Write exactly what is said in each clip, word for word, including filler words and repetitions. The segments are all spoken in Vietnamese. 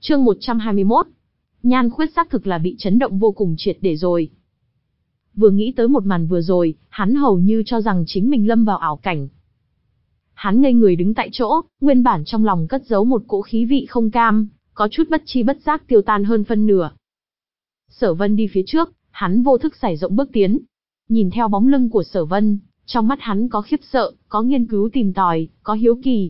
Chương một trăm hai mươi mốt. Nhan Khuyết xác thực là bị chấn động vô cùng triệt để rồi. Vừa nghĩ tới một màn vừa rồi, hắn hầu như cho rằng chính mình lâm vào ảo cảnh. Hắn ngây người đứng tại chỗ, nguyên bản trong lòng cất giấu một cỗ khí vị không cam, có chút bất chi bất giác tiêu tan hơn phân nửa. Sở Vân đi phía trước, hắn vô thức sải rộng bước tiến. Nhìn theo bóng lưng của Sở Vân, trong mắt hắn có khiếp sợ, có nghiên cứu tìm tòi, có hiếu kỳ.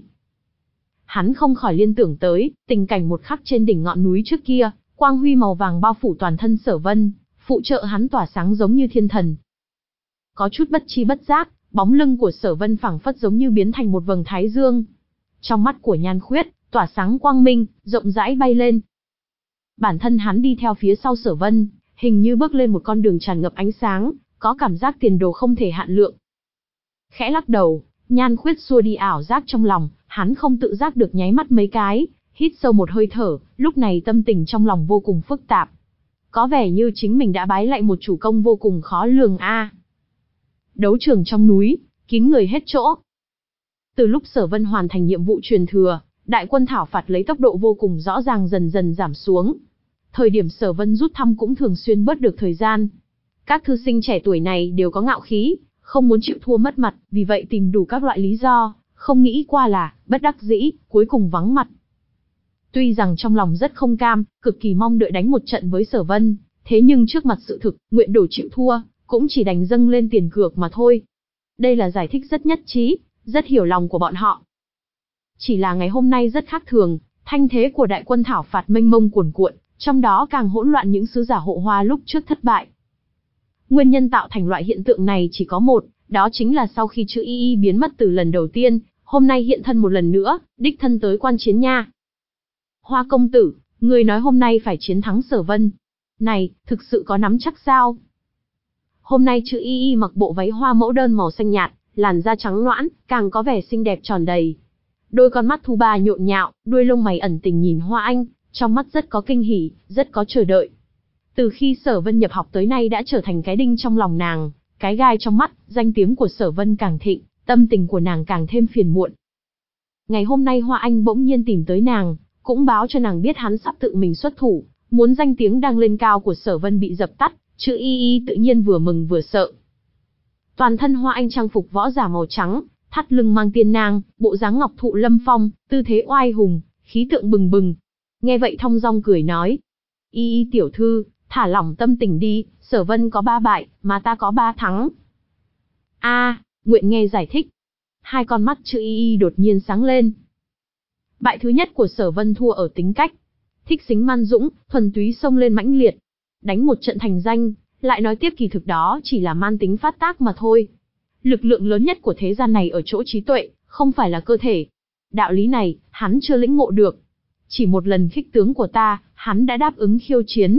Hắn không khỏi liên tưởng tới tình cảnh một khắc trên đỉnh ngọn núi trước kia, quang huy màu vàng bao phủ toàn thân Sở Vân, phụ trợ hắn tỏa sáng giống như thiên thần. Có chút bất chi bất giác, bóng lưng của Sở Vân phảng phất giống như biến thành một vầng thái dương. Trong mắt của Nhan Khuyết, tỏa sáng quang minh, rộng rãi bay lên. Bản thân hắn đi theo phía sau Sở Vân, hình như bước lên một con đường tràn ngập ánh sáng, có cảm giác tiền đồ không thể hạn lượng. Khẽ lắc đầu, Nhan Khuyết xua đi ảo giác trong lòng, hắn không tự giác được nháy mắt mấy cái, hít sâu một hơi thở, lúc này tâm tình trong lòng vô cùng phức tạp. Có vẻ như chính mình đã bái lại một chủ công vô cùng khó lường a. À. Đấu trường trong núi, kín người hết chỗ. Từ lúc Sở Vân hoàn thành nhiệm vụ truyền thừa, đại quân thảo phạt lấy tốc độ vô cùng rõ ràng dần dần giảm xuống. Thời điểm Sở Vân rút thăm cũng thường xuyên bớt được thời gian. Các thư sinh trẻ tuổi này đều có ngạo khí, không muốn chịu thua mất mặt, vì vậy tìm đủ các loại lý do, không nghĩ qua là, bất đắc dĩ, cuối cùng vắng mặt. Tuy rằng trong lòng rất không cam, cực kỳ mong đợi đánh một trận với Sở Vân, thế nhưng trước mặt sự thực, nguyện đổ chịu thua, cũng chỉ đành dâng lên tiền cược mà thôi. Đây là giải thích rất nhất trí, rất hiểu lòng của bọn họ. Chỉ là ngày hôm nay rất khác thường, thanh thế của đại quân thảo phạt mênh mông cuồn cuộn, trong đó càng hỗn loạn những sứ giả hộ hoa lúc trước thất bại. Nguyên nhân tạo thành loại hiện tượng này chỉ có một, đó chính là sau khi chữ Y Y biến mất từ lần đầu tiên, hôm nay hiện thân một lần nữa, đích thân tới quan chiến nha. Hoa công tử, người nói hôm nay phải chiến thắng Sở Vân. Này, thực sự có nắm chắc sao? Hôm nay chữ Y Y mặc bộ váy hoa mẫu đơn màu xanh nhạt, làn da trắng loãng, càng có vẻ xinh đẹp tròn đầy. Đôi con mắt thu ba nhộn nhạo, đuôi lông mày ẩn tình nhìn Hoa Anh, trong mắt rất có kinh hỉ, rất có chờ đợi. Từ khi Sở Vân nhập học tới nay đã trở thành cái đinh trong lòng nàng, cái gai trong mắt, danh tiếng của Sở Vân càng thịnh, tâm tình của nàng càng thêm phiền muộn. Ngày hôm nay Hoa Anh bỗng nhiên tìm tới nàng, cũng báo cho nàng biết hắn sắp tự mình xuất thủ, muốn danh tiếng đang lên cao của Sở Vân bị dập tắt, chữ Y Y tự nhiên vừa mừng vừa sợ. Toàn thân Hoa Anh trang phục võ giả màu trắng, thắt lưng mang tiên nang, bộ dáng ngọc thụ lâm phong, tư thế oai hùng, khí tượng bừng bừng. Nghe vậy thong dong cười nói: Y Y tiểu thư, thả lỏng tâm tình đi, Sở Vân có ba bại, mà ta có ba thắng. A, à, nguyện nghe giải thích. Hai con mắt chữ Y Y đột nhiên sáng lên. Bại thứ nhất của Sở Vân thua ở tính cách. Thích xính man dũng, thuần túy xông lên mãnh liệt. Đánh một trận thành danh, lại nói tiếp kỳ thực đó chỉ là man tính phát tác mà thôi. Lực lượng lớn nhất của thế gian này ở chỗ trí tuệ, không phải là cơ thể. Đạo lý này, hắn chưa lĩnh ngộ được. Chỉ một lần khích tướng của ta, hắn đã đáp ứng khiêu chiến.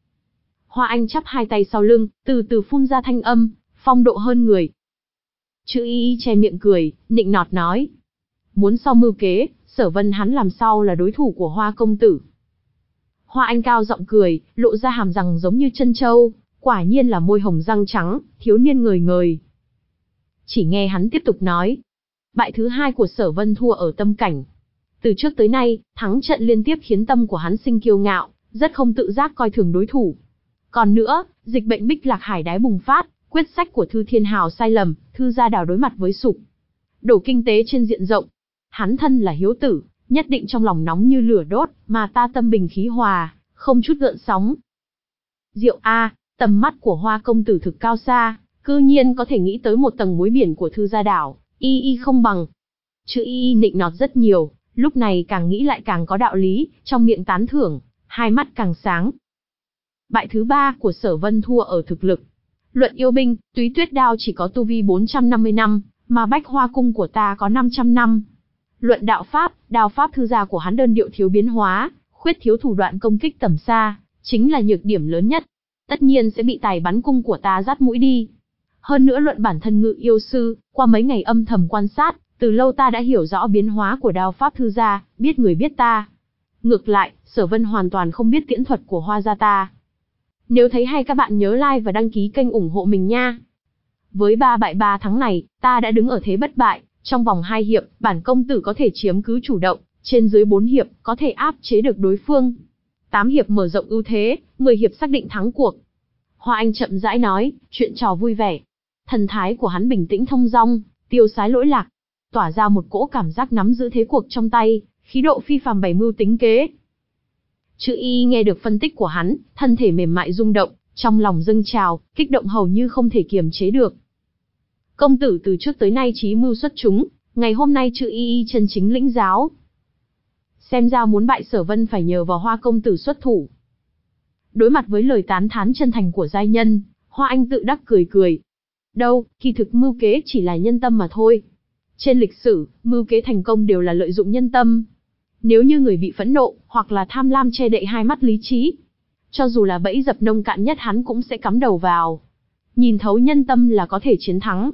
Hoa Anh chắp hai tay sau lưng, từ từ phun ra thanh âm, phong độ hơn người. Chữ Y Y che miệng cười, nịnh nọt nói: muốn sau mưu kế, Sở Vân hắn làm sao là đối thủ của Hoa công tử. Hoa Anh cao giọng cười, lộ ra hàm răng giống như chân trâu, quả nhiên là môi hồng răng trắng, thiếu niên ngời ngời. Chỉ nghe hắn tiếp tục nói: bại thứ hai của Sở Vân thua ở tâm cảnh. Từ trước tới nay, thắng trận liên tiếp khiến tâm của hắn sinh kiêu ngạo, rất không tự giác coi thường đối thủ. Còn nữa, dịch bệnh Bích Lạc Hải đái bùng phát, quyết sách của Thư Thiên Hào sai lầm, Thư Gia Đào đối mặt với sụp đổ kinh tế trên diện rộng. Hắn thân là hiếu tử, nhất định trong lòng nóng như lửa đốt, mà ta tâm bình khí hòa, không chút gợn sóng. Diệu a, tầm mắt của Hoa công tử thực cao xa, cư nhiên có thể nghĩ tới một tầng muối biển của Thư Gia Đảo, Y Y không bằng. Chữ Y Y nịnh nọt rất nhiều, lúc này càng nghĩ lại càng có đạo lý, trong miệng tán thưởng, hai mắt càng sáng. Bại thứ ba của Sở Vân thua ở thực lực. Luận yêu binh, Túy Tuyết Đao chỉ có tu vi bốn trăm năm mươi năm, mà Bách Hoa cung của ta có năm trăm năm. Luận đạo pháp, đao pháp Thư gia của hắn đơn điệu thiếu biến hóa, khuyết thiếu thủ đoạn công kích tầm xa, chính là nhược điểm lớn nhất. Tất nhiên sẽ bị tài bắn cung của ta dắt mũi đi. Hơn nữa luận bản thân ngự yêu sư, qua mấy ngày âm thầm quan sát, từ lâu ta đã hiểu rõ biến hóa của đao pháp Thư gia, biết người biết ta. Ngược lại, Sở Vân hoàn toàn không biết tiễn thuật của Hoa gia ta. Nếu thấy hay các bạn nhớ like và đăng ký kênh ủng hộ mình nha. Với ba bại ba thắng này, ta đã đứng ở thế bất bại, trong vòng hai hiệp, bản công tử có thể chiếm cứ chủ động, Trên dưới bốn hiệp, có thể áp chế được đối phương. tám hiệp mở rộng ưu thế, mười hiệp xác định thắng cuộc. Hoa Anh chậm rãi nói, chuyện trò vui vẻ. Thần thái của hắn bình tĩnh thông dong, tiêu sái lỗi lạc, tỏa ra một cỗ cảm giác nắm giữ thế cuộc trong tay, khí độ phi phàm bày mưu tính kế. Chữ Y nghe được phân tích của hắn, thân thể mềm mại rung động, trong lòng dâng trào, kích động hầu như không thể kiềm chế được. Công tử từ trước tới nay trí mưu xuất chúng, ngày hôm nay Chữ Y chân chính lĩnh giáo. Xem ra muốn bại Sở Vân phải nhờ vào Hoa công tử xuất thủ. Đối mặt với lời tán thán chân thành của giai nhân, Hoa Anh tự đắc cười cười. Đâu, kỳ thực mưu kế chỉ là nhân tâm mà thôi. Trên lịch sử, mưu kế thành công đều là lợi dụng nhân tâm. Nếu như người bị phẫn nộ, hoặc là tham lam che đậy hai mắt lý trí, cho dù là bẫy dập nông cạn nhất hắn cũng sẽ cắm đầu vào. Nhìn thấu nhân tâm là có thể chiến thắng.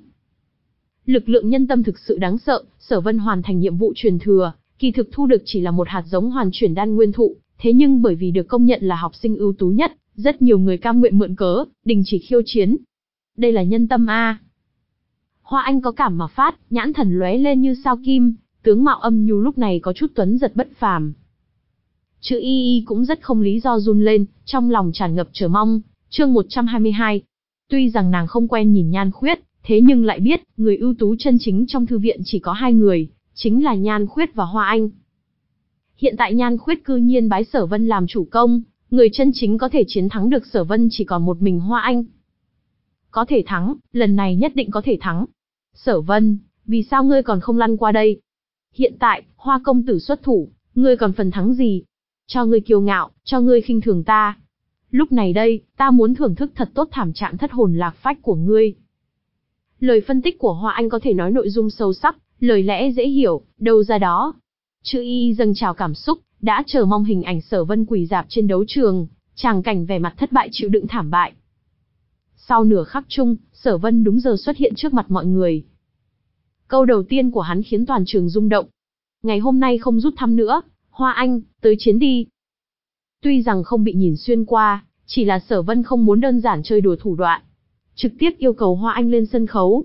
Lực lượng nhân tâm thực sự đáng sợ, Sở Vân hoàn thành nhiệm vụ truyền thừa, kỳ thực thu được chỉ là một hạt giống hoàn chuyển đan nguyên thụ, thế nhưng bởi vì được công nhận là học sinh ưu tú nhất, rất nhiều người cam nguyện mượn cớ, đình chỉ khiêu chiến. Đây là nhân tâm a. Hoa Anh có cảm mà phát, nhãn thần lóe lên như sao kim, tướng mạo âm nhu lúc này có chút tuấn giật bất phàm. Chữ Y Y cũng rất không lý do run lên, trong lòng tràn ngập chờ mong. Chương một trăm hai mươi hai. Tuy rằng nàng không quen nhìn Nhan Khuyết, thế nhưng lại biết, người ưu tú chân chính trong thư viện chỉ có hai người, chính là Nhan Khuyết và Hoa Anh. Hiện tại Nhan Khuyết cư nhiên bái Sở Vân làm chủ công, người chân chính có thể chiến thắng được Sở Vân chỉ còn một mình Hoa Anh. Có thể thắng, lần này nhất định có thể thắng. Sở Vân, vì sao ngươi còn không lăn qua đây? Hiện tại, Hoa công tử xuất thủ, ngươi còn phần thắng gì? Cho ngươi kiêu ngạo, cho ngươi khinh thường ta. Lúc này đây, ta muốn thưởng thức thật tốt thảm trạng thất hồn lạc phách của ngươi. Lời phân tích của Hoa Anh có thể nói nội dung sâu sắc, lời lẽ dễ hiểu, đâu ra đó. Chữ Y dâng trào cảm xúc, đã chờ mong hình ảnh Sở Vân quỳ rạp trên đấu trường, tràng cảnh vẻ mặt thất bại chịu đựng thảm bại. Sau nửa khắc chung, Sở Vân đúng giờ xuất hiện trước mặt mọi người. Câu đầu tiên của hắn khiến toàn trường rung động. Ngày hôm nay không rút thăm nữa, Hoa Anh, tới chiến đi. Tuy rằng không bị nhìn xuyên qua, chỉ là Sở Vân không muốn đơn giản chơi đùa thủ đoạn, trực tiếp yêu cầu Hoa Anh lên sân khấu.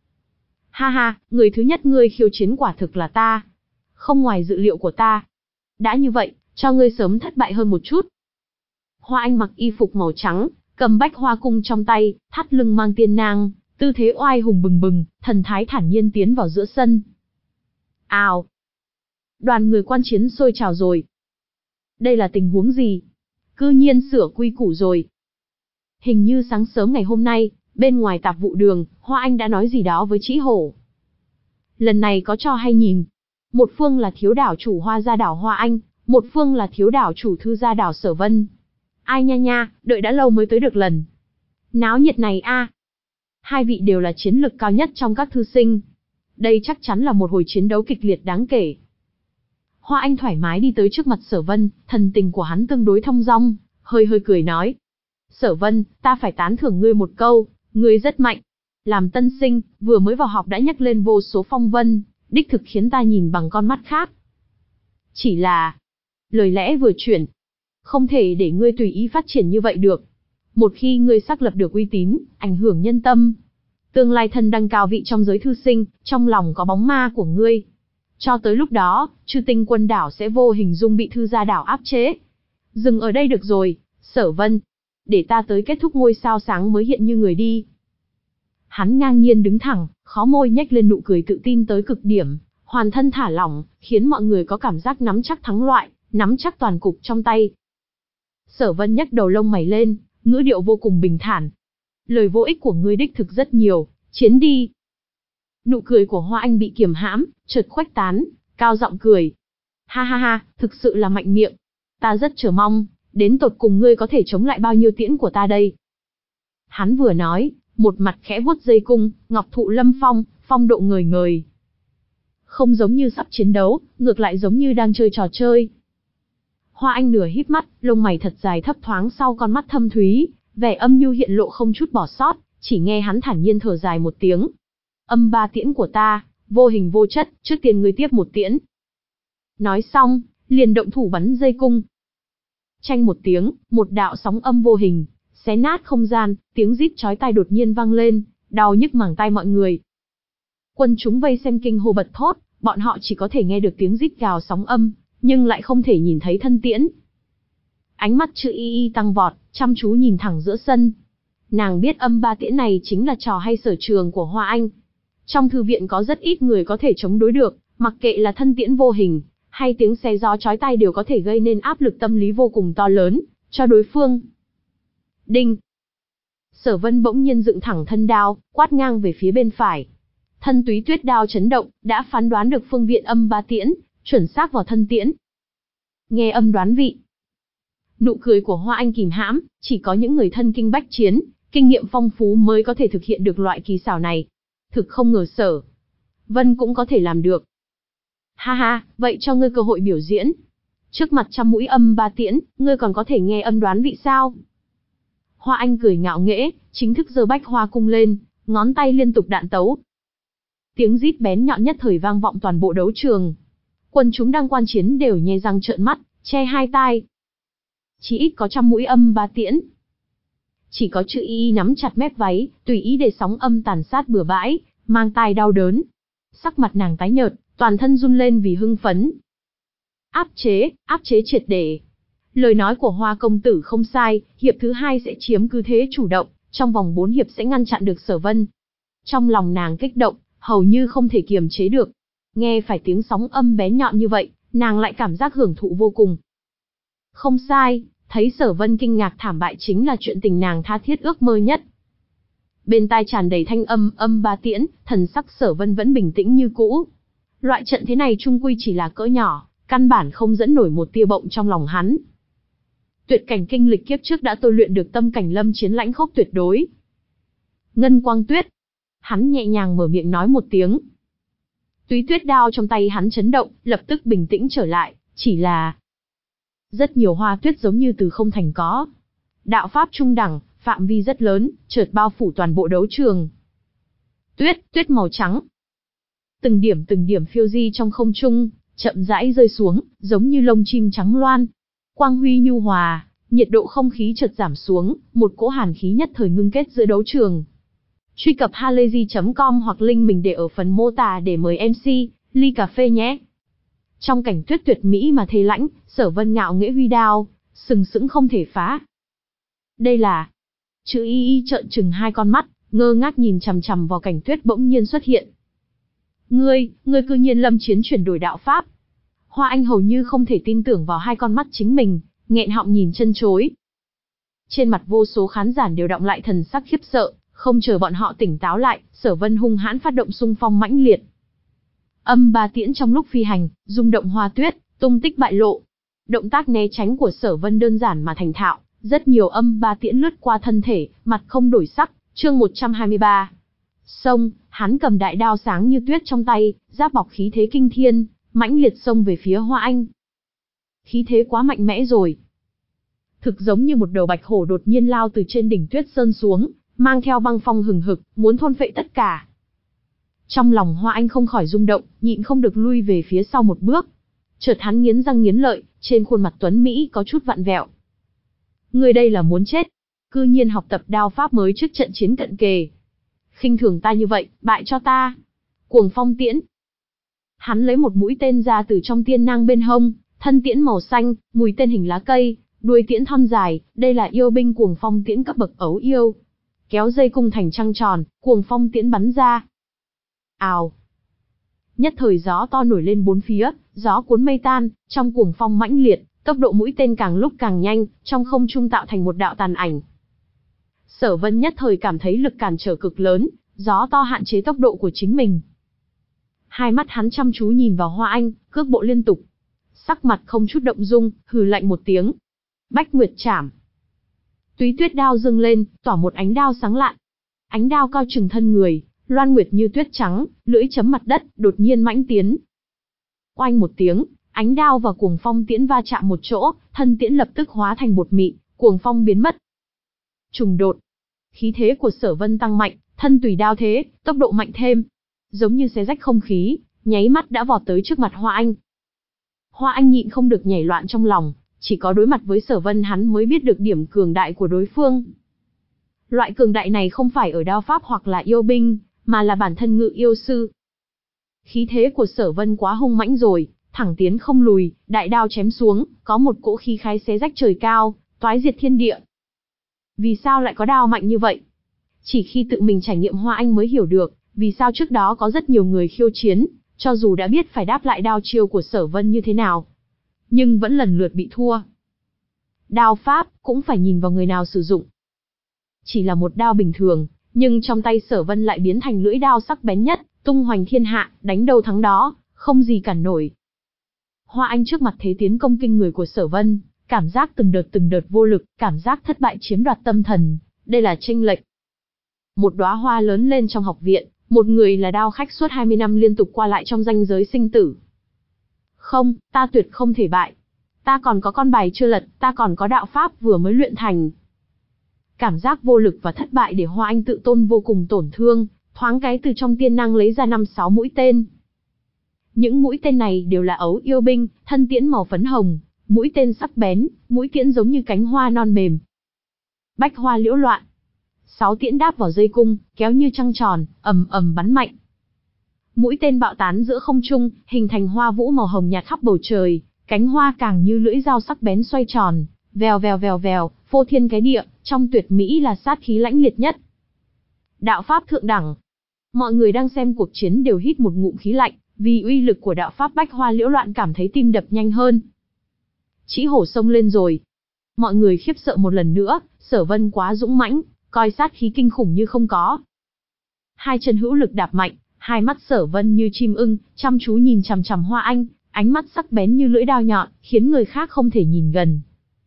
Ha ha, người thứ nhất ngươi khiêu chiến quả thực là ta. Không ngoài dự liệu của ta. Đã như vậy, cho ngươi sớm thất bại hơn một chút. Hoa Anh mặc y phục màu trắng, cầm bách hoa cung trong tay, thắt lưng mang tiên nang, tư thế oai hùng bừng bừng, thần thái thản nhiên tiến vào giữa sân. Ào! Đoàn người quan chiến sôi trào rồi. Đây là tình huống gì? Cư nhiên sửa quy củ rồi. Hình như sáng sớm ngày hôm nay, bên ngoài tạp vụ đường, Hoa Anh đã nói gì đó với Trĩ Hổ. Lần này có cho hay nhìn. Một phương là thiếu đảo chủ Hoa gia đảo Hoa Anh, một phương là thiếu đảo chủ Thư gia đảo Sở Vân. Ai nha nha, đợi đã lâu mới tới được lần. Náo nhiệt này a. Hai vị đều là chiến lực cao nhất trong các thư sinh. Đây chắc chắn là một hồi chiến đấu kịch liệt đáng kể. Hoa Anh thoải mái đi tới trước mặt Sở Vân, thần tình của hắn tương đối thong dong, hơi hơi cười nói. Sở Vân, ta phải tán thưởng ngươi một câu, ngươi rất mạnh. Làm tân sinh, vừa mới vào học đã nhắc lên vô số phong vân, đích thực khiến ta nhìn bằng con mắt khác. Chỉ là, lời lẽ vừa chuyển, không thể để ngươi tùy ý phát triển như vậy được. Một khi ngươi xác lập được uy tín, ảnh hưởng nhân tâm, tương lai thân đăng cao vị trong giới thư sinh, trong lòng có bóng ma của ngươi. Cho tới lúc đó, Chư Tinh Quân đảo sẽ vô hình dung bị Thư gia đảo áp chế. Dừng ở đây được rồi, Sở Vân. Để ta tới kết thúc ngôi sao sáng mới hiện như người đi. Hắn ngang nhiên đứng thẳng, khó môi nhếch lên nụ cười tự tin tới cực điểm, hoàn thân thả lỏng, khiến mọi người có cảm giác nắm chắc thắng loại, nắm chắc toàn cục trong tay. Sở Vân nhấc đầu lông mày lên, ngữ điệu vô cùng bình thản. Lời vô ích của ngươi đích thực rất nhiều, chiến đi. Nụ cười của Hoa Anh bị kiềm hãm, chợt khuếch tán, cao giọng cười. Ha ha ha, thực sự là mạnh miệng. Ta rất chờ mong, đến tột cùng ngươi có thể chống lại bao nhiêu tiễn của ta đây. Hắn vừa nói, một mặt khẽ vuốt dây cung, ngọc thụ lâm phong, phong độ ngời ngời. Không giống như sắp chiến đấu, ngược lại giống như đang chơi trò chơi. Hoa Anh nửa híp mắt, lông mày thật dài thấp thoáng sau con mắt thâm thúy, vẻ âm nhu hiện lộ không chút bỏ sót, chỉ nghe hắn thản nhiên thở dài một tiếng. Âm ba tiễn của ta, vô hình vô chất, trước tiên ngươi tiếp một tiễn. Nói xong, liền động thủ bắn dây cung. Chanh một tiếng, một đạo sóng âm vô hình, xé nát không gian, tiếng rít chói tai đột nhiên vang lên, đau nhức màng tai mọi người. Quân chúng vây xem kinh hô bật thốt, Bọn họ chỉ có thể nghe được tiếng rít gào sóng âm, nhưng lại không thể nhìn thấy thân tiễn. Ánh mắt Chữ Y Y tăng vọt, chăm chú nhìn thẳng giữa sân. Nàng biết âm ba tiễn này chính là trò hay sở trường của Hoa Anh. Trong thư viện có rất ít người có thể chống đối được, mặc kệ là thân tiễn vô hình, hay tiếng xé gió chói tai đều có thể gây nên áp lực tâm lý vô cùng to lớn cho đối phương. Đinh! Sở Vân bỗng nhiên dựng thẳng thân đao, quát ngang về phía bên phải. Thân Túy Tuyết đao chấn động, đã phán đoán được phương viện âm ba tiễn, chuẩn xác vào thân tiễn. Nghe âm đoán vị. Nụ cười của Hoa Anh kìm hãm, chỉ có những người thân kinh bách chiến, kinh nghiệm phong phú mới có thể thực hiện được loại kỳ xảo này. Thực không ngờ Sở Vân cũng có thể làm được. Ha ha, vậy cho ngươi cơ hội biểu diễn. Trước mặt trăm mũi âm ba tiễn, ngươi còn có thể nghe âm đoán vị sao? Hoa Anh cười ngạo nghễ, chính thức giơ bách hoa cung lên, ngón tay liên tục đạn tấu. Tiếng rít bén nhọn nhất thời vang vọng toàn bộ đấu trường. Quần chúng đang quan chiến đều nhe răng trợn mắt, che hai tai. Chỉ ít có trăm mũi âm ba tiễn. Chỉ có Chữ Y Y nắm chặt mép váy, tùy ý để sóng âm tàn sát bừa bãi, mang tai đau đớn. Sắc mặt nàng tái nhợt, toàn thân run lên vì hưng phấn. Áp chế, áp chế triệt để. Lời nói của Hoa công tử không sai, hiệp thứ hai sẽ chiếm cứ thế chủ động, trong vòng bốn hiệp sẽ ngăn chặn được Sở Vân. Trong lòng nàng kích động, hầu như không thể kiềm chế được. Nghe phải tiếng sóng âm bén nhọn như vậy, nàng lại cảm giác hưởng thụ vô cùng. Không sai, thấy Sở Vân kinh ngạc thảm bại chính là chuyện tình nàng tha thiết ước mơ nhất. Bên tai tràn đầy thanh âm âm ba tiễn, thần sắc Sở Vân vẫn bình tĩnh như cũ. Loại trận thế này chung quy chỉ là cỡ nhỏ, căn bản không dẫn nổi một tia bộng trong lòng hắn. Tuyệt cảnh kinh lịch kiếp trước đã tôi luyện được tâm cảnh lâm chiến lãnh khốc tuyệt đối. Ngân Quang Tuyết. Hắn nhẹ nhàng mở miệng nói một tiếng. Túy Tuyết đao trong tay hắn chấn động, lập tức bình tĩnh trở lại, chỉ là rất nhiều hoa tuyết giống như từ không thành có. Đạo pháp trung đẳng, phạm vi rất lớn, chợt bao phủ toàn bộ đấu trường. Tuyết, tuyết màu trắng. Từng điểm từng điểm phiêu di trong không trung, chậm rãi rơi xuống, giống như lông chim trắng loan. Quang huy nhu hòa, nhiệt độ không khí chợt giảm xuống, một cỗ hàn khí nhất thời ngưng kết giữa đấu trường. Truy cập halayzi chấm com hoặc link mình để ở phần mô tả để mời em xê, ly cà phê nhé. Trong cảnh tuyết tuyệt mỹ mà thê lãnh, Sở Vân ngạo nghễ huy đao, sừng sững không thể phá. Đây là... Chữ Y Y trợn trừng hai con mắt, ngơ ngác nhìn chằm chằm vào cảnh tuyết bỗng nhiên xuất hiện. Ngươi, ngươi cư nhiên lâm chiến chuyển đổi đạo pháp. Hoa Anh hầu như không thể tin tưởng vào hai con mắt chính mình, nghẹn họng nhìn chân chối. Trên mặt vô số khán giả đều đọng lại thần sắc khiếp sợ, không chờ bọn họ tỉnh táo lại, Sở Vân hung hãn phát động xung phong mãnh liệt. Âm ba tiễn trong lúc phi hành, rung động hoa tuyết, tung tích bại lộ. Động tác né tránh của Sở Vân đơn giản mà thành thạo, rất nhiều âm ba tiễn lướt qua thân thể, mặt không đổi sắc. Chương một trăm hai mươi ba. Xông, hắn cầm đại đao sáng như tuyết trong tay, giáp bọc khí thế kinh thiên, mãnh liệt xông về phía Hoa Anh. Khí thế quá mạnh mẽ rồi. Thực giống như một đầu bạch hổ đột nhiên lao từ trên đỉnh tuyết sơn xuống, mang theo băng phong hừng hực, muốn thôn phệ tất cả. Trong lòng Hoa Anh không khỏi rung động, nhịn không được lui về phía sau một bước. Chợt hắn nghiến răng nghiến lợi, trên khuôn mặt tuấn mỹ có chút vặn vẹo. Người đây là muốn chết, cư nhiên học tập đao pháp mới trước trận chiến cận kề. Khinh thường ta như vậy, bại cho ta. Cuồng phong tiễn. Hắn lấy một mũi tên ra từ trong tiên nang bên hông, thân tiễn màu xanh, mùi tên hình lá cây, đuôi tiễn thon dài, đây là yêu binh cuồng phong tiễn cấp bậc ấu yêu. Kéo dây cung thành trăng tròn, cuồng phong tiễn bắn ra. Ào. Nhất thời gió to nổi lên bốn phía, gió cuốn mây tan, trong cuồng phong mãnh liệt, tốc độ mũi tên càng lúc càng nhanh, trong không trung tạo thành một đạo tàn ảnh. Sở Vân nhất thời cảm thấy lực cản trở cực lớn, gió to hạn chế tốc độ của chính mình. Hai mắt hắn chăm chú nhìn vào Hoa Anh, cước bộ liên tục. Sắc mặt không chút động dung, hừ lạnh một tiếng. Bách Nguyệt Trảm. Túy Tuyết đao dâng lên, tỏa một ánh đao sáng lạn. Ánh đao cao chừng thân người, loan nguyệt như tuyết trắng, lưỡi chấm mặt đất, đột nhiên mãnh tiến. Oanh một tiếng, ánh đao và cuồng phong tiễn va chạm một chỗ, thân tiễn lập tức hóa thành bột mịn, cuồng phong biến mất. Trùng đột. Khí thế của Sở Vân tăng mạnh, thân tùy đao thế, tốc độ mạnh thêm. Giống như xé rách không khí, nháy mắt đã vọt tới trước mặt Hoa Anh. Hoa Anh nhịn không được nhảy loạn trong lòng, chỉ có đối mặt với Sở Vân hắn mới biết được điểm cường đại của đối phương. Loại cường đại này không phải ở đao pháp hoặc là yêu binh, mà là bản thân ngự yêu sư. Khí thế của Sở Vân quá hung mãnh rồi, thẳng tiến không lùi, đại đao chém xuống, có một cỗ khí khái xé rách trời cao, toái diệt thiên địa. Vì sao lại có đao mạnh như vậy? Chỉ khi tự mình trải nghiệm Hoa Anh mới hiểu được, vì sao trước đó có rất nhiều người khiêu chiến, cho dù đã biết phải đáp lại đao chiêu của Sở Vân như thế nào, nhưng vẫn lần lượt bị thua. Đao pháp, cũng phải nhìn vào người nào sử dụng. Chỉ là một đao bình thường, nhưng trong tay Sở Vân lại biến thành lưỡi đao sắc bén nhất, tung hoành thiên hạ, đánh đâu thắng đó, không gì cản nổi. Hoa Anh trước mặt thế tiến công kinh người của Sở Vân, cảm giác từng đợt từng đợt vô lực, cảm giác thất bại chiếm đoạt tâm thần, đây là chênh lệch. Một đóa hoa lớn lên trong học viện, một người là đao khách suốt hai mươi năm liên tục qua lại trong ranh giới sinh tử. Không, ta tuyệt không thể bại. Ta còn có con bài chưa lật, ta còn có đạo pháp vừa mới luyện thành. Cảm giác vô lực và thất bại để Hoa Anh tự tôn vô cùng tổn thương, thoáng cái từ trong tiên năng lấy ra năm sáu mũi tên. Những mũi tên này đều là ấu yêu binh, thân tiễn màu phấn hồng, mũi tên sắc bén, mũi tiễn giống như cánh hoa non mềm. Bách hoa liễu loạn. Sáu tiễn đáp vào dây cung, kéo như trăng tròn, ầm ầm bắn mạnh. Mũi tên bạo tán giữa không trung, hình thành hoa vũ màu hồng nhạt khắp bầu trời, cánh hoa càng như lưỡi dao sắc bén xoay tròn, vèo vèo vèo vèo, phô thiên cái địa, trong tuyệt mỹ là sát khí lãnh liệt nhất. Đạo pháp thượng đẳng. Mọi người đang xem cuộc chiến đều hít một ngụm khí lạnh, vì uy lực của đạo pháp bách hoa liễu loạn cảm thấy tim đập nhanh hơn. Chỉ hổ xông lên rồi. Mọi người khiếp sợ một lần nữa, Sở Vân quá dũng mãnh, coi sát khí kinh khủng như không có. Hai chân hữu lực đạp mạnh, hai mắt Sở Vân như chim ưng, chăm chú nhìn chằm chằm Hoa Anh, ánh mắt sắc bén như lưỡi đao nhọn, khiến người khác không thể nhìn gần.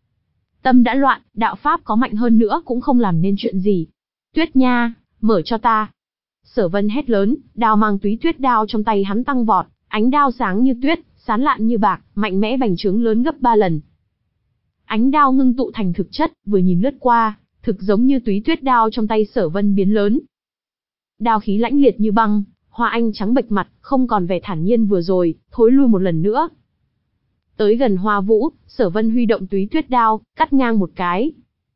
Tâm đã loạn, đạo pháp có mạnh hơn nữa cũng không làm nên chuyện gì. Tuyết nha, mở cho ta. Sở Vân hét lớn, đao mang túy tuyết đao trong tay hắn tăng vọt, ánh đao sáng như tuyết, sán lạn như bạc, mạnh mẽ bành trướng lớn gấp ba lần. Ánh đao ngưng tụ thành thực chất, vừa nhìn lướt qua, thực giống như túy tuyết đao trong tay Sở Vân biến lớn. Đao khí lãnh liệt như băng, Hoa Anh trắng bệch mặt, không còn vẻ thản nhiên vừa rồi, thối lui một lần nữa. Tới gần Hoa Vũ, Sở Vân huy động túy tuyết đao, cắt ngang một cái.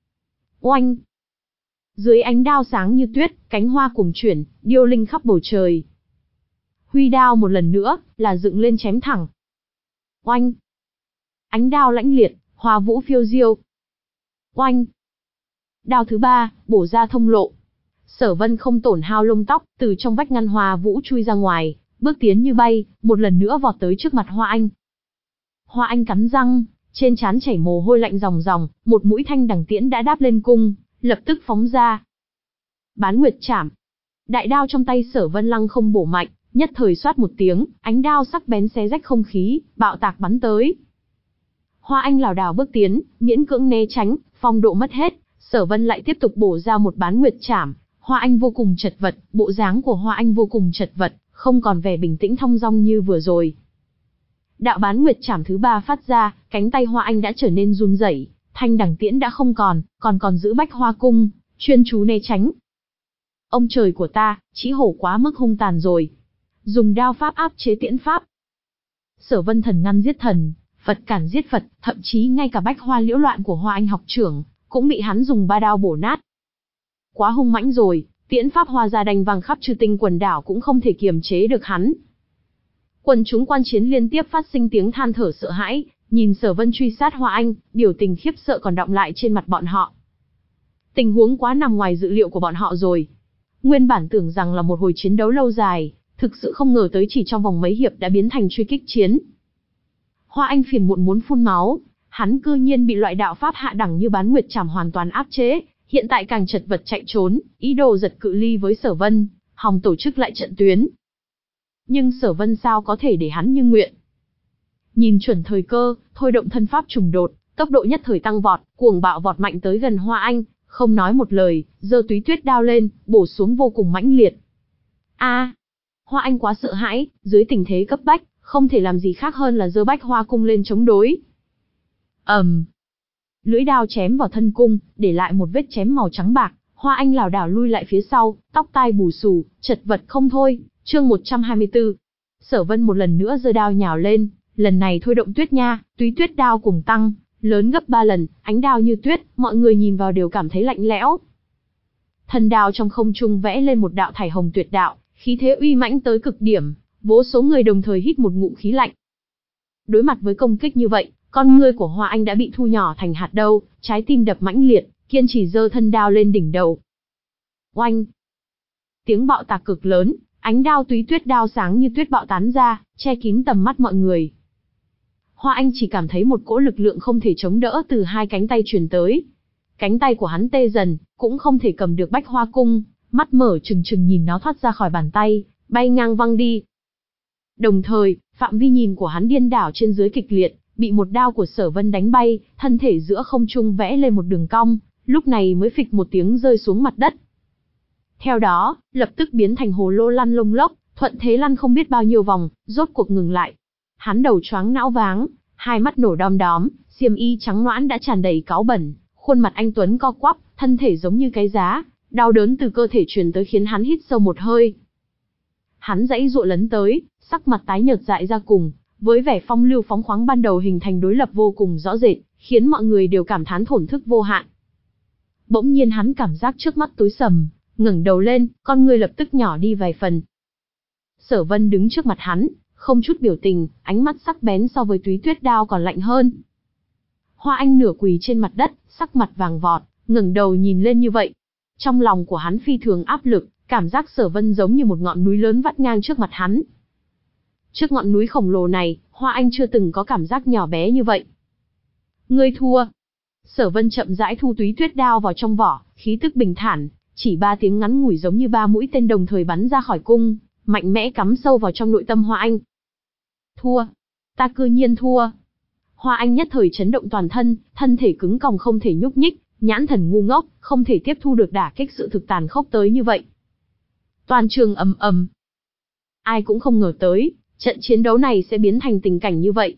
Oanh! Dưới ánh đao sáng như tuyết, cánh hoa cuồng chuyển, điêu linh khắp bầu trời. Huy đao một lần nữa, là dựng lên chém thẳng. Oanh! Ánh đao lãnh liệt, Hoa Vũ phiêu diêu. Oanh! Đao thứ ba, bổ ra thông lộ. Sở Vân không tổn hao lông tóc, từ trong vách ngăn Hoa Vũ chui ra ngoài, bước tiến như bay, một lần nữa vọt tới trước mặt Hoa Anh. Hoa Anh cắn răng, trên trán chảy mồ hôi lạnh ròng ròng, một mũi thanh đằng tiễn đã đáp lên cung, lập tức phóng ra. Bán Nguyệt Trảm. Đại đao trong tay Sở Vân lăng không bổ mạnh, nhất thời xoát một tiếng, ánh đao sắc bén xé rách không khí, bạo tạc bắn tới. Hoa Anh lảo đảo bước tiến, miễn cưỡng né tránh, phong độ mất hết, Sở Vân lại tiếp tục bổ ra một Bán Nguyệt Trảm. Hoa Anh vô cùng chật vật, bộ dáng của Hoa Anh vô cùng chật vật, không còn vẻ bình tĩnh thong dong như vừa rồi. Đạo Bán Nguyệt Trảm thứ ba phát ra, cánh tay Hoa Anh đã trở nên run rẩy, thanh đằng tiễn đã không còn, còn còn giữ bách hoa cung, chuyên chú né tránh. Ông trời của ta, Chỉ hổ quá mức hung tàn rồi. Dùng đao pháp áp chế tiễn pháp. Sở Vân thần ngăn giết thần, Phật cản giết Phật, thậm chí ngay cả bách hoa liễu loạn của Hoa Anh học trưởng, cũng bị hắn dùng ba đao bổ nát. Quá hung mãnh rồi, tiễn pháp Hoa ra đành vang khắp Chư Tinh quần đảo cũng không thể kiềm chế được hắn. Quần chúng quan chiến liên tiếp phát sinh tiếng than thở sợ hãi, nhìn Sở Vân truy sát Hoa Anh, biểu tình khiếp sợ còn đọng lại trên mặt bọn họ. Tình huống quá nằm ngoài dự liệu của bọn họ rồi. Nguyên bản tưởng rằng là một hồi chiến đấu lâu dài, thực sự không ngờ tới chỉ trong vòng mấy hiệp đã biến thành truy kích chiến. Hoa Anh phiền muộn muốn phun máu, hắn cư nhiên bị loại đạo pháp hạ đẳng như Bán Nguyệt Trảm hoàn toàn áp chế, hiện tại càng chật vật chạy trốn, ý đồ giật cự ly với Sở Vân, hòng tổ chức lại trận tuyến. Nhưng Sở Vân sao có thể để hắn như nguyện. Nhìn chuẩn thời cơ, thôi động thân pháp trùng đột, tốc độ nhất thời tăng vọt, cuồng bạo vọt mạnh tới gần Hoa Anh, không nói một lời, giơ túy tuyết đao lên, bổ xuống vô cùng mãnh liệt. A! À, Hoa Anh quá sợ hãi, dưới tình thế cấp bách, không thể làm gì khác hơn là giơ bách hoa cung lên chống đối. ầm, um, lưỡi đao chém vào thân cung, để lại một vết chém màu trắng bạc. Hoa Anh lảo đảo lui lại phía sau, tóc tai bù xù, chật vật không thôi. Chương một trăm hai mươi tư. Sở Vân một lần nữa giơ đao nhào lên, lần này thôi động tuyết nha, túy tuyết đao cùng tăng, lớn gấp ba lần, ánh đao như tuyết, mọi người nhìn vào đều cảm thấy lạnh lẽo. Thần đao trong không trung vẽ lên một đạo thải hồng tuyệt đạo, khí thế uy mãnh tới cực điểm, Vô số người đồng thời hít một ngụm khí lạnh. Đối mặt với công kích như vậy, con ngươi của Hoa Anh đã bị thu nhỏ thành hạt đâu, trái tim đập mãnh liệt, kiên trì giơ thân đao lên đỉnh đầu. Oanh! Tiếng bạo tạc cực lớn, ánh đao túy tuyết đao sáng như tuyết bạo tán ra, che kín tầm mắt mọi người. Hoa Anh chỉ cảm thấy một cỗ lực lượng không thể chống đỡ từ hai cánh tay truyền tới. Cánh tay của hắn tê dần, cũng không thể cầm được bách hoa cung, mắt mở trừng trừng nhìn nó thoát ra khỏi bàn tay, bay ngang văng đi. Đồng thời, phạm vi nhìn của hắn điên đảo trên dưới kịch liệt, bị một đao của Sở Vân đánh bay, thân thể giữa không trung vẽ lên một đường cong, lúc này mới phịch một tiếng rơi xuống mặt đất. Theo đó, lập tức biến thành hồ lô lăn lông lốc, thuận thế lăn không biết bao nhiêu vòng, rốt cuộc ngừng lại. Hắn đầu choáng não váng, hai mắt nổ đom đóm, xiêm y trắng nõn đã tràn đầy cáu bẩn, khuôn mặt anh tuấn co quắp, thân thể giống như cái giá, đau đớn từ cơ thể truyền tới khiến hắn hít sâu một hơi. Hắn giãy giụa lấn tới, sắc mặt tái nhợt dại ra cùng, với vẻ phong lưu phóng khoáng ban đầu hình thành đối lập vô cùng rõ rệt, khiến mọi người đều cảm thán thổn thức vô hạn. Bỗng nhiên hắn cảm giác trước mắt tối sầm, ngẩng đầu lên, con người lập tức nhỏ đi vài phần. Sở Vân đứng trước mặt hắn, không chút biểu tình, ánh mắt sắc bén so với túy tuyết đao còn lạnh hơn. Hoa Anh nửa quỳ trên mặt đất, sắc mặt vàng vọt, ngẩng đầu nhìn lên như vậy. Trong lòng của hắn phi thường áp lực, cảm giác Sở Vân giống như một ngọn núi lớn vắt ngang trước mặt hắn. Trước ngọn núi khổng lồ này, Hoa Anh chưa từng có cảm giác nhỏ bé như vậy. Ngươi thua. Sở Vân chậm rãi thu túy tuyết đao vào trong vỏ, khí tức bình thản, chỉ ba tiếng ngắn ngủi giống như ba mũi tên đồng thời bắn ra khỏi cung, mạnh mẽ cắm sâu vào trong nội tâm Hoa Anh. Thua. Ta cư nhiên thua. Hoa Anh nhất thời chấn động toàn thân, thân thể cứng còng không thể nhúc nhích, nhãn thần ngu ngốc, không thể tiếp thu được đả kích sự thực tàn khốc tới như vậy. Toàn trường ầm ầm. Ai cũng không ngờ tới, trận chiến đấu này sẽ biến thành tình cảnh như vậy.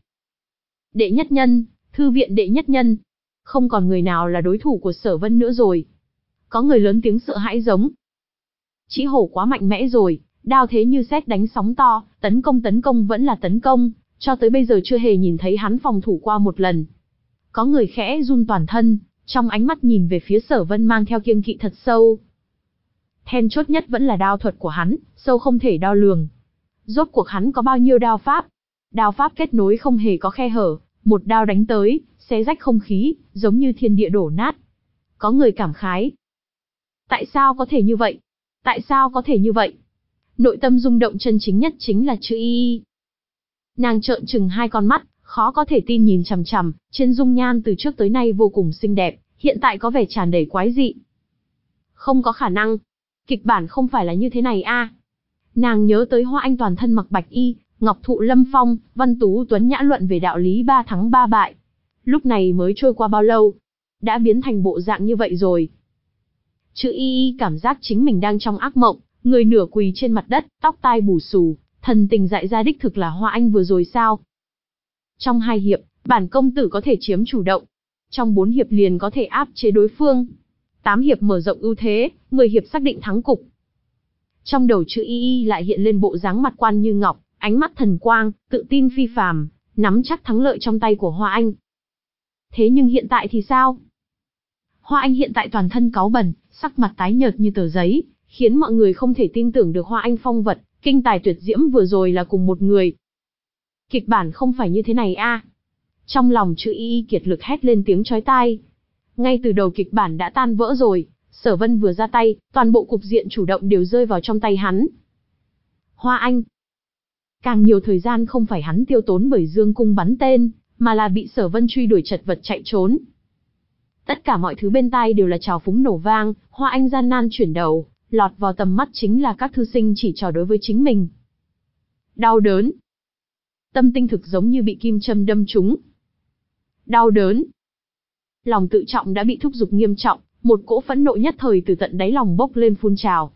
Đệ nhất nhân, thư viện đệ nhất nhân. Không còn người nào là đối thủ của Sở Vân nữa rồi. Có người lớn tiếng sợ hãi giống. Chỉ hổ quá mạnh mẽ rồi, đao thế như sét đánh sóng to, tấn công tấn công vẫn là tấn công, cho tới bây giờ chưa hề nhìn thấy hắn phòng thủ qua một lần. Có người khẽ run toàn thân, trong ánh mắt nhìn về phía Sở Vân mang theo kiêng kỵ thật sâu. Then chốt nhất vẫn là đao thuật của hắn, sâu không thể đo lường. Rốt cuộc hắn có bao nhiêu đao pháp? Đao pháp kết nối không hề có khe hở, một đao đánh tới, xé rách không khí, giống như thiên địa đổ nát. Có người cảm khái. Tại sao có thể như vậy? Tại sao có thể như vậy? Nội tâm rung động chân chính nhất chính là chữ y. Nàng trợn trừng hai con mắt, khó có thể tin nhìn chằm chằm, trên dung nhan từ trước tới nay vô cùng xinh đẹp, hiện tại có vẻ tràn đầy quái dị. Không có khả năng. Kịch bản không phải là như thế này a. Nàng nhớ tới Hoa Anh toàn thân mặc bạch y, ngọc thụ lâm phong, văn tú tuấn nhã luận về đạo lý ba thắng ba bại. Lúc này mới trôi qua bao lâu, đã biến thành bộ dạng như vậy rồi. Chữ y y cảm giác chính mình đang trong ác mộng, người nửa quỳ trên mặt đất, tóc tai bù xù, thần tình dại ra đích thực là Hoa Anh vừa rồi sao. Trong hai hiệp, bản công tử có thể chiếm chủ động. Trong bốn hiệp liền có thể áp chế đối phương. Tám hiệp mở rộng ưu thế, mười hiệp xác định thắng cục. Trong đầu chữ y y lại hiện lên bộ dáng mặt quan như ngọc, ánh mắt thần quang, tự tin phi phàm, nắm chắc thắng lợi trong tay của Hoa Anh. Thế nhưng hiện tại thì sao? Hoa Anh hiện tại toàn thân cáu bẩn, sắc mặt tái nhợt như tờ giấy, khiến mọi người không thể tin tưởng được Hoa Anh phong vật, kinh tài tuyệt diễm vừa rồi là cùng một người. Kịch bản không phải như thế này a. Trong lòng chữ y y kiệt lực hét lên tiếng chói tai. Ngay từ đầu kịch bản đã tan vỡ rồi, Sở Vân vừa ra tay, toàn bộ cục diện chủ động đều rơi vào trong tay hắn. Hoa Anh. Càng nhiều thời gian không phải hắn tiêu tốn bởi dương cung bắn tên, mà là bị Sở Vân truy đuổi chật vật chạy trốn. Tất cả mọi thứ bên tai đều là trào phúng nổ vang, Hoa Anh gian nan chuyển đầu, lọt vào tầm mắt chính là các thư sinh chỉ trò đối với chính mình. Đau đớn. Tâm tinh thực giống như bị kim châm đâm trúng. Đau đớn. Lòng tự trọng đã bị thúc giục nghiêm trọng, một cỗ phẫn nộ nhất thời từ tận đáy lòng bốc lên phun trào.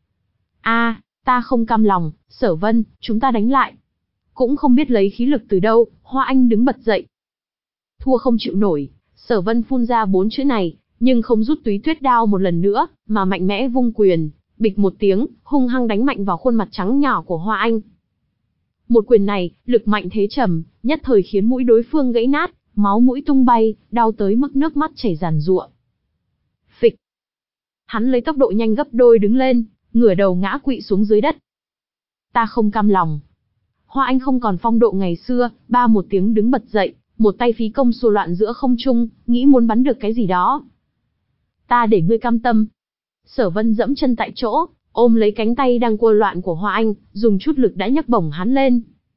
A, ta không cam lòng, Sở Vân, chúng ta đánh lại. Cũng không biết lấy khí lực từ đâu, Hoa Anh đứng bật dậy. Thua không chịu nổi, Sở Vân phun ra bốn chữ này, nhưng không rút túy tuyết đao một lần nữa, mà mạnh mẽ vung quyền, bịch một tiếng, hung hăng đánh mạnh vào khuôn mặt trắng nhỏ của Hoa Anh. Một quyền này, lực mạnh thế trầm, nhất thời khiến mũi đối phương gãy nát, máu mũi tung bay, đau tới mức nước mắt chảy ràn rụa. Phịch. Hắn lấy tốc độ nhanh gấp đôi đứng lên, ngửa đầu ngã quỵ xuống dưới đất. Ta không cam lòng. Hoa Anh không còn phong độ ngày xưa, ba một tiếng đứng bật dậy, một tay phí công xua loạn giữa không trung, nghĩ muốn bắn được cái gì đó. Ta để ngươi cam tâm. Sở Vân dẫm chân tại chỗ, ôm lấy cánh tay đang cua loạn của Hoa Anh, dùng chút lực đã nhấc bổng hắn lên.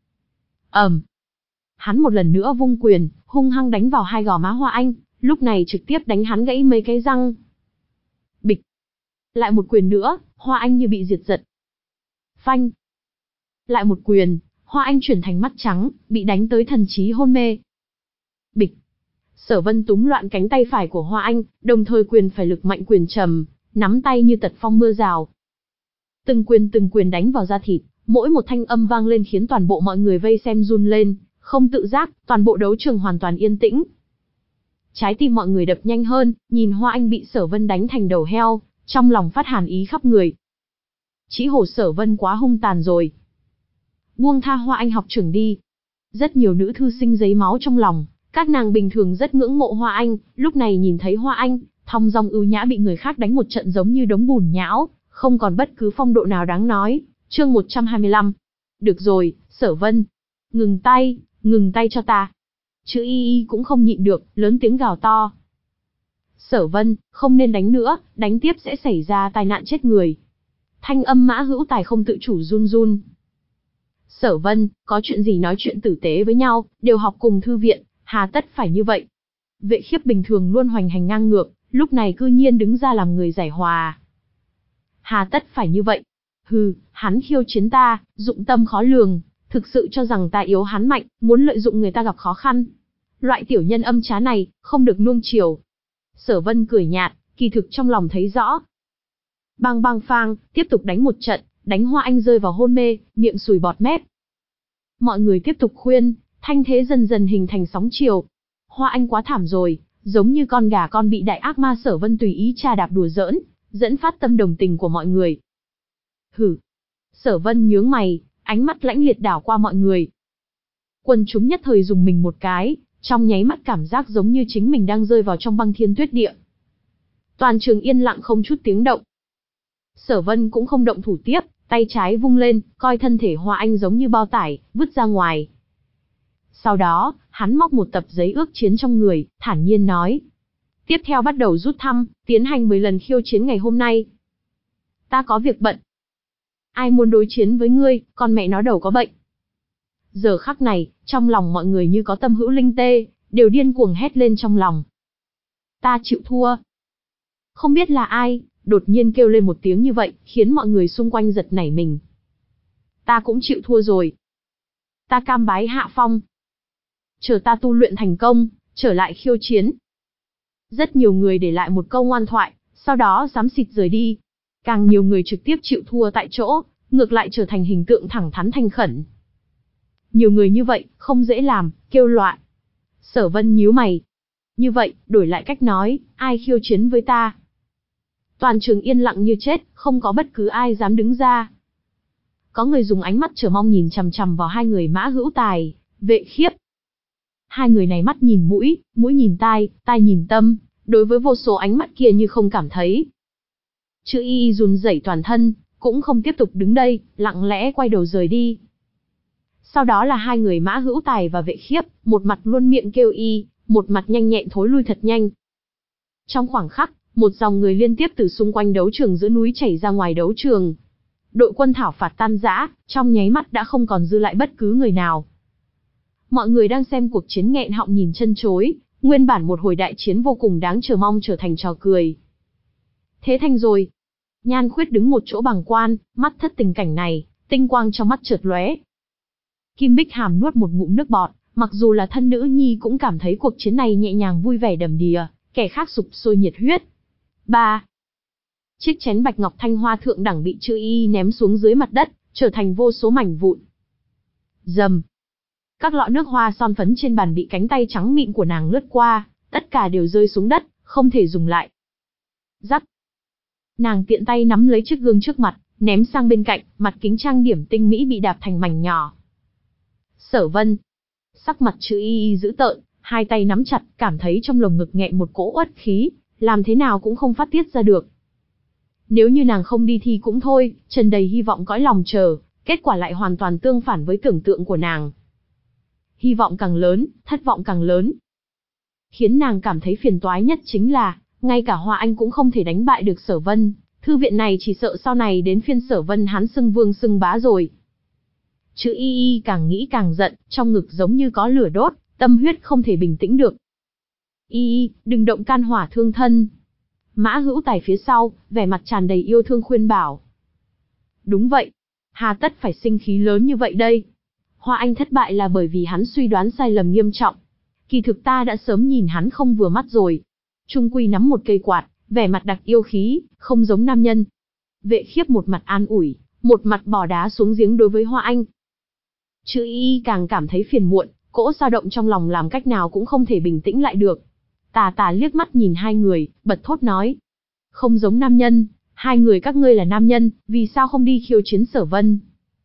ầm, um. Hắn một lần nữa vung quyền, hung hăng đánh vào hai gò má Hoa Anh, lúc này trực tiếp đánh hắn gãy mấy cái răng. Bịch. Lại một quyền nữa, Hoa Anh như bị diệt giật. Phanh. Lại một quyền, Hoa Anh chuyển thành mắt trắng, bị đánh tới thần trí hôn mê. Bịch. Sở Vân túm loạn cánh tay phải của Hoa Anh, đồng thời quyền phải lực mạnh quyền trầm, nắm tay như tật phong mưa rào. Từng quyền từng quyền đánh vào da thịt, mỗi một thanh âm vang lên khiến toàn bộ mọi người vây xem run lên, không tự giác, toàn bộ đấu trường hoàn toàn yên tĩnh. Trái tim mọi người đập nhanh hơn, nhìn Hoa Anh bị Sở Vân đánh thành đầu heo, trong lòng phát hàn ý khắp người. Chỉ hổ Sở Vân quá hung tàn rồi. Buông tha Hoa Anh học trưởng đi. Rất nhiều nữ thư sinh giấy máu trong lòng, các nàng bình thường rất ngưỡng mộ Hoa Anh, lúc này nhìn thấy Hoa Anh, thong dong ưu nhã bị người khác đánh một trận giống như đống bùn nhão, không còn bất cứ phong độ nào đáng nói. Chương một trăm hai mươi lăm. Được rồi, Sở Vân. Ngừng tay, ngừng tay cho ta. Chữ Y Y cũng không nhịn được, lớn tiếng gào to. Sở Vân, không nên đánh nữa, đánh tiếp sẽ xảy ra tai nạn chết người. Thanh âm Mã Hữu Tài không tự chủ run run. Sở Vân, có chuyện gì nói chuyện tử tế với nhau, đều học cùng thư viện, hà tất phải như vậy. Vệ Khiếp bình thường luôn hoành hành ngang ngược, lúc này cư nhiên đứng ra làm người giải hòa. Hà tất phải như vậy. Hừ, hắn khiêu chiến ta, dụng tâm khó lường, thực sự cho rằng ta yếu hắn mạnh, muốn lợi dụng người ta gặp khó khăn. Loại tiểu nhân âm trá này, không được nuông chiều. Sở Vân cười nhạt, kỳ thực trong lòng thấy rõ. Bang bang phang, tiếp tục đánh một trận, đánh Hoa Anh rơi vào hôn mê, miệng sùi bọt mép. Mọi người tiếp tục khuyên, thanh thế dần dần hình thành sóng chiều. Hoa Anh quá thảm rồi, giống như con gà con bị đại ác ma Sở Vân tùy ý trà đạp đùa giỡn, dẫn phát tâm đồng tình của mọi người. Hử. Sở Vân nhướng mày, ánh mắt lãnh liệt đảo qua mọi người. Quần chúng nhất thời dùng mình một cái, trong nháy mắt cảm giác giống như chính mình đang rơi vào trong băng thiên tuyết địa. Toàn trường yên lặng không chút tiếng động. Sở Vân cũng không động thủ tiếp, tay trái vung lên, coi thân thể Hoa Anh giống như bao tải, vứt ra ngoài. Sau đó, hắn móc một tập giấy ước chiến trong người, thản nhiên nói. Tiếp theo bắt đầu rút thăm, tiến hành mười lần khiêu chiến ngày hôm nay. Ta có việc bận. Ai muốn đối chiến với ngươi, con mẹ nó đầu có bệnh. Giờ khắc này, trong lòng mọi người như có tâm hữu linh tê, đều điên cuồng hét lên trong lòng. Ta chịu thua. Không biết là ai, đột nhiên kêu lên một tiếng như vậy, khiến mọi người xung quanh giật nảy mình. Ta cũng chịu thua rồi. Ta cam bái hạ phong. Chờ ta tu luyện thành công, trở lại khiêu chiến. Rất nhiều người để lại một câu ngoan thoại, sau đó xám xịt rời đi. Càng nhiều người trực tiếp chịu thua tại chỗ, ngược lại trở thành hình tượng thẳng thắn thành khẩn. Nhiều người như vậy, không dễ làm, kêu loạn. Sở Vân nhíu mày. Như vậy, đổi lại cách nói, ai khiêu chiến với ta? Toàn trường yên lặng như chết, không có bất cứ ai dám đứng ra. Có người dùng ánh mắt chờ mong nhìn chằm chằm vào hai người Mã Hữu Tài, Vệ Khiếp. Hai người này mắt nhìn mũi, mũi nhìn tai, tai nhìn tâm, đối với vô số ánh mắt kia như không cảm thấy. Chữ Y Y run rẩy toàn thân, cũng không tiếp tục đứng đây, lặng lẽ quay đầu rời đi. Sau đó là hai người Mã Hữu Tài và Vệ Khiếp, một mặt luôn miệng kêu y, một mặt nhanh nhẹn thối lui thật nhanh. Trong khoảng khắc, một dòng người liên tiếp từ xung quanh đấu trường giữa núi chảy ra ngoài đấu trường. Đội quân thảo phạt tan rã, trong nháy mắt đã không còn dư lại bất cứ người nào. Mọi người đang xem cuộc chiến nghẹn họng nhìn chân chối, nguyên bản một hồi đại chiến vô cùng đáng chờ mong trở thành trò cười. Thế thành rồi. Nhan Khuyết đứng một chỗ bàng quan, mắt thất tình cảnh này, tinh quang trong mắt chợt lóe. Kim Bích Hàm nuốt một ngụm nước bọt, mặc dù là thân nữ nhi cũng cảm thấy cuộc chiến này nhẹ nhàng vui vẻ đầm đìa, kẻ khác sục sôi nhiệt huyết. ba. Chiếc chén bạch ngọc thanh hoa thượng đẳng bị Chữ Y Y ném xuống dưới mặt đất, trở thành vô số mảnh vụn. Rầm. Các lọ nước hoa son phấn trên bàn bị cánh tay trắng mịn của nàng lướt qua, tất cả đều rơi xuống đất, không thể dùng lại. Rắc. Nàng tiện tay nắm lấy chiếc gương trước mặt, ném sang bên cạnh, mặt kính trang điểm tinh mỹ bị đạp thành mảnh nhỏ. Sở Vân. Sắc mặt Chữ Y Y dữ tợn, hai tay nắm chặt, cảm thấy trong lồng ngực nghẹn một cỗ uất khí, làm thế nào cũng không phát tiết ra được. Nếu như nàng không đi thì cũng thôi, tràn đầy hy vọng cõi lòng chờ, kết quả lại hoàn toàn tương phản với tưởng tượng của nàng. Hy vọng càng lớn, thất vọng càng lớn. Khiến nàng cảm thấy phiền toái nhất chính là, ngay cả Hoa Anh cũng không thể đánh bại được Sở Vân, thư viện này chỉ sợ sau này đến phiên Sở Vân hắn xưng vương xưng bá rồi. Chữ Y Y càng nghĩ càng giận, trong ngực giống như có lửa đốt, tâm huyết không thể bình tĩnh được. Y Y, đừng động can hỏa thương thân. Mã Hữu Tài phía sau, vẻ mặt tràn đầy yêu thương khuyên bảo. Đúng vậy, hà tất phải sinh khí lớn như vậy đây. Hoa Anh thất bại là bởi vì hắn suy đoán sai lầm nghiêm trọng. Kỳ thực ta đã sớm nhìn hắn không vừa mắt rồi. Trung Quy nắm một cây quạt, vẻ mặt đặc yêu khí, không giống nam nhân. Vệ Khiếp một mặt an ủi, một mặt bỏ đá xuống giếng đối với Hoa Anh. Chữ Y Y càng cảm thấy phiền muộn, cỗ dao động trong lòng làm cách nào cũng không thể bình tĩnh lại được. Tà Tà liếc mắt nhìn hai người, bật thốt nói. Không giống nam nhân, hai người các ngươi là nam nhân, vì sao không đi khiêu chiến Sở Vân?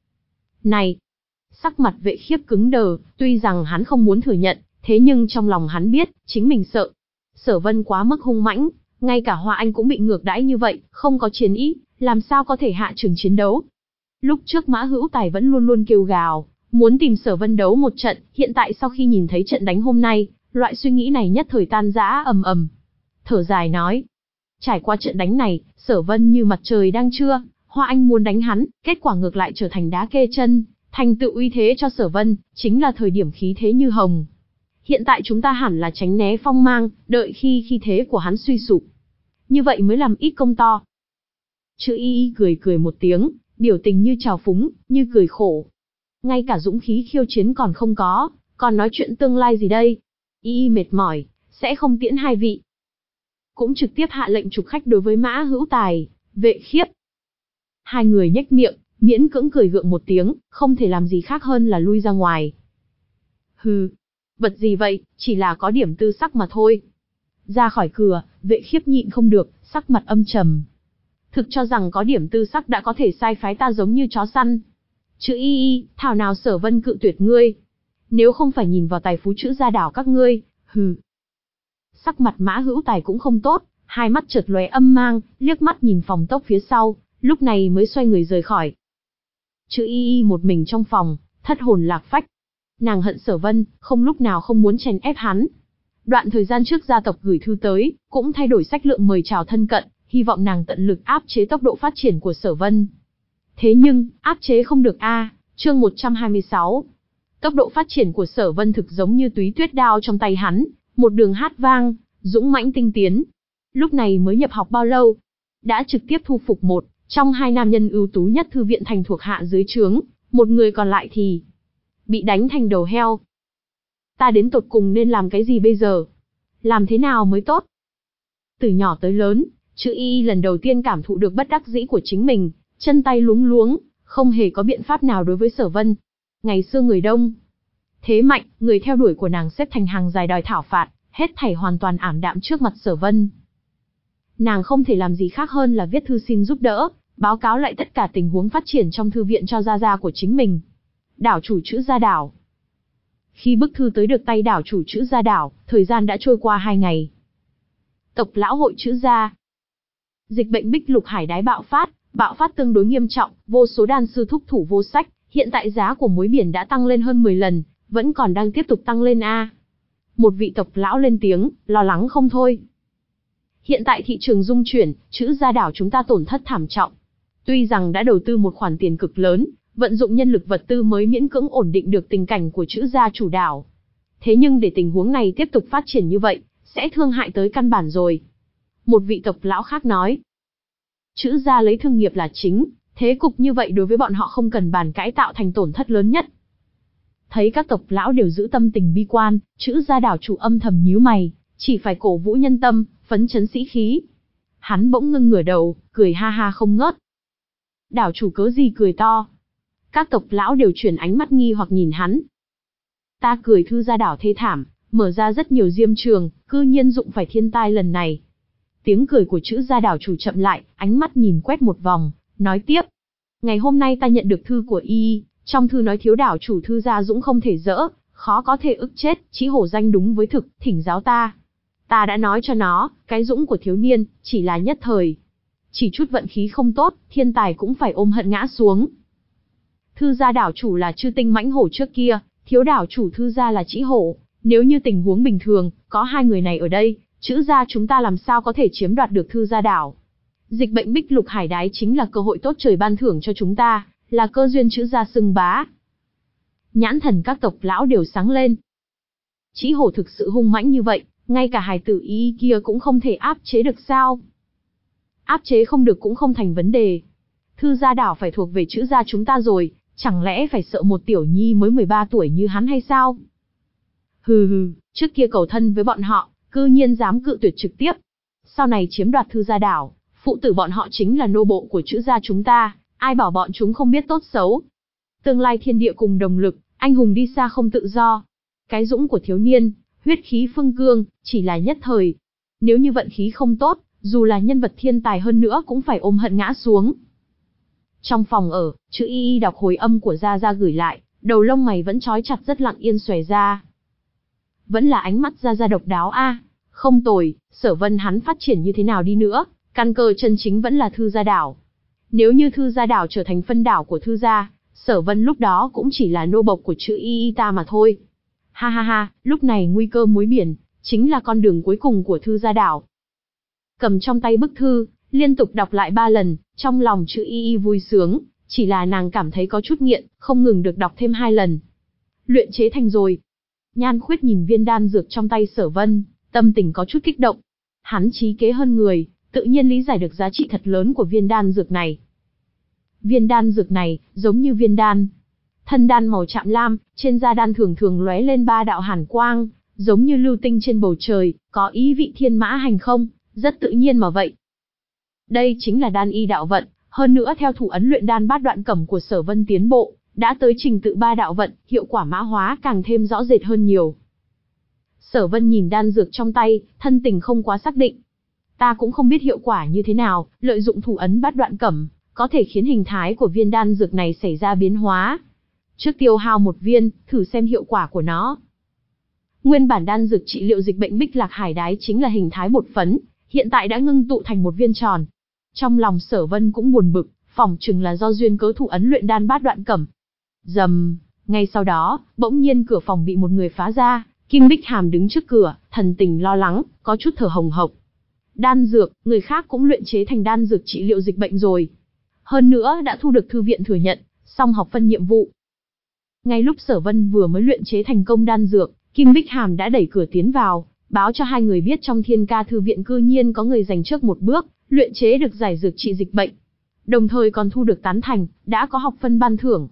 Này! Sắc mặt Vệ Khiếp cứng đờ, tuy rằng hắn không muốn thừa nhận, thế nhưng trong lòng hắn biết, chính mình sợ. Sở Vân quá mức hung mãnh, ngay cả Hoa Anh cũng bị ngược đãi như vậy, không có chiến ý, làm sao có thể hạ trừng chiến đấu. Lúc trước Mã Hữu Tài vẫn luôn luôn kêu gào, muốn tìm Sở Vân đấu một trận, hiện tại sau khi nhìn thấy trận đánh hôm nay, loại suy nghĩ này nhất thời tan rã ầm ầm. Thở dài nói, trải qua trận đánh này, Sở Vân như mặt trời đang trưa, Hoa Anh muốn đánh hắn, kết quả ngược lại trở thành đá kê chân, thành tựu uy thế cho Sở Vân, chính là thời điểm khí thế như hồng. Hiện tại chúng ta hẳn là tránh né phong mang, đợi khi khí thế của hắn suy sụp. Như vậy mới làm ít công to. Chữ Y Y cười cười một tiếng, biểu tình như trào phúng, như cười khổ. Ngay cả dũng khí khiêu chiến còn không có, còn nói chuyện tương lai gì đây? Y Y mệt mỏi, sẽ không tiễn hai vị. Cũng trực tiếp hạ lệnh trục khách đối với Mã Hữu Tài, Vệ Khiếp. Hai người nhếch miệng, miễn cưỡng cười gượng một tiếng, không thể làm gì khác hơn là lui ra ngoài. Hừ, vật gì vậy, chỉ là có điểm tư sắc mà thôi. Ra khỏi cửa, Vệ Khiếp nhịn không được, sắc mặt âm trầm. Thực cho rằng có điểm tư sắc đã có thể sai phái ta giống như chó săn. Chữ Y Y, thảo nào Sở Vân cự tuyệt ngươi. Nếu không phải nhìn vào tài phú chữ gia đảo các ngươi, hừ. Sắc mặt Mã Hữu Tài cũng không tốt, hai mắt chợt lóe âm mang, liếc mắt nhìn phòng tốc phía sau, lúc này mới xoay người rời khỏi. Chữ Y Y một mình trong phòng, thất hồn lạc phách. Nàng hận Sở Vân, không lúc nào không muốn chèn ép hắn. Đoạn thời gian trước gia tộc gửi thư tới, cũng thay đổi sách lượng mời chào thân cận, hy vọng nàng tận lực áp chế tốc độ phát triển của Sở Vân. Thế nhưng, áp chế không được a. À, chương một trăm hai mươi sáu. Tốc độ phát triển của Sở Vân thực giống như túy tuyết đao trong tay hắn, một đường hát vang, dũng mãnh tinh tiến. Lúc này mới nhập học bao lâu, đã trực tiếp thu phục một trong hai nam nhân ưu tú nhất thư viện thành thuộc hạ dưới trướng, một người còn lại thì bị đánh thành đầu heo. Ta đến tột cùng nên làm cái gì bây giờ? Làm thế nào mới tốt? Từ nhỏ tới lớn, Chữ Y Y lần đầu tiên cảm thụ được bất đắc dĩ của chính mình, chân tay luống luống, không hề có biện pháp nào đối với Sở Vân. Ngày xưa người đông thế mạnh, người theo đuổi của nàng xếp thành hàng dài đòi thảo phạt, hết thảy hoàn toàn ảm đạm trước mặt Sở Vân. Nàng không thể làm gì khác hơn là viết thư xin giúp đỡ, báo cáo lại tất cả tình huống phát triển trong thư viện cho gia gia của chính mình. Đảo chủ Chữ Gia Đảo. Khi bức thư tới được tay đảo chủ Chữ Gia Đảo, thời gian đã trôi qua hai ngày. Tộc lão hội Chữ Gia. Dịch bệnh Bích Lục Hải đái bạo phát, bạo phát tương đối nghiêm trọng, vô số đan sư thúc thủ vô sách, hiện tại giá của muối biển đã tăng lên hơn mười lần, vẫn còn đang tiếp tục tăng lên a. Một vị tộc lão lên tiếng, lo lắng không thôi. Hiện tại thị trường dung chuyển, Chữ Gia Đảo chúng ta tổn thất thảm trọng. Tuy rằng đã đầu tư một khoản tiền cực lớn, vận dụng nhân lực vật tư mới miễn cưỡng ổn định được tình cảnh của Chữ Gia chủ đảo. Thế nhưng để tình huống này tiếp tục phát triển như vậy, sẽ thương hại tới căn bản rồi. Một vị tộc lão khác nói. Chữ Gia lấy thương nghiệp là chính, thế cục như vậy đối với bọn họ không cần bàn cãi tạo thành tổn thất lớn nhất. Thấy các tộc lão đều giữ tâm tình bi quan, Chữ Gia đảo chủ âm thầm nhíu mày, chỉ phải cổ vũ nhân tâm, phấn chấn sĩ khí. Hắn bỗng ngưng ngửa đầu, cười ha ha không ngớt. Đảo chủ cớ gì cười to? Các tộc lão đều chuyển ánh mắt nghi hoặc nhìn hắn. Ta cười Thư Gia đảo thê thảm, mở ra rất nhiều diêm trường, cư nhiên dụng phải thiên tai lần này. Tiếng cười của Chữ Gia đảo chủ chậm lại, ánh mắt nhìn quét một vòng, nói tiếp. Ngày hôm nay ta nhận được thư của Y Y, trong thư nói thiếu đảo chủ Thư Gia Dũng không thể dỡ, khó có thể ức chết, chỉ hổ danh đúng với thực, thỉnh giáo ta. Ta đã nói cho nó, cái dũng của thiếu niên, chỉ là nhất thời. Chỉ chút vận khí không tốt, thiên tài cũng phải ôm hận ngã xuống. Thư gia đảo chủ là Chư Tinh Mãnh Hổ trước kia, thiếu đảo chủ Thư gia là Trĩ Hổ. Nếu như tình huống bình thường, có hai người này ở đây, Trữ gia chúng ta làm sao có thể chiếm đoạt được Thư gia đảo. Dịch bệnh Bích Lục Hải Đái chính là cơ hội tốt trời ban thưởng cho chúng ta, là cơ duyên Trữ gia xưng bá. Nhãn thần các tộc lão đều sáng lên. Trĩ Hổ thực sự hung mãnh như vậy, ngay cả hài tử y kia cũng không thể áp chế được sao? Áp chế không được cũng không thành vấn đề. Thư gia đảo phải thuộc về Trữ gia chúng ta rồi, chẳng lẽ phải sợ một tiểu nhi mới mười ba tuổi như hắn hay sao? Hừ hừ, trước kia cầu thân với bọn họ, cư nhiên dám cự tuyệt trực tiếp. Sau này chiếm đoạt Thư gia đảo, phụ tử bọn họ chính là nô bộ của Trữ gia chúng ta, ai bảo bọn chúng không biết tốt xấu. Tương lai thiên địa cùng đồng lực, anh hùng đi xa không tự do. Cái dũng của thiếu niên, huyết khí phương cương, chỉ là nhất thời. Nếu như vận khí không tốt, dù là nhân vật thiên tài hơn nữa cũng phải ôm hận ngã xuống. Trong phòng ở, Chữ Y Y đọc hồi âm của Gia Gia gửi lại, đầu lông mày vẫn trói chặt rất lặng yên xòe ra. Vẫn là ánh mắt Gia Gia độc đáo a, không tồi, Sở Vân hắn phát triển như thế nào đi nữa, căn cơ chân chính vẫn là Thư gia đảo. Nếu như Thư gia đảo trở thành phân đảo của Thư gia, Sở Vân lúc đó cũng chỉ là nô bộc của Chữ Y Y ta mà thôi. Ha ha ha, lúc này nguy cơ muối biển, chính là con đường cuối cùng của Thư gia đảo. Cầm trong tay bức thư, liên tục đọc lại ba lần, trong lòng Chữ Y Y vui sướng, chỉ là nàng cảm thấy có chút nghiện, không ngừng được đọc thêm hai lần. Luyện chế thành rồi. Nhan Khuyết nhìn viên đan dược trong tay Sở Vân, tâm tình có chút kích động. Hắn trí kế hơn người, tự nhiên lý giải được giá trị thật lớn của viên đan dược này. Viên đan dược này, giống như viên đan. Thân đan màu chạm lam, trên da đan thường thường lóe lên ba đạo hàn quang, giống như lưu tinh trên bầu trời, có ý vị thiên mã hành không, rất tự nhiên mà vậy. Đây chính là đan y đạo vận, hơn nữa theo thủ ấn luyện đan bát đoạn cẩm của Sở Vân tiến bộ, đã tới trình tự ba đạo vận, hiệu quả mã hóa càng thêm rõ rệt hơn nhiều. Sở Vân nhìn đan dược trong tay, thân tình không quá xác định. Ta cũng không biết hiệu quả như thế nào, lợi dụng thủ ấn bát đoạn cẩm, có thể khiến hình thái của viên đan dược này xảy ra biến hóa. Trước tiêu hao một viên, thử xem hiệu quả của nó. Nguyên bản đan dược trị liệu dịch bệnh Bích Lạc Hải Đái chính là hình thái bột phấn, hiện tại đã ngưng tụ thành một viên tròn. Trong lòng Sở Vân cũng buồn bực, phỏng chừng là do duyên cớ thủ ấn luyện đan bát đoạn cẩm. Rầm, ngay sau đó, bỗng nhiên cửa phòng bị một người phá ra, Kim Bích Hàm đứng trước cửa, thần tình lo lắng, có chút thở hồng hộc. Đan dược, người khác cũng luyện chế thành đan dược trị liệu dịch bệnh rồi. Hơn nữa đã thu được thư viện thừa nhận, xong học phân nhiệm vụ. Ngay lúc Sở Vân vừa mới luyện chế thành công đan dược, Kim Bích Hàm đã đẩy cửa tiến vào, báo cho hai người biết trong Thiên Ca thư viện cư nhiên có người giành trước một bước, luyện chế được giải dược trị dịch bệnh. Đồng thời còn thu được tán thành, đã có học phân ban thưởng.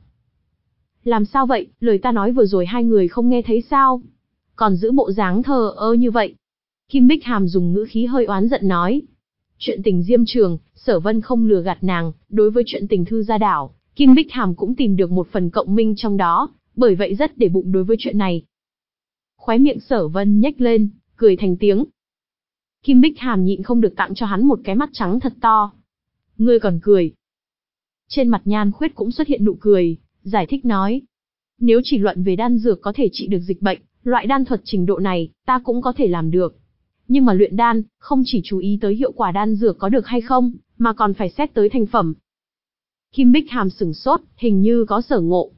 Làm sao vậy, lời ta nói vừa rồi hai người không nghe thấy sao? Còn giữ bộ dáng thờ ơ như vậy. Kim Bích Hàm dùng ngữ khí hơi oán giận nói. Chuyện tình Diêm Trường, Sở Vân không lừa gạt nàng, đối với chuyện tình Thư gia đảo, Kim Bích Hàm cũng tìm được một phần cộng minh trong đó, bởi vậy rất để bụng đối với chuyện này. Khóe miệng Sở Vân nhếch lên, cười thành tiếng. Kim Bích Hàm nhịn không được tặng cho hắn một cái mắt trắng thật to. Ngươi còn cười. Trên mặt Nhan Khuyết cũng xuất hiện nụ cười, giải thích nói. Nếu chỉ luận về đan dược có thể trị được dịch bệnh, loại đan thuật trình độ này, ta cũng có thể làm được. Nhưng mà luyện đan, không chỉ chú ý tới hiệu quả đan dược có được hay không, mà còn phải xét tới thành phẩm. Kim Bích Hàm sửng sốt, hình như có sở ngộ.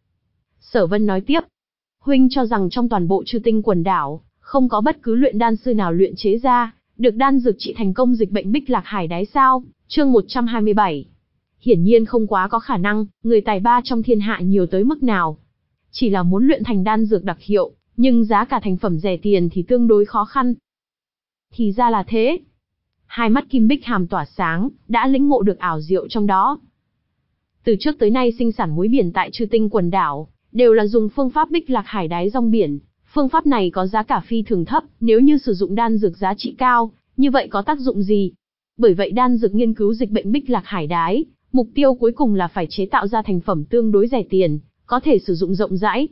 Sở Vân nói tiếp. Huynh cho rằng trong toàn bộ Chư Tinh quần đảo, không có bất cứ luyện đan sư nào luyện chế ra, được đan dược trị thành công dịch bệnh Bích Lạc Hải Đái sao? Chương một trăm hai mươi bảy. Hiển nhiên không quá có khả năng, người tài ba trong thiên hạ nhiều tới mức nào. Chỉ là muốn luyện thành đan dược đặc hiệu, nhưng giá cả thành phẩm rẻ tiền thì tương đối khó khăn. Thì ra là thế. Hai mắt Kim Bích Hàm tỏa sáng, đã lĩnh ngộ được ảo diệu trong đó. Từ trước tới nay sinh sản muối biển tại Chư Tinh quần đảo, đều là dùng phương pháp Bích Lạc Hải Đái rong biển. Phương pháp này có giá cả phi thường thấp, nếu như sử dụng đan dược giá trị cao, như vậy có tác dụng gì? Bởi vậy đan dược nghiên cứu dịch bệnh Bích Lạc Hải Đái, mục tiêu cuối cùng là phải chế tạo ra thành phẩm tương đối rẻ tiền, có thể sử dụng rộng rãi.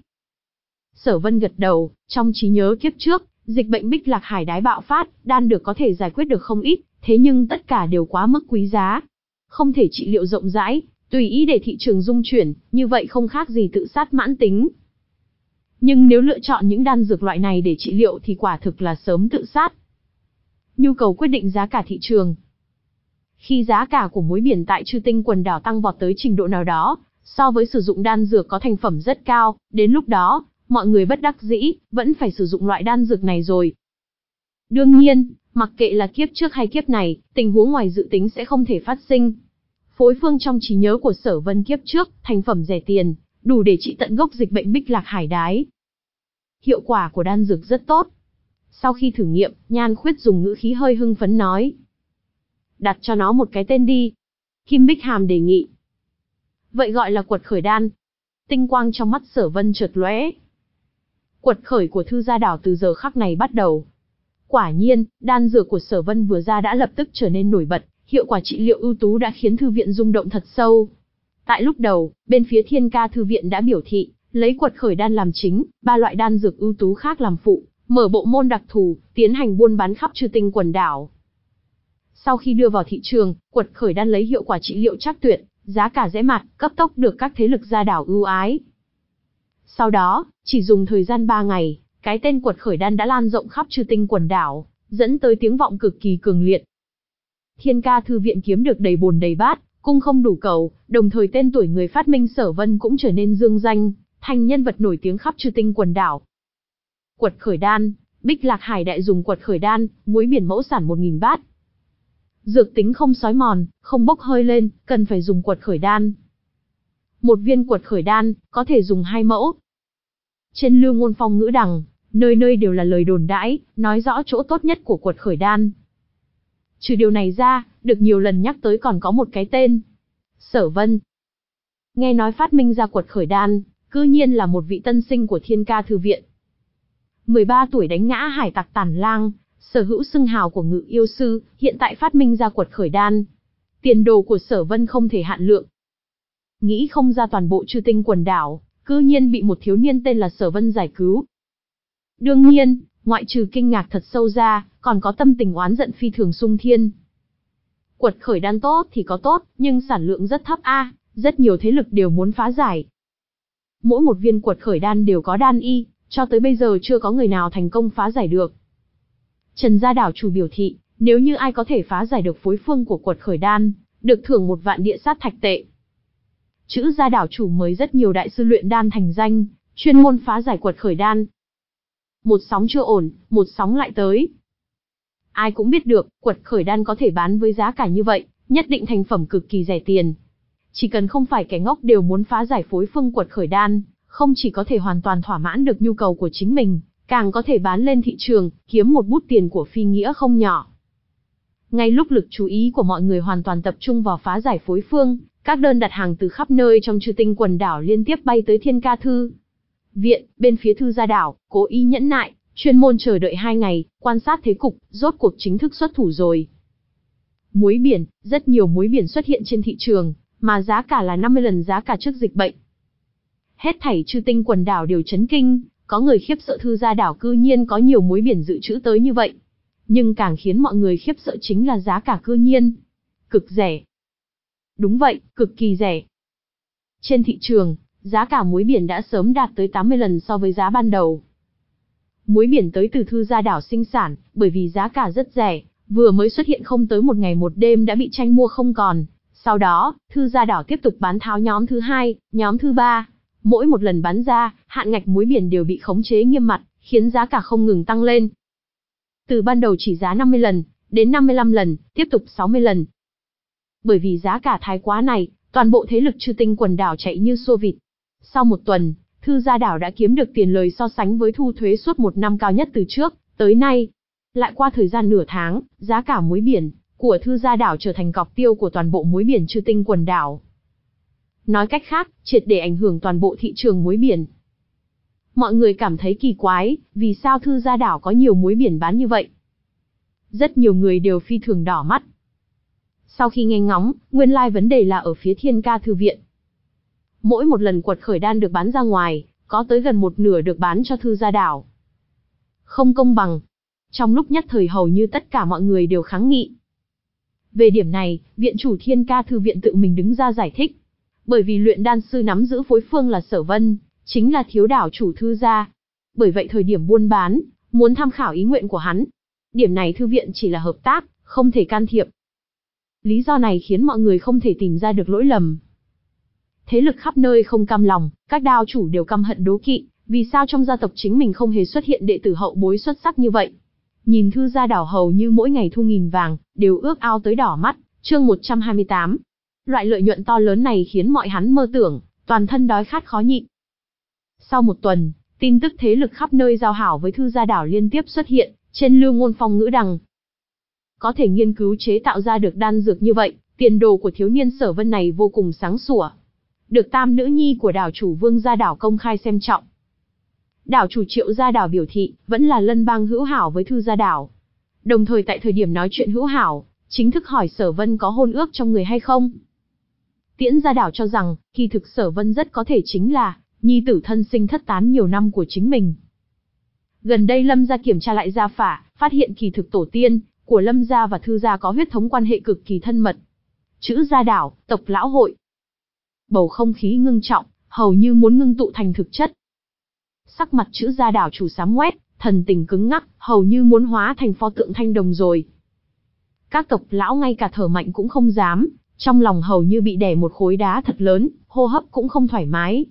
Sở Vân gật đầu, trong trí nhớ kiếp trước, dịch bệnh Bích Lạc Hải Đái bạo phát, đan dược có thể giải quyết được không ít, thế nhưng tất cả đều quá mức quý giá. Không thể trị liệu rộng rãi, tùy ý để thị trường dung chuyển, như vậy không khác gì tự sát mãn tính. Nhưng nếu lựa chọn những đan dược loại này để trị liệu thì quả thực là sớm tự sát. Nhu cầu quyết định giá cả thị trường. Khi giá cả của muối biển tại Chư Tinh quần đảo tăng vọt tới trình độ nào đó, So với sử dụng đan dược có thành phẩm rất cao, đến lúc đó, mọi người bất đắc dĩ, vẫn phải sử dụng loại đan dược này rồi. Đương nhiên, mặc kệ là kiếp trước hay kiếp này, tình huống ngoài dự tính sẽ không thể phát sinh. Phối phương trong trí nhớ của Sở Vân kiếp trước, thành phẩm rẻ tiền, đủ để trị tận gốc dịch bệnh Bích Lạc Hải đái. Hiệu quả của đan dược rất tốt. Sau khi thử nghiệm, Nhan Khuyết dùng ngữ khí hơi hưng phấn nói. Đặt cho nó một cái tên đi. Kim Bích Hàm đề nghị. Vậy gọi là quật khởi đan. Tinh quang trong mắt Sở Vân chợt lóe. Quật khởi của Thư Gia Đảo từ giờ khắc này bắt đầu. Quả nhiên, đan dược của Sở Vân vừa ra đã lập tức trở nên nổi bật, hiệu quả trị liệu ưu tú đã khiến thư viện rung động thật sâu. Tại lúc đầu, bên phía Thiên Ca thư viện đã biểu thị, lấy quật khởi đan làm chính, ba loại đan dược ưu tú khác làm phụ, mở bộ môn đặc thù, tiến hành buôn bán khắp Chư Tinh quần đảo. Sau khi đưa vào thị trường, quật khởi đan lấy hiệu quả trị liệu chắc tuyệt, giá cả rẻ mạt, cấp tốc được các thế lực gia đảo ưu ái. Sau đó, chỉ dùng thời gian ba ngày, cái tên quật khởi đan đã lan rộng khắp Chư Tinh quần đảo, dẫn tới tiếng vọng cực kỳ cường liệt. Thiên Ca thư viện kiếm được đầy bồn đầy bát, cung không đủ cầu, đồng thời tên tuổi người phát minh Sở Vân cũng trở nên dương danh, thành nhân vật nổi tiếng khắp Chư Tinh quần đảo. Quật khởi đan, Bích Lạc Hải đại dùng quật khởi đan, muối biển mẫu sản một nghìn bát. Dược tính không xói mòn, không bốc hơi lên, cần phải dùng quật khởi đan. Một viên quật khởi đan, có thể dùng hai mẫu. Trên Lưu Ngôn Phong ngữ đằng, nơi nơi đều là lời đồn đãi, nói rõ chỗ tốt nhất của quật khởi đan. Trừ điều này ra, được nhiều lần nhắc tới còn có một cái tên. Sở Vân. Nghe nói phát minh ra quật khởi đan, cư nhiên là một vị tân sinh của Thiên Ca thư viện. mười ba tuổi đánh ngã hải tặc Tản Lang, sở hữu xưng hào của Ngự yêu sư, hiện tại phát minh ra quật khởi đan. Tiền đồ của Sở Vân không thể hạn lượng. Nghĩ không ra toàn bộ Chư Tinh quần đảo, cư nhiên bị một thiếu niên tên là Sở Vân giải cứu. Đương nhiên, ngoại trừ kinh ngạc thật sâu ra, còn có tâm tình oán giận phi thường sung thiên. Quật khởi đan tốt thì có tốt, nhưng sản lượng rất thấp a, rất nhiều thế lực đều muốn phá giải. Mỗi một viên quật khởi đan đều có đan y, cho tới bây giờ chưa có người nào thành công phá giải được. Trần Gia đảo chủ biểu thị, nếu như ai có thể phá giải được phối phương của quật khởi đan, được thưởng một vạn địa sát thạch tệ. Chữ Gia đảo chủ mời rất nhiều đại sư luyện đan thành danh, chuyên môn phá giải quật khởi đan. Một sóng chưa ổn, một sóng lại tới. Ai cũng biết được, quật khởi đan có thể bán với giá cả như vậy, nhất định thành phẩm cực kỳ rẻ tiền. Chỉ cần không phải kẻ ngốc đều muốn phá giải phối phương quật khởi đan, không chỉ có thể hoàn toàn thỏa mãn được nhu cầu của chính mình, càng có thể bán lên thị trường, kiếm một bút tiền của phi nghĩa không nhỏ. Ngay lúc lực chú ý của mọi người hoàn toàn tập trung vào phá giải phối phương, các đơn đặt hàng từ khắp nơi trong Chư Tinh quần đảo liên tiếp bay tới Thiên Ca thư viện, bên phía Thư Gia đảo, cố ý nhẫn nại, chuyên môn chờ đợi hai ngày, quan sát thế cục, rốt cuộc chính thức xuất thủ rồi. Muối biển, rất nhiều muối biển xuất hiện trên thị trường, mà giá cả là năm mươi lần giá cả trước dịch bệnh. Hết thảy Chư Tinh quần đảo đều chấn kinh, có người khiếp sợ Thư Gia đảo cư nhiên có nhiều muối biển dự trữ tới như vậy. Nhưng càng khiến mọi người khiếp sợ chính là giá cả cư nhiên cực rẻ. Đúng vậy, cực kỳ rẻ. Trên thị trường, giá cả muối biển đã sớm đạt tới tám mươi lần so với giá ban đầu. Muối biển tới từ Thư Gia đảo sinh sản, bởi vì giá cả rất rẻ, vừa mới xuất hiện không tới một ngày một đêm đã bị tranh mua không còn. Sau đó, Thư Gia đảo tiếp tục bán tháo nhóm thứ hai, nhóm thứ ba. Mỗi một lần bán ra, hạn ngạch muối biển đều bị khống chế nghiêm mật, khiến giá cả không ngừng tăng lên. Từ ban đầu chỉ giá năm mươi lần, đến năm mươi lăm lần, tiếp tục sáu mươi lần. Bởi vì giá cả thái quá này, toàn bộ thế lực Chư Tinh quần đảo chạy như xua vịt. Sau một tuần, Thư Gia đảo đã kiếm được tiền lời so sánh với thu thuế suốt một năm cao nhất từ trước tới nay. Lại qua thời gian nửa tháng, giá cả muối biển của Thư Gia đảo trở thành cọc tiêu của toàn bộ muối biển Chư Tinh quần đảo. Nói cách khác, triệt để ảnh hưởng toàn bộ thị trường muối biển. Mọi người cảm thấy kỳ quái, vì sao Thư Gia đảo có nhiều muối biển bán như vậy? Rất nhiều người đều phi thường đỏ mắt. Sau khi nghe ngóng, nguyên lai vấn đề là ở phía Thiên Ca thư viện. Mỗi một lần quật khởi đan được bán ra ngoài, có tới gần một nửa được bán cho Thư Gia đảo. Không công bằng. Trong lúc nhất thời hầu như tất cả mọi người đều kháng nghị. Về điểm này, viện chủ Thiên Ca thư viện tự mình đứng ra giải thích. Bởi vì luyện đan sư nắm giữ phối phương là Sở Vân, chính là thiếu đảo chủ Thư Gia. Bởi vậy thời điểm buôn bán, muốn tham khảo ý nguyện của hắn. Điểm này thư viện chỉ là hợp tác, không thể can thiệp. Lý do này khiến mọi người không thể tìm ra được lỗi lầm. Thế lực khắp nơi không cam lòng, các đao chủ đều căm hận đố kỵ, vì sao trong gia tộc chính mình không hề xuất hiện đệ tử hậu bối xuất sắc như vậy. Nhìn Thư gia đảo hầu như mỗi ngày thu nghìn vàng, đều ước ao tới đỏ mắt. Chương một trăm hai mươi tám. Loại lợi nhuận to lớn này khiến mọi hắn mơ tưởng, toàn thân đói khát khó nhịn. Sau một tuần, tin tức thế lực khắp nơi giao hảo với Thư gia đảo liên tiếp xuất hiện, trên Lưu Ngôn Phong ngữ đằng. Có thể nghiên cứu chế tạo ra được đan dược như vậy, tiền đồ của thiếu niên Sở Vân này vô cùng sáng sủa. Được tam nữ nhi của đảo chủ Vương gia đảo công khai xem trọng. Đảo chủ Triệu gia đảo biểu thị, vẫn là lân bang hữu hảo với Thư gia đảo. Đồng thời tại thời điểm nói chuyện hữu hảo, chính thức hỏi Sở Vân có hôn ước trong người hay không. Tiễn gia đảo cho rằng, kỳ thực Sở Vân rất có thể chính là nhi tử thân sinh thất tán nhiều năm của chính mình. Gần đây Lâm gia kiểm tra lại gia phả, phát hiện kỳ thực tổ tiên của Lâm gia và Thư gia có huyết thống quan hệ cực kỳ thân mật. Chữ gia đảo, tộc lão hội. Bầu không khí ngưng trọng, hầu như muốn ngưng tụ thành thực chất. Sắc mặt chữ gia đảo chủ xám ngoét, thần tình cứng ngắc, hầu như muốn hóa thành pho tượng thanh đồng rồi. Các tộc lão ngay cả thở mạnh cũng không dám, trong lòng hầu như bị đè một khối đá thật lớn, hô hấp cũng không thoải mái.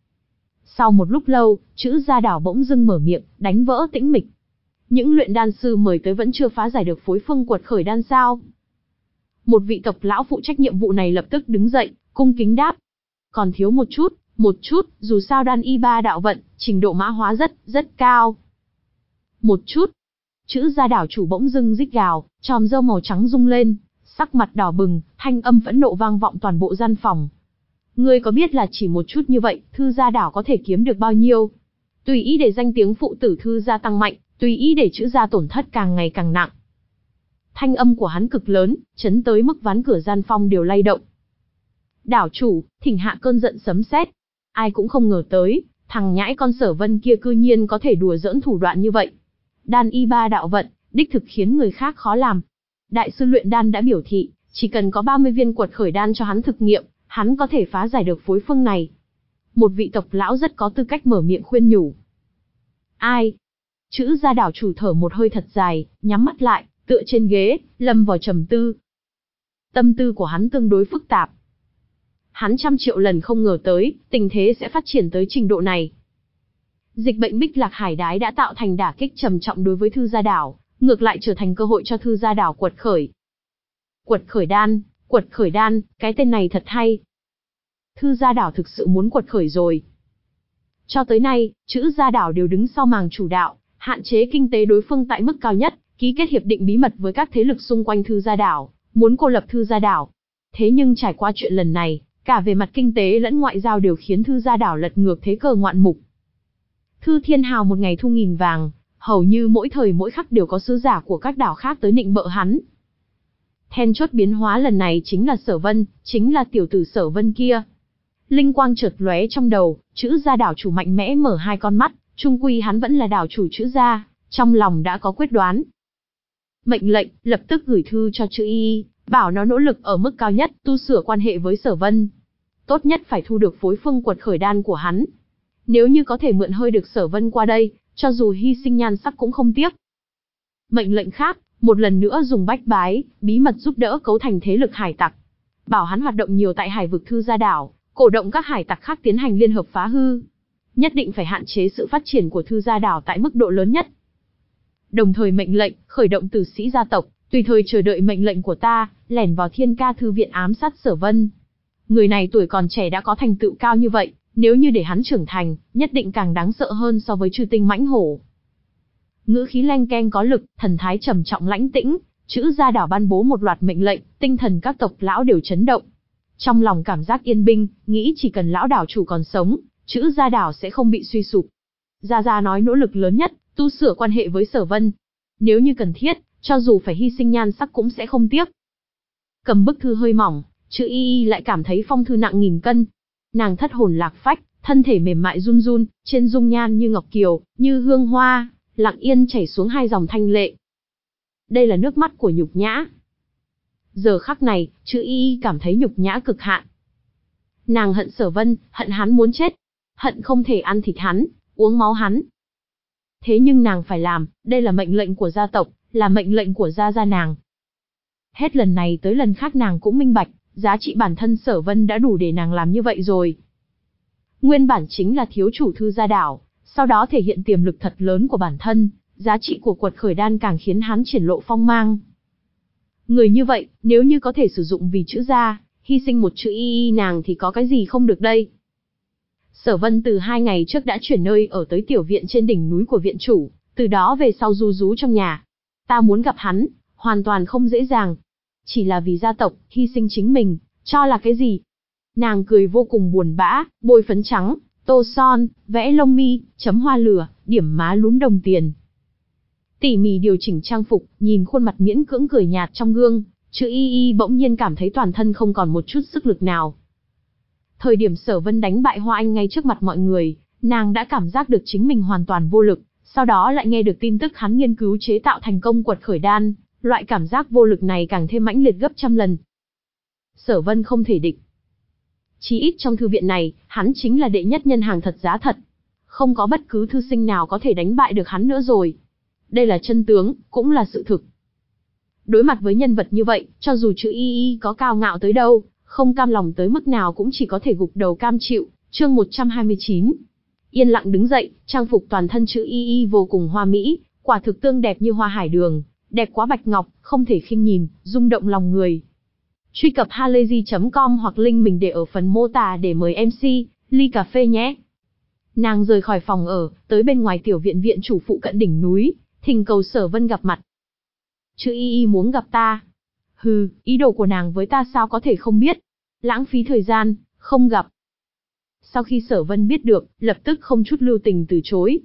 Sau một lúc lâu, chữ gia đảo bỗng dưng mở miệng, đánh vỡ tĩnh mịch. Những luyện đan sư mời tới vẫn chưa phá giải được phối phương quật khởi đan sao? Một vị tộc lão phụ trách nhiệm vụ này lập tức đứng dậy, cung kính đáp. Còn thiếu một chút, một chút, dù sao đan y ba đạo vận, trình độ mã hóa rất, rất cao. Một chút. Chữ gia đảo chủ bỗng dưng rít gào, tròm râu màu trắng rung lên, sắc mặt đỏ bừng, thanh âm phẫn nộ vang vọng toàn bộ gian phòng. Ngươi có biết là chỉ một chút như vậy, Thư gia đảo có thể kiếm được bao nhiêu? Tùy ý để danh tiếng phụ tử Thư gia tăng mạnh, tùy ý để chữ gia tổn thất càng ngày càng nặng. Thanh âm của hắn cực lớn, chấn tới mức ván cửa gian phòng đều lay động. Đảo chủ, thỉnh hạ cơn giận sấm sét. Ai cũng không ngờ tới, thằng nhãi con Sở Vân kia cư nhiên có thể đùa giỡn thủ đoạn như vậy. Đan y ba đạo vận, đích thực khiến người khác khó làm. Đại sư luyện đan đã biểu thị, chỉ cần có ba mươi viên quật khởi đan cho hắn thực nghiệm, hắn có thể phá giải được phối phương này. Một vị tộc lão rất có tư cách mở miệng khuyên nhủ. Ai? Chữ gia đảo chủ thở một hơi thật dài, nhắm mắt lại, tựa trên ghế, lâm vào trầm tư. Tâm tư của hắn tương đối phức tạp. Hắn trăm triệu lần không ngờ tới, tình thế sẽ phát triển tới trình độ này. Dịch bệnh Bích Lạc Hải Đái đã tạo thành đả kích trầm trọng đối với Thư gia đảo, ngược lại trở thành cơ hội cho Thư gia đảo quật khởi. Quật khởi đan, quật khởi đan, cái tên này thật hay. Thư gia đảo thực sự muốn quật khởi rồi. Cho tới nay, chữ gia đảo đều đứng sau màn chủ đạo, hạn chế kinh tế đối phương tại mức cao nhất, ký kết hiệp định bí mật với các thế lực xung quanh Thư gia đảo, muốn cô lập Thư gia đảo. Thế nhưng trải qua chuyện lần này, cả về mặt kinh tế lẫn ngoại giao đều khiến Thư gia đảo lật ngược thế cờ ngoạn mục. Thư Thiên Hào một ngày thu nghìn vàng, hầu như mỗi thời mỗi khắc đều có sứ giả của các đảo khác tới nịnh bợ hắn. Then chốt biến hóa lần này chính là Sở Vân, chính là tiểu tử Sở Vân kia. Linh quang chợt lóe trong đầu, chữ gia đảo chủ mạnh mẽ mở hai con mắt, chung quy hắn vẫn là đảo chủ chữ gia, trong lòng đã có quyết đoán. Mệnh lệnh, lập tức gửi thư cho chữ Y, bảo nó nỗ lực ở mức cao nhất, tu sửa quan hệ với Sở Vân. Tốt nhất phải thu được phối phương quật khởi đan của hắn. Nếu như có thể mượn hơi được Sở Vân qua đây, cho dù hy sinh nhan sắc cũng không tiếc. Mệnh lệnh khác, một lần nữa dùng bách bái, bí mật giúp đỡ cấu thành thế lực hải tặc. Bảo hắn hoạt động nhiều tại hải vực Thư gia đảo, cổ động các hải tặc khác tiến hành liên hợp phá hư. Nhất định phải hạn chế sự phát triển của Thư gia đảo tại mức độ lớn nhất. Đồng thời mệnh lệnh, khởi động tử sĩ gia tộc, tùy thời chờ đợi mệnh lệnh của ta, lẻn vào Thiên Ca thư viện ám sát Sở Vân. Người này tuổi còn trẻ đã có thành tựu cao như vậy, nếu như để hắn trưởng thành, nhất định càng đáng sợ hơn so với Chư Tinh Mãnh Hổ. Ngữ khí leng keng có lực, thần thái trầm trọng lãnh tĩnh, chữ gia đảo ban bố một loạt mệnh lệnh, tinh thần các tộc lão đều chấn động. Trong lòng cảm giác yên bình, nghĩ chỉ cần lão đảo chủ còn sống, chữ gia đảo sẽ không bị suy sụp. Gia Gia nói nỗ lực lớn nhất, tu sửa quan hệ với Sở Vân. Nếu như cần thiết, cho dù phải hy sinh nhan sắc cũng sẽ không tiếc. Cầm bức thư hơi mỏng, chữ Y Y lại cảm thấy phong thư nặng nghìn cân. Nàng thất hồn lạc phách, thân thể mềm mại run run, trên dung nhan như ngọc kiều, như hương hoa, lặng yên chảy xuống hai dòng thanh lệ. Đây là nước mắt của nhục nhã. Giờ khắc này, chữ Y Y cảm thấy nhục nhã cực hạn. Nàng hận Sở Vân, hận hắn muốn chết, hận không thể ăn thịt hắn, uống máu hắn. Thế nhưng nàng phải làm, đây là mệnh lệnh của gia tộc, là mệnh lệnh của gia gia nàng. Hết lần này tới lần khác nàng cũng minh bạch, giá trị bản thân Sở Vân đã đủ để nàng làm như vậy rồi. Nguyên bản chính là thiếu chủ Thư Gia Đảo, sau đó thể hiện tiềm lực thật lớn của bản thân, giá trị của quật khởi đan càng khiến hắn triển lộ phong mang. Người như vậy, nếu như có thể sử dụng vì chữ gia, hy sinh một chữ y y nàng thì có cái gì không được đây. Sở Vân từ hai ngày trước đã chuyển nơi ở tới tiểu viện trên đỉnh núi của viện chủ, từ đó về sau ru rú trong nhà. Ta muốn gặp hắn, hoàn toàn không dễ dàng. Chỉ là vì gia tộc, hy sinh chính mình, cho là cái gì? Nàng cười vô cùng buồn bã, bôi phấn trắng, tô son, vẽ lông mi, chấm hoa lửa, điểm má lúm đồng tiền. Tỉ mỉ điều chỉnh trang phục, nhìn khuôn mặt miễn cưỡng cười nhạt trong gương, chữ y y bỗng nhiên cảm thấy toàn thân không còn một chút sức lực nào. Thời điểm Sở Vân đánh bại Hoa Anh ngay trước mặt mọi người, nàng đã cảm giác được chính mình hoàn toàn vô lực, sau đó lại nghe được tin tức hắn nghiên cứu chế tạo thành công quật khởi đan, loại cảm giác vô lực này càng thêm mãnh liệt gấp trăm lần. Sở Vân không thể địch. Chí ít trong thư viện này, hắn chính là đệ nhất nhân hàng thật giá thật. Không có bất cứ thư sinh nào có thể đánh bại được hắn nữa rồi. Đây là chân tướng, cũng là sự thực. Đối mặt với nhân vật như vậy, cho dù chữ y y có cao ngạo tới đâu, không cam lòng tới mức nào cũng chỉ có thể gục đầu cam chịu. Chương một trăm hai mươi chín. Yên lặng đứng dậy, trang phục toàn thân chữ y y vô cùng hoa mỹ, quả thực tương đẹp như hoa hải đường, đẹp quá bạch ngọc, không thể khinh nhìn, rung động lòng người. Truy cập halayzi chấm com hoặc link mình để ở phần mô tả để mời em xê, ly cà phê nhé. Nàng rời khỏi phòng ở, tới bên ngoài tiểu viện viện chủ phụ cận đỉnh núi, thỉnh cầu Sở Vân gặp mặt. Chữ y y muốn gặp ta. Hừ, ý đồ của nàng với ta sao có thể không biết. Lãng phí thời gian, không gặp. Sau khi Sở Vân biết được, lập tức không chút lưu tình từ chối.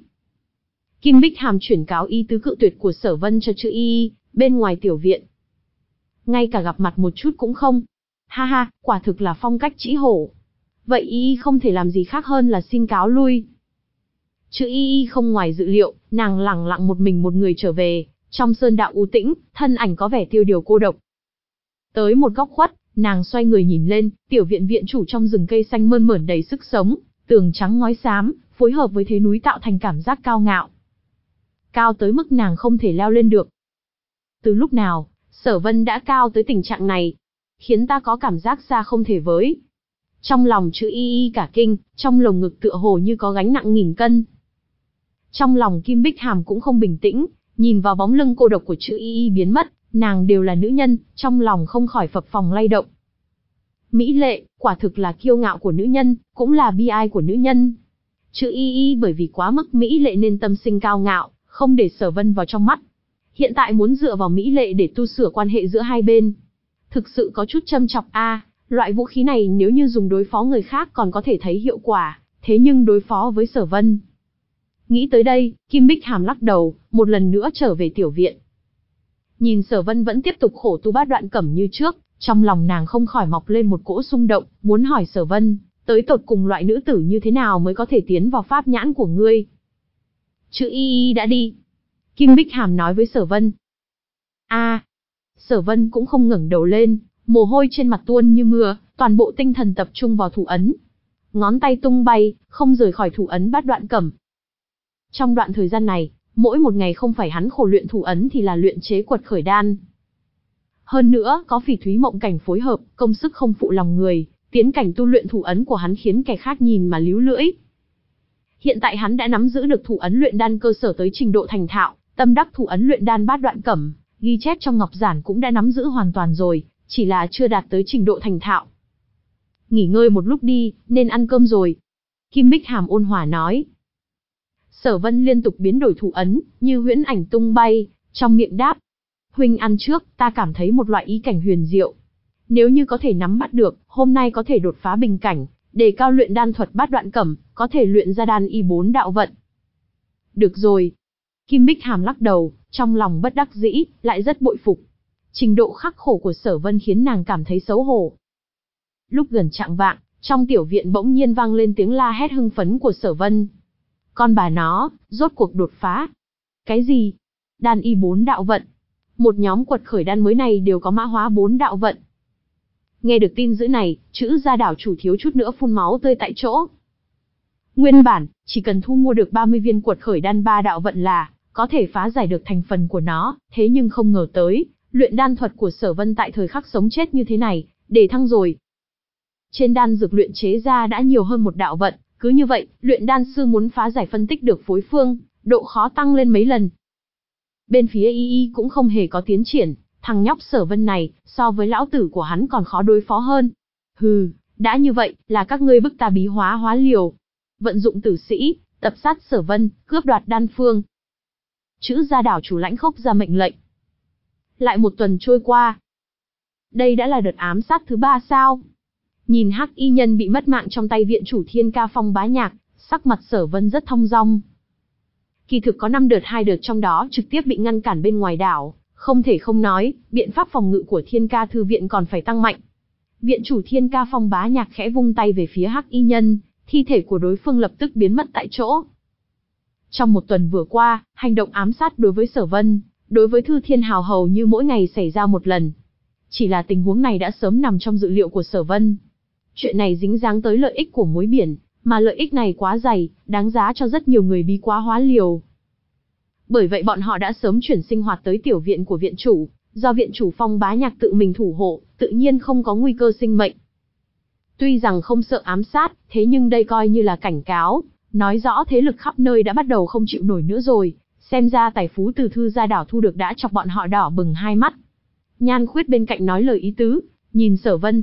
Kim Bích Hàm chuyển cáo ý tứ cự tuyệt của Sở Vân cho chữ y y, bên ngoài tiểu viện. Ngay cả gặp mặt một chút cũng không. Ha ha, quả thực là phong cách trĩ hổ. Vậy y y không thể làm gì khác hơn là xin cáo lui. Chữ y y không ngoài dự liệu, nàng lẳng lặng một mình một người trở về, trong sơn đạo u tĩnh, thân ảnh có vẻ tiêu điều cô độc. Tới một góc khuất, nàng xoay người nhìn lên, tiểu viện viện chủ trong rừng cây xanh mơn mởn đầy sức sống, tường trắng ngói xám, phối hợp với thế núi tạo thành cảm giác cao ngạo. Cao tới mức nàng không thể leo lên được. Từ lúc nào, Sở Vân đã cao tới tình trạng này, khiến ta có cảm giác xa không thể với. Trong lòng chữ y y cả kinh, trong lồng ngực tựa hồ như có gánh nặng nghìn cân. Trong lòng Kim Bích Hàm cũng không bình tĩnh, nhìn vào bóng lưng cô độc của chữ y y biến mất, nàng đều là nữ nhân, trong lòng không khỏi phập phồng lay động. Mỹ lệ, quả thực là kiêu ngạo của nữ nhân, cũng là bi ai của nữ nhân. Chữ y y bởi vì quá mức mỹ lệ nên tâm sinh cao ngạo, không để Sở Vân vào trong mắt. Hiện tại muốn dựa vào mỹ lệ để tu sửa quan hệ giữa hai bên. Thực sự có chút châm chọc a, à, loại vũ khí này nếu như dùng đối phó người khác còn có thể thấy hiệu quả, thế nhưng đối phó với Sở Vân. Nghĩ tới đây, Kim Bích Hàm lắc đầu, một lần nữa trở về tiểu viện. Nhìn Sở Vân vẫn tiếp tục khổ tu bát đoạn cẩm như trước, trong lòng nàng không khỏi mọc lên một cỗ xung động, muốn hỏi Sở Vân, tới tột cùng loại nữ tử như thế nào mới có thể tiến vào pháp nhãn của ngươi. Chữ y y đã đi. Kim Bích Hàm nói với Sở Vân. A, à, Sở Vân cũng không ngẩng đầu lên, mồ hôi trên mặt tuôn như mưa, toàn bộ tinh thần tập trung vào thủ ấn. Ngón tay tung bay, không rời khỏi thủ ấn bát đoạn cẩm. Trong đoạn thời gian này, mỗi một ngày không phải hắn khổ luyện thủ ấn thì là luyện chế quật khởi đan. Hơn nữa, có Phỉ Thúy Mộng Cảnh phối hợp, công sức không phụ lòng người, tiến cảnh tu luyện thủ ấn của hắn khiến kẻ khác nhìn mà líu lưỡi. Hiện tại hắn đã nắm giữ được thủ ấn luyện đan cơ sở tới trình độ thành thạo, tâm đắc thủ ấn luyện đan bát đoạn cẩm, ghi chép trong ngọc giản cũng đã nắm giữ hoàn toàn rồi, chỉ là chưa đạt tới trình độ thành thạo. Nghỉ ngơi một lúc đi, nên ăn cơm rồi. Kim Bích Hàm ôn hòa nói. Sở Vân liên tục biến đổi thủ ấn, như huyễn ảnh tung bay, trong miệng đáp. Huynh ăn trước, ta cảm thấy một loại ý cảnh huyền diệu. Nếu như có thể nắm bắt được, hôm nay có thể đột phá bình cảnh, đề cao luyện đan thuật bát đoạn cẩm, có thể luyện ra đan y bốn đạo vận. Được rồi. Kim Bích Hàm lắc đầu, trong lòng bất đắc dĩ, lại rất bội phục. Trình độ khắc khổ của Sở Vân khiến nàng cảm thấy xấu hổ. Lúc gần chạng vạng, trong tiểu viện bỗng nhiên vang lên tiếng la hét hưng phấn của Sở Vân. Con bà nó, rốt cuộc đột phá. Cái gì? Đan y bốn đạo vận. Một nhóm quật khởi đan mới này đều có mã hóa bốn đạo vận. Nghe được tin dữ này, chữ gia đảo chủ thiếu chút nữa phun máu tươi tại chỗ. Nguyên bản, chỉ cần thu mua được ba mươi viên quật khởi đan ba đạo vận là có thể phá giải được thành phần của nó, thế nhưng không ngờ tới, luyện đan thuật của Sở Vân tại thời khắc sống chết như thế này, Đề thăng rồi. Trên đan dược luyện chế ra đã nhiều hơn một đạo vận, cứ như vậy, luyện đan sư muốn phá giải phân tích được phối phương, độ khó tăng lên mấy lần. Bên phía Y Y cũng không hề có tiến triển, thằng nhóc Sở Vân này, so với lão tử của hắn còn khó đối phó hơn. Hừ, đã như vậy, là các ngươi bức ta bí hóa hóa liều. Vận dụng tử sĩ, tập sát Sở Vân, cướp đoạt đan phương. Chữ Gia đảo chủ lãnh khốc ra mệnh lệnh. Lại một tuần trôi qua. Đây đã là đợt ám sát thứ ba sao? Nhìn Hắc Y nhân bị mất mạng trong tay viện chủ Thiên Ca Phong Bá Nhạc, sắc mặt Sở Vân rất thong dong. Kỳ thực có năm đợt, hai đợt trong đó trực tiếp bị ngăn cản bên ngoài đảo, không thể không nói, biện pháp phòng ngự của Thiên Ca thư viện còn phải tăng mạnh. Viện chủ Thiên Ca Phong Bá Nhạc khẽ vung tay về phía Hắc Y nhân, thi thể của đối phương lập tức biến mất tại chỗ. Trong một tuần vừa qua, hành động ám sát đối với Sở Vân, đối với Thư Thiên Hào hầu như mỗi ngày xảy ra một lần. Chỉ là tình huống này đã sớm nằm trong dự liệu của Sở Vân. Chuyện này dính dáng tới lợi ích của muối biển, mà lợi ích này quá dày, đáng giá cho rất nhiều người bí quá hóa liều. Bởi vậy bọn họ đã sớm chuyển sinh hoạt tới tiểu viện của viện chủ, do viện chủ Phong Bá Nhạc tự mình thủ hộ, tự nhiên không có nguy cơ sinh mệnh. Tuy rằng không sợ ám sát, thế nhưng đây coi như là cảnh cáo, nói rõ thế lực khắp nơi đã bắt đầu không chịu nổi nữa rồi, xem ra tài phú từ Thư Gia đảo thu được đã chọc bọn họ đỏ bừng hai mắt. Nhan Khuyết bên cạnh nói lời ý tứ, nhìn Sở Vân.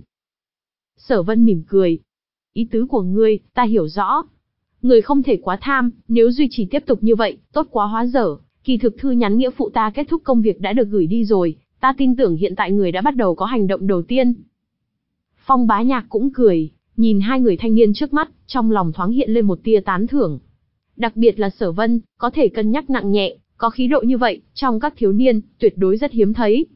Sở Vân mỉm cười. Ý tứ của ngươi, ta hiểu rõ. Người không thể quá tham, nếu duy trì tiếp tục như vậy, tốt quá hóa dở. Kỳ thực thư nhắn nghĩa phụ ta kết thúc công việc đã được gửi đi rồi, ta tin tưởng hiện tại người đã bắt đầu có hành động đầu tiên. Phong Bá Nhạc cũng cười, nhìn hai người thanh niên trước mắt, trong lòng thoáng hiện lên một tia tán thưởng. Đặc biệt là Sở Vân, có thể cân nhắc nặng nhẹ, có khí độ như vậy, trong các thiếu niên, tuyệt đối rất hiếm thấy.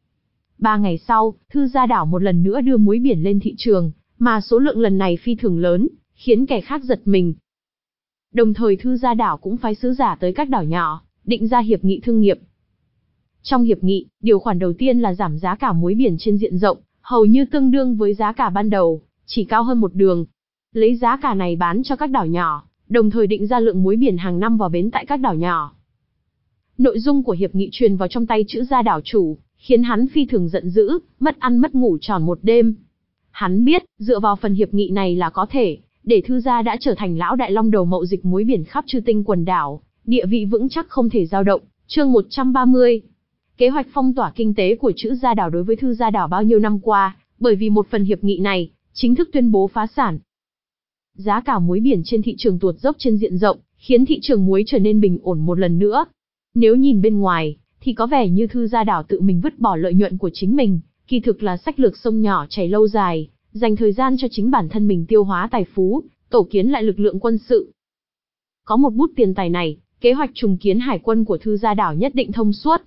Ba ngày sau, Thư Gia đảo một lần nữa đưa muối biển lên thị trường, mà số lượng lần này phi thường lớn, khiến kẻ khác giật mình. Đồng thời Thư Gia đảo cũng phái sứ giả tới các đảo nhỏ, định ra hiệp nghị thương nghiệp. Trong hiệp nghị, điều khoản đầu tiên là giảm giá cả muối biển trên diện rộng, hầu như tương đương với giá cả ban đầu, chỉ cao hơn một đường. Lấy giá cả này bán cho các đảo nhỏ, đồng thời định ra lượng muối biển hàng năm vào bến tại các đảo nhỏ. Nội dung của hiệp nghị truyền vào trong tay Chữ Gia đảo chủ, khiến hắn phi thường giận dữ, mất ăn mất ngủ tròn một đêm. Hắn biết, dựa vào phần hiệp nghị này là có thể, để Thư Gia đã trở thành lão đại long đầu mậu dịch muối biển khắp Chư Tinh quần đảo, địa vị vững chắc không thể dao động. Chương một trăm ba mươi. Kế hoạch phong tỏa kinh tế của Chữ Gia đảo đối với Thư Gia đảo bao nhiêu năm qua, bởi vì một phần hiệp nghị này, chính thức tuyên bố phá sản. Giá cả muối biển trên thị trường tuột dốc trên diện rộng, khiến thị trường muối trở nên bình ổn một lần nữa. Nếu nhìn bên ngoài, thì có vẻ như Thư Gia đảo tự mình vứt bỏ lợi nhuận của chính mình, kỳ thực là sách lược sông nhỏ chảy lâu dài, dành thời gian cho chính bản thân mình tiêu hóa tài phú, tổ kiến lại lực lượng quân sự. Có một bút tiền tài này, kế hoạch trùng kiến hải quân của Thư Gia đảo nhất định thông suốt.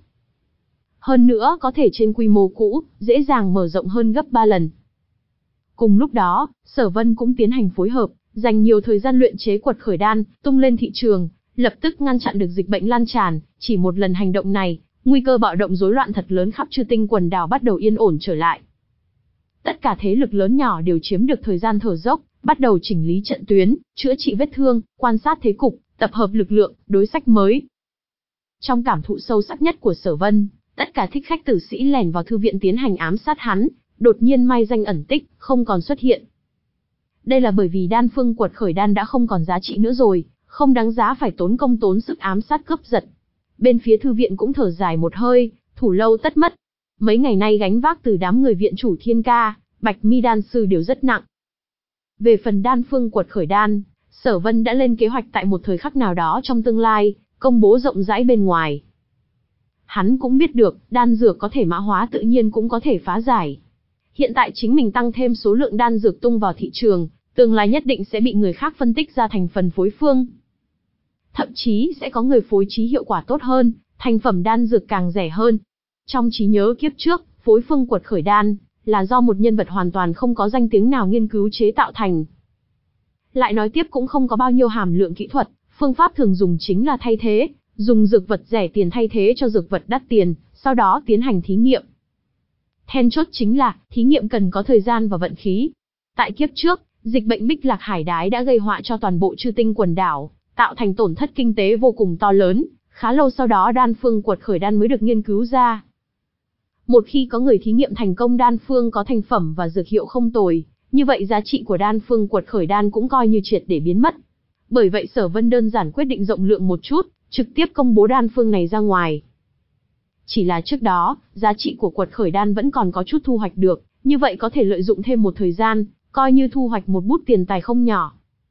Hơn nữa có thể trên quy mô cũ, dễ dàng mở rộng hơn gấp ba lần. Cùng lúc đó, Sở Vân cũng tiến hành phối hợp, dành nhiều thời gian luyện chế quật khởi đan, tung lên thị trường, lập tức ngăn chặn được dịch bệnh lan tràn. Chỉ một lần hành động này, nguy cơ bạo động rối loạn thật lớn khắp Chư Tinh quần đảo bắt đầu yên ổn trở lại. Tất cả thế lực lớn nhỏ đều chiếm được thời gian thở dốc, bắt đầu chỉnh lý trận tuyến, chữa trị vết thương, quan sát thế cục, tập hợp lực lượng, đối sách mới. Trong cảm thụ sâu sắc nhất của Sở Vân, tất cả thích khách tử sĩ lẻn vào thư viện tiến hành ám sát hắn, đột nhiên mai danh ẩn tích, không còn xuất hiện. Đây là bởi vì đan phương quật khởi đan đã không còn giá trị nữa rồi, không đáng giá phải tốn công tốn sức ám sát cướp giật. Bên phía thư viện cũng thở dài một hơi, thủ lâu tất mất. Mấy ngày nay gánh vác từ đám người viện chủ Thiên Ca, Bạch Mi đan sư đều rất nặng. Về phần đan phương quật khởi đan, Sở Vân đã lên kế hoạch tại một thời khắc nào đó trong tương lai, công bố rộng rãi bên ngoài. Hắn cũng biết được, đan dược có thể mã hóa tự nhiên cũng có thể phá giải. Hiện tại chính mình tăng thêm số lượng đan dược tung vào thị trường, tương lai nhất định sẽ bị người khác phân tích ra thành phần phối phương. Thậm chí sẽ có người phối trí hiệu quả tốt hơn, thành phẩm đan dược càng rẻ hơn. Trong trí nhớ kiếp trước, phối phương quật khởi đan là do một nhân vật hoàn toàn không có danh tiếng nào nghiên cứu chế tạo thành. Lại nói tiếp cũng không có bao nhiêu hàm lượng kỹ thuật, phương pháp thường dùng chính là thay thế, dùng dược vật rẻ tiền thay thế cho dược vật đắt tiền, sau đó tiến hành thí nghiệm. Then chốt chính là, thí nghiệm cần có thời gian và vận khí. Tại kiếp trước, dịch bệnh Bích Lạc Hải Đái đã gây họa cho toàn bộ Chư Tinh quần đảo, tạo thành tổn thất kinh tế vô cùng to lớn, khá lâu sau đó đan phương quật khởi đan mới được nghiên cứu ra. Một khi có người thí nghiệm thành công đan phương có thành phẩm và dược hiệu không tồi, như vậy giá trị của đan phương Quật Khởi Đan cũng coi như triệt để biến mất. Bởi vậy Sở Vân đơn giản quyết định rộng lượng một chút, trực tiếp công bố đan phương này ra ngoài. Chỉ là trước đó, giá trị của Quật Khởi Đan vẫn còn có chút thu hoạch được, như vậy có thể lợi dụng thêm một thời gian, coi như thu hoạch một bút tiền tài không nhỏ.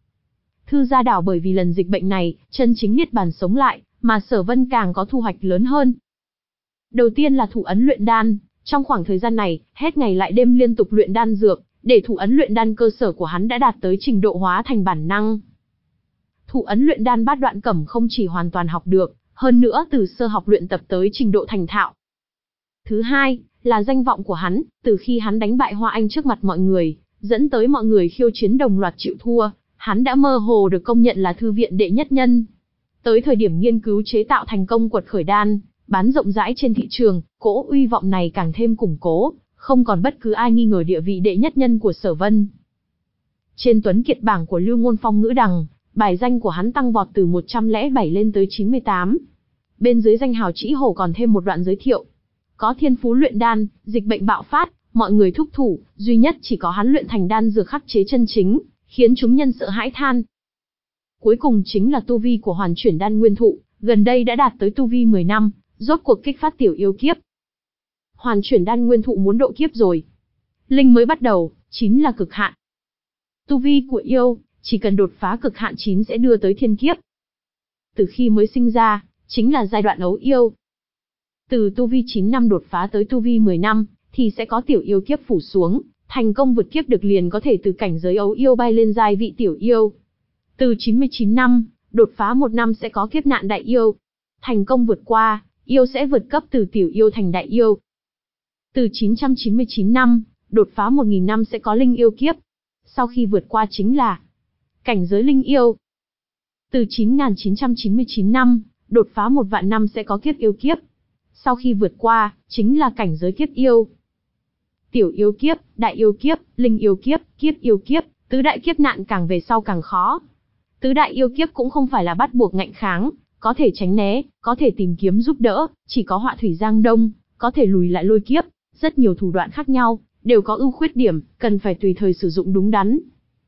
Thư Gia Đảo bởi vì lần dịch bệnh này, chân chính niết bàn sống lại, mà Sở Vân càng có thu hoạch lớn hơn. Đầu tiên là thủ ấn luyện đan, trong khoảng thời gian này, hết ngày lại đêm liên tục luyện đan dược, để thủ ấn luyện đan cơ sở của hắn đã đạt tới trình độ hóa thành bản năng. Thủ ấn luyện đan bát đoạn cẩm không chỉ hoàn toàn học được, hơn nữa từ sơ học luyện tập tới trình độ thành thạo. Thứ hai, là danh vọng của hắn, từ khi hắn đánh bại Hoa Anh trước mặt mọi người, dẫn tới mọi người khiêu chiến đồng loạt chịu thua, hắn đã mơ hồ được công nhận là thư viện đệ nhất nhân. Tới thời điểm nghiên cứu chế tạo thành công Quật Khởi Đan, bán rộng rãi trên thị trường, cỗ uy vọng này càng thêm củng cố, không còn bất cứ ai nghi ngờ địa vị đệ nhất nhân của Sở Vân. Trên tuấn kiệt bảng của Lưu Ngôn Phong ngữ đằng, bài danh của hắn tăng vọt từ một trăm lẻ bảy lên tới chín mươi tám. Bên dưới danh hào Trĩ Hổ còn thêm một đoạn giới thiệu. Có thiên phú luyện đan, dịch bệnh bạo phát, mọi người thúc thủ, duy nhất chỉ có hắn luyện thành đan dược khắc chế chân chính, khiến chúng nhân sợ hãi than. Cuối cùng chính là tu vi của Hoàn Chuyển Đan Nguyên Thụ, gần đây đã đạt tới tu vi mười năm, rốt cuộc kích phát tiểu yêu kiếp. Hoàn Chuyển Đan Nguyên Thụ muốn độ kiếp rồi. Linh mới bắt đầu, chính là cực hạn. Tu vi của yêu, chỉ cần đột phá cực hạn chín sẽ đưa tới thiên kiếp. Từ khi mới sinh ra, chính là giai đoạn ấu yêu. Từ tu vi chín năm đột phá tới tu vi mười năm, thì sẽ có tiểu yêu kiếp phủ xuống, thành công vượt kiếp được liền có thể từ cảnh giới ấu yêu bay lên giai vị tiểu yêu. Từ chín mươi chín năm, đột phá một năm sẽ có kiếp nạn đại yêu. Thành công vượt qua, yêu sẽ vượt cấp từ tiểu yêu thành đại yêu. Từ chín trăm chín mươi chín năm, đột phá một nghìn năm sẽ có linh yêu kiếp. Sau khi vượt qua chính là cảnh giới linh yêu. Từ chín nghìn chín trăm chín mươi chín năm, đột phá một vạn năm sẽ có kiếp yêu kiếp. Sau khi vượt qua, chính là cảnh giới kiếp yêu. Tiểu yêu kiếp, đại yêu kiếp, linh yêu kiếp, kiếp yêu kiếp, tứ đại kiếp nạn càng về sau càng khó. Tứ đại yêu kiếp cũng không phải là bắt buộc ngạnh kháng, có thể tránh né, có thể tìm kiếm giúp đỡ, chỉ có họa thủy giang đông, có thể lùi lại lôi kiếp, rất nhiều thủ đoạn khác nhau, đều có ưu khuyết điểm, cần phải tùy thời sử dụng đúng đắn.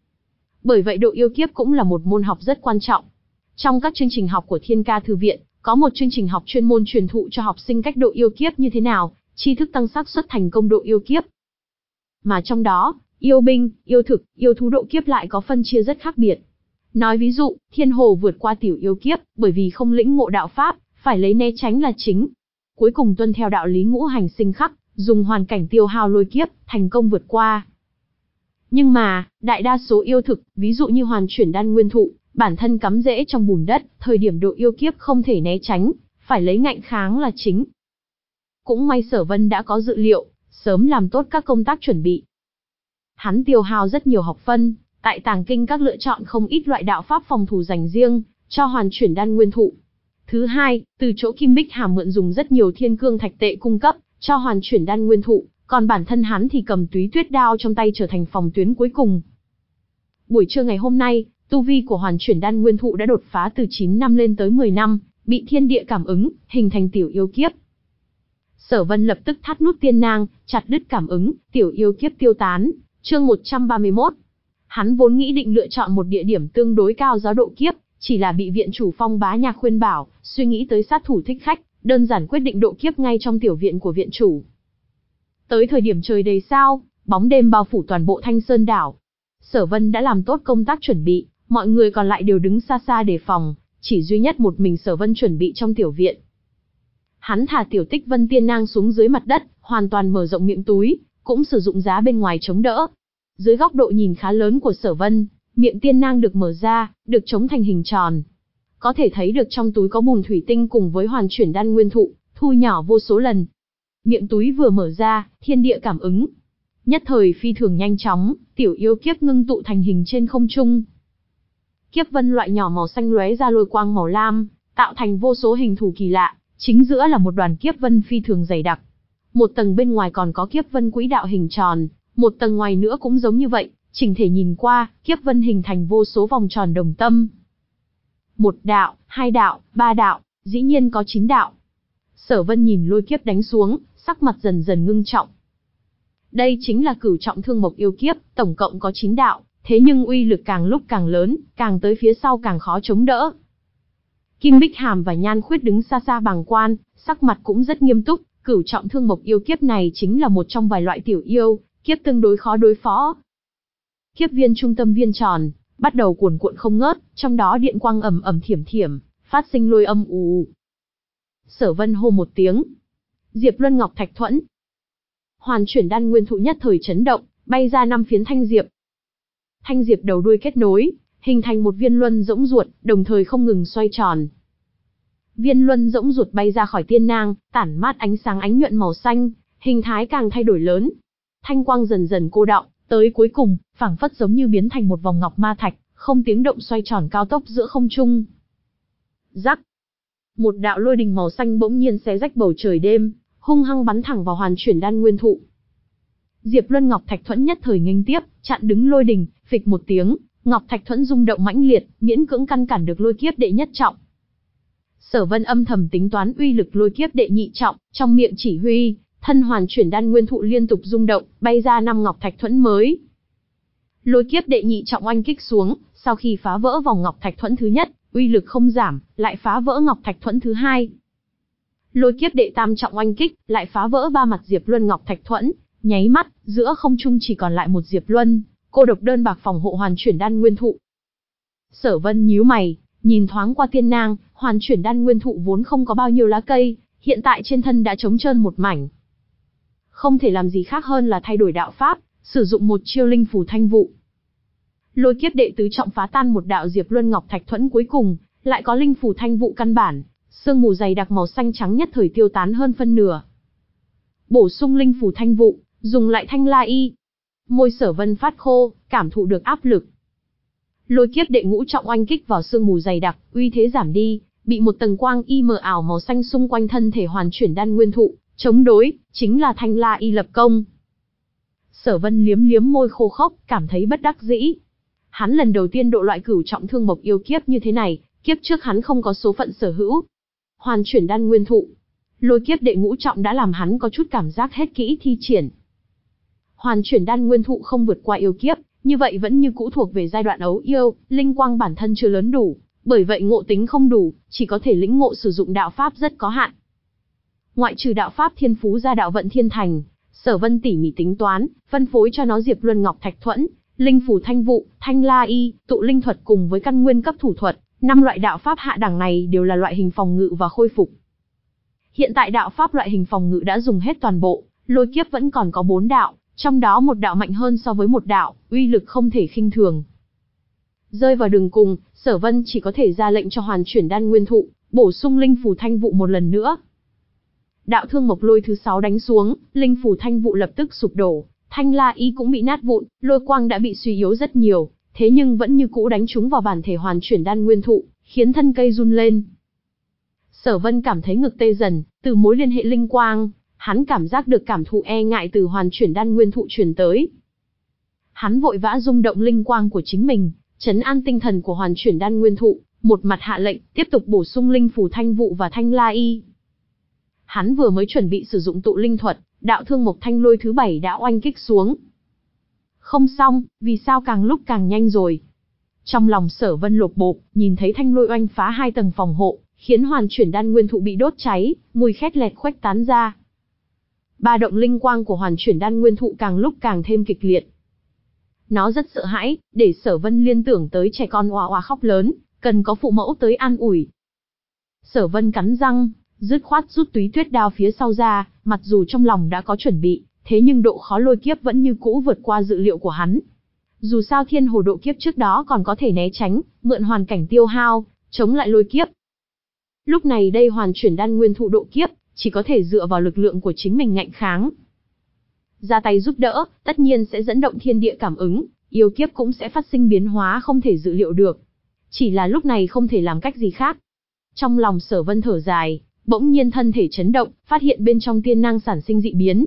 Bởi vậy độ yêu kiếp cũng là một môn học rất quan trọng. Trong các chương trình học của Thiên Ca Thư Viện, có một chương trình học chuyên môn truyền thụ cho học sinh cách độ yêu kiếp như thế nào, tri thức tăng xác suất thành công độ yêu kiếp. Mà trong đó, yêu binh, yêu thực, yêu thú độ kiếp lại có phân chia rất khác biệt. Nói ví dụ, Thiên Hồ vượt qua tiểu yêu kiếp, bởi vì không lĩnh ngộ đạo pháp, phải lấy né tránh là chính. Cuối cùng tuân theo đạo lý ngũ hành sinh khắc, dùng hoàn cảnh tiêu hao lôi kiếp, thành công vượt qua. Nhưng mà, đại đa số yêu thực, ví dụ như Hoàn Chuyển Đan Nguyên Thụ, bản thân cắm rễ trong bùn đất, thời điểm độ yêu kiếp không thể né tránh, phải lấy ngạnh kháng là chính. Cũng may Sở Vân đã có dự liệu, sớm làm tốt các công tác chuẩn bị. Hắn tiêu hao rất nhiều học phân, tại tàng kinh các lựa chọn không ít loại đạo pháp phòng thủ dành riêng, cho Hoàn Chuyển Đan Nguyên Thụ. Thứ hai, từ chỗ Kim Bích Hàm mượn dùng rất nhiều thiên cương thạch tệ cung cấp, cho Hoàn Chuyển Đan Nguyên Thụ, còn bản thân hắn thì cầm túy tuyết đao trong tay trở thành phòng tuyến cuối cùng. Buổi trưa ngày hôm nay, tu vi của Hoàn Chuyển Đan Nguyên Thụ đã đột phá từ chín năm lên tới mười năm, bị thiên địa cảm ứng, hình thành tiểu yêu kiếp. Sở Vân lập tức thắt nút tiên nang, chặt đứt cảm ứng, tiểu yêu kiếp tiêu tán. Chương một trăm ba mươi mốt. Hắn vốn nghĩ định lựa chọn một địa điểm tương đối cao giáo độ kiếp, chỉ là bị viện chủ Phong Bá Nhạc khuyên bảo, suy nghĩ tới sát thủ thích khách, đơn giản quyết định độ kiếp ngay trong tiểu viện của viện chủ. Tới thời điểm trời đầy sao, bóng đêm bao phủ toàn bộ Thanh Sơn đảo. Sở Vân đã làm tốt công tác chuẩn bị, mọi người còn lại đều đứng xa xa đề phòng, chỉ duy nhất một mình Sở Vân chuẩn bị trong tiểu viện. Hắn thả tiểu Tích Vân Tiên Nang xuống dưới mặt đất, hoàn toàn mở rộng miệng túi, cũng sử dụng giá bên ngoài chống đỡ. Dưới góc độ nhìn khá lớn của Sở Vân, miệng tiên nang được mở ra, được chống thành hình tròn. Có thể thấy được trong túi có bùn thủy tinh cùng với Hoàn Chuyển Đan Nguyên Thụ, thu nhỏ vô số lần. Miệng túi vừa mở ra, thiên địa cảm ứng. Nhất thời phi thường nhanh chóng, tiểu yêu kiếp ngưng tụ thành hình trên không trung. Kiếp vân loại nhỏ màu xanh lóe ra lôi quang màu lam, tạo thành vô số hình thù kỳ lạ, chính giữa là một đoàn kiếp vân phi thường dày đặc. Một tầng bên ngoài còn có kiếp vân quỹ đạo hình tròn, một tầng ngoài nữa cũng giống như vậy, chỉnh thể nhìn qua, kiếp vân hình thành vô số vòng tròn đồng tâm. Một đạo, hai đạo, ba đạo, dĩ nhiên có chín đạo. Sở Vân nhìn lôi kiếp đánh xuống, sắc mặt dần dần ngưng trọng. Đây chính là cửu trọng thương mộc yêu kiếp, tổng cộng có chín đạo, thế nhưng uy lực càng lúc càng lớn, càng tới phía sau càng khó chống đỡ. Kim Bích Hàm và Nhan Khuyết đứng xa xa bàng quan, sắc mặt cũng rất nghiêm túc, cửu trọng thương mộc yêu kiếp này chính là một trong vài loại tiểu yêu, kiếp tương đối khó đối phó. Kiếp viên trung tâm viên tròn, bắt đầu cuồn cuộn không ngớt, trong đó điện quang ầm ầm thiểm thiểm, phát sinh lôi âm ù ù. Sở Vân hô một tiếng. Diệp Luân Ngọc Thạch Thuẫn. Hoàn chuyển đan nguyên thụ nhất thời chấn động, bay ra năm phiến thanh diệp. Thanh diệp đầu đuôi kết nối, hình thành một viên luân rỗng ruột, đồng thời không ngừng xoay tròn. Viên luân rỗng ruột bay ra khỏi tiên nang, tản mát ánh sáng ánh nhuận màu xanh, hình thái càng thay đổi lớn. Thanh quang dần dần cô đọng, tới cuối cùng, phảng phất giống như biến thành một vòng ngọc ma thạch, không tiếng động xoay tròn cao tốc giữa không trung. Rắc. Một đạo lôi đình màu xanh bỗng nhiên xé rách bầu trời đêm, hung hăng bắn thẳng vào hoàn chuyển đan nguyên thụ. Diệp Luân Ngọc Thạch Thuẫn nhất thời nghênh tiếp, chặn đứng lôi đình, phịch một tiếng, Ngọc Thạch Thuẫn rung động mãnh liệt, miễn cưỡng căn cản được lôi kiếp đệ nhất trọng. Sở Vân âm thầm tính toán uy lực lôi kiếp đệ nhị trọng, trong miệng chỉ huy, thân hoàn chuyển đan nguyên thụ liên tục rung động, bay ra năm Ngọc Thạch Thuẫn mới. Lôi kiếp đệ nhị trọng oanh kích xuống, sau khi phá vỡ vòng Ngọc Thạch Thuẫn thứ nhất, uy lực không giảm, lại phá vỡ Ngọc Thạch Thuẫn thứ hai. Lôi kiếp đệ tam trọng oanh kích, lại phá vỡ ba mặt Diệp Luân Ngọc Thạch Thuẫn, nháy mắt, giữa không trung chỉ còn lại một Diệp Luân, cô độc đơn bạc phòng hộ hoàn chuyển đan nguyên thụ. Sở Vân nhíu mày, nhìn thoáng qua tiên nang, hoàn chuyển đan nguyên thụ vốn không có bao nhiêu lá cây, hiện tại trên thân đã trống trơn một mảnh. Không thể làm gì khác hơn là thay đổi đạo pháp, sử dụng một chiêu linh phù thanh vụ. Lôi kiếp đệ tứ trọng phá tan một đạo Diệp Luân Ngọc Thạch Thuẫn cuối cùng, lại có linh phù thanh vụ căn bản, sương mù dày đặc màu xanh trắng nhất thời tiêu tán hơn phân nửa. Bổ sung linh phù thanh vụ, dùng lại thanh la y. Môi Sở Vân phát khô, cảm thụ được áp lực. Lôi kiếp đệ ngũ trọng oanh kích vào sương mù dày đặc, uy thế giảm đi, bị một tầng quang y mờ ảo màu xanh xung quanh thân thể hoàn chuyển đan nguyên thụ, chống đối, chính là thanh la y lập công. Sở Vân liếm liếm môi khô khốc, cảm thấy bất đắc dĩ. Hắn lần đầu tiên độ loại cửu trọng thương mộc yêu kiếp như thế này, kiếp trước hắn không có số phận sở hữu. Hoàn chuyển đan nguyên thụ, lôi kiếp đệ ngũ trọng đã làm hắn có chút cảm giác hết kỹ thi triển. Hoàn chuyển đan nguyên thụ không vượt qua yêu kiếp, như vậy vẫn như cũ thuộc về giai đoạn ấu yêu, linh quang bản thân chưa lớn đủ, bởi vậy ngộ tính không đủ, chỉ có thể lĩnh ngộ sử dụng đạo pháp rất có hạn. Ngoại trừ đạo pháp thiên phú ra đạo vận thiên thành, Sở Vân tỉ mỉ tính toán, phân phối cho nó Diệp Luân Ngọc Thạch Thuẫn, linh phù thanh vụ, thanh la y, tụ linh thuật cùng với căn nguyên cấp thủ thuật, năm loại đạo pháp hạ đẳng này đều là loại hình phòng ngự và khôi phục. Hiện tại đạo pháp loại hình phòng ngự đã dùng hết toàn bộ, lôi kiếp vẫn còn có bốn đạo, trong đó một đạo mạnh hơn so với một đạo, uy lực không thể khinh thường. Rơi vào đường cùng, Sở Vân chỉ có thể ra lệnh cho hoàn chuyển đan nguyên thụ, bổ sung linh phù thanh vụ một lần nữa. Đạo thương mộc lôi thứ sáu đánh xuống, linh phù thanh vụ lập tức sụp đổ, thanh la y cũng bị nát vụn, lôi quang đã bị suy yếu rất nhiều, thế nhưng vẫn như cũ đánh trúng vào bản thể hoàn chuyển đan nguyên thụ, khiến thân cây run lên. Sở Vân cảm thấy ngực tê dần, từ mối liên hệ linh quang, hắn cảm giác được cảm thụ e ngại từ hoàn chuyển đan nguyên thụ truyền tới. Hắn vội vã rung động linh quang của chính mình, trấn an tinh thần của hoàn chuyển đan nguyên thụ, một mặt hạ lệnh, tiếp tục bổ sung linh phù thanh vụ và thanh la y. Hắn vừa mới chuẩn bị sử dụng tụ linh thuật, đạo thương mộc thanh lôi thứ bảy đã oanh kích xuống. Không xong, vì sao càng lúc càng nhanh rồi. Trong lòng Sở Vân lột bột, nhìn thấy thanh lôi oanh phá hai tầng phòng hộ, khiến hoàn chuyển đan nguyên thụ bị đốt cháy, mùi khét lẹt khuếch tán ra. Ba động linh quang của hoàn chuyển đan nguyên thụ càng lúc càng thêm kịch liệt. Nó rất sợ hãi, để Sở Vân liên tưởng tới trẻ con oa oa khóc lớn, cần có phụ mẫu tới an ủi. Sở Vân cắn răng, dứt khoát rút túy tuyết đao phía sau ra, mặc dù trong lòng đã có chuẩn bị, thế nhưng độ khó lôi kiếp vẫn như cũ vượt qua dự liệu của hắn. Dù sao thiên hồ độ kiếp trước đó còn có thể né tránh, mượn hoàn cảnh tiêu hao, chống lại lôi kiếp. Lúc này đây hoàn chuyển đan nguyên thụ độ kiếp, chỉ có thể dựa vào lực lượng của chính mình ngạnh kháng. Ra tay giúp đỡ, tất nhiên sẽ dẫn động thiên địa cảm ứng, yêu kiếp cũng sẽ phát sinh biến hóa không thể dự liệu được. Chỉ là lúc này không thể làm cách gì khác. Trong lòng Sở Vân thở dài, bỗng nhiên thân thể chấn động, phát hiện bên trong tiên nang sản sinh dị biến.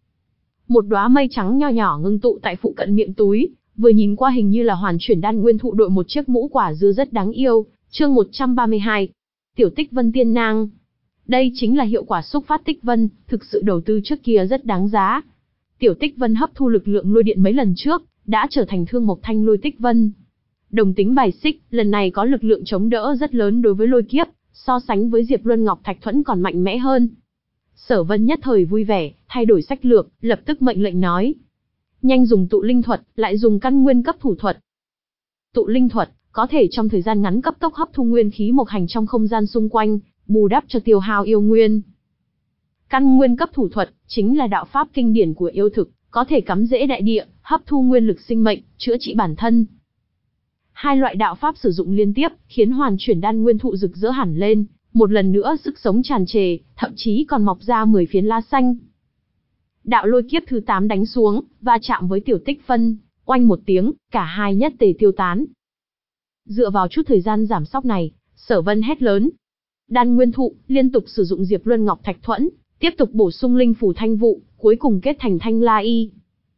Một đóa mây trắng nho nhỏ ngưng tụ tại phụ cận miệng túi, vừa nhìn qua hình như là hoàn chuyển đan nguyên thụ đội một chiếc mũ quả dưa rất đáng yêu. Chương một trăm ba mươi hai, Tiểu Tích Vân Tiên Nang. Đây chính là hiệu quả xúc phát Tích Vân, thực sự đầu tư trước kia rất đáng giá. Tiểu Tích Vân hấp thu lực lượng lôi điện mấy lần trước, đã trở thành Thương Mộc Thanh Lôi Tích Vân. Đồng tính bài xích, lần này có lực lượng chống đỡ rất lớn đối với lôi kiếp, so sánh với Diệp Luân Ngọc Thạch Thuẫn còn mạnh mẽ hơn. Sở Vân nhất thời vui vẻ, thay đổi sách lược, lập tức mệnh lệnh nói. Nhanh dùng tụ linh thuật, lại dùng căn nguyên cấp thủ thuật. Tụ linh thuật, có thể trong thời gian ngắn cấp tốc hấp thu nguyên khí mộc hành trong không gian xung quanh, bù đắp cho tiêu hao yêu nguyên. Căn nguyên cấp thủ thuật, chính là đạo pháp kinh điển của yêu thực, có thể cắm rễ đại địa, hấp thu nguyên lực sinh mệnh, chữa trị bản thân. Hai loại đạo pháp sử dụng liên tiếp, khiến hoàn chuyển đan nguyên thụ rực rỡ hẳn lên, một lần nữa sức sống tràn trề, thậm chí còn mọc ra mười phiến lá xanh. Đạo lôi kiếp thứ tám đánh xuống, va chạm với Tiểu Tích Vân, oanh một tiếng, cả hai nhất tề tiêu tán. Dựa vào chút thời gian giảm sóc này, Sở Vân hét lớn. Đan nguyên thụ, liên tục sử dụng Diệp Luân Ngọc Thạch Thuẫn, tiếp tục bổ sung linh phủ thanh vụ, cuối cùng kết thành Thanh La Y.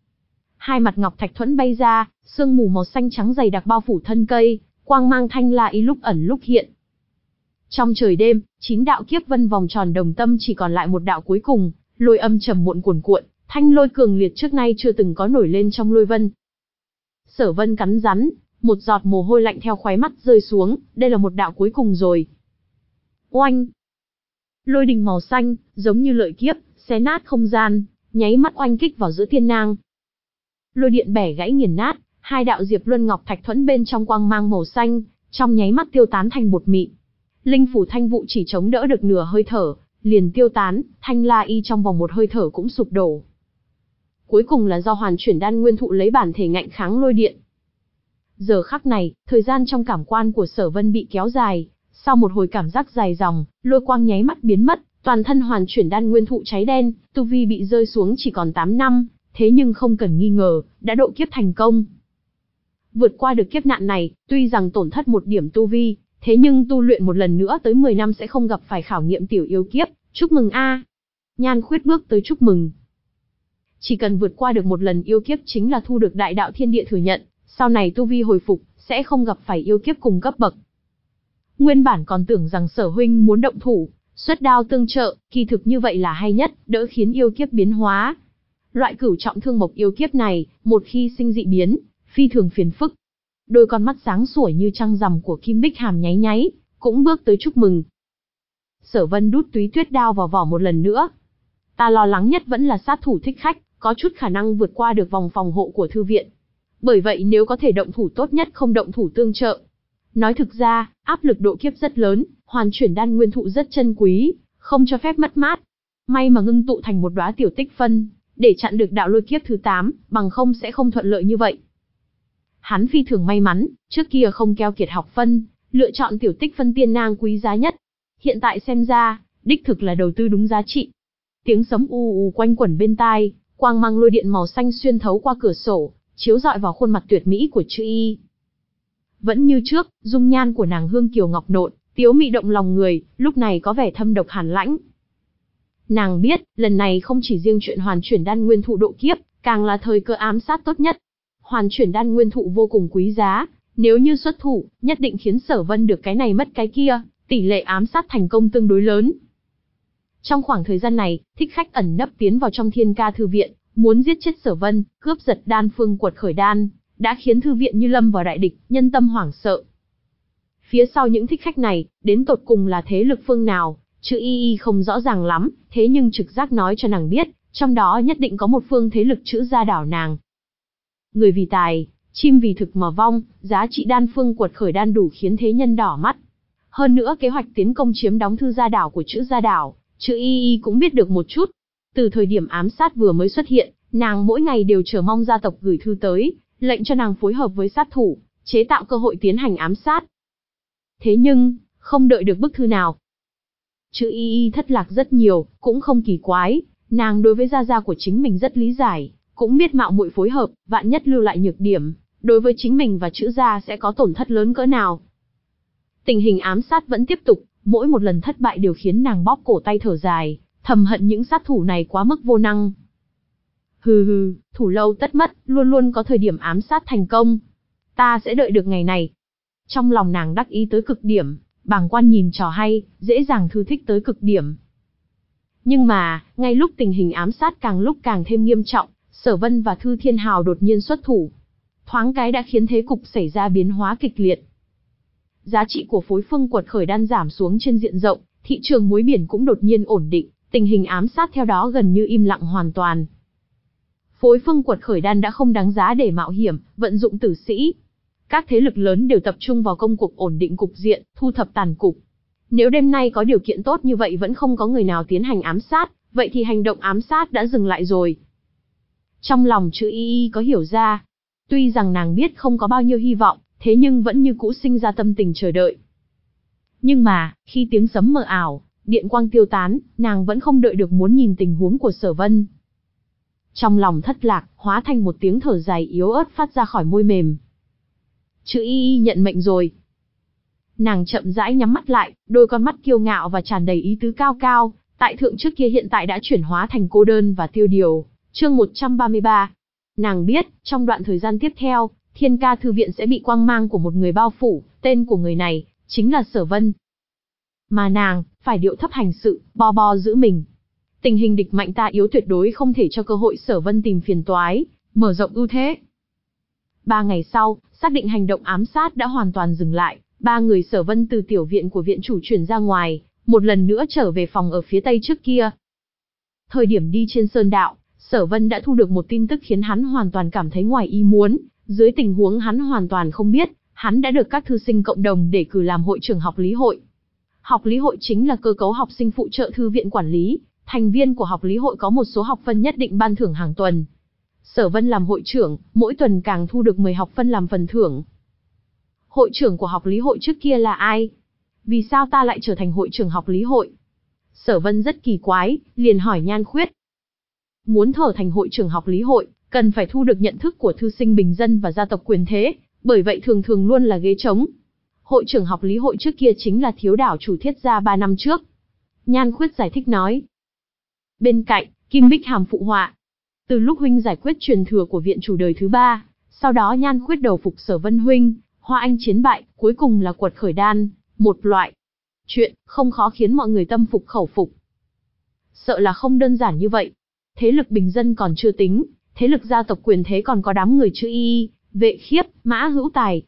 Hai mặt Ngọc Thạch Thuẫn bay ra, sương mù màu xanh trắng dày đặc bao phủ thân cây, quang mang Thanh La Y lúc ẩn lúc hiện. Trong trời đêm, chín đạo kiếp vân vòng tròn đồng tâm chỉ còn lại một đạo cuối cùng, lôi âm trầm muộn cuồn cuộn, thanh lôi cường liệt trước nay chưa từng có nổi lên trong lôi vân. Sở Vân cắn rắn, một giọt mồ hôi lạnh theo khóe mắt rơi xuống, đây là một đạo cuối cùng rồi. Oanh! Lôi đình màu xanh, giống như lợi kiếp, xé nát không gian, nháy mắt oanh kích vào giữa thiên nang. Lôi điện bẻ gãy nghiền nát, hai đạo Diệp Luân Ngọc Thạch Thuẫn bên trong quang mang màu xanh, trong nháy mắt tiêu tán thành bột mịn. Linh phủ thanh vụ chỉ chống đỡ được nửa hơi thở, liền tiêu tán, Thanh La Y trong vòng một hơi thở cũng sụp đổ. Cuối cùng là do hoàn chuyển đan nguyên thụ lấy bản thể ngạnh kháng lôi điện. Giờ khắc này, thời gian trong cảm quan của Sở Vân bị kéo dài, sau một hồi cảm giác dài dòng, lôi quang nháy mắt biến mất, toàn thân hoàn chuyển đan nguyên thụ cháy đen, tu vi bị rơi xuống chỉ còn tám năm, thế nhưng không cần nghi ngờ, đã độ kiếp thành công. Vượt qua được kiếp nạn này, tuy rằng tổn thất một điểm tu vi, thế nhưng tu luyện một lần nữa tới mười năm sẽ không gặp phải khảo nghiệm tiểu yêu kiếp, chúc mừng a. Nhan Khuyết bước tới chúc mừng. Chỉ cần vượt qua được một lần yêu kiếp chính là thu được đại đạo thiên địa thừa nhận, sau này tu vi hồi phục, sẽ không gặp phải yêu kiếp cùng cấp bậc. Nguyên bản còn tưởng rằng Sở huynh muốn động thủ, xuất đao tương trợ, kỳ thực như vậy là hay nhất, đỡ khiến yêu kiếp biến hóa. Loại cửu trọng thương mộc yêu kiếp này, một khi sinh dị biến, phi thường phiền phức. Đôi con mắt sáng sủa như trăng rằm của Kim Bích Hàm nháy nháy, cũng bước tới chúc mừng. Sở Vân đút túy tuyết đao vào vỏ một lần nữa. Ta lo lắng nhất vẫn là sát thủ thích khách, có chút khả năng vượt qua được vòng phòng hộ của thư viện. Bởi vậy nếu có thể động thủ tốt nhất không động thủ tương trợ. Nói thực ra, áp lực độ kiếp rất lớn, hoàn chuyển đan nguyên thụ rất chân quý, không cho phép mất mát. May mà ngưng tụ thành một đóa Tiểu Tích Vân, để chặn được đạo lôi kiếp thứ tám, bằng không sẽ không thuận lợi như vậy. Hắn phi thường may mắn, trước kia không keo kiệt học phân, lựa chọn Tiểu Tích Vân tiên nang quý giá nhất. Hiện tại xem ra, đích thực là đầu tư đúng giá trị. Tiếng sấm u u quanh quẩn bên tai, quang mang lôi điện màu xanh xuyên thấu qua cửa sổ, chiếu rọi vào khuôn mặt tuyệt mỹ của Chữ Y. Vẫn như trước, dung nhan của nàng hương kiều ngọc nộn, tiếu mị động lòng người, lúc này có vẻ thâm độc hàn lãnh. Nàng biết, lần này không chỉ riêng chuyện hoàn chuyển đan nguyên thụ độ kiếp, càng là thời cơ ám sát tốt nhất. Hoàn chuyển đan nguyên thụ vô cùng quý giá, nếu như xuất thủ, nhất định khiến Sở Vân được cái này mất cái kia, tỷ lệ ám sát thành công tương đối lớn. Trong khoảng thời gian này, thích khách ẩn nấp tiến vào trong Thiên Ca thư viện, muốn giết chết Sở Vân, cướp giật đan phương quật khởi đan, đã khiến thư viện như lâm vào đại địch, nhân tâm hoảng sợ. Phía sau những thích khách này, đến tột cùng là thế lực phương nào, Chữ Y Y không rõ ràng lắm, thế nhưng trực giác nói cho nàng biết, trong đó nhất định có một phương thế lực Chữ gia đảo nàng. Người vì tài, chim vì thực mà vong, giá trị đan phương quật khởi đan đủ khiến thế nhân đỏ mắt. Hơn nữa kế hoạch tiến công chiếm đóng thư gia đảo của Chữ gia đảo, Chữ Y Y cũng biết được một chút. Từ thời điểm ám sát vừa mới xuất hiện, nàng mỗi ngày đều chờ mong gia tộc gửi thư tới, lệnh cho nàng phối hợp với sát thủ, chế tạo cơ hội tiến hành ám sát. Thế nhưng, không đợi được bức thư nào. Chữ Y Y thất lạc rất nhiều, cũng không kỳ quái, nàng đối với gia gia của chính mình rất lý giải, cũng biết mạo muội phối hợp, vạn nhất lưu lại nhược điểm, đối với chính mình và Chữ gia sẽ có tổn thất lớn cỡ nào. Tình hình ám sát vẫn tiếp tục, mỗi một lần thất bại đều khiến nàng bóp cổ tay thở dài, thầm hận những sát thủ này quá mức vô năng. Hừ hừ, thủ lâu tất mất, luôn luôn có thời điểm ám sát thành công. Ta sẽ đợi được ngày này. Trong lòng nàng đắc ý tới cực điểm, bàng quan nhìn trò hay, dễ dàng thư thích tới cực điểm. Nhưng mà, ngay lúc tình hình ám sát càng lúc càng thêm nghiêm trọng, Sở Vân và Thư Thiên Hào đột nhiên xuất thủ. Thoáng cái đã khiến thế cục xảy ra biến hóa kịch liệt. Giá trị của phối phương quật khởi đan giảm xuống trên diện rộng, thị trường muối biển cũng đột nhiên ổn định, tình hình ám sát theo đó gần như im lặng hoàn toàn. Phối phương quật khởi đan đã không đáng giá để mạo hiểm, vận dụng tử sĩ. Các thế lực lớn đều tập trung vào công cuộc ổn định cục diện, thu thập tàn cục. Nếu đêm nay có điều kiện tốt như vậy vẫn không có người nào tiến hành ám sát, vậy thì hành động ám sát đã dừng lại rồi. Trong lòng chữ Y Y có hiểu ra, tuy rằng nàng biết không có bao nhiêu hy vọng, thế nhưng vẫn như cũ sinh ra tâm tình chờ đợi. Nhưng mà, khi tiếng sấm mờ ảo, điện quang tiêu tán, nàng vẫn không đợi được muốn nhìn tình huống của Sở Vân. Trong lòng thất lạc, hóa thành một tiếng thở dài yếu ớt phát ra khỏi môi mềm. Chữ Y Y nhận mệnh rồi. Nàng chậm rãi nhắm mắt lại, đôi con mắt kiêu ngạo và tràn đầy ý tứ cao cao, tại thượng trước kia hiện tại đã chuyển hóa thành cô đơn và tiêu điều. Chương một trăm ba mươi ba. Nàng biết, trong đoạn thời gian tiếp theo, Thiên Ca thư viện sẽ bị quang mang của một người bao phủ, tên của người này chính là Sở Vân. Mà nàng phải điệu thấp hành sự, bo bo giữ mình. Tình hình địch mạnh ta yếu tuyệt đối không thể cho cơ hội Sở Vân tìm phiền toái, mở rộng ưu thế. Ba ngày sau, xác định hành động ám sát đã hoàn toàn dừng lại, ba người Sở Vân từ tiểu viện của viện chủ chuyển ra ngoài, một lần nữa trở về phòng ở phía tây trước kia. Thời điểm đi trên sơn đạo, Sở Vân đã thu được một tin tức khiến hắn hoàn toàn cảm thấy ngoài ý muốn, dưới tình huống hắn hoàn toàn không biết, hắn đã được các thư sinh cộng đồng để cử làm hội trưởng học lý hội. Học lý hội chính là cơ cấu học sinh phụ trợ thư viện quản lý, thành viên của học lý hội có một số học phân nhất định ban thưởng hàng tuần. Sở Vân làm hội trưởng, mỗi tuần càng thu được mười học phân làm phần thưởng. Hội trưởng của học lý hội trước kia là ai? Vì sao ta lại trở thành hội trưởng học lý hội? Sở Vân rất kỳ quái, liền hỏi Nhan Khuyết. Muốn thở thành hội trưởng học lý hội, cần phải thu được nhận thức của thư sinh bình dân và gia tộc quyền thế, bởi vậy thường thường luôn là ghế trống. Hội trưởng học lý hội trước kia chính là thiếu đảo chủ Thiết gia ba năm trước. Nhan Khuyết giải thích nói. Bên cạnh, Kim Bích Hàm phụ họa. Từ lúc huynh giải quyết truyền thừa của viện chủ đời thứ ba, sau đó Nhan Khuyết đầu phục Sở Vân huynh, Hoa Anh chiến bại, cuối cùng là quật khởi đan, một loại chuyện không khó khiến mọi người tâm phục khẩu phục. Sợ là không đơn giản như vậy. Thế lực bình dân còn chưa tính, thế lực gia tộc quyền thế còn có đám người chữ Y, Vệ Khiếp, Mã Hữu Tài.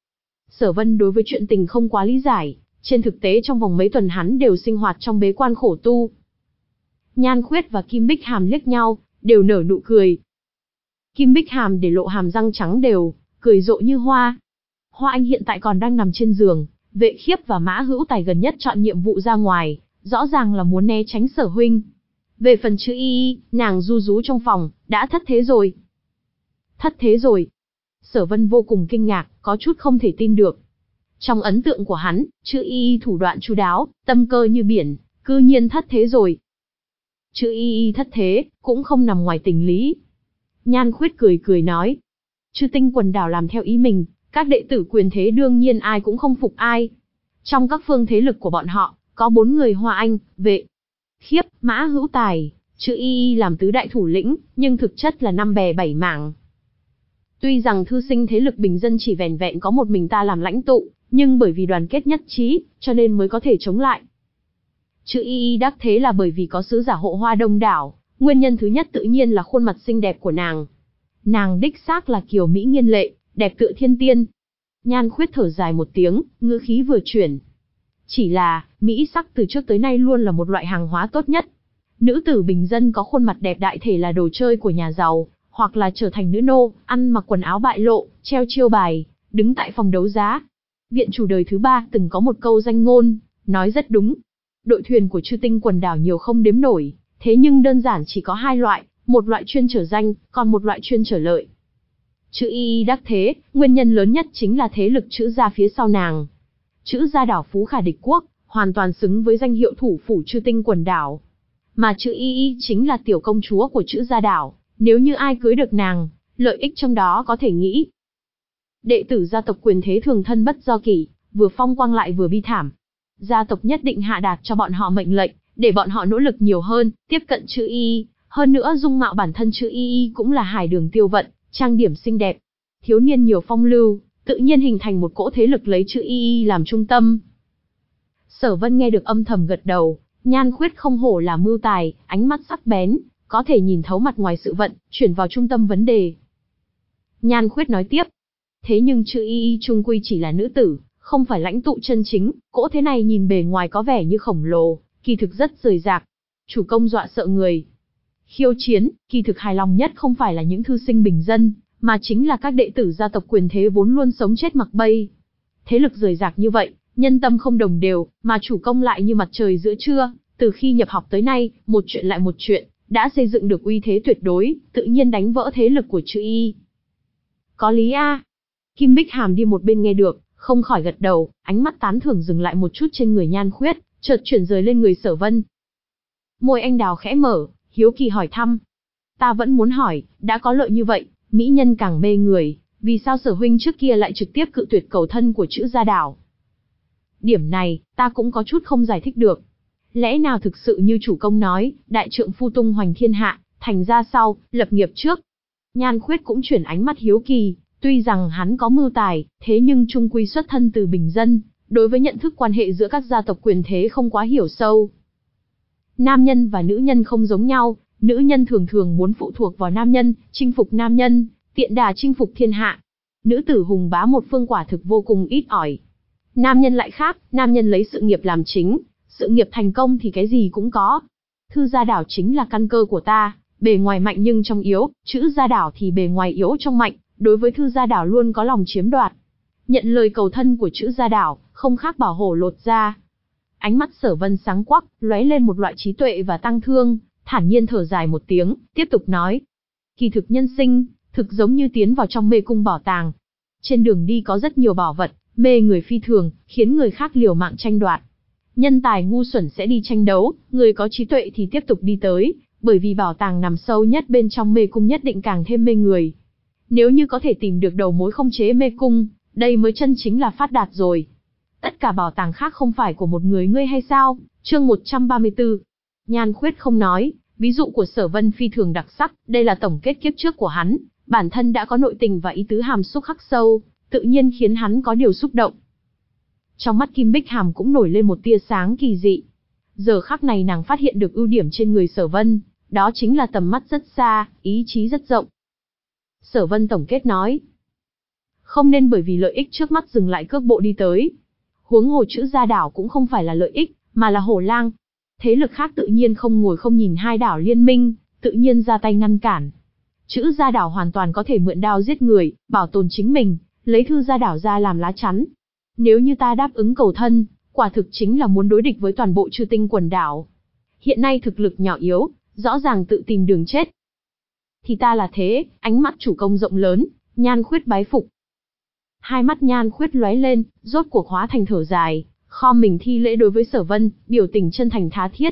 Sở Vân đối với chuyện tình không quá lý giải, trên thực tế trong vòng mấy tuần hắn đều sinh hoạt trong bế quan khổ tu. Nhan Khuyết và Kim Bích Hàm liếc nhau, đều nở nụ cười. Kim Bích Hàm để lộ hàm răng trắng đều, cười rộ như hoa. Hoa Anh hiện tại còn đang nằm trên giường, Vệ Khiếp và Mã Hữu Tài gần nhất chọn nhiệm vụ ra ngoài, rõ ràng là muốn né tránh Sở huynh. Về phần chữ Y, nàng ru rú trong phòng, đã thất thế rồi. Thất thế rồi. Sở Vân vô cùng kinh ngạc, có chút không thể tin được. Trong ấn tượng của hắn, chữ Y thủ đoạn chu đáo, tâm cơ như biển, cư nhiên thất thế rồi. Chữ Y thất thế, cũng không nằm ngoài tình lý. Nhan Khuyết cười cười nói. Chư Tinh quần đảo làm theo ý mình, các đệ tử quyền thế đương nhiên ai cũng không phục ai. Trong các phương thế lực của bọn họ, có bốn người Hoa Anh, Vệ Khiếp, Mã Hữu Tài, chữ Y làm tứ đại thủ lĩnh, nhưng thực chất là năm bè bảy mảng. Tuy rằng thư sinh thế lực bình dân chỉ vẻn vẹn có một mình ta làm lãnh tụ, nhưng bởi vì đoàn kết nhất trí, cho nên mới có thể chống lại. Chữ Y đắc thế là bởi vì có sứ giả hộ hoa đông đảo, nguyên nhân thứ nhất tự nhiên là khuôn mặt xinh đẹp của nàng. Nàng đích xác là kiều mỹ nghiên lệ, đẹp tựa thiên tiên. Nhan Khuyết thở dài một tiếng, ngữ khí vừa chuyển. Chỉ là, mỹ sắc từ trước tới nay luôn là một loại hàng hóa tốt nhất. Nữ tử bình dân có khuôn mặt đẹp đại thể là đồ chơi của nhà giàu, hoặc là trở thành nữ nô, ăn mặc quần áo bại lộ, treo chiêu bài, đứng tại phòng đấu giá. Viện chủ đời thứ ba từng có một câu danh ngôn, nói rất đúng. Đội thuyền của chư tinh quần đảo nhiều không đếm nổi, thế nhưng đơn giản chỉ có hai loại, một loại chuyên trở danh, còn một loại chuyên trở lợi. Chữ Y đắc thế, nguyên nhân lớn nhất chính là thế lực chữ gia phía sau nàng. Chữ gia đảo Phú Khả địch quốc, hoàn toàn xứng với danh hiệu thủ phủ chư tinh quần đảo. Mà chữ Y chính là tiểu công chúa của chữ gia đảo, nếu như ai cưới được nàng, lợi ích trong đó có thể nghĩ. Đệ tử gia tộc quyền thế thường thân bất do kỷ, vừa phong quang lại vừa bi thảm. Gia tộc nhất định hạ đạt cho bọn họ mệnh lệnh, để bọn họ nỗ lực nhiều hơn, tiếp cận chữ Y. Hơn nữa dung mạo bản thân chữ Y cũng là hải đường tiêu vận, trang điểm xinh đẹp. Thiếu niên nhiều phong lưu, tự nhiên hình thành một cỗ thế lực lấy chữ Y làm trung tâm. Sở Vân nghe được âm thầm gật đầu, Nhan Khuyết không hổ là mưu tài, ánh mắt sắc bén, có thể nhìn thấu mặt ngoài sự vận, chuyển vào trung tâm vấn đề. Nhan Khuyết nói tiếp, thế nhưng Trư Y Y chung quy chỉ là nữ tử, không phải lãnh tụ chân chính, cỗ thế này nhìn bề ngoài có vẻ như khổng lồ, kỳ thực rất rời rạc. Chủ công dọa sợ người. Khiêu chiến, kỳ thực hài lòng nhất không phải là những thư sinh bình dân, mà chính là các đệ tử gia tộc quyền thế vốn luôn sống chết mặc bay. Thế lực rời rạc như vậy, nhân tâm không đồng đều, mà chủ công lại như mặt trời giữa trưa, từ khi nhập học tới nay, một chuyện lại một chuyện, đã xây dựng được uy thế tuyệt đối, tự nhiên đánh vỡ thế lực của Trư Y. Có lý a. Kim Bích Hàm đi một bên nghe được, không khỏi gật đầu, ánh mắt tán thưởng dừng lại một chút trên người Nhan Khuyết, chợt chuyển rời lên người Sở Vân. Môi anh đào khẽ mở, hiếu kỳ hỏi thăm. Ta vẫn muốn hỏi, đã có lợi như vậy, mỹ nhân càng mê người, vì sao Sở huynh trước kia lại trực tiếp cự tuyệt cầu thân của Trữ Gia Đảo? Điểm này, ta cũng có chút không giải thích được. Lẽ nào thực sự như chủ công nói, đại trượng phu tung hoành thiên hạ, thành ra sau, lập nghiệp trước? Nhan Khuyết cũng chuyển ánh mắt hiếu kỳ, tuy rằng hắn có mưu tài, thế nhưng trung quy xuất thân từ bình dân, đối với nhận thức quan hệ giữa các gia tộc quyền thế không quá hiểu sâu. Nam nhân và nữ nhân không giống nhau, nữ nhân thường thường muốn phụ thuộc vào nam nhân, chinh phục nam nhân, tiện đà chinh phục thiên hạ. Nữ tử hùng bá một phương quả thực vô cùng ít ỏi. Nam nhân lại khác, nam nhân lấy sự nghiệp làm chính, sự nghiệp thành công thì cái gì cũng có. Thư Gia Đảo chính là căn cơ của ta, bề ngoài mạnh nhưng trong yếu, Trữ Gia Đảo thì bề ngoài yếu trong mạnh, đối với Thư Gia Đảo luôn có lòng chiếm đoạt. Nhận lời cầu thân của Trữ Gia Đảo, không khác bảo hổ lột da. Ánh mắt Sở Vân sáng quắc, lóe lên một loại trí tuệ và tăng thương, thản nhiên thở dài một tiếng, tiếp tục nói. Kỳ thực nhân sinh, thực giống như tiến vào trong mê cung bảo tàng. Trên đường đi có rất nhiều bảo vật, mê người phi thường, khiến người khác liều mạng tranh đoạt. Nhân tài ngu xuẩn sẽ đi tranh đấu, người có trí tuệ thì tiếp tục đi tới, bởi vì bảo tàng nằm sâu nhất bên trong mê cung nhất định càng thêm mê người. Nếu như có thể tìm được đầu mối không chế mê cung, đây mới chân chính là phát đạt rồi. Tất cả bảo tàng khác không phải của một người ngươi hay sao? Chương một trăm ba mươi tư. Nhan Khuyết không nói, ví dụ của Sở Vân phi thường đặc sắc, đây là tổng kết kiếp trước của hắn, bản thân đã có nội tình và ý tứ hàm xúc khắc sâu, tự nhiên khiến hắn có điều xúc động. Trong mắt Kim Bích Hàm cũng nổi lên một tia sáng kỳ dị. Giờ khắc này nàng phát hiện được ưu điểm trên người Sở Vân, đó chính là tầm mắt rất xa, ý chí rất rộng. Sở Vân tổng kết nói, không nên bởi vì lợi ích trước mắt dừng lại cước bộ đi tới. Huống hồ Trữ Gia Đảo cũng không phải là lợi ích, mà là hổ lang. Thế lực khác tự nhiên không ngồi không nhìn hai đảo liên minh, tự nhiên ra tay ngăn cản. Trữ Gia Đảo hoàn toàn có thể mượn đao giết người, bảo tồn chính mình, lấy Thư Gia Đảo ra làm lá chắn. Nếu như ta đáp ứng cầu thân, quả thực chính là muốn đối địch với toàn bộ Chư Tinh quần đảo. Hiện nay thực lực nhỏ yếu, rõ ràng tự tìm đường chết. Thì ta là thế, ánh mắt chủ công rộng lớn, Nhan Khuyết bái phục. Hai mắt Nhan Khuyết lóe lên, rốt cuộc hóa thành thở dài, khom mình thi lễ đối với Sở Vân, biểu tình chân thành tha thiết.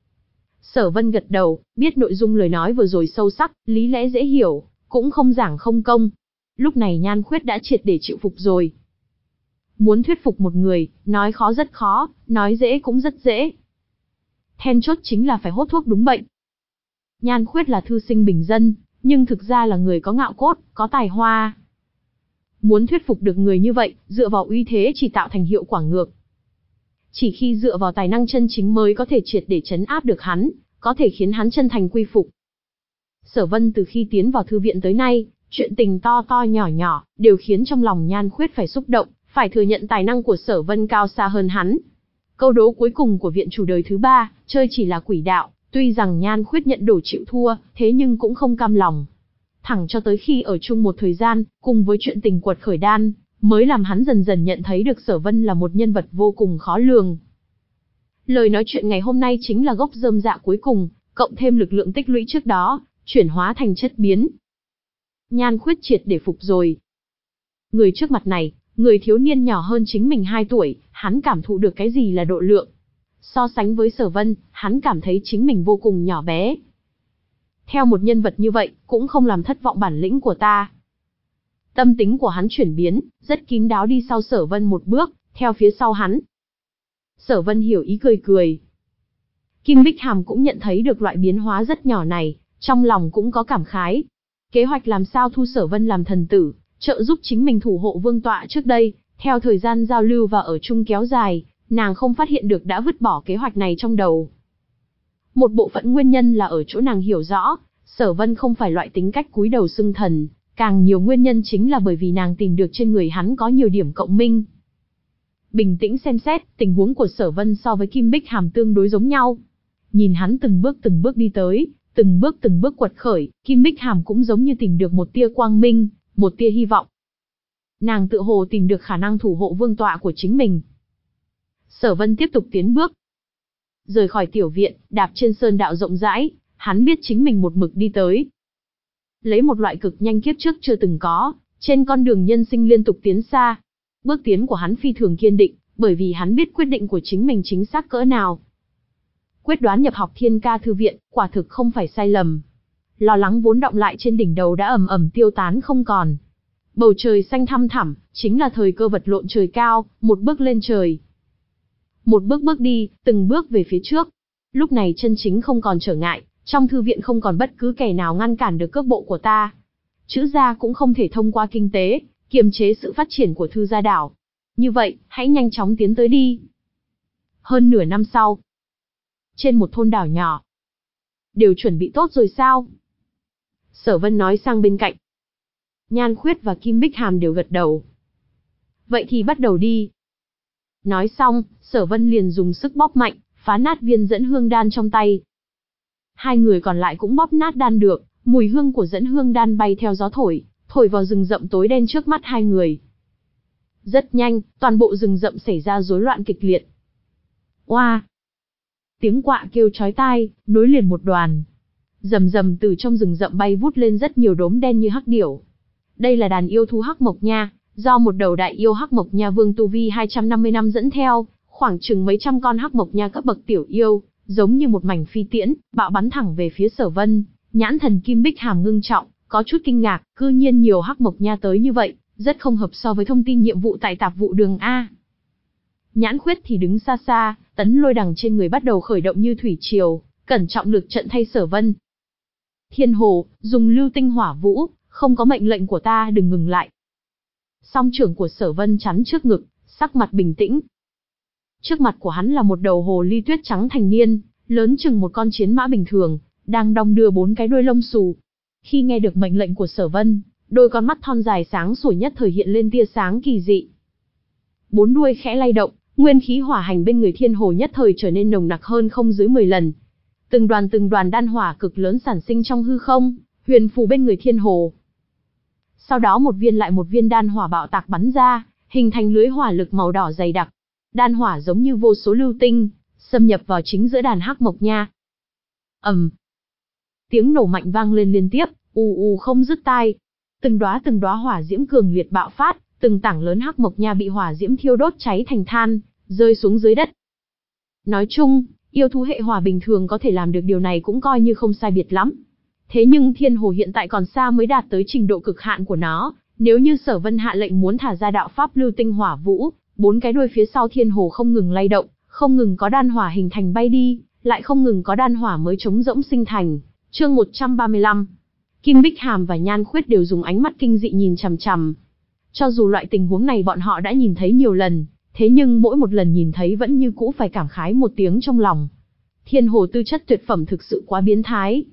Sở Vân gật đầu, biết nội dung lời nói vừa rồi sâu sắc, lý lẽ dễ hiểu, cũng không giảng không công. Lúc này Nhan Khuyết đã triệt để chịu phục rồi. Muốn thuyết phục một người, nói khó rất khó, nói dễ cũng rất dễ. Then chốt chính là phải hốt thuốc đúng bệnh. Nhan Khuyết là thư sinh bình dân, nhưng thực ra là người có ngạo cốt, có tài hoa. Muốn thuyết phục được người như vậy, dựa vào uy thế chỉ tạo thành hiệu quả ngược. Chỉ khi dựa vào tài năng chân chính mới có thể triệt để trấn áp được hắn, có thể khiến hắn chân thành quy phục. Sở Vân từ khi tiến vào thư viện tới nay, chuyện tình to to nhỏ nhỏ, đều khiến trong lòng Nhan Khuyết phải xúc động, phải thừa nhận tài năng của Sở Vân cao xa hơn hắn. Câu đố cuối cùng của viện chủ đời thứ ba, chơi chỉ là quỷ đạo, tuy rằng Nhan Khuyết nhận đổ chịu thua, thế nhưng cũng không cam lòng. Thẳng cho tới khi ở chung một thời gian, cùng với chuyện tình quật khởi đan, mới làm hắn dần dần nhận thấy được Sở Vân là một nhân vật vô cùng khó lường. Lời nói chuyện ngày hôm nay chính là gốc rơm dạ cuối cùng, cộng thêm lực lượng tích lũy trước đó, chuyển hóa thành chất biến. Nhan Khuyết triệt để phục rồi. Người trước mặt này, người thiếu niên nhỏ hơn chính mình hai tuổi, hắn cảm thụ được cái gì là độ lượng. So sánh với Sở Vân, hắn cảm thấy chính mình vô cùng nhỏ bé. Theo một nhân vật như vậy, cũng không làm thất vọng bản lĩnh của ta. Tâm tính của hắn chuyển biến, rất kín đáo đi sau Sở Vân một bước, theo phía sau hắn. Sở Vân hiểu ý cười cười. Kim Bích Hàm cũng nhận thấy được loại biến hóa rất nhỏ này, trong lòng cũng có cảm khái. Kế hoạch làm sao thu Sở Vân làm thần tử, trợ giúp chính mình thủ hộ vương tọa trước đây, theo thời gian giao lưu và ở chung kéo dài, nàng không phát hiện được đã vứt bỏ kế hoạch này trong đầu. Một bộ phận nguyên nhân là ở chỗ nàng hiểu rõ, Sở Vân không phải loại tính cách cúi đầu xưng thần, càng nhiều nguyên nhân chính là bởi vì nàng tìm được trên người hắn có nhiều điểm cộng minh. Bình tĩnh xem xét, tình huống của Sở Vân so với Kim Bích Hàm tương đối giống nhau. Nhìn hắn từng bước từng bước đi tới, từng bước từng bước quật khởi, Kim Bích Hàm cũng giống như tìm được một tia quang minh, một tia hy vọng. Nàng tự hồ tìm được khả năng thủ hộ vương tọa của chính mình. Sở Vân tiếp tục tiến bước. Rời khỏi tiểu viện, đạp trên sơn đạo rộng rãi, hắn biết chính mình một mực đi tới. Lấy một loại cực nhanh kiếp trước chưa từng có, trên con đường nhân sinh liên tục tiến xa. Bước tiến của hắn phi thường kiên định, bởi vì hắn biết quyết định của chính mình chính xác cỡ nào. Quyết đoán nhập học Thiên Ca thư viện, quả thực không phải sai lầm. Lo lắng vốn đọng lại trên đỉnh đầu đã ầm ầm tiêu tán không còn. Bầu trời xanh thăm thẳm, chính là thời cơ vật lộn trời cao, một bước lên trời. Một bước bước đi, từng bước về phía trước. Lúc này chân chính không còn trở ngại, trong thư viện không còn bất cứ kẻ nào ngăn cản được cước bộ của ta. Chữ gia cũng không thể thông qua kinh tế, kiềm chế sự phát triển của thư gia đảo. Như vậy, hãy nhanh chóng tiến tới đi. Hơn nửa năm sau, trên một thôn đảo nhỏ. Đều chuẩn bị tốt rồi sao? Sở Vân nói sang bên cạnh. Nhan Khuyết và Kim Bích Hàm đều gật đầu. Vậy thì bắt đầu đi. Nói xong, Sở Vân liền dùng sức bóp mạnh, phá nát viên dẫn hương đan trong tay. Hai người còn lại cũng bóp nát đan được, mùi hương của dẫn hương đan bay theo gió thổi, thổi vào rừng rậm tối đen trước mắt hai người. Rất nhanh, toàn bộ rừng rậm xảy ra rối loạn kịch liệt. Oa! Tiếng quạ kêu chói tai, nối liền một đoàn. Rầm rầm từ trong rừng rậm bay vút lên rất nhiều đốm đen như hắc điểu. Đây là đàn yêu thú Hắc Mộc Nha, do một đầu đại yêu Hắc Mộc Nha Vương tu vi hai trăm năm mươi năm dẫn theo, khoảng chừng mấy trăm con Hắc Mộc Nha cấp bậc tiểu yêu, giống như một mảnh phi tiễn, bạo bắn thẳng về phía Sở Vân. Nhãn thần Kim Bích Hàm ngưng trọng, có chút kinh ngạc, cư nhiên nhiều Hắc Mộc Nha tới như vậy, rất không hợp so với thông tin nhiệm vụ tại tạp vụ đường A. Nhãn Khuyết thì đứng xa xa, tấn lôi đằng trên người bắt đầu khởi động như thủy triều, cẩn trọng lược trận thay Sở Vân. Thiên Hồ, dùng lưu tinh hỏa vũ, không có mệnh lệnh của ta đừng ngừng lại. Song trưởng của Sở Vân chắn trước ngực, sắc mặt bình tĩnh. Trước mặt của hắn là một đầu hồ ly tuyết trắng thành niên, lớn chừng một con chiến mã bình thường, đang đong đưa bốn cái đuôi lông xù. Khi nghe được mệnh lệnh của Sở Vân, đôi con mắt thon dài sáng sủa nhất thời hiện lên tia sáng kỳ dị. Bốn đuôi khẽ lay động, nguyên khí hỏa hành bên người Thiên Hồ nhất thời trở nên nồng nặc hơn không dưới mười lần. Từng đoàn từng đoàn đan hỏa cực lớn sản sinh trong hư không, huyền phù bên người Thiên Hồ. Sau đó một viên lại một viên đan hỏa bạo tạc bắn ra, hình thành lưới hỏa lực màu đỏ dày đặc. Đan hỏa giống như vô số lưu tinh, xâm nhập vào chính giữa đàn Hắc Mộc Nha. Ầm. Tiếng nổ mạnh vang lên liên tiếp, ù ù không dứt tai. Từng đóa từng đóa hỏa diễm cường liệt bạo phát, từng tảng lớn Hắc Mộc Nha bị hỏa diễm thiêu đốt cháy thành than, rơi xuống dưới đất. Nói chung, yêu thú hệ hỏa bình thường có thể làm được điều này cũng coi như không sai biệt lắm. Thế nhưng Thiên Hồ hiện tại còn xa mới đạt tới trình độ cực hạn của nó, nếu như Sở Vân hạ lệnh muốn thả ra đạo pháp lưu tinh hỏa vũ, bốn cái đuôi phía sau Thiên Hồ không ngừng lay động, không ngừng có đan hỏa hình thành bay đi, lại không ngừng có đan hỏa mới trống rỗng sinh thành. Chương một trăm ba mươi lăm. Kim Bích Hàm và Nhan Khuyết đều dùng ánh mắt kinh dị nhìn chằm chằm. Cho dù loại tình huống này bọn họ đã nhìn thấy nhiều lần, thế nhưng mỗi một lần nhìn thấy vẫn như cũ phải cảm khái một tiếng trong lòng. Thiên Hồ tư chất tuyệt phẩm thực sự quá biến thái.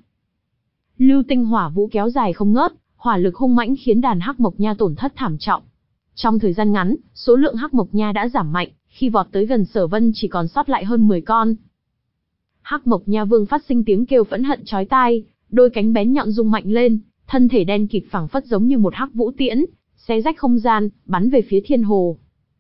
Lưu tinh hỏa vũ kéo dài không ngớt, hỏa lực hung mãnh khiến đàn Hắc Mộc Nha tổn thất thảm trọng. Trong thời gian ngắn, số lượng Hắc Mộc Nha đã giảm mạnh, khi vọt tới gần Sở Vân chỉ còn sót lại hơn mười con. Hắc Mộc Nha Vương phát sinh tiếng kêu phẫn hận chói tai, đôi cánh bén nhọn rung mạnh lên, thân thể đen kịt phảng phất giống như một hắc vũ tiễn, xé rách không gian, bắn về phía Thiên Hồ.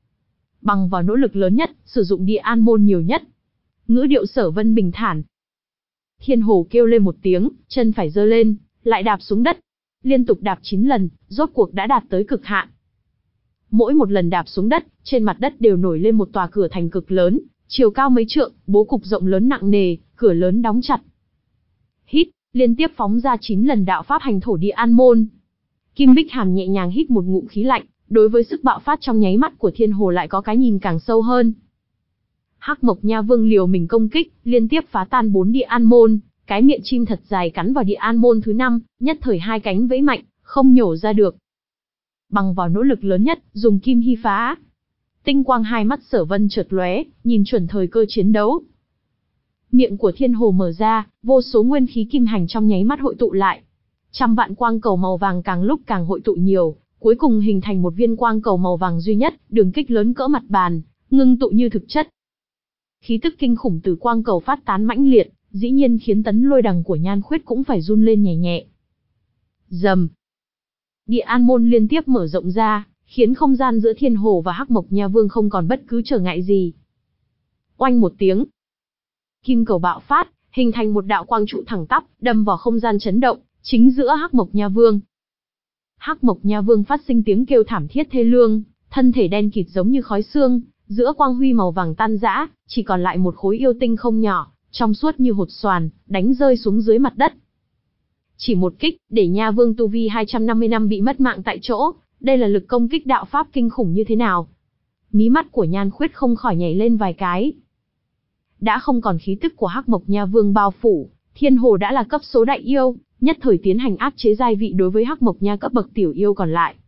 Bằng vào nỗ lực lớn nhất, sử dụng địa an môn nhiều nhất. Ngữ điệu Sở Vân bình thản. Thiên Hồ kêu lên một tiếng, chân phải giơ lên, lại đạp xuống đất. Liên tục đạp chín lần, rốt cuộc đã đạt tới cực hạn. Mỗi một lần đạp xuống đất, trên mặt đất đều nổi lên một tòa cửa thành cực lớn, chiều cao mấy trượng, bố cục rộng lớn nặng nề, cửa lớn đóng chặt. Hít, liên tiếp phóng ra chín lần đạo pháp hành thổ địa an môn. Kim Bích Hàm nhẹ nhàng hít một ngụm khí lạnh, đối với sức bạo phát trong nháy mắt của Thiên Hồ lại có cái nhìn càng sâu hơn. Hắc Mộc Nha Vương liều mình công kích, liên tiếp phá tan bốn địa an môn, cái miệng chim thật dài cắn vào địa an môn thứ năm, nhất thời hai cánh vẫy mạnh, không nhổ ra được. Bằng vào nỗ lực lớn nhất, dùng kim hy phá. Tinh quang hai mắt Sở Vân chợt lóe, nhìn chuẩn thời cơ chiến đấu. Miệng của thiên hồ mở ra, vô số nguyên khí kim hành trong nháy mắt hội tụ lại. Trăm vạn quang cầu màu vàng càng lúc càng hội tụ nhiều, cuối cùng hình thành một viên quang cầu màu vàng duy nhất, đường kích lớn cỡ mặt bàn, ngưng tụ như thực chất. Khí tức kinh khủng từ quang cầu phát tán mãnh liệt, dĩ nhiên khiến tấn lôi đằng của Nhan Khuyết cũng phải run lên nhẹ nhẹ. Rầm. Địa An môn liên tiếp mở rộng ra, khiến không gian giữa Thiên Hồ và Hắc Mộc Nha Vương không còn bất cứ trở ngại gì. Oanh một tiếng, kim cầu bạo phát, hình thành một đạo quang trụ thẳng tắp, đâm vào không gian chấn động, chính giữa Hắc Mộc Nha Vương. Hắc Mộc Nha Vương phát sinh tiếng kêu thảm thiết thê lương, thân thể đen kịt giống như khói xương, giữa quang huy màu vàng tan rã, chỉ còn lại một khối yêu tinh không nhỏ, trong suốt như hột xoàn, đánh rơi xuống dưới mặt đất. Chỉ một kích, để Nha Vương tu vi hai trăm năm mươi năm bị mất mạng tại chỗ, đây là lực công kích đạo pháp kinh khủng như thế nào? Mí mắt của Nhan Khuyết không khỏi nhảy lên vài cái. Đã không còn khí tức của Hắc Mộc Nha Vương bao phủ, Thiên Hồ đã là cấp số đại yêu, nhất thời tiến hành áp chế giai vị đối với Hắc Mộc Nha cấp bậc tiểu yêu còn lại.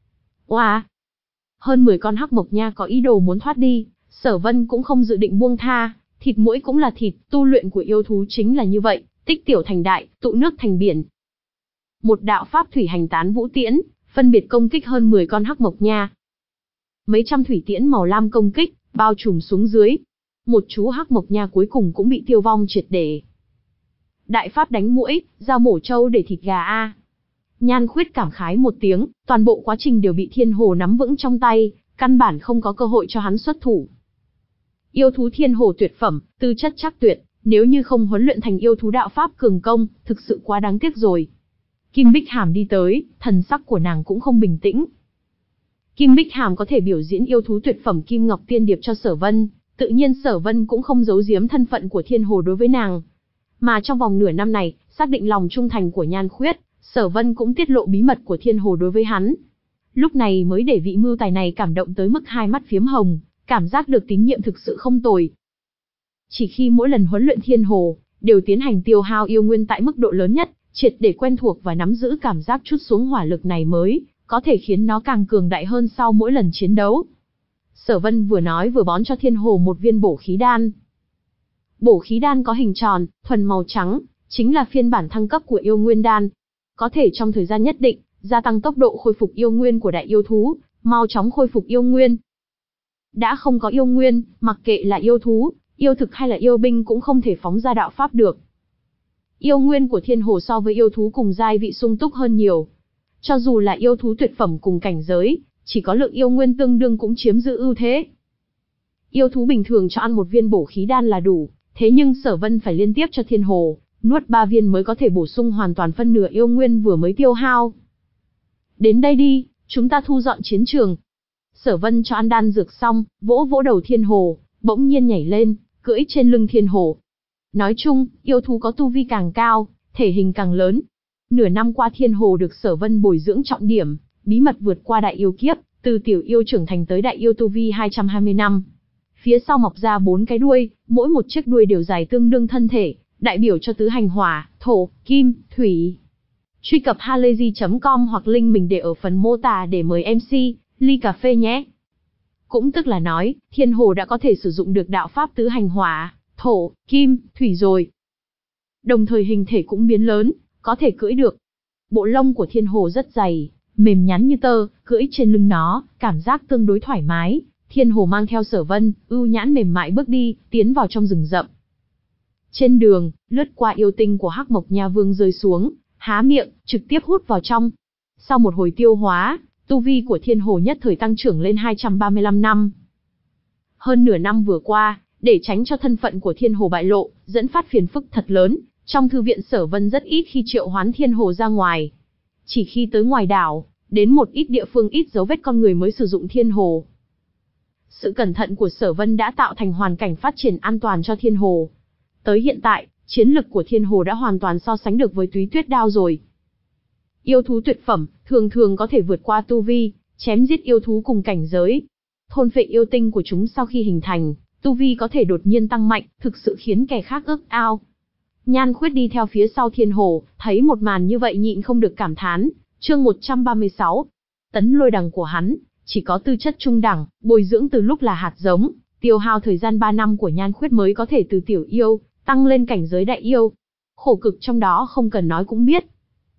Oa! Hơn mười con Hắc Mộc Nha có ý đồ muốn thoát đi, Sở Vân cũng không dự định buông tha, thịt muỗi cũng là thịt, tu luyện của yêu thú chính là như vậy, tích tiểu thành đại, tụ nước thành biển. Một đạo pháp thủy hành tán vũ tiễn, phân biệt công kích hơn mười con Hắc Mộc Nha. Mấy trăm thủy tiễn màu lam công kích, bao trùm xuống dưới. Một chú Hắc Mộc Nha cuối cùng cũng bị tiêu vong triệt để. Đại pháp đánh muỗi, dao mổ trâu để thịt gà a. Nhan Khuyết cảm khái một tiếng, toàn bộ quá trình đều bị Thiên Hồ nắm vững trong tay, căn bản không có cơ hội cho hắn xuất thủ. Yêu thú Thiên Hồ tuyệt phẩm, tư chất chắc tuyệt, nếu như không huấn luyện thành yêu thú đạo pháp cường công, thực sự quá đáng tiếc rồi. Kim Bích Hàm đi tới, thần sắc của nàng cũng không bình tĩnh. Kim Bích Hàm có thể biểu diễn yêu thú tuyệt phẩm Kim Ngọc Tiên Điệp cho Sở Vân, tự nhiên Sở Vân cũng không giấu giếm thân phận của Thiên Hồ đối với nàng. Mà trong vòng nửa năm này, xác định lòng trung thành của Nhan Khuyết, Sở Vân cũng tiết lộ bí mật của Thiên Hồ đối với hắn. Lúc này mới để vị mưu tài này cảm động tới mức hai mắt phiếm hồng, cảm giác được tín nhiệm thực sự không tồi. Chỉ khi mỗi lần huấn luyện Thiên Hồ, đều tiến hành tiêu hao yêu nguyên tại mức độ lớn nhất, triệt để quen thuộc và nắm giữ cảm giác trút xuống hỏa lực này mới có thể khiến nó càng cường đại hơn sau mỗi lần chiến đấu. Sở Vân vừa nói vừa bón cho Thiên Hồ một viên bổ khí đan. Bổ khí đan có hình tròn, thuần màu trắng, chính là phiên bản thăng cấp của yêu nguyên đan. Có thể trong thời gian nhất định, gia tăng tốc độ khôi phục yêu nguyên của đại yêu thú, mau chóng khôi phục yêu nguyên. Đã không có yêu nguyên, mặc kệ là yêu thú, yêu thực hay là yêu binh cũng không thể phóng ra đạo pháp được. Yêu nguyên của Thiên Hồ so với yêu thú cùng giai vị sung túc hơn nhiều. Cho dù là yêu thú tuyệt phẩm cùng cảnh giới, chỉ có lượng yêu nguyên tương đương cũng chiếm giữ ưu thế. Yêu thú bình thường cho ăn một viên bổ khí đan là đủ, thế nhưng Sở Vân phải liên tiếp cho Thiên Hồ nuốt ba viên mới có thể bổ sung hoàn toàn phân nửa yêu nguyên vừa mới tiêu hao. Đến đây đi, chúng ta thu dọn chiến trường. Sở Vân cho ăn đan dược xong, vỗ vỗ đầu Thiên Hồ, bỗng nhiên nhảy lên, cưỡi trên lưng Thiên Hồ. Nói chung, yêu thú có tu vi càng cao, thể hình càng lớn. Nửa năm qua Thiên Hồ được Sở Vân bồi dưỡng trọng điểm, bí mật vượt qua đại yêu kiếp, từ tiểu yêu trưởng thành tới đại yêu tu vi hai trăm hai mươi năm. Phía sau mọc ra bốn cái đuôi, mỗi một chiếc đuôi đều dài tương đương thân thể, đại biểu cho tứ hành hỏa, thổ, kim, thủy. Truy cập halayzi chấm com hoặc link mình để ở phần mô tả để mời em xê, ly cà phê nhé. Cũng tức là nói, Thiên Hồ đã có thể sử dụng được đạo pháp tứ hành hỏa, thổ, kim, thủy rồi. Đồng thời hình thể cũng biến lớn, có thể cưỡi được. Bộ lông của Thiên Hồ rất dày, mềm nhắn như tơ, cưỡi trên lưng nó, cảm giác tương đối thoải mái. Thiên Hồ mang theo Sở Vân, ưu nhãn mềm mại bước đi, tiến vào trong rừng rậm. Trên đường, lướt qua yêu tinh của Hắc Mộc Nha Vương rơi xuống, há miệng, trực tiếp hút vào trong. Sau một hồi tiêu hóa, tu vi của Thiên Hồ nhất thời tăng trưởng lên hai trăm ba mươi lăm năm. Hơn nửa năm vừa qua, để tránh cho thân phận của Thiên Hồ bại lộ, dẫn phát phiền phức thật lớn, trong thư viện Sở Vân rất ít khi triệu hoán Thiên Hồ ra ngoài. Chỉ khi tới ngoài đảo, đến một ít địa phương ít dấu vết con người mới sử dụng Thiên Hồ. Sự cẩn thận của Sở Vân đã tạo thành hoàn cảnh phát triển an toàn cho Thiên Hồ. Tới hiện tại, chiến lực của Thiên Hồ đã hoàn toàn so sánh được với Túy Tuyết Đao rồi. Yêu thú tuyệt phẩm, thường thường có thể vượt qua tu vi, chém giết yêu thú cùng cảnh giới. Thôn phệ yêu tinh của chúng sau khi hình thành, tu vi có thể đột nhiên tăng mạnh, thực sự khiến kẻ khác ước ao. Nhan Khuyết đi theo phía sau Thiên Hồ, thấy một màn như vậy nhịn không được cảm thán. Chương một trăm ba mươi sáu, tấn lôi đằng của hắn, chỉ có tư chất trung đẳng, bồi dưỡng từ lúc là hạt giống, tiêu hao thời gian ba năm của Nhan Khuyết mới có thể từ tiểu yêu, tăng lên cảnh giới đại yêu. Khổ cực trong đó không cần nói cũng biết.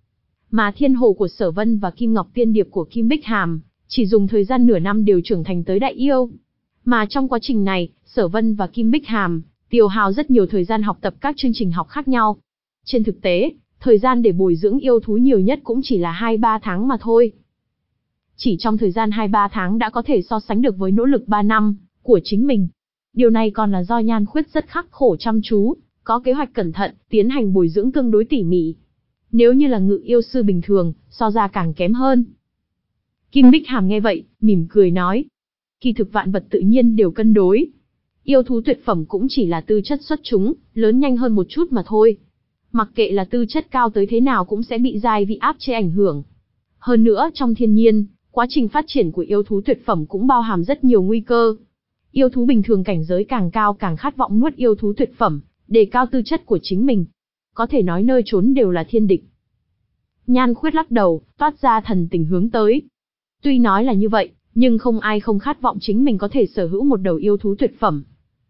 Mà thiên hồ của Sở Vân và Kim Ngọc Tiên Điệp của Kim Bích Hàm, chỉ dùng thời gian nửa năm đều trưởng thành tới đại yêu. Mà trong quá trình này, Sở Vân và Kim Bích Hàm, tiêu hao rất nhiều thời gian học tập các chương trình học khác nhau. Trên thực tế, thời gian để bồi dưỡng yêu thú nhiều nhất cũng chỉ là hai ba tháng mà thôi. Chỉ trong thời gian hai ba tháng đã có thể so sánh được với nỗ lực ba năm của chính mình. Điều này còn là do Nhan Khuyết rất khắc khổ chăm chú, có kế hoạch cẩn thận, tiến hành bồi dưỡng tương đối tỉ mỉ. Nếu như là ngự yêu sư bình thường, so ra càng kém hơn. Kim Bích Hàm nghe vậy, mỉm cười nói. Kỳ thực vạn vật tự nhiên đều cân đối. Yêu thú tuyệt phẩm cũng chỉ là tư chất xuất chúng, lớn nhanh hơn một chút mà thôi. Mặc kệ là tư chất cao tới thế nào cũng sẽ bị giai vị áp chế ảnh hưởng. Hơn nữa trong thiên nhiên, quá trình phát triển của yêu thú tuyệt phẩm cũng bao hàm rất nhiều nguy cơ. Yêu thú bình thường cảnh giới càng cao càng khát vọng nuốt yêu thú tuyệt phẩm, đề cao tư chất của chính mình. Có thể nói nơi trốn đều là thiên địch. Nhan Khuyết lắc đầu, toát ra thần tình hướng tới. Tuy nói là như vậy, nhưng không ai không khát vọng chính mình có thể sở hữu một đầu yêu thú tuyệt phẩm.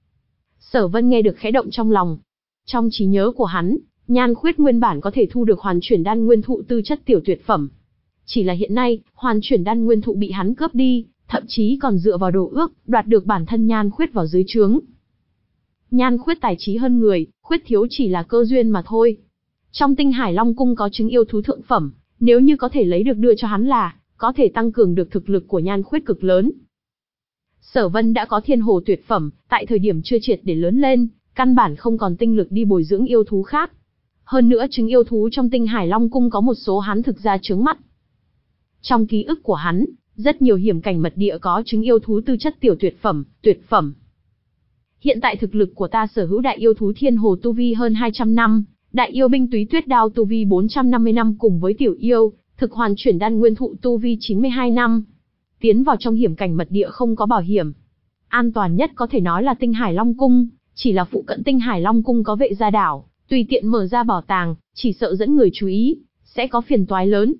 Sở Vân nghe được khẽ động trong lòng. Trong trí nhớ của hắn, Nhan Khuyết nguyên bản có thể thu được hoàn chuyển đan nguyên thụ tư chất tiểu tuyệt phẩm. Chỉ là hiện nay, hoàn chuyển đan nguyên thụ bị hắn cướp đi, thậm chí còn dựa vào đồ ước, đoạt được bản thân Nhan Khuyết vào dưới trướng. Nhan Khuyết tài trí hơn người, khuyết thiếu chỉ là cơ duyên mà thôi. Trong Tinh Hải Long Cung có trứng yêu thú thượng phẩm, nếu như có thể lấy được đưa cho hắn là, có thể tăng cường được thực lực của Nhan Khuyết cực lớn. Sở Vân đã có thiên hồ tuyệt phẩm, tại thời điểm chưa triệt để lớn lên, căn bản không còn tinh lực đi bồi dưỡng yêu thú khác. Hơn nữa trứng yêu thú trong Tinh Hải Long Cung có một số hắn thực ra chướng mắt. Trong ký ức của hắn, rất nhiều hiểm cảnh mật địa có trứng yêu thú tư chất tiểu tuyệt phẩm, tuyệt phẩm. Hiện tại thực lực của ta sở hữu đại yêu thú thiên hồ tu vi hơn hai trăm năm, đại yêu binh túy tuyết đao tu vi bốn trăm năm mươi năm cùng với tiểu yêu, thực hoàn chuyển đan nguyên thụ tu vi chín mươi hai năm. Tiến vào trong hiểm cảnh mật địa không có bảo hiểm. An toàn nhất có thể nói là Tinh Hải Long Cung, chỉ là phụ cận Tinh Hải Long Cung có vệ gia đảo, tùy tiện mở ra bảo tàng, chỉ sợ dẫn người chú ý, sẽ có phiền toái lớn.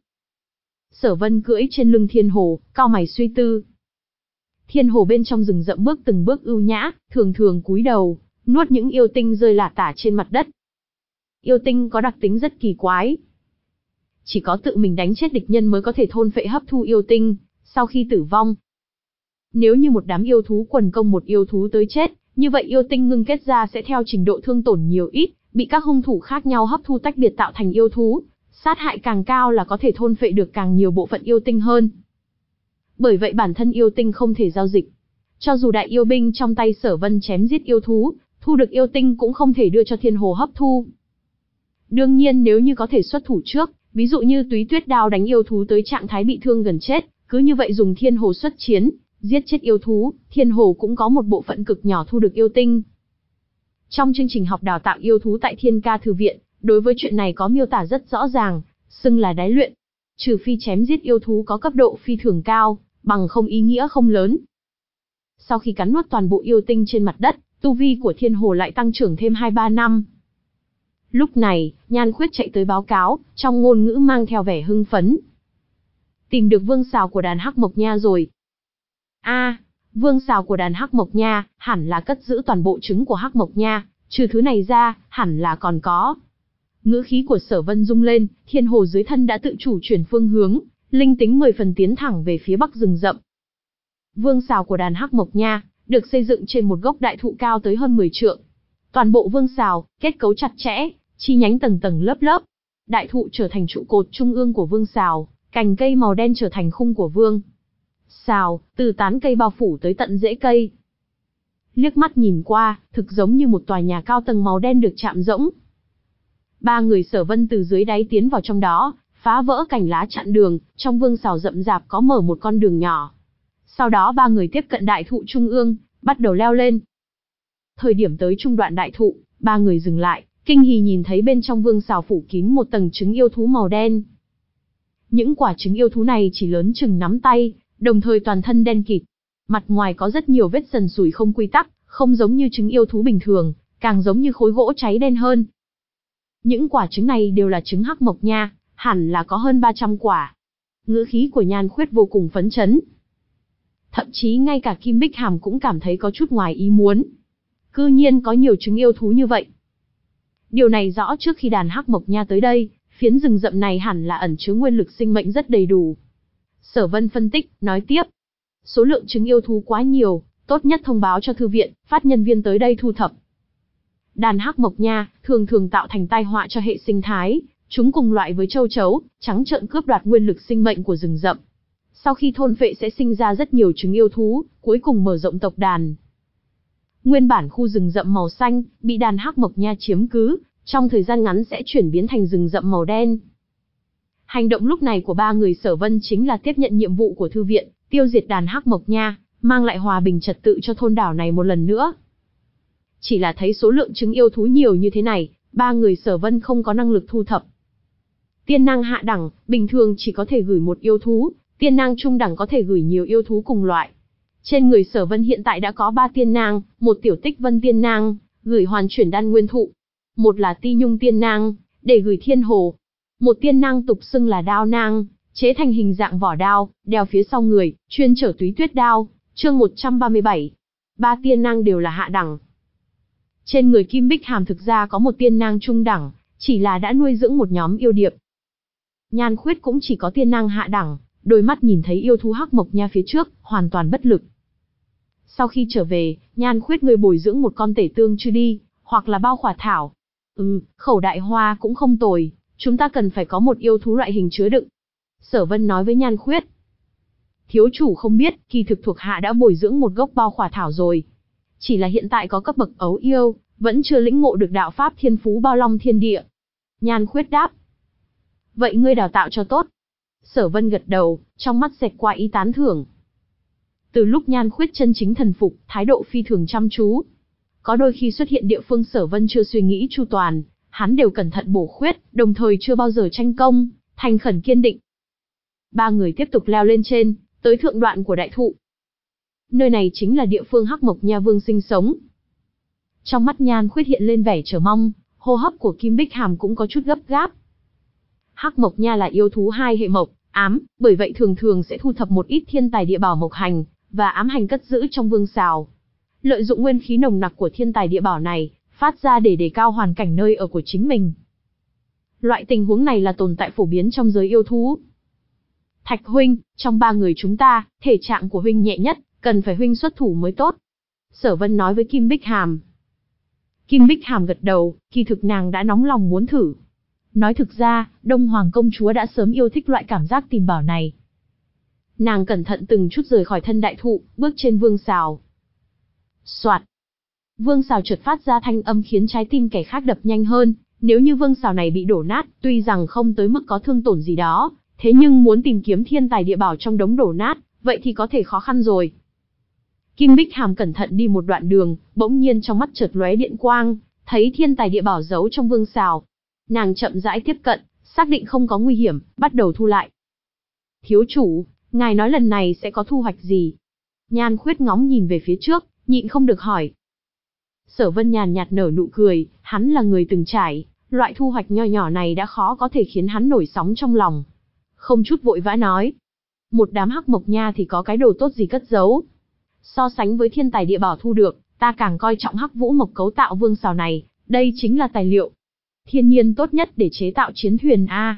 Sở Vân cưỡi trên lưng thiên hồ, cau mày suy tư. Thiên hồ bên trong rừng rậm bước từng bước ưu nhã, thường thường cúi đầu, nuốt những yêu tinh rơi lả tả trên mặt đất. Yêu tinh có đặc tính rất kỳ quái. Chỉ có tự mình đánh chết địch nhân mới có thể thôn phệ hấp thu yêu tinh, sau khi tử vong. Nếu như một đám yêu thú quần công một yêu thú tới chết, như vậy yêu tinh ngưng kết ra sẽ theo trình độ thương tổn nhiều ít, bị các hung thủ khác nhau hấp thu tách biệt tạo thành yêu thú. Sát hại càng cao là có thể thôn phệ được càng nhiều bộ phận yêu tinh hơn. Bởi vậy bản thân yêu tinh không thể giao dịch. Cho dù đại yêu binh trong tay Sở Vân chém giết yêu thú, thu được yêu tinh cũng không thể đưa cho thiên hồ hấp thu. Đương nhiên nếu như có thể xuất thủ trước, ví dụ như túy tuyết đao đánh yêu thú tới trạng thái bị thương gần chết, cứ như vậy dùng thiên hồ xuất chiến, giết chết yêu thú, thiên hồ cũng có một bộ phận cực nhỏ thu được yêu tinh. Trong chương trình học đào tạo yêu thú tại Thiên Ca Thư Viện, đối với chuyện này có miêu tả rất rõ ràng, xưng là đái luyện. Trừ phi chém giết yêu thú có cấp độ phi thường cao, bằng không ý nghĩa không lớn. Sau khi cắn nuốt toàn bộ yêu tinh trên mặt đất, tu vi của thiên hồ lại tăng trưởng thêm hai ba năm. Lúc này, Nhan Khuyết chạy tới báo cáo, trong ngôn ngữ mang theo vẻ hưng phấn. Tìm được vương xào của đàn Hắc Mộc Nha rồi. A, à, vương xào của đàn Hắc Mộc Nha, hẳn là cất giữ toàn bộ trứng của Hắc Mộc Nha, trừ thứ này ra, hẳn là còn có. Ngữ khí của Sở Vân rung lên, thiên hồ dưới thân đã tự chủ chuyển phương hướng, linh tính mười phần tiến thẳng về phía bắc rừng rậm. Vương xào của đàn Hắc Mộc Nha, được xây dựng trên một gốc đại thụ cao tới hơn mười trượng. Toàn bộ vương xào, kết cấu chặt chẽ, chi nhánh tầng tầng lớp lớp. Đại thụ trở thành trụ cột trung ương của vương xào, cành cây màu đen trở thành khung của vương xào, từ tán cây bao phủ tới tận rễ cây. Liếc mắt nhìn qua, thực giống như một tòa nhà cao tầng màu đen được chạm rỗng. Ba người Sở Vân từ dưới đáy tiến vào trong đó, phá vỡ cành lá chặn đường, trong vương xào rậm rạp có mở một con đường nhỏ. Sau đó ba người tiếp cận đại thụ trung ương, bắt đầu leo lên. Thời điểm tới trung đoạn đại thụ, ba người dừng lại, kinh hỉ nhìn thấy bên trong vương xào phủ kín một tầng trứng yêu thú màu đen. Những quả trứng yêu thú này chỉ lớn chừng nắm tay, đồng thời toàn thân đen kịt. Mặt ngoài có rất nhiều vết sần sùi không quy tắc, không giống như trứng yêu thú bình thường, càng giống như khối gỗ cháy đen hơn. Những quả trứng này đều là trứng Hắc Mộc Nha, hẳn là có hơn ba trăm quả. Ngữ khí của Nhan Khuyết vô cùng phấn chấn. Thậm chí ngay cả Kim Bích Hàm cũng cảm thấy có chút ngoài ý muốn. Cư nhiên có nhiều trứng yêu thú như vậy. Điều này rõ trước khi đàn Hắc Mộc Nha tới đây, phiến rừng rậm này hẳn là ẩn chứa nguyên lực sinh mệnh rất đầy đủ. Sở Vân phân tích, nói tiếp. Số lượng trứng yêu thú quá nhiều, tốt nhất thông báo cho thư viện, phát nhân viên tới đây thu thập. Đàn Hắc Mộc Nha thường thường tạo thành tai họa cho hệ sinh thái, chúng cùng loại với châu chấu, trắng trợn cướp đoạt nguyên lực sinh mệnh của rừng rậm. Sau khi thôn phệ sẽ sinh ra rất nhiều trứng yêu thú, cuối cùng mở rộng tộc đàn. Nguyên bản khu rừng rậm màu xanh, bị đàn Hắc Mộc Nha chiếm cứ, trong thời gian ngắn sẽ chuyển biến thành rừng rậm màu đen. Hành động lúc này của ba người Sở Vân chính là tiếp nhận nhiệm vụ của thư viện, tiêu diệt đàn Hắc Mộc Nha, mang lại hòa bình trật tự cho thôn đảo này một lần nữa. Chỉ là thấy số lượng trứng yêu thú nhiều như thế này, ba người Sở Vân không có năng lực thu thập. Tiên năng hạ đẳng, bình thường chỉ có thể gửi một yêu thú, tiên năng trung đẳng có thể gửi nhiều yêu thú cùng loại. Trên người Sở Vân hiện tại đã có ba tiên năng, một tiểu tích vân tiên năng, gửi hoàn chuyển đan nguyên thụ. Một là ti nhung tiên năng, để gửi thiên hồ. Một tiên năng tục xưng là đao năng, chế thành hình dạng vỏ đao, đeo phía sau người, chuyên chở túy tuyết đao. Chương một trăm ba mươi bảy. Ba tiên năng đều là hạ đẳng. Trên người Kim Bích Hàm thực ra có một tiên năng trung đẳng, chỉ là đã nuôi dưỡng một nhóm yêu điệp. Nhan Khuyết cũng chỉ có tiên năng hạ đẳng, đôi mắt nhìn thấy yêu thú Hắc Mộc Nha phía trước, hoàn toàn bất lực. Sau khi trở về, Nhan Khuyết người bồi dưỡng một con tể tương chư đi, hoặc là bao khỏa thảo. Ừ, khẩu đại hoa cũng không tồi, chúng ta cần phải có một yêu thú loại hình chứa đựng. Sở Vân nói với Nhan Khuyết. Thiếu chủ không biết, kỳ thực thuộc hạ đã bồi dưỡng một gốc bao khỏa thảo rồi. Chỉ là hiện tại có cấp bậc ấu yêu, vẫn chưa lĩnh ngộ được đạo pháp thiên phú bao long thiên địa. Nhan Khuyết đáp. Vậy ngươi đào tạo cho tốt. Sở Vân gật đầu, trong mắt xẹt qua ý tán thưởng. Từ lúc Nhan Khuyết chân chính thần phục, thái độ phi thường chăm chú. Có đôi khi xuất hiện địa phương Sở Vân chưa suy nghĩ chu toàn, hắn đều cẩn thận bổ khuyết, đồng thời chưa bao giờ tranh công, thành khẩn kiên định. Ba người tiếp tục leo lên trên, tới thượng đoạn của đại thụ. Nơi này chính là địa phương Hắc Mộc Nha Vương sinh sống. Trong mắt Nhan Khuyết hiện lên vẻ chờ mong, hô hấp của Kim Bích Hàm cũng có chút gấp gáp. Hắc Mộc Nha là yêu thú hai hệ mộc, ám, bởi vậy thường thường sẽ thu thập một ít thiên tài địa bảo mộc hành, và ám hành cất giữ trong vương sào. Lợi dụng nguyên khí nồng nặc của thiên tài địa bảo này, phát ra để đề cao hoàn cảnh nơi ở của chính mình. Loại tình huống này là tồn tại phổ biến trong giới yêu thú. Thạch huynh, trong ba người chúng ta, thể trạng của huynh nhẹ nhất, cần phải huynh xuất thủ mới tốt. Sở Vân nói với Kim Bích Hàm. Kim Bích Hàm gật đầu, kỳ thực nàng đã nóng lòng muốn thử. Nói thực ra, Đông Hoàng công chúa đã sớm yêu thích loại cảm giác tìm bảo này. Nàng cẩn thận từng chút rời khỏi thân đại thụ, bước trên vương sào. Soạt. Vương sào chợt phát ra thanh âm khiến trái tim kẻ khác đập nhanh hơn. Nếu như vương sào này bị đổ nát, tuy rằng không tới mức có thương tổn gì đó, thế nhưng muốn tìm kiếm thiên tài địa bảo trong đống đổ nát, vậy thì có thể khó khăn rồi. Kim Bích Hàm cẩn thận đi một đoạn đường, bỗng nhiên trong mắt chợt lóe điện quang, thấy thiên tài địa bảo giấu trong vương sào. Nàng chậm rãi tiếp cận, xác định không có nguy hiểm, bắt đầu thu lại. Thiếu chủ, ngài nói lần này sẽ có thu hoạch gì? Nhan Khuyết ngóng nhìn về phía trước, nhịn không được hỏi. Sở Vân nhàn nhạt nở nụ cười, hắn là người từng trải, loại thu hoạch nho nhỏ này đã khó có thể khiến hắn nổi sóng trong lòng. Không chút vội vã nói. Một đám Hắc Mộc Nha thì có cái đồ tốt gì cất giấu. So sánh với thiên tài địa bảo thu được, ta càng coi trọng Hắc Vũ Mộc cấu tạo vương sào này, đây chính là tài liệu thiên nhiên tốt nhất để chế tạo chiến thuyền a.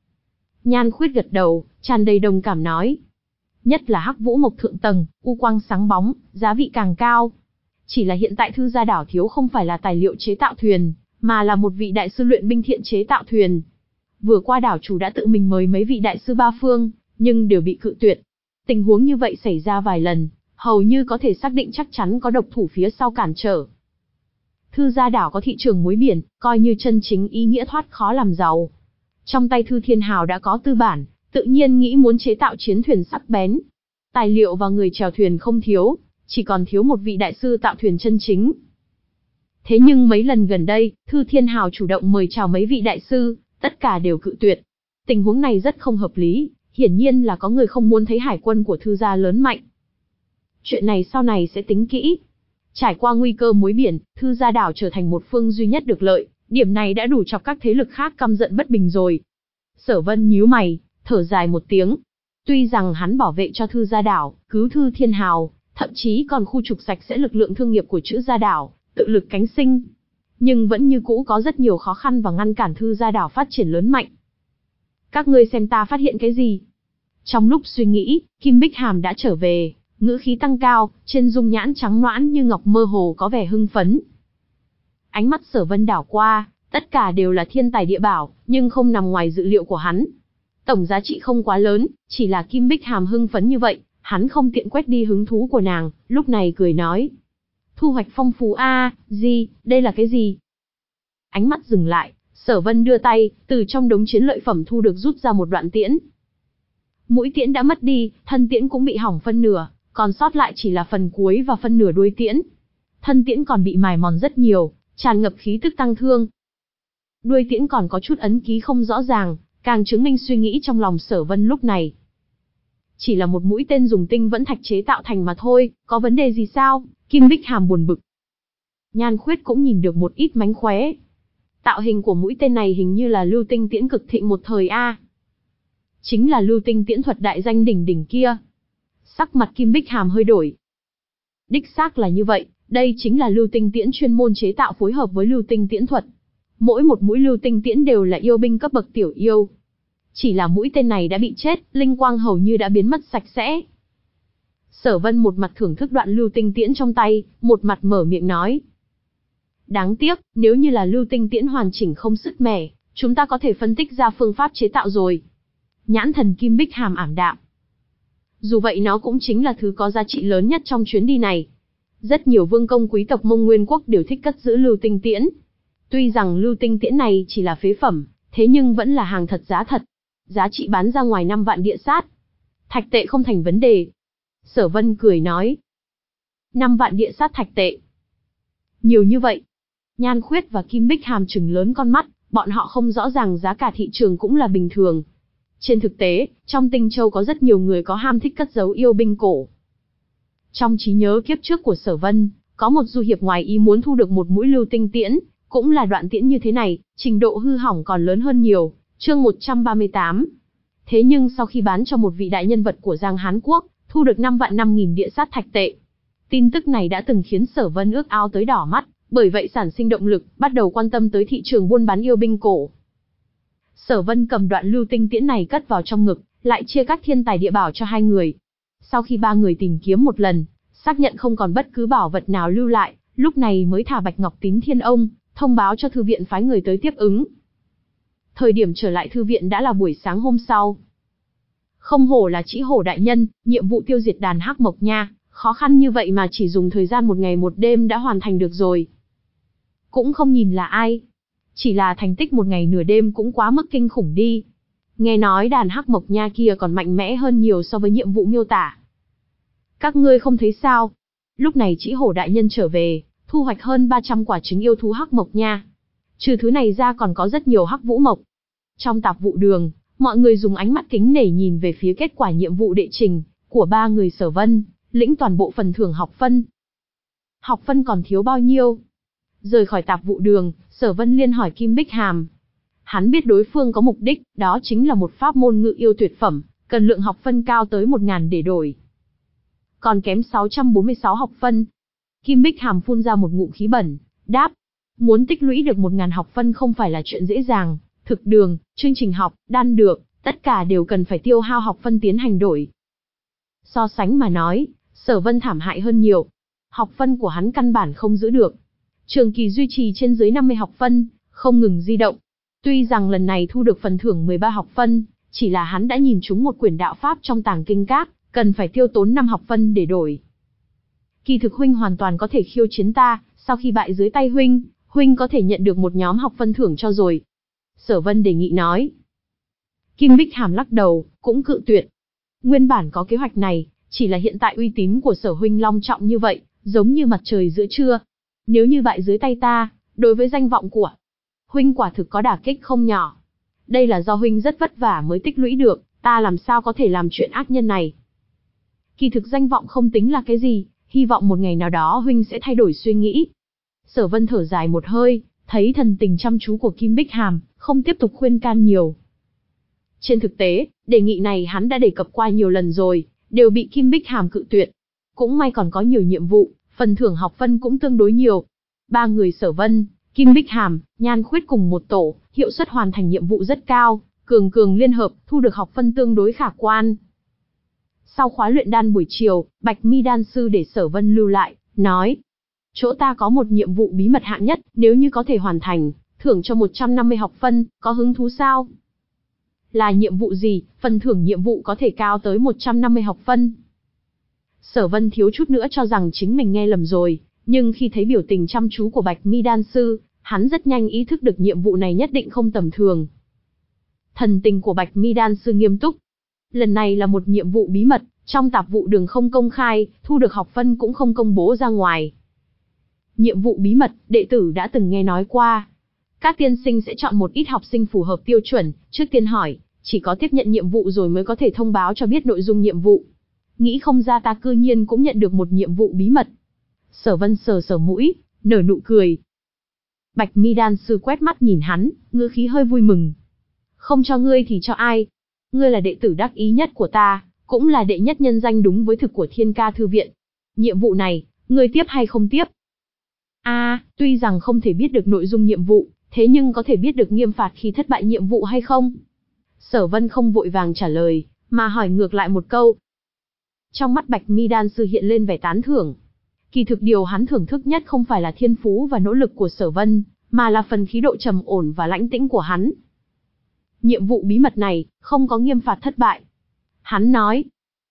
Nhan Khuyết gật đầu, tràn đầy đồng cảm nói. Nhất là Hắc Vũ Mộc thượng tầng, u quang sáng bóng, giá vị càng cao. Chỉ là hiện tại thư gia đảo thiếu không phải là tài liệu chế tạo thuyền, mà là một vị đại sư luyện binh thiện chế tạo thuyền. Vừa qua đảo chủ đã tự mình mời mấy vị đại sư ba phương, nhưng đều bị cự tuyệt. Tình huống như vậy xảy ra vài lần, hầu như có thể xác định chắc chắn có độc thủ phía sau cản trở. Thư gia đảo có thị trường muối biển, coi như chân chính ý nghĩa thoát khó làm giàu. Trong tay Thư Thiên Hào đã có tư bản, tự nhiên nghĩ muốn chế tạo chiến thuyền sắc bén. Tài liệu và người chèo thuyền không thiếu, chỉ còn thiếu một vị đại sư tạo thuyền chân chính. Thế nhưng mấy lần gần đây, Thư Thiên Hào chủ động mời chào mấy vị đại sư, tất cả đều cự tuyệt. Tình huống này rất không hợp lý, hiển nhiên là có người không muốn thấy hải quân của Thư gia lớn mạnh. Chuyện này sau này sẽ tính kỹ. Trải qua nguy cơ muối biển, Thư gia đảo trở thành một phương duy nhất được lợi, điểm này đã đủ chọc các thế lực khác căm giận bất bình rồi. Sở Vân nhíu mày, thở dài một tiếng. Tuy rằng hắn bảo vệ cho Thư Gia Đảo, cứu Thư Thiên Hào, thậm chí còn khu trục sạch sẽ lực lượng thương nghiệp của Trữ Gia Đảo, tự lực cánh sinh. Nhưng vẫn như cũ có rất nhiều khó khăn và ngăn cản Thư Gia Đảo phát triển lớn mạnh. Các ngươi xem ta phát hiện cái gì? Trong lúc suy nghĩ, Kim Bích Hàm đã trở về, ngữ khí tăng cao, trên dung nhãn trắng nõn như ngọc mơ hồ có vẻ hưng phấn. Ánh mắt Sở Vân đảo qua, tất cả đều là thiên tài địa bảo, nhưng không nằm ngoài dự liệu của hắn. Tổng giá trị không quá lớn, chỉ là Kim Bích Hàm hưng phấn như vậy, hắn không tiện quét đi hứng thú của nàng, lúc này cười nói. Thu hoạch phong phú a, gì, đây là cái gì? Ánh mắt dừng lại, Sở Vân đưa tay, từ trong đống chiến lợi phẩm thu được rút ra một đoạn tiễn. Mũi tiễn đã mất đi, thân tiễn cũng bị hỏng phân nửa, còn sót lại chỉ là phần cuối và phân nửa đuôi tiễn. Thân tiễn còn bị mài mòn rất nhiều, tràn ngập khí tức tăng thương. Đuôi tiễn còn có chút ấn ký không rõ ràng, càng chứng minh suy nghĩ trong lòng Sở Vân lúc này. Chỉ là một mũi tên dùng tinh vẫn thạch chế tạo thành mà thôi, có vấn đề gì sao? Kim Bích Hàm buồn bực. Nhan Khuyết cũng nhìn được một ít mánh khóe. Tạo hình của mũi tên này hình như là lưu tinh tiễn cực thịnh một thời a. Chính là lưu tinh tiễn thuật đại danh đỉnh đỉnh kia. Sắc mặt Kim Bích Hàm hơi đổi. Đích xác là như vậy, đây chính là lưu tinh tiễn chuyên môn chế tạo phối hợp với lưu tinh tiễn thuật. Mỗi một mũi lưu tinh tiễn đều là yêu binh cấp bậc tiểu yêu. Chỉ là mũi tên này đã bị chết, linh quang hầu như đã biến mất sạch sẽ. Sở Vân một mặt thưởng thức đoạn lưu tinh tiễn trong tay, một mặt mở miệng nói. Đáng tiếc, nếu như là lưu tinh tiễn hoàn chỉnh không sứt mẻ, chúng ta có thể phân tích ra phương pháp chế tạo rồi. Nhãn thần Kim Bích Hàm ảm đạm. Dù vậy nó cũng chính là thứ có giá trị lớn nhất trong chuyến đi này. Rất nhiều vương công quý tộc Mông Nguyên Quốc đều thích cất giữ lưu tinh tiễn. Tuy rằng lưu tinh tiễn này chỉ là phế phẩm, thế nhưng vẫn là hàng thật giá thật. Giá trị bán ra ngoài năm vạn địa sát. Thạch tệ không thành vấn đề. Sở Vân cười nói. năm vạn địa sát thạch tệ. Nhiều như vậy. Nhan Khuyết và Kim Bích Hàm trừng lớn con mắt, bọn họ không rõ ràng giá cả thị trường cũng là bình thường. Trên thực tế, trong Tinh Châu có rất nhiều người có ham thích cất giấu yêu binh cổ. Trong trí nhớ kiếp trước của Sở Vân, có một du hiệp ngoài ý muốn thu được một mũi lưu tinh tiễn, cũng là đoạn tiễn như thế này, trình độ hư hỏng còn lớn hơn nhiều. Chương một trăm ba mươi tám. Thế nhưng sau khi bán cho một vị đại nhân vật của Giang Hán Quốc, thu được năm vạn năm nghìn địa sát thạch tệ. Tin tức này đã từng khiến Sở Vân ước ao tới đỏ mắt, bởi vậy sản sinh động lực, bắt đầu quan tâm tới thị trường buôn bán yêu binh cổ. Sở Vân cầm đoạn lưu tinh tiễn này cất vào trong ngực, lại chia các thiên tài địa bảo cho hai người. Sau khi ba người tìm kiếm một lần, xác nhận không còn bất cứ bảo vật nào lưu lại, lúc này mới thả Bạch Ngọc Tín Thiên Ông, thông báo cho thư viện phái người tới tiếp ứng. Thời điểm trở lại thư viện đã là buổi sáng hôm sau. Không hổ là Trĩ Hổ đại nhân, nhiệm vụ tiêu diệt đàn Hắc Mộc Nha, khó khăn như vậy mà chỉ dùng thời gian một ngày một đêm đã hoàn thành được rồi. Cũng không nhìn là ai. Chỉ là thành tích một ngày nửa đêm cũng quá mức kinh khủng đi. Nghe nói đàn Hắc Mộc Nha kia còn mạnh mẽ hơn nhiều so với nhiệm vụ miêu tả. Các ngươi không thấy sao? Lúc này Trĩ Hổ đại nhân trở về, thu hoạch hơn ba trăm quả trứng yêu thú Hắc Mộc Nha. Trừ thứ này ra còn có rất nhiều Hắc Vũ Mộc. Trong tạp vụ đường, mọi người dùng ánh mắt kính nể nhìn về phía kết quả nhiệm vụ đệ trình của ba người Sở Vân, lĩnh toàn bộ phần thưởng học phân. Học phân còn thiếu bao nhiêu? Rời khỏi tạp vụ đường, Sở Vân liên hỏi Kim Bích Hàm. Hắn biết đối phương có mục đích, đó chính là một pháp môn ngự yêu tuyệt phẩm, cần lượng học phân cao tới một nghìn để đổi. Còn kém sáu trăm bốn mươi sáu học phân. Kim Bích Hàm phun ra một ngụm khí bẩn, đáp. Muốn tích lũy được một nghìn học phân không phải là chuyện dễ dàng, thực đường, chương trình học, đan dược, tất cả đều cần phải tiêu hao học phân tiến hành đổi. So sánh mà nói, Sở Vân thảm hại hơn nhiều. Học phân của hắn căn bản không giữ được. Trường kỳ duy trì trên dưới năm mươi học phân, không ngừng di động. Tuy rằng lần này thu được phần thưởng mười ba học phân, chỉ là hắn đã nhìn trúng một quyển đạo pháp trong tàng kinh các, cần phải tiêu tốn năm học phân để đổi. Kỳ thực huynh hoàn toàn có thể khiêu chiến ta, sau khi bại dưới tay huynh, huynh có thể nhận được một nhóm học phân thưởng cho rồi. Sở Vân đề nghị nói. Kim Bích Hàm lắc đầu, cũng cự tuyệt. Nguyên bản có kế hoạch này, chỉ là hiện tại uy tín của Sở huynh long trọng như vậy, giống như mặt trời giữa trưa. Nếu như bại dưới tay ta, đối với danh vọng của huynh quả thực có đả kích không nhỏ. Đây là do huynh rất vất vả mới tích lũy được, ta làm sao có thể làm chuyện ác nhân này. Kỳ thực danh vọng không tính là cái gì, hy vọng một ngày nào đó huynh sẽ thay đổi suy nghĩ. Sở Vân thở dài một hơi, thấy thần tình chăm chú của Kim Bích Hàm, không tiếp tục khuyên can nhiều. Trên thực tế, Đề nghị này hắn đã đề cập qua nhiều lần rồi, đều bị Kim Bích Hàm cự tuyệt. Cũng may còn có nhiều nhiệm vụ, phần thưởng học phân cũng tương đối nhiều. Ba người Sở Vân, Kim Bích Hàm, Nhan Khuyết cùng một tổ, hiệu suất hoàn thành nhiệm vụ rất cao, cường cường liên hợp, thu được học phân tương đối khả quan. Sau khóa luyện đan buổi chiều, Bạch Mi đan sư để Sở Vân lưu lại, nói: chỗ ta có một nhiệm vụ bí mật hạng nhất, nếu như có thể hoàn thành, thưởng cho một trăm năm mươi học phân, có hứng thú sao? Là nhiệm vụ gì? Phần thưởng nhiệm vụ có thể cao tới một trăm năm mươi học phân. Sở Vân thiếu chút nữa cho rằng chính mình nghe lầm rồi, nhưng khi thấy biểu tình chăm chú của Bạch Mi đan sư, hắn rất nhanh ý thức được nhiệm vụ này nhất định không tầm thường. Thần tình của Bạch Mi đan sư nghiêm túc. Lần này là một nhiệm vụ bí mật, trong tạp vụ đường không công khai, thu được học phân cũng không công bố ra ngoài. Nhiệm vụ bí mật, đệ tử đã từng nghe nói qua. Các tiên sinh sẽ chọn một ít học sinh phù hợp tiêu chuẩn, trước tiên hỏi, chỉ có tiếp nhận nhiệm vụ rồi mới có thể thông báo cho biết nội dung nhiệm vụ. Nghĩ không ra ta cư nhiên cũng nhận được một nhiệm vụ bí mật. Sở Vân sờ sờ mũi, nở nụ cười. Bạch Mi đan sư quét mắt nhìn hắn, ngữ khí hơi vui mừng. Không cho ngươi thì cho ai? Ngươi là đệ tử đắc ý nhất của ta, cũng là đệ nhất nhân danh đúng với thực của Thiên Ca thư viện. Nhiệm vụ này, ngươi tiếp hay không tiếp? A, à, tuy rằng không thể biết được nội dung nhiệm vụ, thế nhưng có thể biết được nghiêm phạt khi thất bại nhiệm vụ hay không? Sở Vân không vội vàng trả lời, mà hỏi ngược lại một câu. Trong mắt Bạch Mi đan sư hiện lên vẻ tán thưởng. Kỳ thực điều hắn thưởng thức nhất không phải là thiên phú và nỗ lực của Sở Vân, mà là phần khí độ trầm ổn và lãnh tĩnh của hắn. Nhiệm vụ bí mật này, không có nghiêm phạt thất bại. Hắn nói.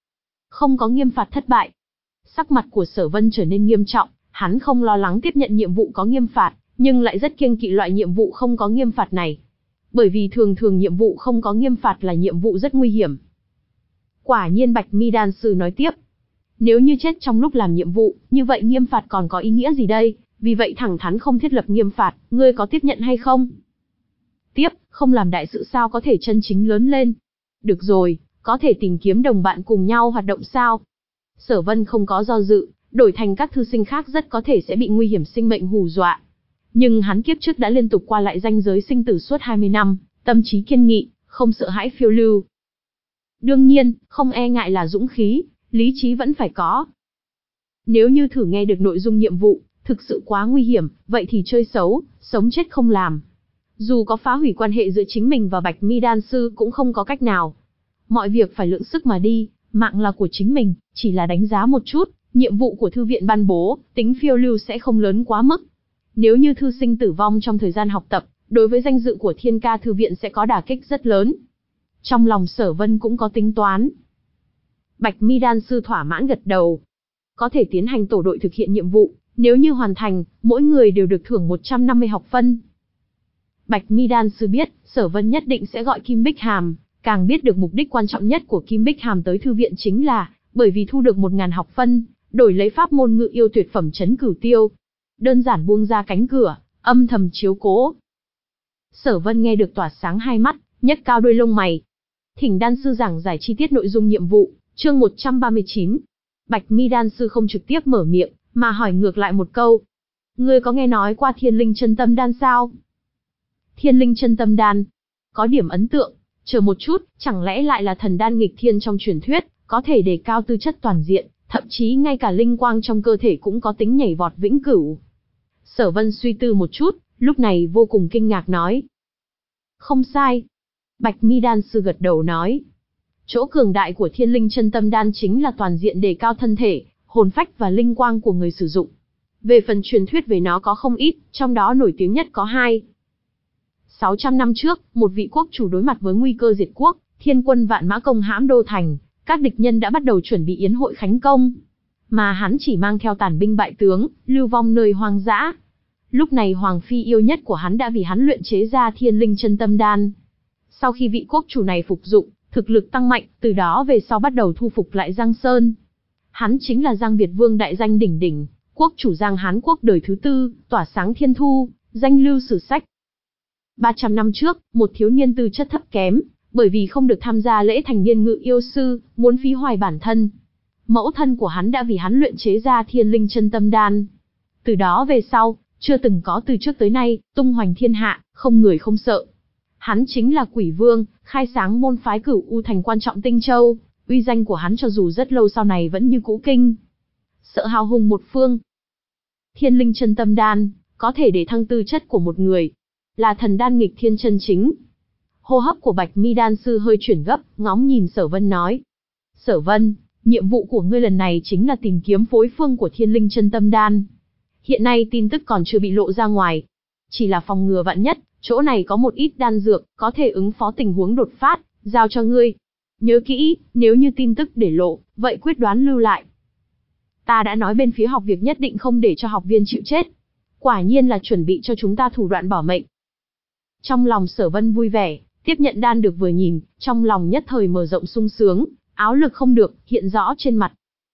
Không có nghiêm phạt thất bại. Sắc mặt của Sở Vân trở nên nghiêm trọng, hắn không lo lắng tiếp nhận nhiệm vụ có nghiêm phạt, nhưng lại rất kiêng kỵ loại nhiệm vụ không có nghiêm phạt này. Bởi vì thường thường nhiệm vụ không có nghiêm phạt là nhiệm vụ rất nguy hiểm. Quả nhiên Bạch Mi đan sư nói tiếp. Nếu như chết trong lúc làm nhiệm vụ, như vậy nghiêm phạt còn có ý nghĩa gì đây? Vì vậy thẳng thắn không thiết lập nghiêm phạt, ngươi có tiếp nhận hay không? Tiếp, không làm đại sự sao có thể chân chính lớn lên? Được rồi, có thể tìm kiếm đồng bạn cùng nhau hoạt động sao? Sở Vân không có do dự, đổi thành các thư sinh khác rất có thể sẽ bị nguy hiểm sinh mệnh hù dọa. Nhưng hắn kiếp trước đã liên tục qua lại ranh giới sinh tử suốt hai mươi năm, tâm trí kiên nghị, không sợ hãi phiêu lưu. Đương nhiên, không e ngại là dũng khí, lý trí vẫn phải có. Nếu như thử nghe được nội dung nhiệm vụ, thực sự quá nguy hiểm, vậy thì chơi xấu, sống chết không làm. Dù có phá hủy quan hệ giữa chính mình và Bạch Mi đan sư cũng không có cách nào. Mọi việc phải lượng sức mà đi, mạng là của chính mình, chỉ là đánh giá một chút, nhiệm vụ của thư viện ban bố, tính phiêu lưu sẽ không lớn quá mức. Nếu như thư sinh tử vong trong thời gian học tập, đối với danh dự của Thiên Ca thư viện sẽ có đả kích rất lớn. Trong lòng Sở Vân cũng có tính toán. Bạch Mi đan sư thỏa mãn gật đầu. Có thể tiến hành tổ đội thực hiện nhiệm vụ, nếu như hoàn thành, mỗi người đều được thưởng một trăm năm mươi học phân. Bạch Mi đan sư biết, Sở Vân nhất định sẽ gọi Kim Bích Hàm, càng biết được mục đích quan trọng nhất của Kim Bích Hàm tới thư viện chính là bởi vì thu được một nghìn học phân, đổi lấy pháp môn ngự yêu tuyệt phẩm trấn cửu tiêu. Đơn giản buông ra cánh cửa, âm thầm chiếu cố. Sở Vân nghe được tỏa sáng hai mắt, nhấc cao đôi lông mày. Thỉnh đan sư giảng giải chi tiết nội dung nhiệm vụ, chương một trăm ba mươi chín. Bạch Mi đan sư không trực tiếp mở miệng, mà hỏi ngược lại một câu. Ngươi có nghe nói qua Thiên Linh Chân Tâm Đan sao? Thiên Linh Chân Tâm Đan. Có điểm ấn tượng, chờ một chút, chẳng lẽ lại là thần đan nghịch thiên trong truyền thuyết, có thể đề cao tư chất toàn diện, thậm chí ngay cả linh quang trong cơ thể cũng có tính nhảy vọt vĩnh cửu. Sở Vân suy tư một chút, lúc này vô cùng kinh ngạc nói. Không sai. Bạch Mi đan sư gật đầu nói. Chỗ cường đại của Thiên Linh Chân Tâm Đan chính là toàn diện đề cao thân thể, hồn phách và linh quang của người sử dụng. Về phần truyền thuyết về nó có không ít, trong đó nổi tiếng nhất có hai. sáu trăm năm trước, một vị quốc chủ đối mặt với nguy cơ diệt quốc, thiên quân vạn mã công hãm đô thành, các địch nhân đã bắt đầu chuẩn bị yến hội khánh công. Mà hắn chỉ mang theo tàn binh bại tướng, lưu vong nơi hoang dã. Lúc này hoàng phi yêu nhất của hắn đã vì hắn luyện chế ra Thiên Linh Chân Tâm Đan. Sau khi vị quốc chủ này phục dụng, thực lực tăng mạnh, từ đó về sau bắt đầu thu phục lại Giang Sơn. Hắn chính là Giang Việt Vương đại danh đỉnh đỉnh, quốc chủ Giang Hán quốc đời thứ tư, tỏa sáng thiên thu, danh lưu sử sách. ba trăm năm trước, một thiếu niên tư chất thấp kém, bởi vì không được tham gia lễ thành niên ngự yêu sư, muốn phí hoài bản thân. Mẫu thân của hắn đã vì hắn luyện chế ra Thiên Linh Chân Tâm Đan. Từ đó về sau, chưa từng có từ trước tới nay, tung hoành thiên hạ, không người không sợ. Hắn chính là Quỷ Vương, khai sáng môn phái Cửu U Thành quan trọng Tinh Châu, uy danh của hắn cho dù rất lâu sau này vẫn như cũ kinh sợ hào hùng một phương. Thiên Linh Chân Tâm Đan, có thể để thăng tư chất của một người, là thần đan nghịch thiên chân chính. Hô hấp của Bạch Mi đan sư hơi chuyển gấp, ngóng nhìn Sở Vân nói: Sở Vân, nhiệm vụ của ngươi lần này chính là tìm kiếm phối phương của Thiên Linh Chân Tâm Đan. Hiện nay tin tức còn chưa bị lộ ra ngoài, chỉ là phòng ngừa vạn nhất, chỗ này có một ít đan dược, có thể ứng phó tình huống đột phát, giao cho ngươi. Nhớ kỹ, nếu như tin tức để lộ, vậy quyết đoán lưu lại. Ta đã nói bên phía học việc nhất định không để cho học viên chịu chết. Quả nhiên là chuẩn bị cho chúng ta thủ đoạn bảo mệnh. Trong lòng Sở Vân vui vẻ, tiếp nhận đan được vừa nhìn, trong lòng nhất thời mở rộng sung sướng, áo lực không được, hiện rõ trên mặt.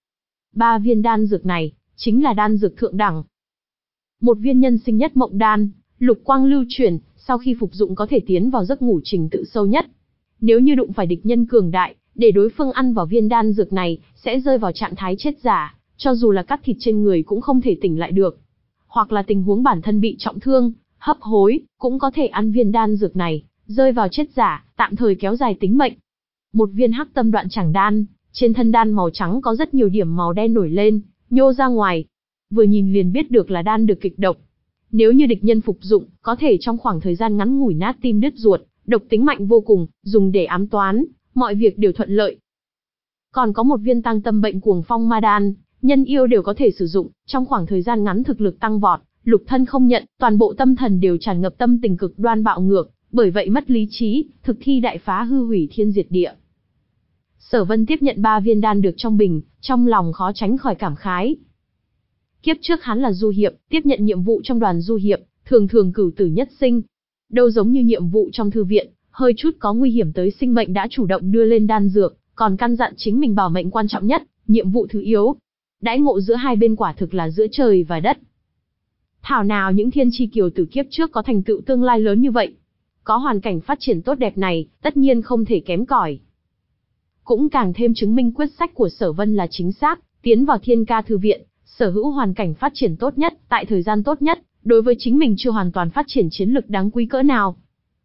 Ba viên đan dược này, chính là đan dược thượng đẳng. Một viên nhân sinh nhất mộng đan, lục quang lưu chuyển, sau khi phục dụng có thể tiến vào giấc ngủ trình tự sâu nhất. Nếu như đụng phải địch nhân cường đại, để đối phương ăn vào viên đan dược này, sẽ rơi vào trạng thái chết giả, cho dù là cắt thịt trên người cũng không thể tỉnh lại được. Hoặc là tình huống bản thân bị trọng thương, hấp hối, cũng có thể ăn viên đan dược này, rơi vào chết giả, tạm thời kéo dài tính mệnh. Một viên hắc tâm đoạn chẳng đan, trên thân đan màu trắng có rất nhiều điểm màu đen nổi lên, nhô ra ngoài. Vừa nhìn liền biết được là đan được kịch độc. Nếu như địch nhân phục dụng, có thể trong khoảng thời gian ngắn ngủi nát tim đứt ruột, độc tính mạnh vô cùng, dùng để ám toán, mọi việc đều thuận lợi. Còn có một viên tăng tâm bệnh cuồng phong ma đan, nhân yêu đều có thể sử dụng, trong khoảng thời gian ngắn thực lực tăng vọt, lục thân không nhận, toàn bộ tâm thần đều tràn ngập tâm tình cực đoan bạo ngược, bởi vậy mất lý trí, thực thi đại phá hư hủy thiên diệt địa. Sở Vân tiếp nhận ba viên đan được trong bình, trong lòng khó tránh khỏi cảm khái. Kiếp trước hắn là du hiệp, tiếp nhận nhiệm vụ trong đoàn du hiệp, thường thường cửu tử nhất sinh. Đâu giống như nhiệm vụ trong thư viện, hơi chút có nguy hiểm tới sinh mệnh đã chủ động đưa lên đan dược, còn căn dặn chính mình bảo mệnh quan trọng nhất, nhiệm vụ thứ yếu. Đãi ngộ giữa hai bên quả thực là giữa trời và đất. Thảo nào những thiên chi kiều tử kiếp trước có thành tựu tương lai lớn như vậy. Có hoàn cảnh phát triển tốt đẹp này, tất nhiên không thể kém cỏi. Cũng càng thêm chứng minh quyết sách của Sở Vân là chính xác, tiến vào Thiên Ca thư viện, sở hữu hoàn cảnh phát triển tốt nhất, tại thời gian tốt nhất, đối với chính mình chưa hoàn toàn phát triển chiến lực đáng quý cỡ nào.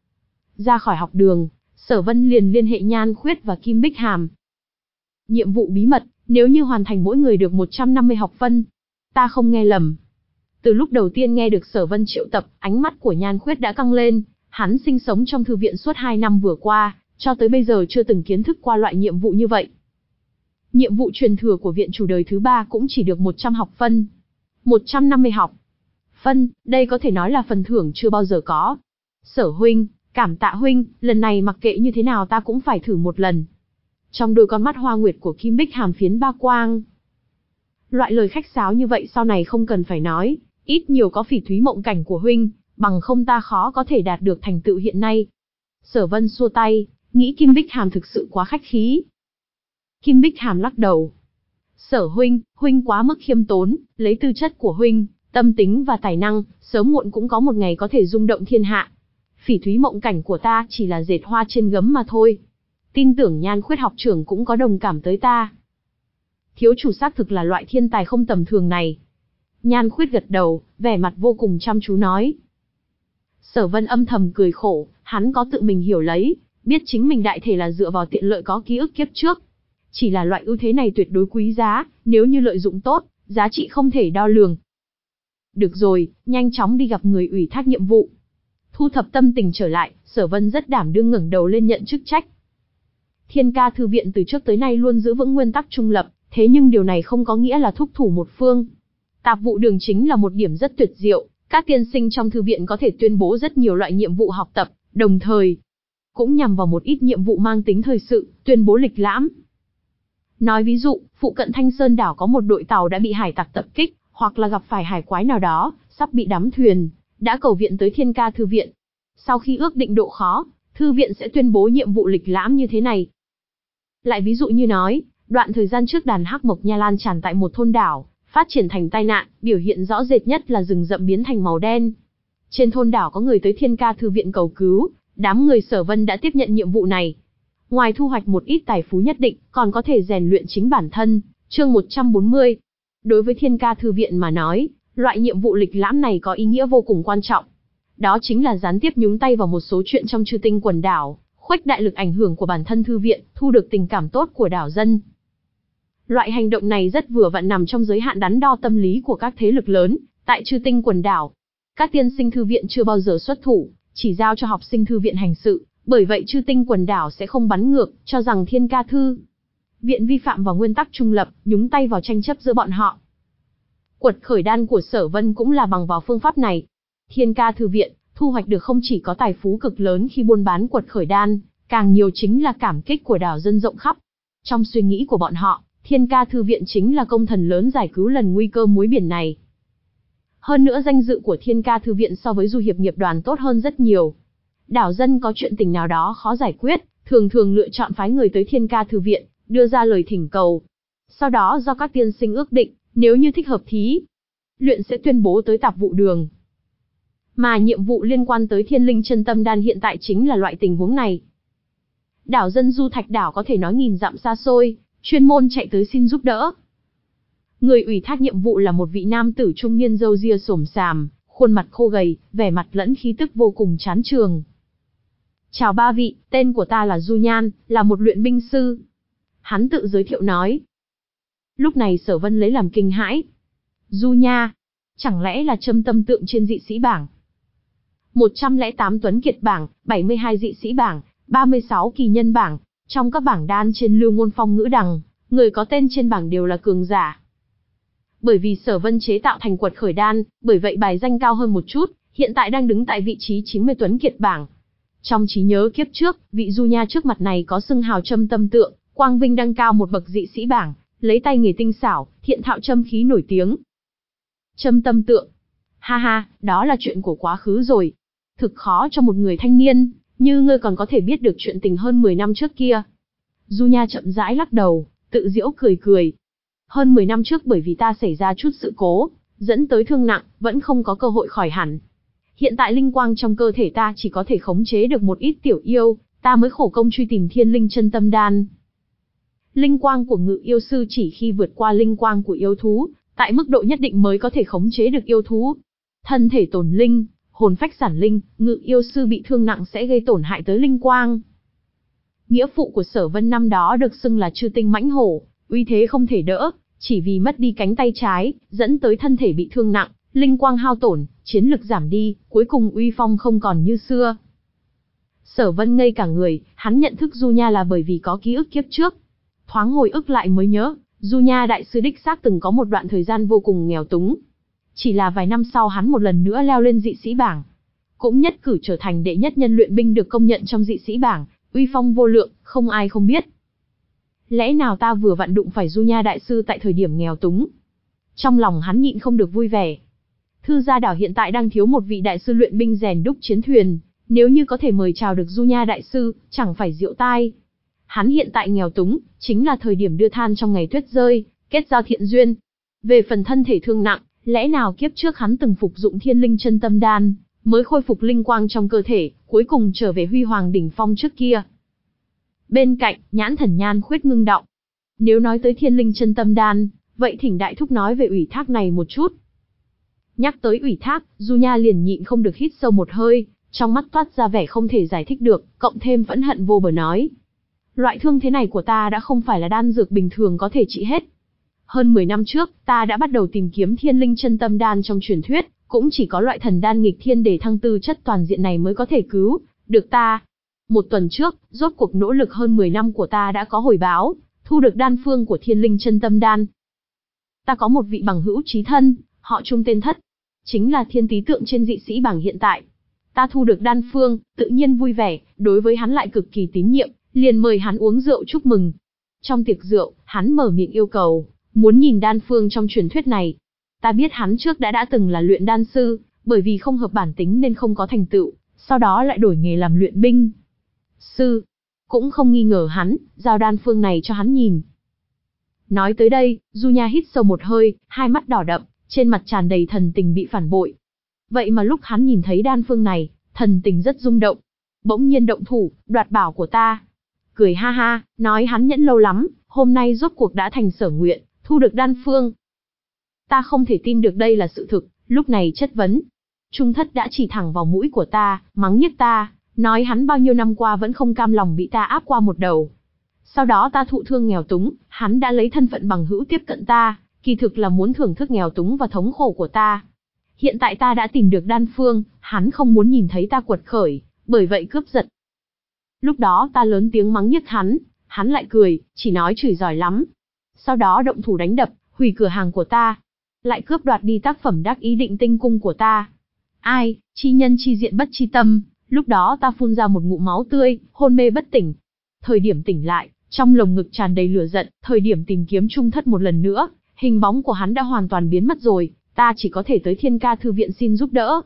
Ra khỏi học đường, Sở Vân liền liên hệ Nhan Khuyết và Kim Bích Hàm. Nhiệm vụ bí mật, nếu như hoàn thành mỗi người được một trăm năm mươi học phân. Ta không nghe lầm. Từ lúc đầu tiên nghe được Sở Vân triệu tập, ánh mắt của Nhan Khuyết đã căng lên, hắn sinh sống trong thư viện suốt hai năm vừa qua, cho tới bây giờ chưa từng kiến thức qua loại nhiệm vụ như vậy. Nhiệm vụ truyền thừa của viện chủ đời thứ ba cũng chỉ được một trăm học phân. một trăm năm mươi học phân, đây có thể nói là phần thưởng chưa bao giờ có. Sở huynh, cảm tạ huynh, lần này mặc kệ như thế nào ta cũng phải thử một lần. Trong đôi con mắt hoa nguyệt của Kim Bích Hàm phiến ba quang. Loại lời khách sáo như vậy sau này không cần phải nói, ít nhiều có phỉ thúy mộng cảnh của huynh, bằng không ta khó có thể đạt được thành tựu hiện nay. Sở Vân xua tay, nghĩ Kim Bích Hàm thực sự quá khách khí. Kim Bích Hàm lắc đầu. Sở huynh, huynh quá mức khiêm tốn, lấy tư chất của huynh, tâm tính và tài năng, sớm muộn cũng có một ngày có thể rung động thiên hạ. Phỉ thúy mộng cảnh của ta chỉ là dệt hoa trên gấm mà thôi. Tin tưởng Nhan Khuyết học trưởng cũng có đồng cảm tới ta. Thiếu chủ xác thực là loại thiên tài không tầm thường này. Nhan Khuyết gật đầu, vẻ mặt vô cùng chăm chú nói. Sở Vân âm thầm cười khổ, hắn có tự mình hiểu lấy, biết chính mình đại thể là dựa vào tiện lợi có ký ức kiếp trước. Chỉ là loại ưu thế này tuyệt đối quý giá, nếu như lợi dụng tốt, giá trị không thể đo lường. Được rồi, nhanh chóng đi gặp người ủy thác nhiệm vụ. Thu thập tâm tình trở lại, Sở Vân rất đảm đương ngẩng đầu lên nhận chức trách. Thiên Ca thư viện từ trước tới nay luôn giữ vững nguyên tắc trung lập, thế nhưng điều này không có nghĩa là thúc thủ một phương. Tạp vụ đường chính là một điểm rất tuyệt diệu, các tiên sinh trong thư viện có thể tuyên bố rất nhiều loại nhiệm vụ học tập, đồng thời cũng nhằm vào một ít nhiệm vụ mang tính thời sự, tuyên bố lịch lãm. Nói ví dụ, phụ cận Thanh Sơn đảo có một đội tàu đã bị hải tặc tập kích, hoặc là gặp phải hải quái nào đó, sắp bị đắm thuyền, đã cầu viện tới Thiên Ca thư viện. Sau khi ước định độ khó, thư viện sẽ tuyên bố nhiệm vụ lịch lãm như thế này. Lại ví dụ như nói, đoạn thời gian trước đàn hắc mộc nha lan tràn tại một thôn đảo, phát triển thành tai nạn, biểu hiện rõ rệt nhất là rừng rậm biến thành màu đen. Trên thôn đảo có người tới Thiên Ca thư viện cầu cứu, đám người Sở Vân đã tiếp nhận nhiệm vụ này. Ngoài thu hoạch một ít tài phú nhất định, còn có thể rèn luyện chính bản thân. Chương một trăm bốn mươi. Đối với Thiên Ca thư viện mà nói, loại nhiệm vụ lịch lãm này có ý nghĩa vô cùng quan trọng. đó chính là gián tiếp nhúng tay vào một số chuyện trong Chư Tinh quần đảo, khuếch đại lực ảnh hưởng của bản thân thư viện, thu được tình cảm tốt của đảo dân. Loại hành động này rất vừa vặn nằm trong giới hạn đắn đo tâm lý của các thế lực lớn tại Chư Tinh quần đảo. Các tiên sinh thư viện chưa bao giờ xuất thủ, chỉ giao cho học sinh thư viện hành sự, bởi vậy Chư Tinh quần đảo sẽ không bắn ngược, cho rằng Thiên Ca thư viện vi phạm vào nguyên tắc trung lập, nhúng tay vào tranh chấp giữa bọn họ. Quật khởi đan của Sở Vân cũng là bằng vào phương pháp này. Thiên Ca thư viện thu hoạch được không chỉ có tài phú cực lớn khi buôn bán quật khởi đan, càng nhiều chính là cảm kích của đảo dân rộng khắp. Trong suy nghĩ của bọn họ, Thiên Ca thư viện chính là công thần lớn giải cứu lần nguy cơ muối biển này. Hơn nữa danh dự của Thiên Ca thư viện so với du hiệp nghiệp đoàn tốt hơn rất nhiều. Đảo dân có chuyện tình nào đó khó giải quyết, thường thường lựa chọn phái người tới Thiên Ca thư viện, đưa ra lời thỉnh cầu. Sau đó do các tiên sinh ước định, nếu như thích hợp thí luyện sẽ tuyên bố tới tạp vụ đường. Mà nhiệm vụ liên quan tới Thiên Linh Chân Tâm Đan hiện tại chính là loại tình huống này. Đảo dân Du Thạch đảo có thể nói nghìn dặm xa xôi, chuyên môn chạy tới xin giúp đỡ. Người ủy thác nhiệm vụ là một vị nam tử trung niên râu ria xồm xàm, khuôn mặt khô gầy, vẻ mặt lẫn khí tức vô cùng chán trường. Chào ba vị, tên của ta là Du Nhan, là một luyện binh sư. Hắn tự giới thiệu nói. Lúc này Sở Vân lấy làm kinh hãi. Du Nha, chẳng lẽ là Châm Tâm Tượng trên dị sĩ bảng? một trăm lẻ tám Tuấn Kiệt bảng, bảy mươi hai dị sĩ bảng, ba mươi sáu kỳ nhân bảng, trong các bảng đan trên Lưu Ngôn Phong ngữ đằng, người có tên trên bảng đều là cường giả. Bởi vì Sở Vân chế tạo thành quật khởi đan, bởi vậy bài danh cao hơn một chút, hiện tại đang đứng tại vị trí chín mươi Tuấn Kiệt bảng. Trong trí nhớ kiếp trước, vị Du Nha trước mặt này có xưng hào Châm Tâm Tượng, quang vinh đăng cao một bậc dị sĩ bảng, lấy tay nghề tinh xảo, thiện thạo châm khí nổi tiếng. Châm Tâm Tượng, ha ha, đó là chuyện của quá khứ rồi. Thực khó cho một người thanh niên như ngươi còn có thể biết được chuyện tình hơn mười năm trước kia. Du Nha chậm rãi lắc đầu, tự giễu cười cười. Hơn mười năm trước bởi vì ta xảy ra chút sự cố, dẫn tới thương nặng, vẫn không có cơ hội khỏi hẳn. Hiện tại linh quang trong cơ thể ta chỉ có thể khống chế được một ít tiểu yêu, ta mới khổ công truy tìm Thiên Linh Chân Tâm Đan. Linh quang của ngự yêu sư chỉ khi vượt qua linh quang của yêu thú, tại mức độ nhất định mới có thể khống chế được yêu thú. Thân thể tổn linh, hồn phách sản linh, ngự yêu sư bị thương nặng sẽ gây tổn hại tới linh quang. Nghĩa phụ của Sở Vân năm đó được xưng là Chư Tinh Mãnh Hổ, uy thế không thể đỡ, chỉ vì mất đi cánh tay trái, dẫn tới thân thể bị thương nặng, linh quang hao tổn, chiến lực giảm đi, cuối cùng uy phong không còn như xưa. Sở Vân ngây cả người, hắn nhận thức Du Nha là bởi vì có ký ức kiếp trước. Thoáng hồi ức lại mới nhớ, Du Nha đại sư đích xác từng có một đoạn thời gian vô cùng nghèo túng. Chỉ là vài năm sau hắn một lần nữa leo lên dị sĩ bảng, cũng nhất cử trở thành đệ nhất nhân luyện binh được công nhận trong dị sĩ bảng, uy phong vô lượng, không ai không biết. Lẽ nào ta vừa vặn đụng phải Du Nha đại sư tại thời điểm nghèo túng? Trong lòng hắn nhịn không được vui vẻ. Thư gia đảo hiện tại đang thiếu một vị đại sư luyện binh rèn đúc chiến thuyền, nếu như có thể mời chào được Du Nha đại sư, chẳng phải diệu tai. Hắn hiện tại nghèo túng, chính là thời điểm đưa than trong ngày tuyết rơi, kết giao thiện duyên. Về phần thân thể thương nặng, lẽ nào kiếp trước hắn từng phục dụng Thiên Linh Chân Tâm Đan, mới khôi phục linh quang trong cơ thể, cuối cùng trở về huy hoàng đỉnh phong trước kia. Bên cạnh, nhãn thần Nhan Khuyết ngưng động. Nếu nói tới Thiên Linh Chân Tâm Đan, vậy thỉnh đại thúc nói về ủy thác này một chút. Nhắc tới ủy thác, Du Nha liền nhịn không được hít sâu một hơi, trong mắt toát ra vẻ không thể giải thích được, cộng thêm phẫn hận vô bờ nói. Loại thương thế này của ta đã không phải là đan dược bình thường có thể trị hết. Hơn mười năm trước, ta đã bắt đầu tìm kiếm Thiên Linh Chân Tâm Đan trong truyền thuyết, cũng chỉ có loại thần đan nghịch thiên để thăng tư chất toàn diện này mới có thể cứu được ta. Một tuần trước, rốt cuộc nỗ lực hơn mười năm của ta đã có hồi báo, thu được đan phương của Thiên Linh Chân Tâm Đan. Ta có một vị bằng hữu chí thân, họ Trung tên Thất, chính là thiên tý tượng trên dị sĩ bảng hiện tại. Ta thu được đan phương, tự nhiên vui vẻ, đối với hắn lại cực kỳ tín nhiệm, liền mời hắn uống rượu chúc mừng. Trong tiệc rượu, hắn mở miệng yêu cầu, muốn nhìn đan phương trong truyền thuyết này. Ta biết hắn trước đã đã từng là luyện đan sư, bởi vì không hợp bản tính nên không có thành tựu, sau đó lại đổi nghề làm luyện binh sư. Cũng không nghi ngờ hắn, giao đan phương này cho hắn nhìn. Nói tới đây, Du Nha hít sâu một hơi, hai mắt đỏ đậm, trên mặt tràn đầy thần tình bị phản bội. Vậy mà lúc hắn nhìn thấy đan phương này, thần tình rất rung động. Bỗng nhiên động thủ, đoạt bảo của ta. Cười ha ha, nói hắn nhẫn lâu lắm, hôm nay rốt cuộc đã thành sở nguyện, thu được đan phương. Ta không thể tin được đây là sự thực, lúc này chất vấn. Trung thất đã chỉ thẳng vào mũi của ta, mắng nhiếc ta, nói hắn bao nhiêu năm qua vẫn không cam lòng bị ta áp qua một đầu. Sau đó ta thụ thương nghèo túng, hắn đã lấy thân phận bằng hữu tiếp cận ta, kỳ thực là muốn thưởng thức nghèo túng và thống khổ của ta. Hiện tại ta đã tìm được đan phương, hắn không muốn nhìn thấy ta quật khởi, bởi vậy cướp giật. Lúc đó ta lớn tiếng mắng nhiếc hắn, hắn lại cười, chỉ nói chửi giỏi lắm. Sau đó động thủ đánh đập, hủy cửa hàng của ta, lại cướp đoạt đi tác phẩm đắc ý Định Tinh Cung của ta. Ai, chi nhân chi diện bất chi tâm, lúc đó ta phun ra một ngụm máu tươi, hôn mê bất tỉnh. Thời điểm tỉnh lại, trong lồng ngực tràn đầy lửa giận, thời điểm tìm kiếm Trung thất một lần nữa, hình bóng của hắn đã hoàn toàn biến mất rồi, ta chỉ có thể tới Thiên Ca thư viện xin giúp đỡ.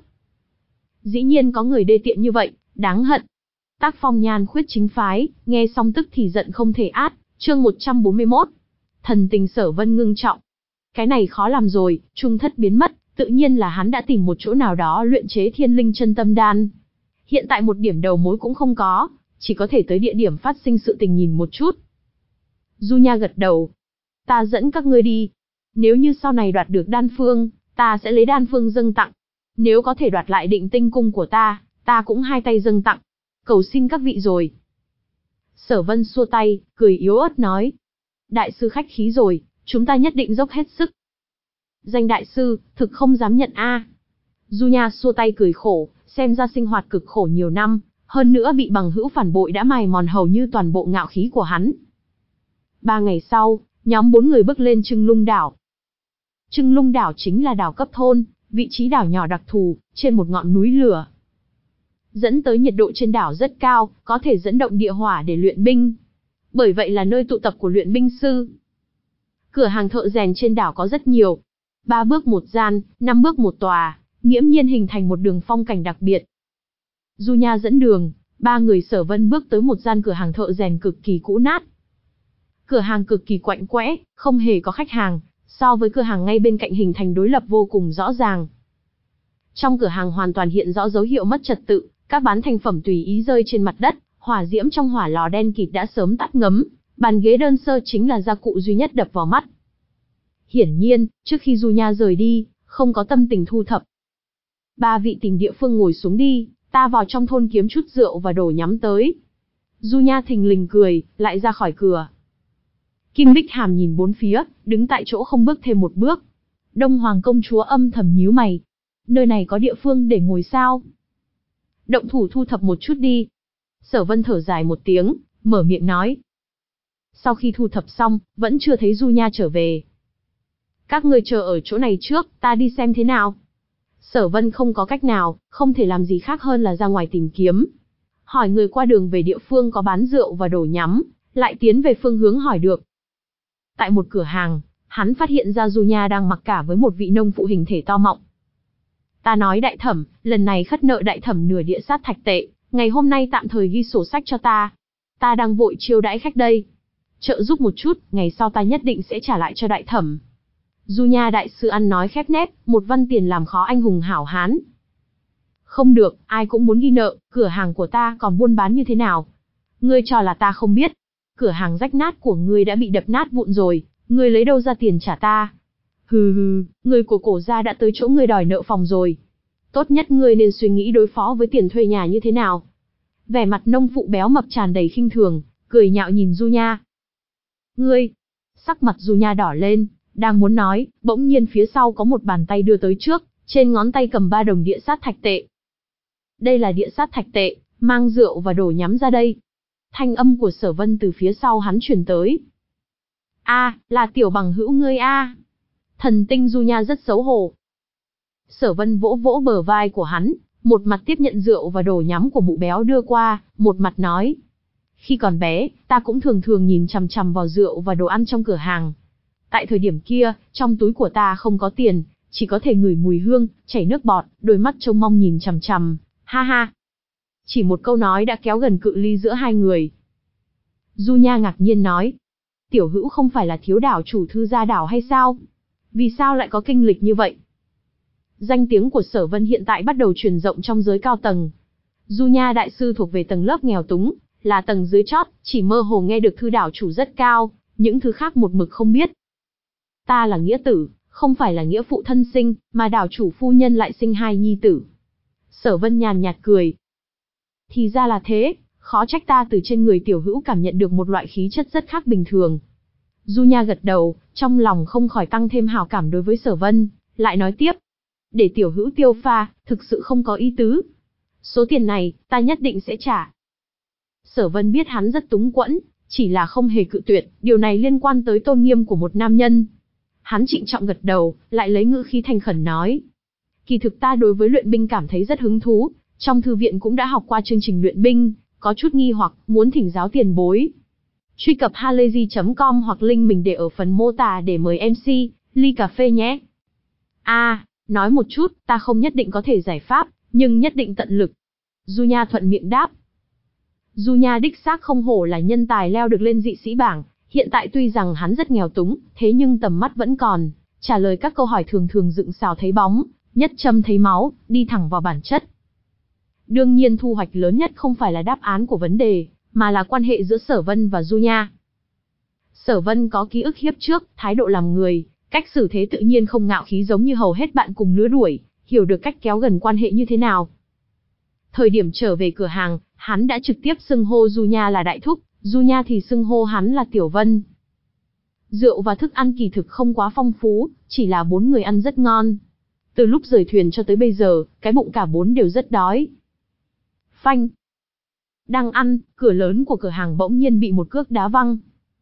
Dĩ nhiên có người đê tiện như vậy, đáng hận. Tác phong nhan khuyết chính phái, nghe xong tức thì giận không thể át, chương một trăm bốn mươi mốt. Thần tình Sở Vân ngưng trọng. Cái này khó làm rồi, Trung thất biến mất, tự nhiên là hắn đã tìm một chỗ nào đó luyện chế Thiên Linh Chân Tâm Đan. Hiện tại một điểm đầu mối cũng không có, chỉ có thể tới địa điểm phát sinh sự tình nhìn một chút. Du Nha gật đầu. Ta dẫn các ngươi đi. Nếu như sau này đoạt được đan phương, ta sẽ lấy đan phương dâng tặng. Nếu có thể đoạt lại Định Tinh Cung của ta, ta cũng hai tay dâng tặng. Cầu xin các vị rồi. Sở Vân xua tay, cười yếu ớt nói. Đại sư khách khí rồi, chúng ta nhất định dốc hết sức. Danh đại sư, thực không dám nhận a. Du Nha xua tay cười khổ, xem ra sinh hoạt cực khổ nhiều năm, hơn nữa bị bằng hữu phản bội đã mài mòn hầu như toàn bộ ngạo khí của hắn. Ba ngày sau, nhóm bốn người bước lên Trưng Lung đảo. Trưng Lung đảo chính là đảo cấp thôn, vị trí đảo nhỏ đặc thù, trên một ngọn núi lửa. Dẫn tới nhiệt độ trên đảo rất cao, có thể dẫn động địa hỏa để luyện binh. Bởi vậy là nơi tụ tập của luyện binh sư. Cửa hàng thợ rèn trên đảo có rất nhiều. Ba bước một gian, năm bước một tòa, nghiễm nhiên hình thành một đường phong cảnh đặc biệt. Du Nha dẫn đường, ba người Sở Vân bước tới một gian cửa hàng thợ rèn cực kỳ cũ nát. Cửa hàng cực kỳ quạnh quẽ, không hề có khách hàng, so với cửa hàng ngay bên cạnh hình thành đối lập vô cùng rõ ràng. Trong cửa hàng hoàn toàn hiện rõ dấu hiệu mất trật tự, các bán thành phẩm tùy ý rơi trên mặt đất, hỏa diễm trong hỏa lò đen kịt đã sớm tắt ngấm, bàn ghế đơn sơ chính là gia cụ duy nhất đập vào mắt. Hiển nhiên, trước khi Du Nha rời đi, không có tâm tình thu thập. Ba vị tìm địa phương ngồi xuống đi, ta vào trong thôn kiếm chút rượu và đồ nhắm tới. Du Nha thình lình cười, lại ra khỏi cửa. Kim Bích Hàm nhìn bốn phía, đứng tại chỗ không bước thêm một bước. Đông Hoàng công chúa âm thầm nhíu mày. Nơi này có địa phương để ngồi sao? Động thủ thu thập một chút đi. Sở Vân thở dài một tiếng, mở miệng nói. Sau khi thu thập xong, vẫn chưa thấy Du Nha trở về. Các ngươi chờ ở chỗ này trước, ta đi xem thế nào. Sở Vân không có cách nào, không thể làm gì khác hơn là ra ngoài tìm kiếm. Hỏi người qua đường về địa phương có bán rượu và đồ nhắm, lại tiến về phương hướng hỏi được. Tại một cửa hàng, hắn phát hiện ra Du Nha đang mặc cả với một vị nông phụ hình thể to mọng. Ta nói đại thẩm, lần này khất nợ đại thẩm nửa địa sát thạch tệ, ngày hôm nay tạm thời ghi sổ sách cho ta. Ta đang vội chiêu đãi khách đây. Trợ giúp một chút, ngày sau ta nhất định sẽ trả lại cho đại thẩm. Du Nha đại sư ăn nói khép nép, một văn tiền làm khó anh hùng hảo hán. Không được, ai cũng muốn ghi nợ, cửa hàng của ta còn buôn bán như thế nào? Ngươi cho là ta không biết. Cửa hàng rách nát của ngươi đã bị đập nát vụn rồi, ngươi lấy đâu ra tiền trả ta? Hừ hừ, người của cổ gia đã tới chỗ ngươi đòi nợ phòng rồi. Tốt nhất ngươi nên suy nghĩ đối phó với tiền thuê nhà như thế nào. Vẻ mặt nông phụ béo mập tràn đầy khinh thường, cười nhạo nhìn Du Nha. Ngươi, sắc mặt Du Nha đỏ lên, đang muốn nói, bỗng nhiên phía sau có một bàn tay đưa tới trước, trên ngón tay cầm ba đồng địa sát thạch tệ. Đây là địa sát thạch tệ, mang rượu và đồ nhắm ra đây. Thanh âm của Sở Vân từ phía sau hắn truyền tới. A, là tiểu bằng hữu ngươi a. Thần tinh Du Nha rất xấu hổ. Sở Vân vỗ vỗ bờ vai của hắn, một mặt tiếp nhận rượu và đồ nhắm của mụ béo đưa qua, một mặt nói. Khi còn bé, ta cũng thường thường nhìn chằm chằm vào rượu và đồ ăn trong cửa hàng. Tại thời điểm kia, trong túi của ta không có tiền, chỉ có thể ngửi mùi hương, chảy nước bọt, đôi mắt trông mong nhìn chằm chằm, ha ha. Chỉ một câu nói đã kéo gần cự ly giữa hai người. Du Nha ngạc nhiên nói. Tiểu hữu không phải là thiếu đảo chủ Thư Gia đảo hay sao? Vì sao lại có kinh lịch như vậy? Danh tiếng của Sở Vân hiện tại bắt đầu truyền rộng trong giới cao tầng. Du Nha đại sư thuộc về tầng lớp nghèo túng, là tầng dưới chót, chỉ mơ hồ nghe được Thư đảo chủ rất cao, những thứ khác một mực không biết. Ta là nghĩa tử, không phải là nghĩa phụ thân sinh, mà đảo chủ phu nhân lại sinh hai nhi tử. Sở Vân nhàn nhạt cười. Thì ra là thế, khó trách ta từ trên người tiểu hữu cảm nhận được một loại khí chất rất khác bình thường. Du Nha gật đầu, trong lòng không khỏi tăng thêm hảo cảm đối với Sở Vân, lại nói tiếp. Để tiểu hữu tiêu pha, thực sự không có ý tứ. Số tiền này, ta nhất định sẽ trả. Sở Vân biết hắn rất túng quẫn, chỉ là không hề cự tuyệt, điều này liên quan tới tôn nghiêm của một nam nhân. Hắn trịnh trọng gật đầu, lại lấy ngữ khí thành khẩn nói. Kỳ thực ta đối với luyện binh cảm thấy rất hứng thú, trong thư viện cũng đã học qua chương trình luyện binh, có chút nghi hoặc, muốn thỉnh giáo tiền bối. Truy cập halayzi chấm com hoặc link mình để ở phần mô tả để mời em xê, ly cà phê nhé. À, nói một chút, ta không nhất định có thể giải pháp, nhưng nhất định tận lực. Du Nha thuận miệng đáp. Du Nha đích xác không hổ là nhân tài leo được lên dị sĩ bảng, hiện tại tuy rằng hắn rất nghèo túng, thế nhưng tầm mắt vẫn còn, trả lời các câu hỏi thường thường dựng xào thấy bóng, nhất châm thấy máu, đi thẳng vào bản chất. Đương nhiên thu hoạch lớn nhất không phải là đáp án của vấn đề, mà là quan hệ giữa Sở Vân và Du Nha. Sở Vân có ký ức hiếp trước, thái độ làm người, cách xử thế tự nhiên không ngạo khí giống như hầu hết bạn cùng lứa đuổi, hiểu được cách kéo gần quan hệ như thế nào. Thời điểm trở về cửa hàng, hắn đã trực tiếp xưng hô Du Nha là đại thúc, Du Nha thì xưng hô hắn là Tiểu Vân. Rượu và thức ăn kỳ thực không quá phong phú, chỉ là bốn người ăn rất ngon. Từ lúc rời thuyền cho tới bây giờ, cái bụng cả bốn đều rất đói. Phanh. Đang ăn, cửa lớn của cửa hàng bỗng nhiên bị một cước đá văng.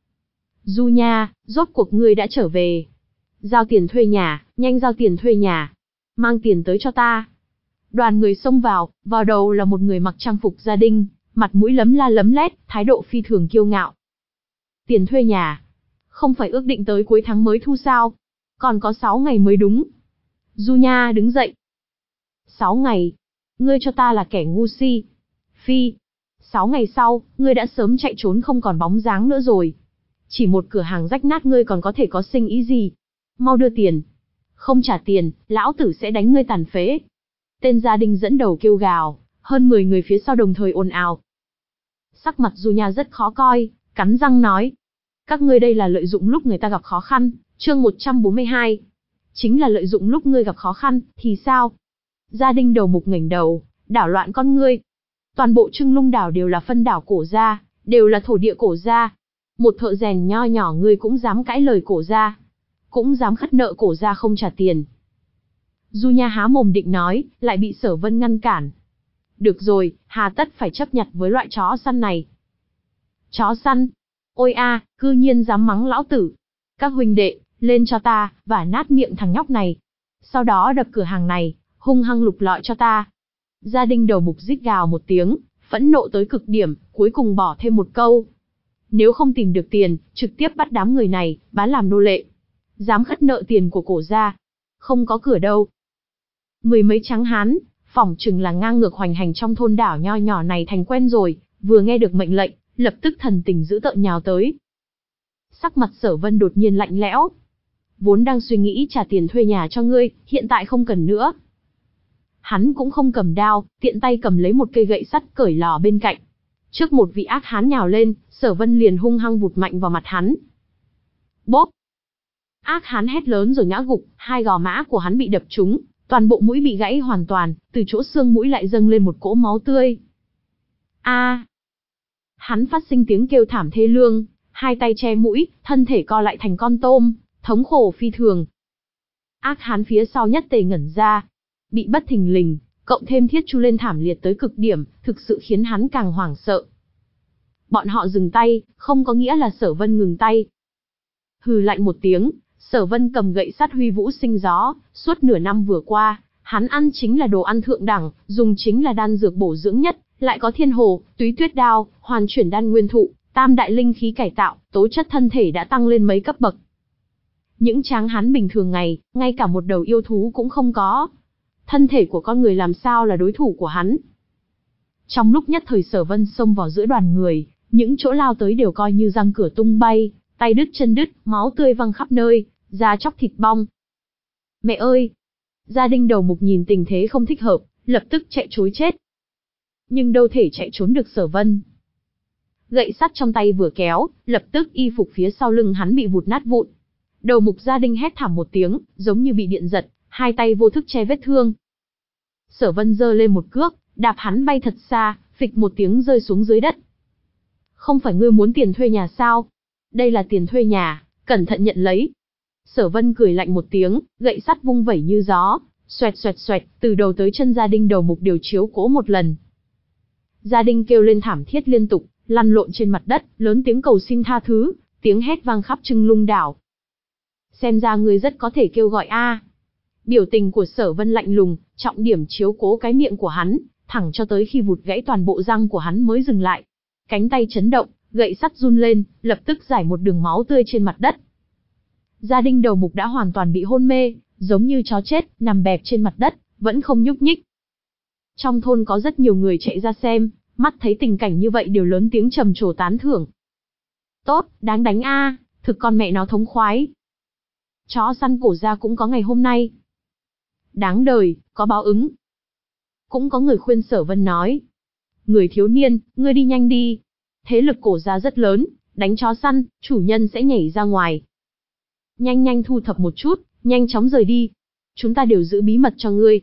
Du Nha, rốt cuộc ngươi đã trở về. Giao tiền thuê nhà, nhanh giao tiền thuê nhà. Mang tiền tới cho ta. Đoàn người xông vào, vào đầu là một người mặc trang phục gia đình, mặt mũi lấm la lấm lét, thái độ phi thường kiêu ngạo. Tiền thuê nhà? Không phải ước định tới cuối tháng mới thu sao? Còn có sáu ngày mới đúng. Du Nha đứng dậy. Sáu ngày? Ngươi cho ta là kẻ ngu si. Phi. Sáu ngày sau, ngươi đã sớm chạy trốn không còn bóng dáng nữa rồi. Chỉ một cửa hàng rách nát ngươi còn có thể có sinh ý gì? Mau đưa tiền. Không trả tiền, lão tử sẽ đánh ngươi tàn phế. Tên gia đình dẫn đầu kêu gào, hơn mười người phía sau đồng thời ồn ào. Sắc mặt Du Nha rất khó coi, cắn răng nói. Các ngươi đây là lợi dụng lúc người ta gặp khó khăn, chương một trăm bốn mươi hai. Chính là lợi dụng lúc ngươi gặp khó khăn, thì sao? Gia đình đầu mục ngẩng đầu, đảo loạn con ngươi. Toàn bộ Trưng Lung đảo đều là phân đảo cổ gia, đều là thổ địa cổ gia. Một thợ rèn nho nhỏ ngươi cũng dám cãi lời cổ gia, cũng dám khất nợ cổ gia không trả tiền. Du Nha há mồm định nói, lại bị Sở Vân ngăn cản. Được rồi, hà tất phải chấp nhặt với loại chó săn này. Chó săn? Ôi a, cư nhiên dám mắng lão tử. Các huynh đệ, lên cho ta, vả nát miệng thằng nhóc này. Sau đó đập cửa hàng này, hung hăng lục lọi cho ta. Gia đình đầu mục rít gào một tiếng, phẫn nộ tới cực điểm, cuối cùng bỏ thêm một câu. Nếu không tìm được tiền, trực tiếp bắt đám người này, bán làm nô lệ. Dám khất nợ tiền của cổ gia. Không có cửa đâu. Mười mấy tráng hán, phỏng chừng là ngang ngược hoành hành trong thôn đảo nho nhỏ này thành quen rồi, vừa nghe được mệnh lệnh, lập tức thần tình dữ tợn nhào tới. Sắc mặt Sở Vân đột nhiên lạnh lẽo. Vốn đang suy nghĩ trả tiền thuê nhà cho ngươi, hiện tại không cần nữa. Hắn cũng không cầm đao, tiện tay cầm lấy một cây gậy sắt cởi lò bên cạnh. Trước một vị ác hán nhào lên, Sở Vân liền hung hăng vụt mạnh vào mặt hắn. Bốp! Ác hán hét lớn rồi ngã gục, hai gò má của hắn bị đập trúng, toàn bộ mũi bị gãy hoàn toàn, từ chỗ xương mũi lại dâng lên một cỗ máu tươi. A! À. Hắn phát sinh tiếng kêu thảm thê lương, hai tay che mũi, thân thể co lại thành con tôm, thống khổ phi thường. Ác hán phía sau nhất tề ngẩn ra, bị bất thình lình, cộng thêm thiết chu lên thảm liệt tới cực điểm, thực sự khiến hắn càng hoảng sợ. Bọn họ dừng tay, không có nghĩa là Sở Vân ngừng tay. Hừ lạnh một tiếng, Sở Vân cầm gậy sắt huy vũ sinh gió, suốt nửa năm vừa qua, hắn ăn chính là đồ ăn thượng đẳng, dùng chính là đan dược bổ dưỡng nhất, lại có thiên hồ, túy tuyết đao, hoàn chuyển đan nguyên thụ, tam đại linh khí cải tạo, tố chất thân thể đã tăng lên mấy cấp bậc. Những tráng hán bình thường ngày, ngay cả một đầu yêu thú cũng không có. Thân thể của con người làm sao là đối thủ của hắn. Trong lúc nhất thời Sở Vân xông vào giữa đoàn người, những chỗ lao tới đều coi như răng cửa tung bay, tay đứt chân đứt, máu tươi văng khắp nơi, da chóc thịt bong. Mẹ ơi! Gia đình đầu mục nhìn tình thế không thích hợp, lập tức chạy trối chết. Nhưng đâu thể chạy trốn được Sở Vân. Gậy sắt trong tay vừa kéo, lập tức y phục phía sau lưng hắn bị vụt nát vụn. Đầu mục gia đình hét thảm một tiếng, giống như bị điện giật, hai tay vô thức che vết thương. Sở Vân giơ lên một cước, đạp hắn bay thật xa, phịch một tiếng rơi xuống dưới đất. Không phải ngươi muốn tiền thuê nhà sao? Đây là tiền thuê nhà, cẩn thận nhận lấy. Sở Vân cười lạnh một tiếng, gậy sắt vung vẩy như gió, xoẹt xoẹt xoẹt, từ đầu tới chân Gia Đinh đầu mục đều chiếu cố một lần. Gia Đinh kêu lên thảm thiết liên tục, lăn lộn trên mặt đất, lớn tiếng cầu xin tha thứ, tiếng hét vang khắp Trưng Lung đảo. Xem ra ngươi rất có thể kêu gọi a. Biểu tình của Sở Vân lạnh lùng, trọng điểm chiếu cố cái miệng của hắn, thẳng cho tới khi vụt gãy toàn bộ răng của hắn mới dừng lại. Cánh tay chấn động, gậy sắt run lên, lập tức rải một đường máu tươi trên mặt đất. Gia Đinh đầu mục đã hoàn toàn bị hôn mê, giống như chó chết, nằm bẹp trên mặt đất, vẫn không nhúc nhích. Trong thôn có rất nhiều người chạy ra xem, mắt thấy tình cảnh như vậy đều lớn tiếng trầm trồ tán thưởng. Tốt, đáng đánh a, thực con mẹ nó thống khoái. Chó săn cổ Gia cũng có ngày hôm nay. Đáng đời, có báo ứng. Cũng có người khuyên Sở Vân nói. Người thiếu niên, ngươi đi nhanh đi. Thế lực cổ Gia rất lớn, đánh chó săn, chủ nhân sẽ nhảy ra ngoài. Nhanh nhanh thu thập một chút, nhanh chóng rời đi. Chúng ta đều giữ bí mật cho ngươi.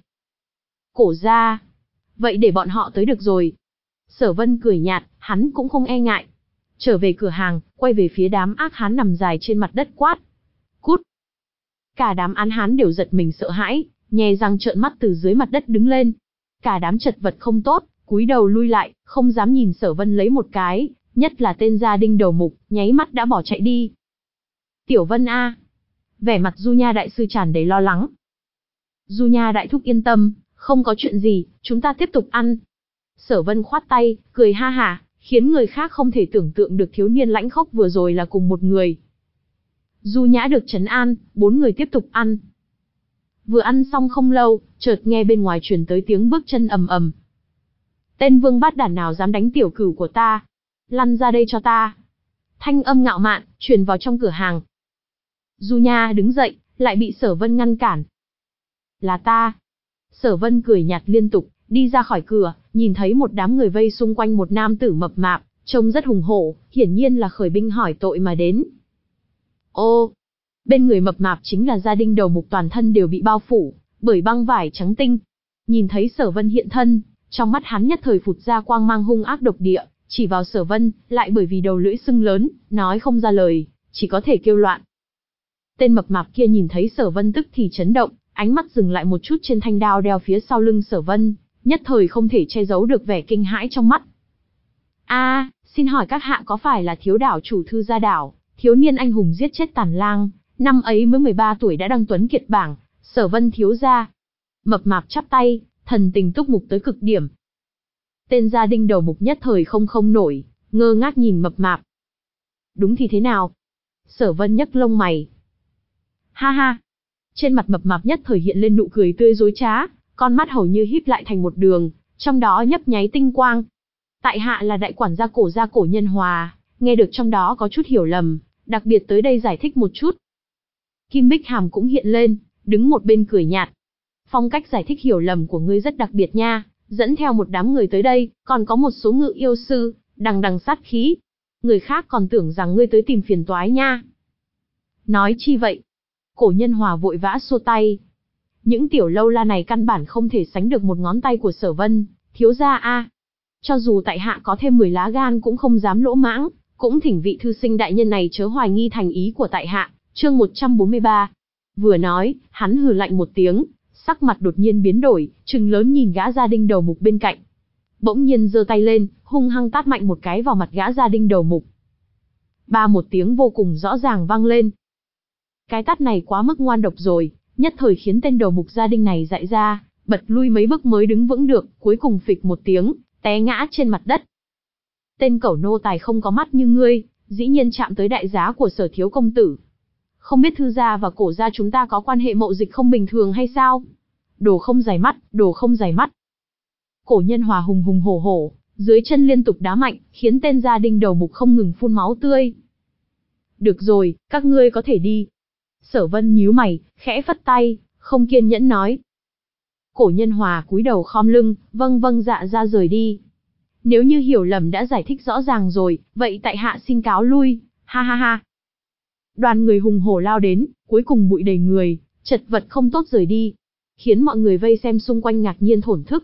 Cổ Gia. Vậy để bọn họ tới được rồi. Sở Vân cười nhạt, hắn cũng không e ngại. Trở về cửa hàng, quay về phía đám ác hán nằm dài trên mặt đất quát. Cút. Cả đám án hán đều giật mình sợ hãi, nhè răng trợn mắt từ dưới mặt đất đứng lên. Cả đám chật vật không tốt, cúi đầu lui lại, không dám nhìn Sở Vân lấy một cái, nhất là tên Gia Đinh đầu mục, nháy mắt đã bỏ chạy đi. Tiểu Vân a. Vẻ mặt Du Nha đại sư tràn đầy lo lắng. Du Nha đại thúc yên tâm, không có chuyện gì, chúng ta tiếp tục ăn. Sở Vân khoát tay, cười ha hả, khiến người khác không thể tưởng tượng được thiếu niên lãnh khốc vừa rồi là cùng một người. Du Nhã được trấn an, bốn người tiếp tục ăn. Vừa ăn xong không lâu, chợt nghe bên ngoài truyền tới tiếng bước chân ầm ầm. Tên vương bát đản nào dám đánh tiểu cửu của ta? Lăn ra đây cho ta. Thanh âm ngạo mạn, truyền vào trong cửa hàng. Du Nha đứng dậy, lại bị Sở Vân ngăn cản. Là ta. Sở Vân cười nhạt liên tục, đi ra khỏi cửa, nhìn thấy một đám người vây xung quanh một nam tử mập mạp, trông rất hùng hổ, hiển nhiên là khởi binh hỏi tội mà đến. Ô, bên người mập mạp chính là Gia Đinh đầu mục, toàn thân đều bị bao phủ bởi băng vải trắng tinh. Nhìn thấy Sở Vân hiện thân, trong mắt hắn nhất thời phụt ra quang mang hung ác độc địa, chỉ vào Sở Vân, lại bởi vì đầu lưỡi sưng lớn, nói không ra lời, chỉ có thể kêu loạn. Tên mập mạp kia nhìn thấy Sở Vân tức thì chấn động, ánh mắt dừng lại một chút trên thanh đao đeo phía sau lưng Sở Vân, nhất thời không thể che giấu được vẻ kinh hãi trong mắt. A, xin hỏi các hạ có phải là thiếu đảo chủ Thư Gia đảo, thiếu niên anh hùng giết chết Tàn Lang, năm ấy mới mười ba tuổi đã đăng tuấn kiệt bảng, Sở Vân thiếu gia? Mập mạp chắp tay, thần tình túc mục tới cực điểm. Tên Gia Đinh đầu mục nhất thời không không nổi, ngơ ngác nhìn mập mạp. Đúng thì thế nào? Sở Vân nhấc lông mày. Ha ha. Trên mặt mập mạp nhất thời hiện lên nụ cười tươi dối trá, con mắt hầu như híp lại thành một đường, trong đó nhấp nháy tinh quang. Tại hạ là đại quản gia cổ gia Cổ Nhân Hòa, nghe được trong đó có chút hiểu lầm, đặc biệt tới đây giải thích một chút. Kim Bích Hàm cũng hiện lên, đứng một bên cười nhạt. Phong cách giải thích hiểu lầm của ngươi rất đặc biệt nha, dẫn theo một đám người tới đây, còn có một số ngự yêu sư, đằng đằng sát khí. Người khác còn tưởng rằng ngươi tới tìm phiền toái nha. Nói chi vậy? Cổ Nhân Hòa vội vã xua tay. Những tiểu lâu la này căn bản không thể sánh được một ngón tay của Sở Vân, thiếu gia a. Cho dù tại hạ có thêm mười lá gan cũng không dám lỗ mãng, cũng thỉnh vị thư sinh đại nhân này chớ hoài nghi thành ý của tại hạ. Chương một trăm bốn mươi ba. Vừa nói, hắn hừ lạnh một tiếng, sắc mặt đột nhiên biến đổi, trừng lớn nhìn gã Gia Đinh đầu mục bên cạnh. Bỗng nhiên giơ tay lên, hung hăng tát mạnh một cái vào mặt gã Gia Đinh đầu mục. Ba một tiếng vô cùng rõ ràng vang lên. Cái tát này quá mức ngoan độc rồi, nhất thời khiến tên đầu mục Gia Đinh này dại ra, bật lui mấy bước mới đứng vững được, cuối cùng phịch một tiếng, té ngã trên mặt đất. Tên cẩu nô tài không có mắt như ngươi, dĩ nhiên chạm tới đại giá của Sở thiếu công tử. Không biết Thư gia và Cổ gia chúng ta có quan hệ mậu dịch không bình thường hay sao? Đồ không dày mắt, đồ không dày mắt. Cổ Nhân Hòa hùng hùng hổ hổ, dưới chân liên tục đá mạnh, khiến tên Gia Đinh đầu mục không ngừng phun máu tươi. Được rồi, các ngươi có thể đi. Sở Vân nhíu mày, khẽ phất tay, không kiên nhẫn nói. Cổ Nhân Hòa cúi đầu khom lưng, vâng vâng dạ ra rời đi. Nếu như hiểu lầm đã giải thích rõ ràng rồi, vậy tại hạ xin cáo lui, ha ha ha. Đoàn người hùng hổ lao đến, cuối cùng bụi đầy người, chật vật không tốt rời đi. khiến mọi người vây xem xung quanh ngạc nhiên thổn thức.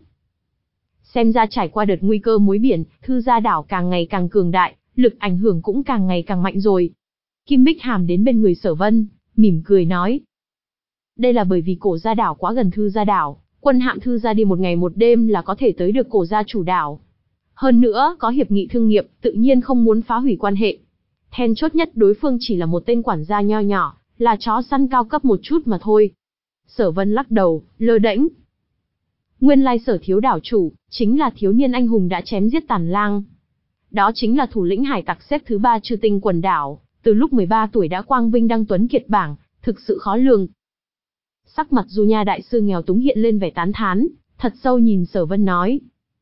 Xem ra trải qua đợt nguy cơ muối biển, Thư Gia Đảo càng ngày càng cường đại, lực ảnh hưởng cũng càng ngày càng mạnh rồi. Kim Bích Hàm đến bên người Sở Vân, mỉm cười nói. Đây là bởi vì Cổ Gia Đảo quá gần Thư Gia Đảo, quân hạm Thư Gia đi một ngày một đêm là có thể tới được Cổ Gia chủ đảo. Hơn nữa, có hiệp nghị thương nghiệp, tự nhiên không muốn phá hủy quan hệ. Then chốt nhất đối phương chỉ là một tên quản gia nho nhỏ, là chó săn cao cấp một chút mà thôi. Sở Vân lắc đầu, lơ đễnh. Nguyên lai Sở thiếu đảo chủ, chính là thiếu niên anh hùng đã chém giết Tàn Lang. Đó chính là thủ lĩnh hải tặc xếp thứ ba Chư Tinh quần đảo, từ lúc mười ba tuổi đã quang vinh đăng tuấn kiệt bảng, thực sự khó lường. Sắc mặt Du Nha đại sư nghèo túng hiện lên vẻ tán thán, thật sâu nhìn Sở Vân nói.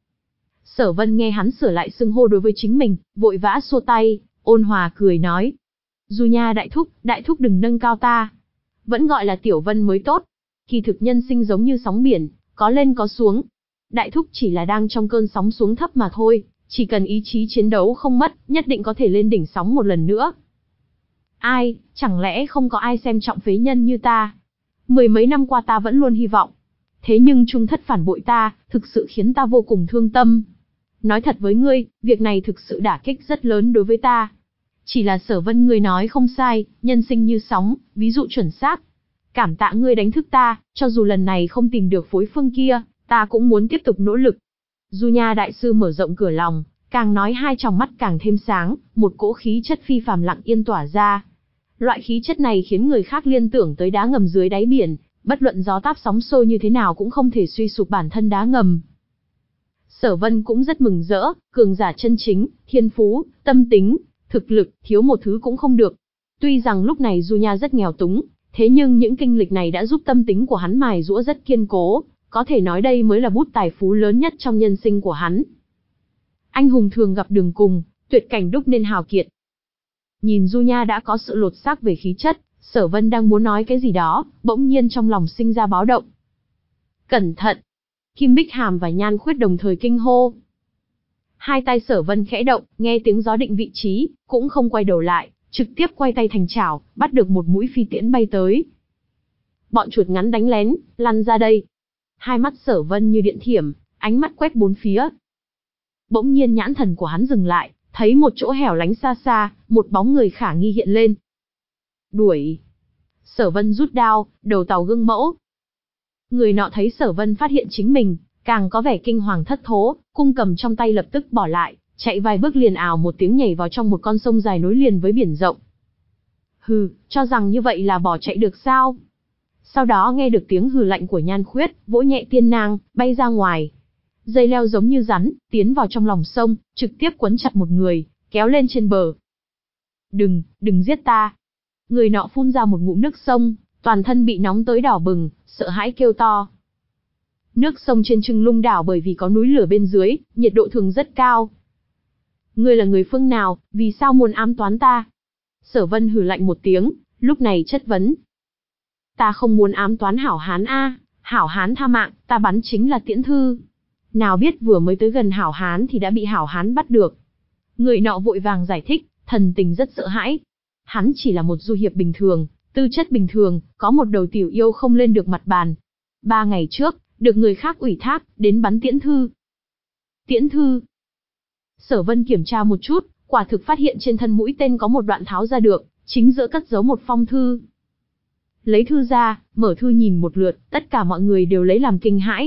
Sở Vân nghe hắn sửa lại xưng hô đối với chính mình, vội vã xua tay, ôn hòa cười nói. Du Nha đại thúc, đại thúc đừng nâng cao ta. Vẫn gọi là Tiểu Vân mới tốt. Kỳ thực nhân sinh giống như sóng biển, có lên có xuống. Đại thúc chỉ là đang trong cơn sóng xuống thấp mà thôi, chỉ cần ý chí chiến đấu không mất, nhất định có thể lên đỉnh sóng một lần nữa. Ai, chẳng lẽ không có ai xem trọng phế nhân như ta? Mười mấy năm qua ta vẫn luôn hy vọng. Thế nhưng Trung Thất phản bội ta, thực sự khiến ta vô cùng thương tâm. Nói thật với ngươi, việc này thực sự đả kích rất lớn đối với ta. Chỉ là Sở Vân ngươi nói không sai, nhân sinh như sóng, ví dụ chuẩn xác. Cảm tạ ngươi đánh thức ta, cho dù lần này không tìm được phối phương kia, ta cũng muốn tiếp tục nỗ lực. Du Nha đại sư mở rộng cửa lòng, càng nói hai tròng mắt càng thêm sáng, một cỗ khí chất phi phàm lặng yên tỏa ra. Loại khí chất này khiến người khác liên tưởng tới đá ngầm dưới đáy biển, bất luận gió táp sóng xô như thế nào cũng không thể suy sụp bản thân đá ngầm. Sở Vân cũng rất mừng rỡ, cường giả chân chính, thiên phú, tâm tính, thực lực, thiếu một thứ cũng không được. Tuy rằng lúc này Du Nha rất nghèo túng, thế nhưng những kinh lịch này đã giúp tâm tính của hắn mài giũa rất kiên cố, có thể nói đây mới là bút tài phú lớn nhất trong nhân sinh của hắn. Anh hùng thường gặp đường cùng, tuyệt cảnh đúc nên hào kiệt. Nhìn Du Nha đã có sự lột xác về khí chất, Sở Vân đang muốn nói cái gì đó, bỗng nhiên trong lòng sinh ra báo động. Cẩn thận! Kim Bích Hàm và Nhan Khuyết đồng thời kinh hô. Hai tay Sở Vân khẽ động, nghe tiếng gió định vị trí, cũng không quay đầu lại, trực tiếp quay tay thành chảo, bắt được một mũi phi tiễn bay tới. Bọn chuột ngắn đánh lén, lăn ra đây. Hai mắt Sở Vân như điện thiểm, ánh mắt quét bốn phía. Bỗng nhiên nhãn thần của hắn dừng lại, thấy một chỗ hẻo lánh xa xa, một bóng người khả nghi hiện lên. Đuổi! Sở Vân rút đao, đầu tàu gương mẫu. Người nọ thấy Sở Vân phát hiện chính mình, càng có vẻ kinh hoàng thất thố, cung cầm trong tay lập tức bỏ lại, chạy vài bước liền ào một tiếng nhảy vào trong một con sông dài nối liền với biển rộng. Hừ, cho rằng như vậy là bỏ chạy được sao? Sau đó nghe được tiếng hừ lạnh của Nhan Khuyết, vỗ nhẹ tiên nang, bay ra ngoài. Dây leo giống như rắn, tiến vào trong lòng sông, trực tiếp quấn chặt một người, kéo lên trên bờ. Đừng, đừng giết ta. Người nọ phun ra một ngụm nước sông, toàn thân bị nóng tới đỏ bừng, sợ hãi kêu to. Nước sông trên Trưng Lung đảo bởi vì có núi lửa bên dưới, nhiệt độ thường rất cao. Ngươi là người phương nào, vì sao muốn ám toán ta? Sở Vân hừ lạnh một tiếng, lúc này chất vấn. Ta không muốn ám toán Hảo Hán a, Hảo Hán tha mạng, ta bắn chính là tiễn thư. Nào biết vừa mới tới gần Hảo Hán thì đã bị Hảo Hán bắt được. Người nọ vội vàng giải thích, thần tình rất sợ hãi. Hắn chỉ là một du hiệp bình thường, tư chất bình thường, có một đầu tiểu yêu không lên được mặt bàn. Ba ngày trước, được người khác ủy thác, đến bắn tiễn thư. Tiễn thư. Sở Vân kiểm tra một chút, quả thực phát hiện trên thân mũi tên có một đoạn tháo ra được, chính giữa cất giấu một phong thư. Lấy thư ra, mở thư nhìn một lượt, tất cả mọi người đều lấy làm kinh hãi.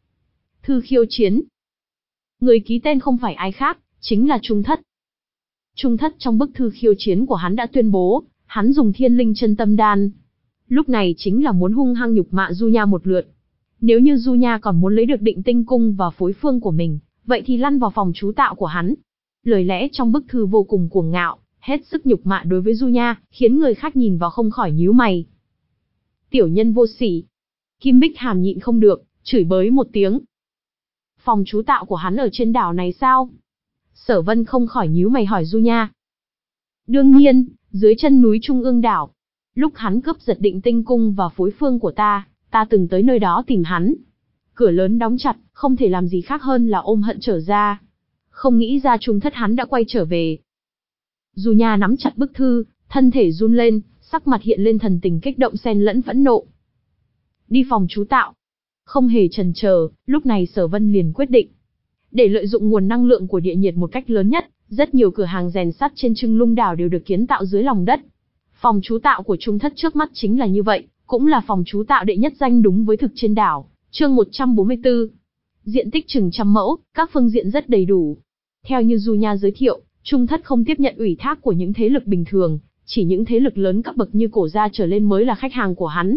Thư khiêu chiến. Người ký tên không phải ai khác, chính là Trung Thất. Trung Thất trong bức thư khiêu chiến của hắn đã tuyên bố, hắn dùng Thiên Linh Chân Tâm Đan. Lúc này chính là muốn hung hăng nhục mạ Du Nha một lượt. Nếu như Du Nha còn muốn lấy được Định Tinh Cung và phối phương của mình, vậy thì lăn vào phòng chú tạo của hắn. Lời lẽ trong bức thư vô cùng cuồng ngạo, hết sức nhục mạ đối với Du Nha, khiến người khác nhìn vào không khỏi nhíu mày. Tiểu nhân vô sỉ. Kim Bích Hàm nhịn không được, chửi bới một tiếng. Phòng chú tạo của hắn ở trên đảo này sao? Sở Vân không khỏi nhíu mày hỏi Du Nha. Đương nhiên, dưới chân núi Trung ương đảo. Lúc hắn cướp giật Định Tinh Cung và phối phương của ta, ta từng tới nơi đó tìm hắn. Cửa lớn đóng chặt, không thể làm gì khác hơn là ôm hận trở ra. Không nghĩ ra Trung Thất hắn đã quay trở về. Du Nha nắm chặt bức thư, thân thể run lên, sắc mặt hiện lên thần tình kích động xen lẫn phẫn nộ. Đi phòng chú tạo. Không hề chần chờ, lúc này Sở Vân liền quyết định. Để lợi dụng nguồn năng lượng của địa nhiệt một cách lớn nhất, rất nhiều cửa hàng rèn sắt trên Trưng Lung đảo đều được kiến tạo dưới lòng đất. Phòng trú tạo của Trung Thất trước mắt chính là như vậy, cũng là phòng trú tạo đệ nhất danh đúng với thực trên đảo. Chương một trăm bốn mươi tư. Diện tích chừng trăm mẫu, các phương diện rất đầy đủ. Theo như Du Nha giới thiệu, Trung Thất không tiếp nhận ủy thác của những thế lực bình thường, chỉ những thế lực lớn cấp bậc như Cổ gia trở lên mới là khách hàng của hắn.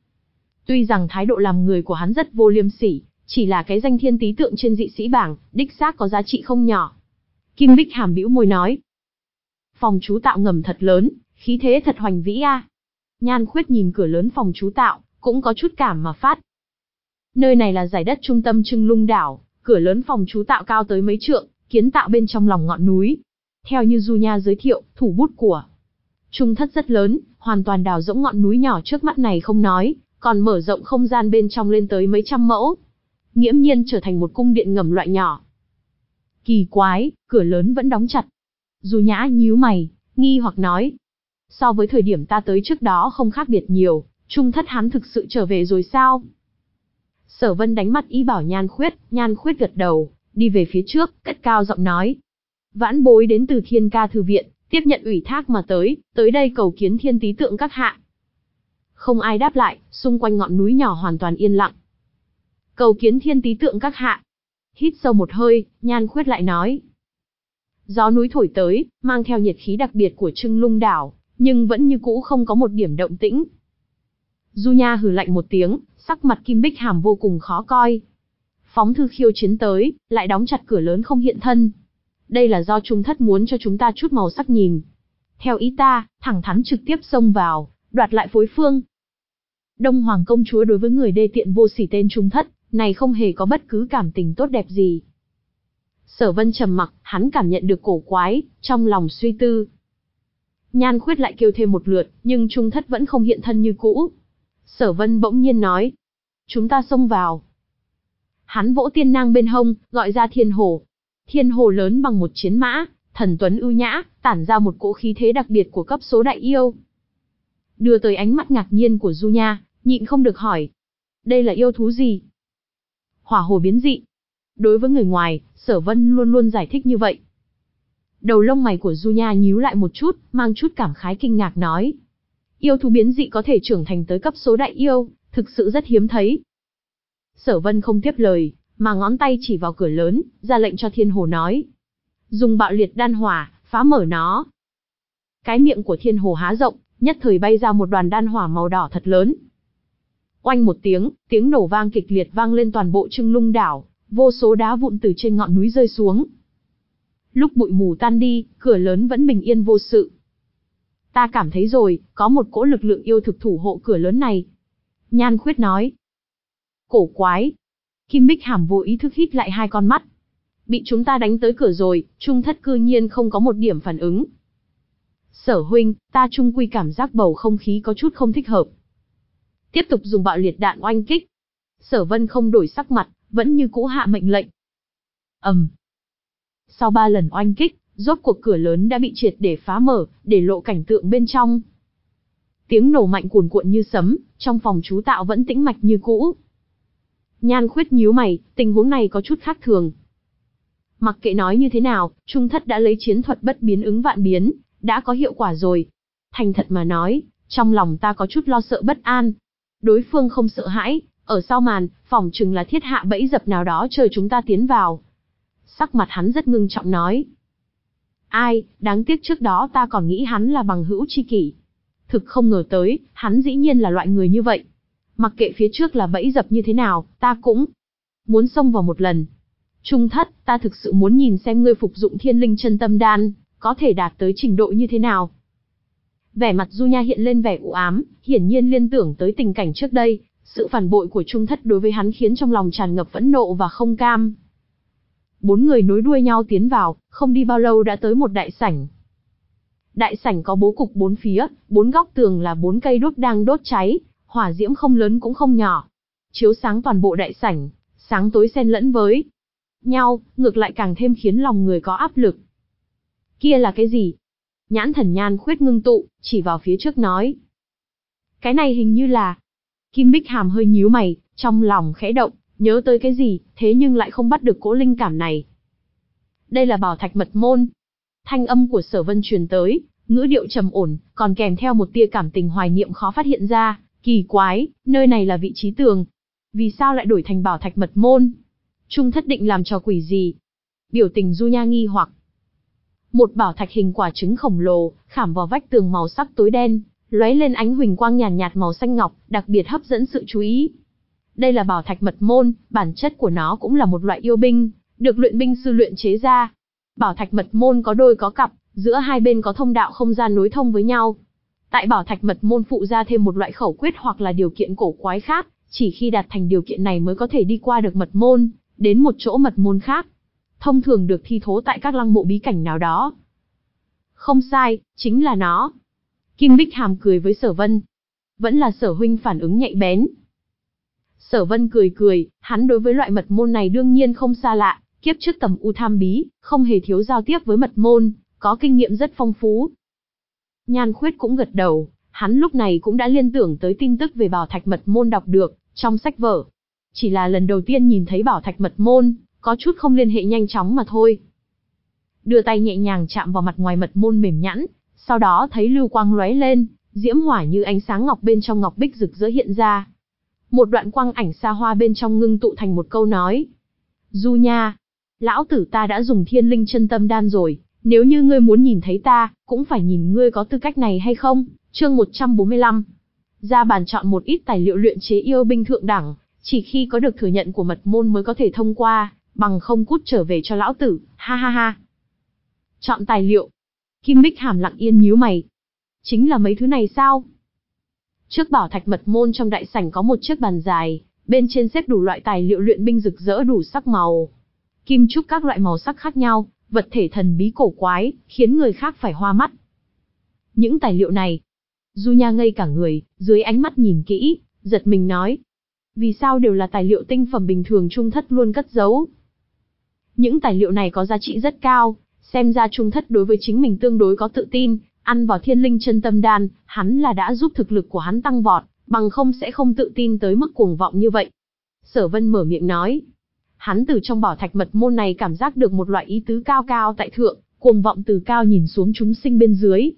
Tuy rằng thái độ làm người của hắn rất vô liêm sỉ, chỉ là cái danh thiên tý tượng trên dị sĩ bảng, đích xác có giá trị không nhỏ. Kim Bích Hàm bĩu môi nói. Phòng trú tạo ngầm thật lớn, khí thế thật hoành vĩ a. Nhan Khuyết nhìn cửa lớn phòng trú tạo, cũng có chút cảm mà phát. Nơi này là giải đất trung tâm Trưng Lung đảo, cửa lớn phòng trú tạo cao tới mấy trượng, kiến tạo bên trong lòng ngọn núi. Theo như Du Nha giới thiệu, thủ bút của Trung Thất rất lớn, hoàn toàn đào rỗng ngọn núi nhỏ trước mắt này không nói, còn mở rộng không gian bên trong lên tới mấy trăm mẫu. Nghiễm nhiên trở thành một cung điện ngầm loại nhỏ. Kỳ quái, cửa lớn vẫn đóng chặt. Du Nhã nhíu mày, nghi hoặc nói. So với thời điểm ta tới trước đó không khác biệt nhiều, Trung Thất hắn thực sự trở về rồi sao? Sở Vân đánh mắt ý bảo Nhan Khuyết, Nhan Khuyết gật đầu, đi về phía trước, cất cao giọng nói. Vãn bối đến từ Thiên Ca Thư Viện, tiếp nhận ủy thác mà tới, tới đây cầu kiến thiên tý tượng các hạ. Không ai đáp lại, xung quanh ngọn núi nhỏ hoàn toàn yên lặng. Cầu kiến thiên tý tượng các hạ. Hít sâu một hơi, Nhan Khuyết lại nói. Gió núi thổi tới, mang theo nhiệt khí đặc biệt của Trưng Lung đảo, nhưng vẫn như cũ không có một điểm động tĩnh. Du Nha hừ lạnh một tiếng, sắc mặt Kim Bích Hàm vô cùng khó coi. Phóng thư khiêu chiến tới, lại đóng chặt cửa lớn không hiện thân. Đây là do Trung Thất muốn cho chúng ta chút màu sắc nhìn. Theo ý ta, thẳng thắn trực tiếp xông vào, đoạt lại phối phương. Đông Hoàng công chúa đối với người đê tiện vô sỉ tên Trung Thất, này không hề có bất cứ cảm tình tốt đẹp gì. Sở Vân trầm mặc, hắn cảm nhận được cổ quái, trong lòng suy tư. Nhan Khuyết lại kêu thêm một lượt, nhưng Trung Thất vẫn không hiện thân như cũ. Sở Vân bỗng nhiên nói, chúng ta xông vào. Hắn vỗ tiên nang bên hông, gọi ra thiên hồ. Thiên hồ lớn bằng một chiến mã, thần tuấn ưu nhã, tản ra một cỗ khí thế đặc biệt của cấp số đại yêu. Đưa tới ánh mắt ngạc nhiên của Du Nha, nhịn không được hỏi, đây là yêu thú gì? Hỏa hồ biến dị. Đối với người ngoài, Sở Vân luôn luôn giải thích như vậy. Đầu lông mày của Du Nha nhíu lại một chút, mang chút cảm khái kinh ngạc nói. Yêu thú biến dị có thể trưởng thành tới cấp số đại yêu, thực sự rất hiếm thấy. Sở Vân không tiếp lời, mà ngón tay chỉ vào cửa lớn, ra lệnh cho thiên hồ nói. Dùng bạo liệt đan hỏa, phá mở nó. Cái miệng của thiên hồ há rộng, nhất thời bay ra một đoàn đan hỏa màu đỏ thật lớn. Oanh một tiếng, tiếng nổ vang kịch liệt vang lên toàn bộ Trưng Lung đảo, vô số đá vụn từ trên ngọn núi rơi xuống. Lúc bụi mù tan đi, cửa lớn vẫn bình yên vô sự. Ta cảm thấy rồi, có một cỗ lực lượng yêu thực thủ hộ cửa lớn này. Nhan Khuyết nói. Cổ quái. Kim Bích Hàm vô ý thức hít lại hai con mắt. Bị chúng ta đánh tới cửa rồi, Trung Thất cư nhiên không có một điểm phản ứng. Sở huynh, ta chung quy cảm giác bầu không khí có chút không thích hợp. Tiếp tục dùng bạo liệt đạn oanh kích. Sở Vân không đổi sắc mặt, vẫn như cũ hạ mệnh lệnh. ầm. Um. Sau ba lần oanh kích, rốt cuộc cửa lớn đã bị triệt để phá mở, để lộ cảnh tượng bên trong. Tiếng nổ mạnh cuồn cuộn như sấm, trong phòng trú tạo vẫn tĩnh mạch như cũ. Nhan Khuyết nhíu mày, tình huống này có chút khác thường. Mặc kệ nói như thế nào, Trung Thất đã lấy chiến thuật bất biến ứng vạn biến, đã có hiệu quả rồi. Thành thật mà nói, trong lòng ta có chút lo sợ bất an. Đối phương không sợ hãi, ở sau màn, phỏng chừng là thiết hạ bẫy dập nào đó chờ chúng ta tiến vào. Sắc mặt hắn rất ngưng trọng nói. Ai, đáng tiếc trước đó ta còn nghĩ hắn là bằng hữu tri kỷ. Thực không ngờ tới, hắn dĩ nhiên là loại người như vậy. Mặc kệ phía trước là bẫy dập như thế nào, ta cũng muốn xông vào một lần. Trung Thất, ta thực sự muốn nhìn xem ngươi phục dụng thiên linh chân tâm đan, có thể đạt tới trình độ như thế nào. Vẻ mặt Du Nha hiện lên vẻ u ám, hiển nhiên liên tưởng tới tình cảnh trước đây, sự phản bội của Trung Thất đối với hắn khiến trong lòng tràn ngập phẫn nộ và không cam. Bốn người nối đuôi nhau tiến vào, không đi bao lâu đã tới một đại sảnh. Đại sảnh có bố cục bốn phía, bốn góc tường là bốn cây đuốc đang đốt cháy, hỏa diễm không lớn cũng không nhỏ. Chiếu sáng toàn bộ đại sảnh, sáng tối xen lẫn với nhau, ngược lại càng thêm khiến lòng người có áp lực. Kia là cái gì? Nhãn thần Nhan Khuyết ngưng tụ, chỉ vào phía trước nói. Cái này hình như là... Kim Bích Hàm hơi nhíu mày, Trong lòng khẽ động, nhớ tới cái gì, thế nhưng lại không bắt được cỗ linh cảm này. Đây là bảo thạch mật môn. Thanh âm của Sở Vân truyền tới, ngữ điệu trầm ổn, còn kèm theo một tia cảm tình hoài niệm khó phát hiện ra. Kỳ quái, nơi này là vị trí tường. Vì sao lại đổi thành bảo thạch mật môn? Trung thất định làm trò quỷ gì? Biểu tình Du Nha nghi hoặc. Một bảo thạch hình quả trứng khổng lồ, khảm vào vách tường màu sắc tối đen, lóe lên ánh huỳnh quang nhàn nhạt, nhạt màu xanh ngọc, đặc biệt hấp dẫn sự chú ý. Đây là bảo thạch mật môn, bản chất của nó cũng là một loại yêu binh, được luyện binh sư luyện chế ra. Bảo thạch mật môn có đôi có cặp, giữa hai bên có thông đạo không gian nối thông với nhau. Tại bảo thạch mật môn phụ ra thêm một loại khẩu quyết hoặc là điều kiện cổ quái khác, chỉ khi đạt thành điều kiện này mới có thể đi qua được mật môn, đến một chỗ mật môn khác. Thông thường được thi thố tại các lăng mộ bí cảnh nào đó. Không sai, chính là nó. Kim Bích Hàm cười với Sở Vân. Vẫn là Sở huynh phản ứng nhạy bén. Sở Vân cười cười, hắn đối với loại mật môn này đương nhiên không xa lạ, kiếp trước tầm u tham bí, không hề thiếu giao tiếp với mật môn, có kinh nghiệm rất phong phú. Nhan Khuyết cũng gật đầu, hắn lúc này cũng đã liên tưởng tới tin tức về bảo thạch mật môn đọc được trong sách vở. Chỉ là lần đầu tiên nhìn thấy bảo thạch mật môn, có chút không liên hệ nhanh chóng mà thôi. Đưa tay nhẹ nhàng chạm vào mặt ngoài mật môn mềm nhẵn, sau đó thấy lưu quang lóe lên, diễm hỏa như ánh sáng ngọc bên trong ngọc bích rực rỡ hiện ra. Một đoạn quang ảnh xa hoa bên trong ngưng tụ thành một câu nói. Du Nha, lão tử ta đã dùng thiên linh chân tâm đan rồi, nếu như ngươi muốn nhìn thấy ta, cũng phải nhìn ngươi có tư cách này hay không. Chương một trăm bốn mươi lăm. Ra bàn chọn một ít tài liệu luyện chế yêu binh thượng đẳng, chỉ khi có được thừa nhận của mật môn mới có thể thông qua, bằng không cút trở về cho lão tử, ha ha ha. Chọn tài liệu. Kim Bích Hàm lặng yên nhíu mày. Chính là mấy thứ này sao? Trước bảo thạch mật môn trong đại sảnh có một chiếc bàn dài, bên trên xếp đủ loại tài liệu luyện binh rực rỡ đủ sắc màu. Kim trúc các loại màu sắc khác nhau, vật thể thần bí cổ quái, khiến người khác phải hoa mắt. Những tài liệu này, Du Nha ngây cả người, dưới ánh mắt nhìn kỹ, giật mình nói. Vì sao đều là tài liệu tinh phẩm bình thường Trung Thất luôn cất giấu? Những tài liệu này có giá trị rất cao, xem ra Trung Thất đối với chính mình tương đối có tự tin, ăn vào thiên linh chân tâm đan, hắn là đã giúp thực lực của hắn tăng vọt, bằng không sẽ không tự tin tới mức cuồng vọng như vậy. Sở Vân mở miệng nói. Hắn từ trong bảo thạch mật môn này cảm giác được một loại ý tứ cao cao tại thượng, cuồng vọng từ cao nhìn xuống chúng sinh bên dưới.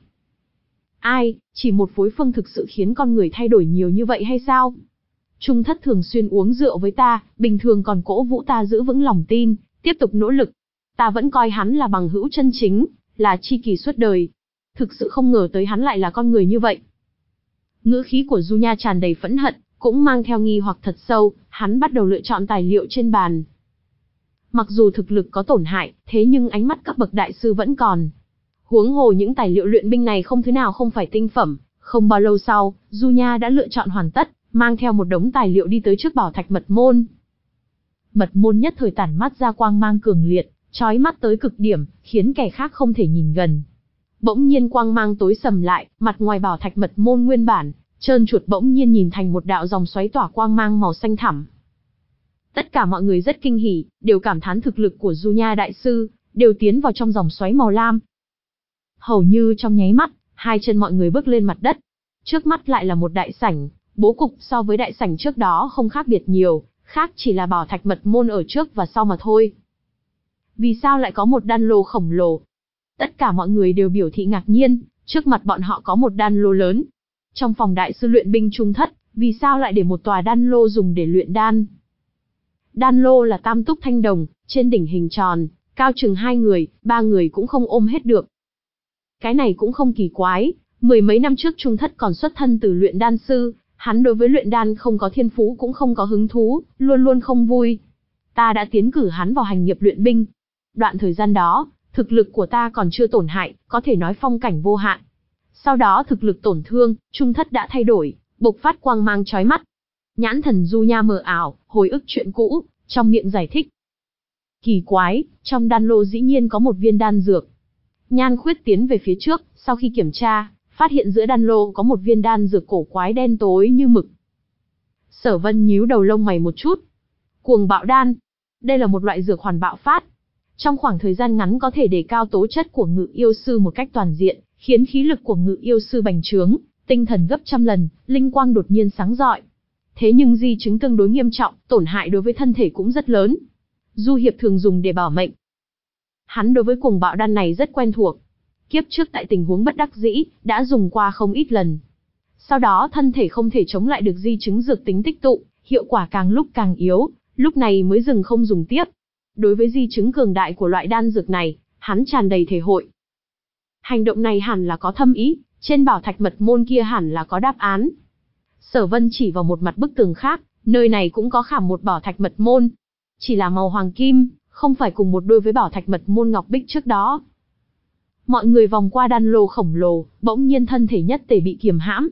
Ai, chỉ một phối phương thực sự khiến con người thay đổi nhiều như vậy hay sao? Trung Thất thường xuyên uống rượu với ta, bình thường còn cổ vũ ta giữ vững lòng tin, tiếp tục nỗ lực. Ta vẫn coi hắn là bằng hữu chân chính, là tri kỷ suốt đời. Thực sự không ngờ tới hắn lại là con người như vậy. Ngữ khí của Du Nha tràn đầy phẫn hận, cũng mang theo nghi hoặc thật sâu, hắn bắt đầu lựa chọn tài liệu trên bàn. Mặc dù thực lực có tổn hại, thế nhưng ánh mắt các bậc đại sư vẫn còn. Huống hồ những tài liệu luyện binh này không thứ nào không phải tinh phẩm. Không bao lâu sau, Du Nha đã lựa chọn hoàn tất, mang theo một đống tài liệu đi tới trước bảo thạch mật môn. Mật môn nhất thời tản mắt ra quang mang cường liệt, chói mắt tới cực điểm, khiến kẻ khác không thể nhìn gần. Bỗng nhiên quang mang tối sầm lại, mặt ngoài bảo thạch mật môn nguyên bản, trơn chuột bỗng nhiên nhìn thành một đạo dòng xoáy tỏa quang mang màu xanh thẳm. Tất cả mọi người rất kinh hỉ, đều cảm thán thực lực của Du Nha đại sư, đều tiến vào trong dòng xoáy màu lam. Hầu như trong nháy mắt, hai chân mọi người bước lên mặt đất. Trước mắt lại là một đại sảnh, bố cục so với đại sảnh trước đó không khác biệt nhiều, khác chỉ là bảo thạch mật môn ở trước và sau mà thôi. Vì sao lại có một đan lô khổng lồ? Tất cả mọi người đều biểu thị ngạc nhiên, trước mặt bọn họ có một đan lô lớn. Trong phòng đại sư luyện binh Trung Thất, vì sao lại để một tòa đan lô dùng để luyện đan? Đan lô là tam túc thanh đồng, trên đỉnh hình tròn, cao chừng hai người, ba người cũng không ôm hết được. Cái này cũng không kỳ quái, mười mấy năm trước Trung Thất còn xuất thân từ luyện đan sư, hắn đối với luyện đan không có thiên phú cũng không có hứng thú, luôn luôn không vui. Ta đã tiến cử hắn vào hành nghiệp luyện binh. Đoạn thời gian đó, thực lực của ta còn chưa tổn hại, có thể nói phong cảnh vô hạn. Sau đó thực lực tổn thương, Trung Thất đã thay đổi, bộc phát quang mang chói mắt. Nhãn thần Du Nha mờ ảo, hồi ức chuyện cũ, trong miệng giải thích. Kỳ quái, trong đan lô dĩ nhiên có một viên đan dược. Nhan Khuyết tiến về phía trước, sau khi kiểm tra, phát hiện giữa đan lô có một viên đan dược cổ quái đen tối như mực. Sở Vân nhíu đầu lông mày một chút. Cuồng bạo đan. Đây là một loại dược hoàn bạo phát. Trong khoảng thời gian ngắn có thể đề cao tố chất của ngự yêu sư một cách toàn diện, khiến khí lực của ngự yêu sư bành trướng, tinh thần gấp trăm lần, linh quang đột nhiên sáng rọi. Thế nhưng di chứng tương đối nghiêm trọng, tổn hại đối với thân thể cũng rất lớn. Du Hiệp thường dùng để bảo mệnh. Hắn đối với cuồng bạo đan này rất quen thuộc. Kiếp trước tại tình huống bất đắc dĩ, đã dùng qua không ít lần. Sau đó thân thể không thể chống lại được di chứng dược tính tích tụ, hiệu quả càng lúc càng yếu, lúc này mới dừng không dùng tiếp. Đối với di chứng cường đại của loại đan dược này, hắn tràn đầy thể hội. Hành động này hẳn là có thâm ý, trên bảo thạch mật môn kia hẳn là có đáp án. Sở Vân chỉ vào một mặt bức tường khác, nơi này cũng có khảm một bảo thạch mật môn. Chỉ là màu hoàng kim, không phải cùng một đôi với bảo thạch mật môn ngọc bích trước đó. Mọi người vòng qua đan lô khổng lồ, bỗng nhiên thân thể nhất tề bị kiềm hãm.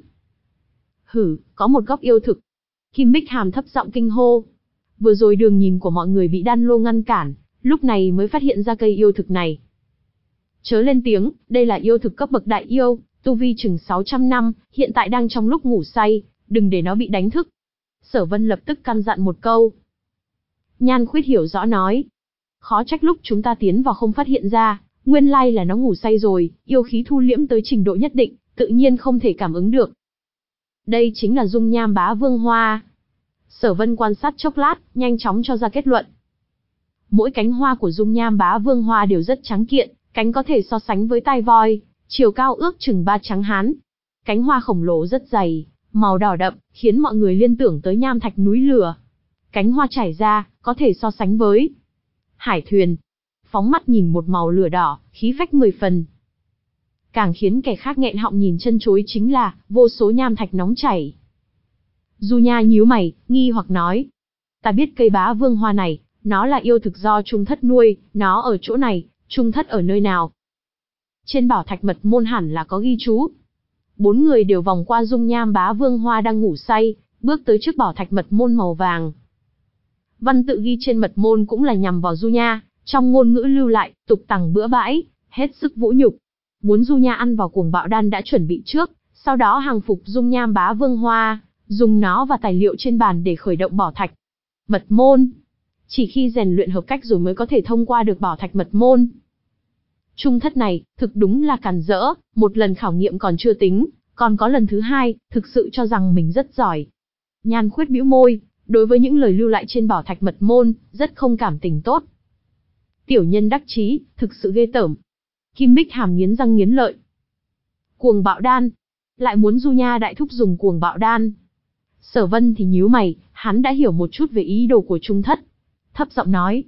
Hử, có một góc yêu thực. Kim Bích Hàm thấp giọng kinh hô. Vừa rồi đường nhìn của mọi người bị đan lô ngăn cản, lúc này mới phát hiện ra cây yêu thực này. Chớ lên tiếng, đây là yêu thực cấp bậc đại yêu, tu vi chừng sáu trăm năm, hiện tại đang trong lúc ngủ say, đừng để nó bị đánh thức. Sở Vân lập tức căn dặn một câu. Nhan Khuyết hiểu rõ nói. Khó trách lúc chúng ta tiến vào không phát hiện ra, nguyên lai là nó ngủ say rồi, yêu khí thu liễm tới trình độ nhất định, tự nhiên không thể cảm ứng được. Đây chính là dung nham bá vương hoa. Sở Vân quan sát chốc lát, nhanh chóng cho ra kết luận. Mỗi cánh hoa của dung nham bá vương hoa đều rất trắng kiện, cánh có thể so sánh với tai voi, chiều cao ước chừng ba trắng hán. Cánh hoa khổng lồ rất dày, màu đỏ đậm, khiến mọi người liên tưởng tới nham thạch núi lửa. Cánh hoa trải ra, có thể so sánh với hải thuyền. Phóng mắt nhìn một màu lửa đỏ, khí phách mười phần. Càng khiến kẻ khác nghẹn họng nhìn chân chối chính là vô số nham thạch nóng chảy. Du Nha nhíu mày, nghi hoặc nói. Ta biết cây bá vương hoa này, nó là yêu thực do Trung Thất nuôi, nó ở chỗ này, Trung Thất ở nơi nào? Trên bảo thạch mật môn hẳn là có ghi chú. Bốn người đều vòng qua dung nham bá vương hoa đang ngủ say, bước tới trước bảo thạch mật môn màu vàng. Văn tự ghi trên mật môn cũng là nhằm vào Du Nha, trong ngôn ngữ lưu lại, tục tằng bữa bãi, hết sức vũ nhục. Muốn Du Nha ăn vào cuồng bạo đan đã chuẩn bị trước, sau đó hàng phục dung nham bá vương hoa, dùng nó và tài liệu trên bàn để khởi động bảo thạch mật môn. Chỉ khi rèn luyện hợp cách rồi mới có thể thông qua được bảo thạch mật môn. Trung Thất này, thực đúng là càn rỡ, một lần khảo nghiệm còn chưa tính, còn có lần thứ hai, thực sự cho rằng mình rất giỏi. Nhan Khuyết bĩu môi, đối với những lời lưu lại trên bảo thạch mật môn, rất không cảm tình tốt. Tiểu nhân đắc chí, thực sự ghê tởm. Kim Bích Hàm nghiến răng nghiến lợi. Cuồng bạo đan, lại muốn Du Nha đại thúc dùng cuồng bạo đan. Sở Vân thì nhíu mày, hắn đã hiểu một chút về ý đồ của Trung Thất. Thấp giọng nói.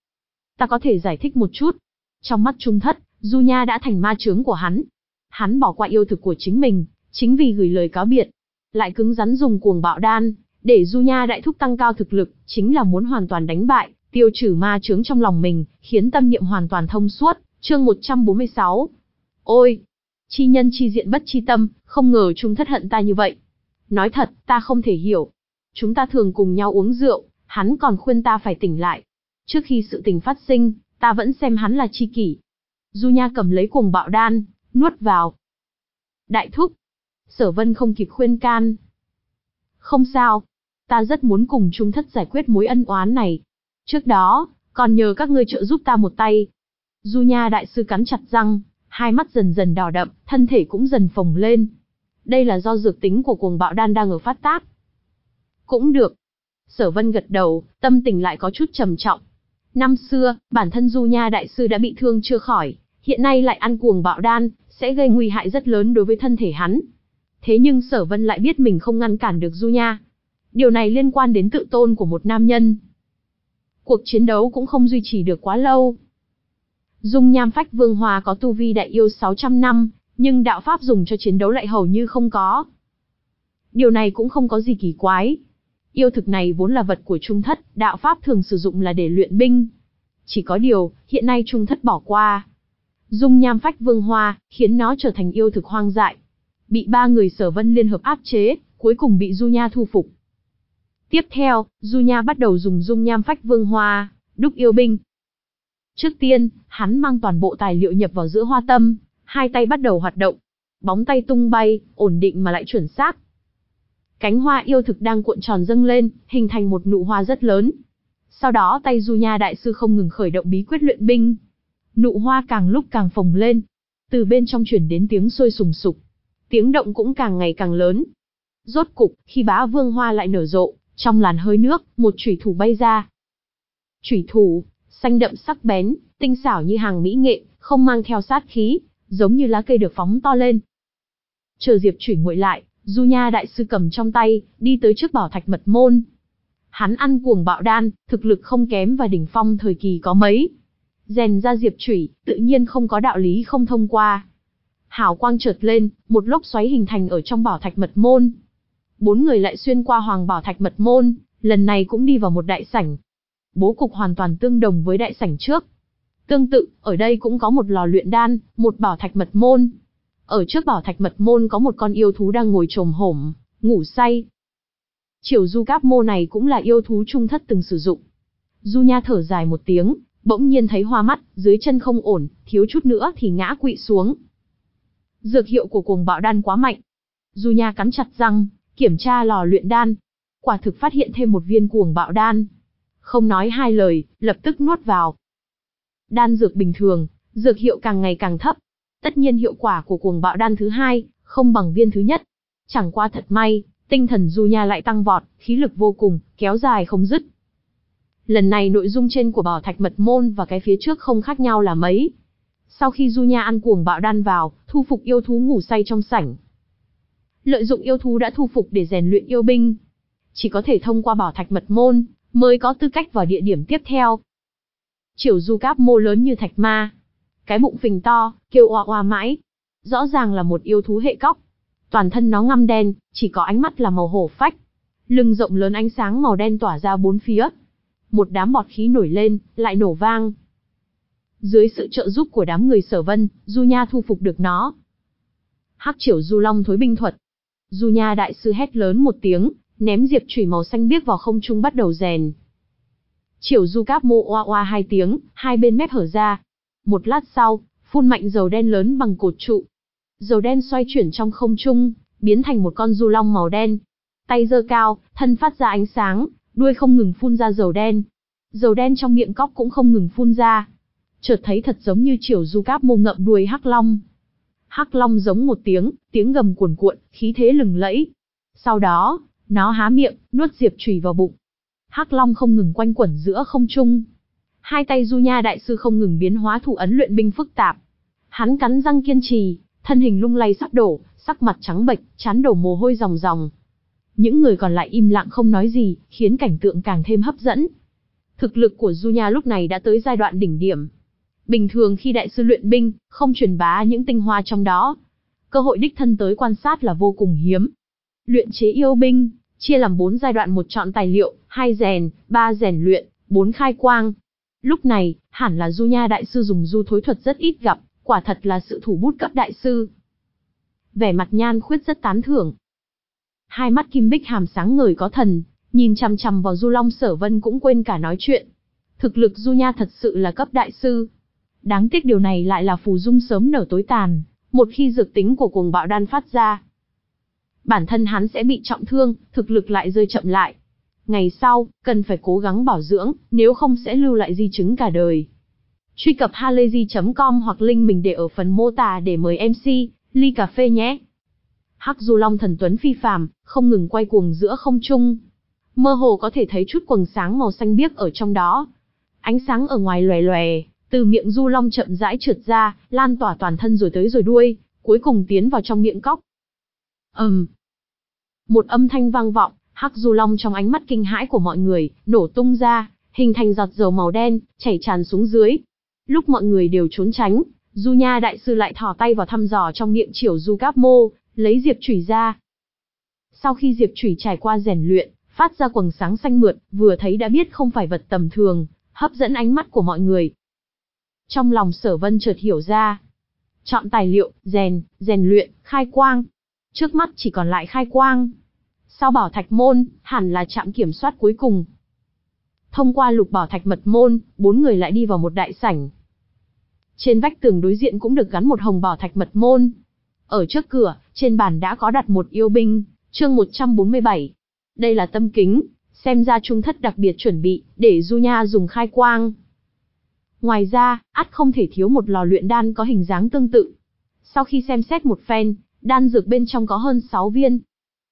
Ta có thể giải thích một chút. Trong mắt Trung Thất, Du Nha đã thành ma chướng của hắn. Hắn bỏ qua yêu thực của chính mình, chính vì gửi lời cáo biệt. Lại cứng rắn dùng cuồng bạo đan, để Du Nha đại thúc tăng cao thực lực, chính là muốn hoàn toàn đánh bại, tiêu trừ ma chướng trong lòng mình, khiến tâm niệm hoàn toàn thông suốt. Chương một trăm bốn mươi sáu. Ôi! Chi nhân chi diện bất chi tâm, không ngờ Trung Thất hận ta như vậy. Nói thật, ta không thể hiểu. Chúng ta thường cùng nhau uống rượu, hắn còn khuyên ta phải tỉnh lại. Trước khi sự tình phát sinh, ta vẫn xem hắn là tri kỷ. Du Nha cầm lấy cuồng bạo đan, nuốt vào. Đại thúc! Sở Vân không kịp khuyên can. Không sao. Ta rất muốn cùng Trung Thất giải quyết mối ân oán này. Trước đó, còn nhờ các ngươi trợ giúp ta một tay. Du Nha đại sư cắn chặt răng, hai mắt dần dần đỏ đậm, thân thể cũng dần phồng lên. Đây là do dược tính của cuồng bạo đan đang ở phát tác. Cũng được. Sở Vân gật đầu, tâm tình lại có chút trầm trọng. Năm xưa, bản thân Du Nha đại sư đã bị thương chưa khỏi, hiện nay lại ăn cuồng bạo đan, sẽ gây nguy hại rất lớn đối với thân thể hắn. Thế nhưng Sở Vân lại biết mình không ngăn cản được Du Nha. Điều này liên quan đến tự tôn của một nam nhân. Cuộc chiến đấu cũng không duy trì được quá lâu. Dung nham phách vương hoa có tu vi đại yêu sáu trăm năm, nhưng đạo pháp dùng cho chiến đấu lại hầu như không có. Điều này cũng không có gì kỳ quái. Yêu thực này vốn là vật của Trung Thất, đạo pháp thường sử dụng là để luyện binh. Chỉ có điều, hiện nay Trung Thất bỏ qua. Dung nham phách vương hoa, khiến nó trở thành yêu thực hoang dại. Bị ba người Sở Vân liên hợp áp chế, cuối cùng bị Du Nha thu phục. Tiếp theo, Du Nha bắt đầu dùng dung nham phách vương hoa, đúc yêu binh. Trước tiên, hắn mang toàn bộ tài liệu nhập vào giữa hoa tâm, hai tay bắt đầu hoạt động. Bóng tay tung bay, ổn định mà lại chuẩn xác. Cánh hoa yêu thực đang cuộn tròn dâng lên, hình thành một nụ hoa rất lớn. Sau đó tay Du Nha đại sư không ngừng khởi động bí quyết luyện binh. Nụ hoa càng lúc càng phồng lên. Từ bên trong truyền đến tiếng sôi sùng sục. Tiếng động cũng càng ngày càng lớn. Rốt cục, khi bá vương hoa lại nở rộ, trong làn hơi nước, một chủy thủ bay ra. Chủy thủ, xanh đậm sắc bén, tinh xảo như hàng mỹ nghệ, không mang theo sát khí, giống như lá cây được phóng to lên. Chờ diệp chủy nguội lại, Du Nha đại sư cầm trong tay, đi tới trước bảo thạch mật môn. Hắn ăn cuồng bạo đan, thực lực không kém và đỉnh phong thời kỳ có mấy. Rèn ra diệp chủy, tự nhiên không có đạo lý không thông qua. Hào quang chợt lên, một lốc xoáy hình thành ở trong bảo thạch mật môn. Bốn người lại xuyên qua hoàng bảo thạch mật môn, lần này cũng đi vào một đại sảnh. Bố cục hoàn toàn tương đồng với đại sảnh trước. Tương tự, ở đây cũng có một lò luyện đan, một bảo thạch mật môn. Ở trước bảo thạch mật môn có một con yêu thú đang ngồi chồm hổm, ngủ say. Triều du cáp mô này cũng là yêu thú trung thất từng sử dụng. Du Nha thở dài một tiếng, bỗng nhiên thấy hoa mắt, dưới chân không ổn, thiếu chút nữa thì ngã quỵ xuống. Dược hiệu của cuồng bạo đan quá mạnh. Du Nha cắn chặt răng, kiểm tra lò luyện đan. Quả thực phát hiện thêm một viên cuồng bạo đan. Không nói hai lời, lập tức nuốt vào. Đan dược bình thường, dược hiệu càng ngày càng thấp. Tất nhiên hiệu quả của cuồng bạo đan thứ hai, không bằng viên thứ nhất. Chẳng qua thật may, tinh thần Du Nha lại tăng vọt, khí lực vô cùng, kéo dài không dứt. Lần này nội dung trên của bảo thạch mật môn và cái phía trước không khác nhau là mấy. Sau khi Du Nha ăn cuồng bạo đan vào, thu phục yêu thú ngủ say trong sảnh. Lợi dụng yêu thú đã thu phục để rèn luyện yêu binh. Chỉ có thể thông qua bảo thạch mật môn, mới có tư cách vào địa điểm tiếp theo. Triều du cáp mô lớn như thạch ma. Cái bụng phình to, kêu oa oa mãi. Rõ ràng là một yêu thú hệ cóc. Toàn thân nó ngăm đen, chỉ có ánh mắt là màu hổ phách. Lưng rộng lớn ánh sáng màu đen tỏa ra bốn phía. Một đám bọt khí nổi lên, lại nổ vang. Dưới sự trợ giúp của đám người Sở Vân, Du Nha thu phục được nó. Hắc Triều Du Long thối binh thuật. Du Nha đại sư hét lớn một tiếng, ném diệp chủy màu xanh biếc vào không trung bắt đầu rèn. Triều du cáp mô oa oa hai tiếng, hai bên mép hở ra. Một lát sau, phun mạnh dầu đen lớn bằng cột trụ. Dầu đen xoay chuyển trong không trung, biến thành một con du long màu đen. Tay giơ cao, thân phát ra ánh sáng, đuôi không ngừng phun ra dầu đen. Dầu đen trong miệng cóc cũng không ngừng phun ra. Chợt thấy thật giống như Triều du cáp mô ngậm đuôi hắc long. Hắc long giống một tiếng, tiếng gầm cuồn cuộn, khí thế lừng lẫy. Sau đó, nó há miệng, nuốt diệp chủy vào bụng. Hắc long không ngừng quanh quẩn giữa không trung. Hai tay Du Nha đại sư không ngừng biến hóa thủ ấn luyện binh phức tạp. Hắn cắn răng kiên trì, thân hình lung lay sắp đổ, sắc mặt trắng bệch, trán đổ mồ hôi ròng ròng. Những người còn lại im lặng không nói gì, khiến cảnh tượng càng thêm hấp dẫn. Thực lực của Du Nha lúc này đã tới giai đoạn đỉnh điểm. Bình thường khi đại sư luyện binh, không truyền bá những tinh hoa trong đó. Cơ hội đích thân tới quan sát là vô cùng hiếm. Luyện chế yêu binh, chia làm bốn giai đoạn: một chọn tài liệu, hai rèn, ba rèn luyện, bốn khai quang. Lúc này, hẳn là Du Nha đại sư dùng du thối thuật rất ít gặp, quả thật là sự thủ bút cấp đại sư. Vẻ mặt Nhan Khuyết rất tán thưởng. Hai mắt kim bích hàm sáng ngời có thần, nhìn chằm chằm vào Du Long Sở Vân cũng quên cả nói chuyện. Thực lực Du Nha thật sự là cấp đại sư. Đáng tiếc điều này lại là phù dung sớm nở tối tàn, một khi dược tính của cuồng bạo đan phát ra, bản thân hắn sẽ bị trọng thương, thực lực lại rơi chậm lại. Ngày sau, cần phải cố gắng bảo dưỡng, nếu không sẽ lưu lại di chứng cả đời. Truy cập halayzi chấm com hoặc link mình để ở phần mô tả để mời em xê, ly cà phê nhé. Hắc Du Long thần tuấn phi phàm, không ngừng quay cuồng giữa không trung. Mơ hồ có thể thấy chút quầng sáng màu xanh biếc ở trong đó. Ánh sáng ở ngoài lòe lòe, từ miệng Du Long chậm rãi trượt ra, lan tỏa toàn thân rồi tới rồi đuôi, cuối cùng tiến vào trong miệng cóc. Ầm. Um. Một âm thanh vang vọng, Hắc Du Long trong ánh mắt kinh hãi của mọi người, nổ tung ra, hình thành giọt dầu màu đen, chảy tràn xuống dưới. Lúc mọi người đều trốn tránh, Du Nha đại sư lại thò tay vào thăm dò trong miệng Triều du cáp mô, lấy diệp chủy ra. Sau khi diệp chủy trải qua rèn luyện, phát ra quầng sáng xanh mượt, vừa thấy đã biết không phải vật tầm thường, hấp dẫn ánh mắt của mọi người. Trong lòng Sở Vân chợt hiểu ra. Chọn tài liệu, rèn, rèn luyện, khai quang. Trước mắt chỉ còn lại khai quang. Sau bảo thạch môn, hẳn là trạm kiểm soát cuối cùng. Thông qua lục bảo thạch mật môn, bốn người lại đi vào một đại sảnh. Trên vách tường đối diện cũng được gắn một hồng bảo thạch mật môn. Ở trước cửa, trên bàn đã có đặt một yêu binh, chương một trăm bốn mươi bảy. Đây là tâm kính, xem ra trung thất đặc biệt chuẩn bị, để Du Nha dùng khai quang. Ngoài ra, ắt không thể thiếu một lò luyện đan có hình dáng tương tự. Sau khi xem xét một phen, đan dược bên trong có hơn sáu viên.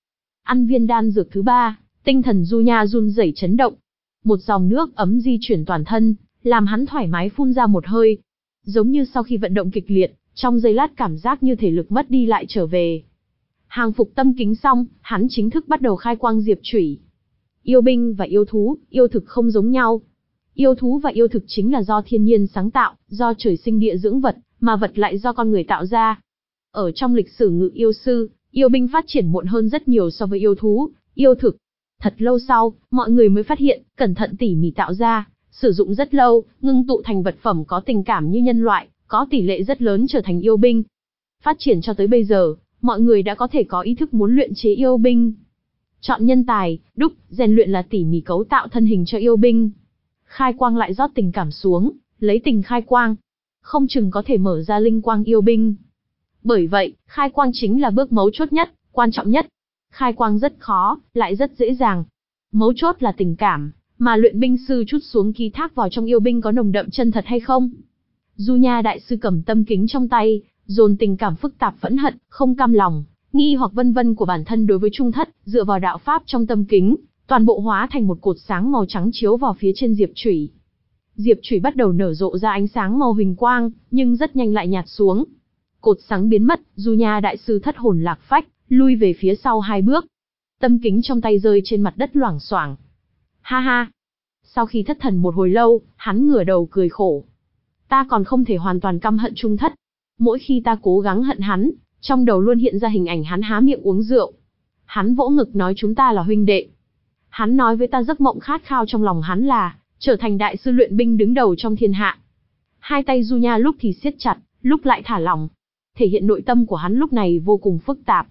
Ăn viên đan dược thứ ba, tinh thần Du Nha run rẩy chấn động. Một dòng nước ấm di chuyển toàn thân, làm hắn thoải mái phun ra một hơi. Giống như sau khi vận động kịch liệt, trong giây lát cảm giác như thể lực mất đi lại trở về. Hàng phục tâm kính xong, hắn chính thức bắt đầu khai quang diệp chủy. Yêu binh và yêu thú, yêu thực không giống nhau. Yêu thú và yêu thực chính là do thiên nhiên sáng tạo, do trời sinh địa dưỡng vật, mà vật lại do con người tạo ra. Ở trong lịch sử Ngự Yêu Sư, yêu binh phát triển muộn hơn rất nhiều so với yêu thú, yêu thực. Thật lâu sau, mọi người mới phát hiện, cẩn thận tỉ mỉ tạo ra, sử dụng rất lâu, ngưng tụ thành vật phẩm có tình cảm như nhân loại, có tỷ lệ rất lớn trở thành yêu binh. Phát triển cho tới bây giờ, mọi người đã có thể có ý thức muốn luyện chế yêu binh. Chọn nhân tài, đúc, rèn luyện là tỉ mỉ cấu tạo thân hình cho yêu binh. Khai quang lại rót tình cảm xuống, lấy tình khai quang. Không chừng có thể mở ra linh quang yêu binh. Bởi vậy, khai quang chính là bước mấu chốt nhất, quan trọng nhất. Khai quang rất khó, lại rất dễ dàng. Mấu chốt là tình cảm, mà luyện binh sư chút xuống ký thác vào trong yêu binh có nồng đậm chân thật hay không. Du Nha đại sư cầm tâm kính trong tay, dồn tình cảm phức tạp phẫn hận, không cam lòng, nghi hoặc vân vân của bản thân đối với Trung Thất, dựa vào đạo pháp trong tâm kính, toàn bộ hóa thành một cột sáng màu trắng chiếu vào phía trên diệp chủy. Diệp chủy bắt đầu nở rộ ra ánh sáng màu huỳnh quang, nhưng rất nhanh lại nhạt xuống. Cột sáng biến mất, Du Nha đại sư thất hồn lạc phách, lui về phía sau hai bước. Tâm kính trong tay rơi trên mặt đất loảng xoảng. Ha ha. Sau khi thất thần một hồi lâu, hắn ngửa đầu cười khổ. Ta còn không thể hoàn toàn căm hận Trung Thất. Mỗi khi ta cố gắng hận hắn, trong đầu luôn hiện ra hình ảnh hắn há miệng uống rượu. Hắn vỗ ngực nói chúng ta là huynh đệ. Hắn nói với ta giấc mộng khát khao trong lòng hắn là trở thành đại sư luyện binh đứng đầu trong thiên hạ. Hai tay Du Nha lúc thì siết chặt, lúc lại thả lỏng, thể hiện nội tâm của hắn lúc này vô cùng phức tạp.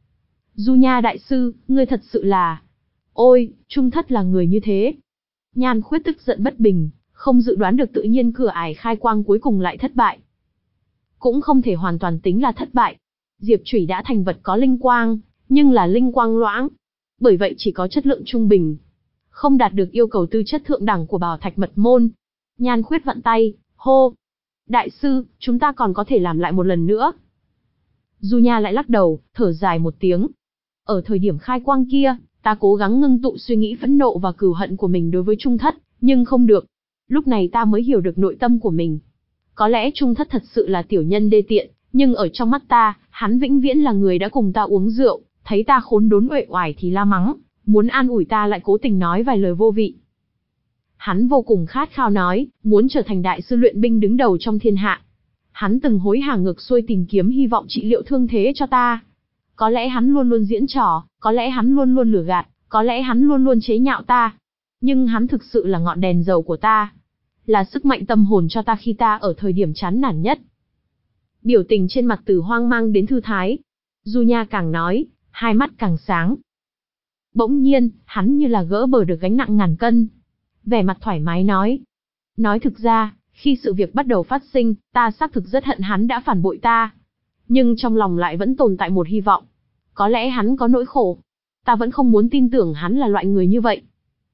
Du Nha đại sư, ngươi thật sự là... Ôi, Trung Thất là người như thế. Nhan Khuyết tức giận bất bình, không dự đoán được tự nhiên cửa ải khai quang cuối cùng lại thất bại. Cũng không thể hoàn toàn tính là thất bại. Diệp chủy đã thành vật có linh quang, nhưng là linh quang loãng. Bởi vậy chỉ có chất lượng trung bình. Không đạt được yêu cầu tư chất thượng đẳng của Bảo Thạch Mật Môn. Nhan Khuyết vặn tay, hô. Đại sư, chúng ta còn có thể làm lại một lần nữa. Du Nha lại lắc đầu, thở dài một tiếng. Ở thời điểm khai quang kia, ta cố gắng ngưng tụ suy nghĩ phẫn nộ và cừu hận của mình đối với Trung Thất, nhưng không được. Lúc này ta mới hiểu được nội tâm của mình. Có lẽ Trung Thất thật sự là tiểu nhân đê tiện, nhưng ở trong mắt ta, hắn vĩnh viễn là người đã cùng ta uống rượu, thấy ta khốn đốn uể oải thì la mắng, muốn an ủi ta lại cố tình nói vài lời vô vị. Hắn vô cùng khát khao nói, muốn trở thành đại sư luyện binh đứng đầu trong thiên hạ. Hắn từng hối hả ngược xuôi tìm kiếm hy vọng trị liệu thương thế cho ta. Có lẽ hắn luôn luôn diễn trò, có lẽ hắn luôn luôn lừa gạt, có lẽ hắn luôn luôn chế nhạo ta. Nhưng hắn thực sự là ngọn đèn dầu của ta. Là sức mạnh tâm hồn cho ta khi ta ở thời điểm chán nản nhất. Biểu tình trên mặt từ hoang mang đến thư thái. Du Nha càng nói, hai mắt càng sáng. Bỗng nhiên, hắn như là gỡ bờ được gánh nặng ngàn cân. Vẻ mặt thoải mái nói. Nói thực ra, khi sự việc bắt đầu phát sinh, ta xác thực rất hận hắn đã phản bội ta. Nhưng trong lòng lại vẫn tồn tại một hy vọng. Có lẽ hắn có nỗi khổ. Ta vẫn không muốn tin tưởng hắn là loại người như vậy.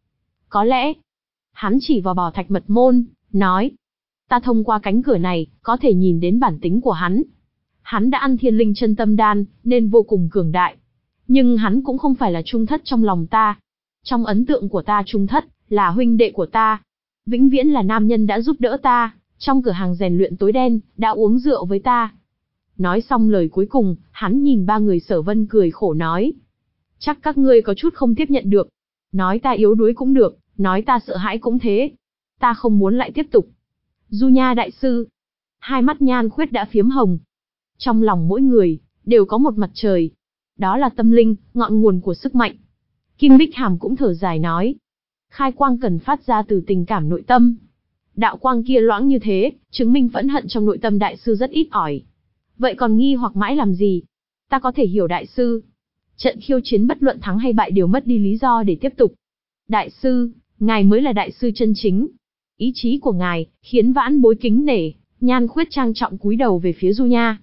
Có lẽ, hắn chỉ vào Bảo Thạch Mật Môn, nói. Ta thông qua cánh cửa này, có thể nhìn đến bản tính của hắn. Hắn đã ăn thiên linh chân tâm đan, nên vô cùng cường đại. Nhưng hắn cũng không phải là Trung Thất trong lòng ta. Trong ấn tượng của ta Trung Thất, là huynh đệ của ta. Vĩnh viễn là nam nhân đã giúp đỡ ta, trong cửa hàng rèn luyện tối đen, đã uống rượu với ta. Nói xong lời cuối cùng, hắn nhìn ba người Sở Vân cười khổ nói. Chắc các ngươi có chút không tiếp nhận được. Nói ta yếu đuối cũng được, nói ta sợ hãi cũng thế. Ta không muốn lại tiếp tục. Du Nha đại sư. Hai mắt Nhan Khuyết đã phiếm hồng. Trong lòng mỗi người, đều có một mặt trời. Đó là tâm linh, ngọn nguồn của sức mạnh. Kim Bích Hàm cũng thở dài nói. Khai quang cần phát ra từ tình cảm nội tâm. Đạo quang kia loãng như thế, chứng minh phẫn hận trong nội tâm đại sư rất ít ỏi. Vậy còn nghi hoặc mãi làm gì? Ta có thể hiểu đại sư. Trận khiêu chiến bất luận thắng hay bại đều mất đi lý do để tiếp tục. Đại sư, ngài mới là đại sư chân chính. Ý chí của ngài, khiến vãn bối kính nể. Nhan Khuyết trang trọng cúi đầu về phía Du Nha.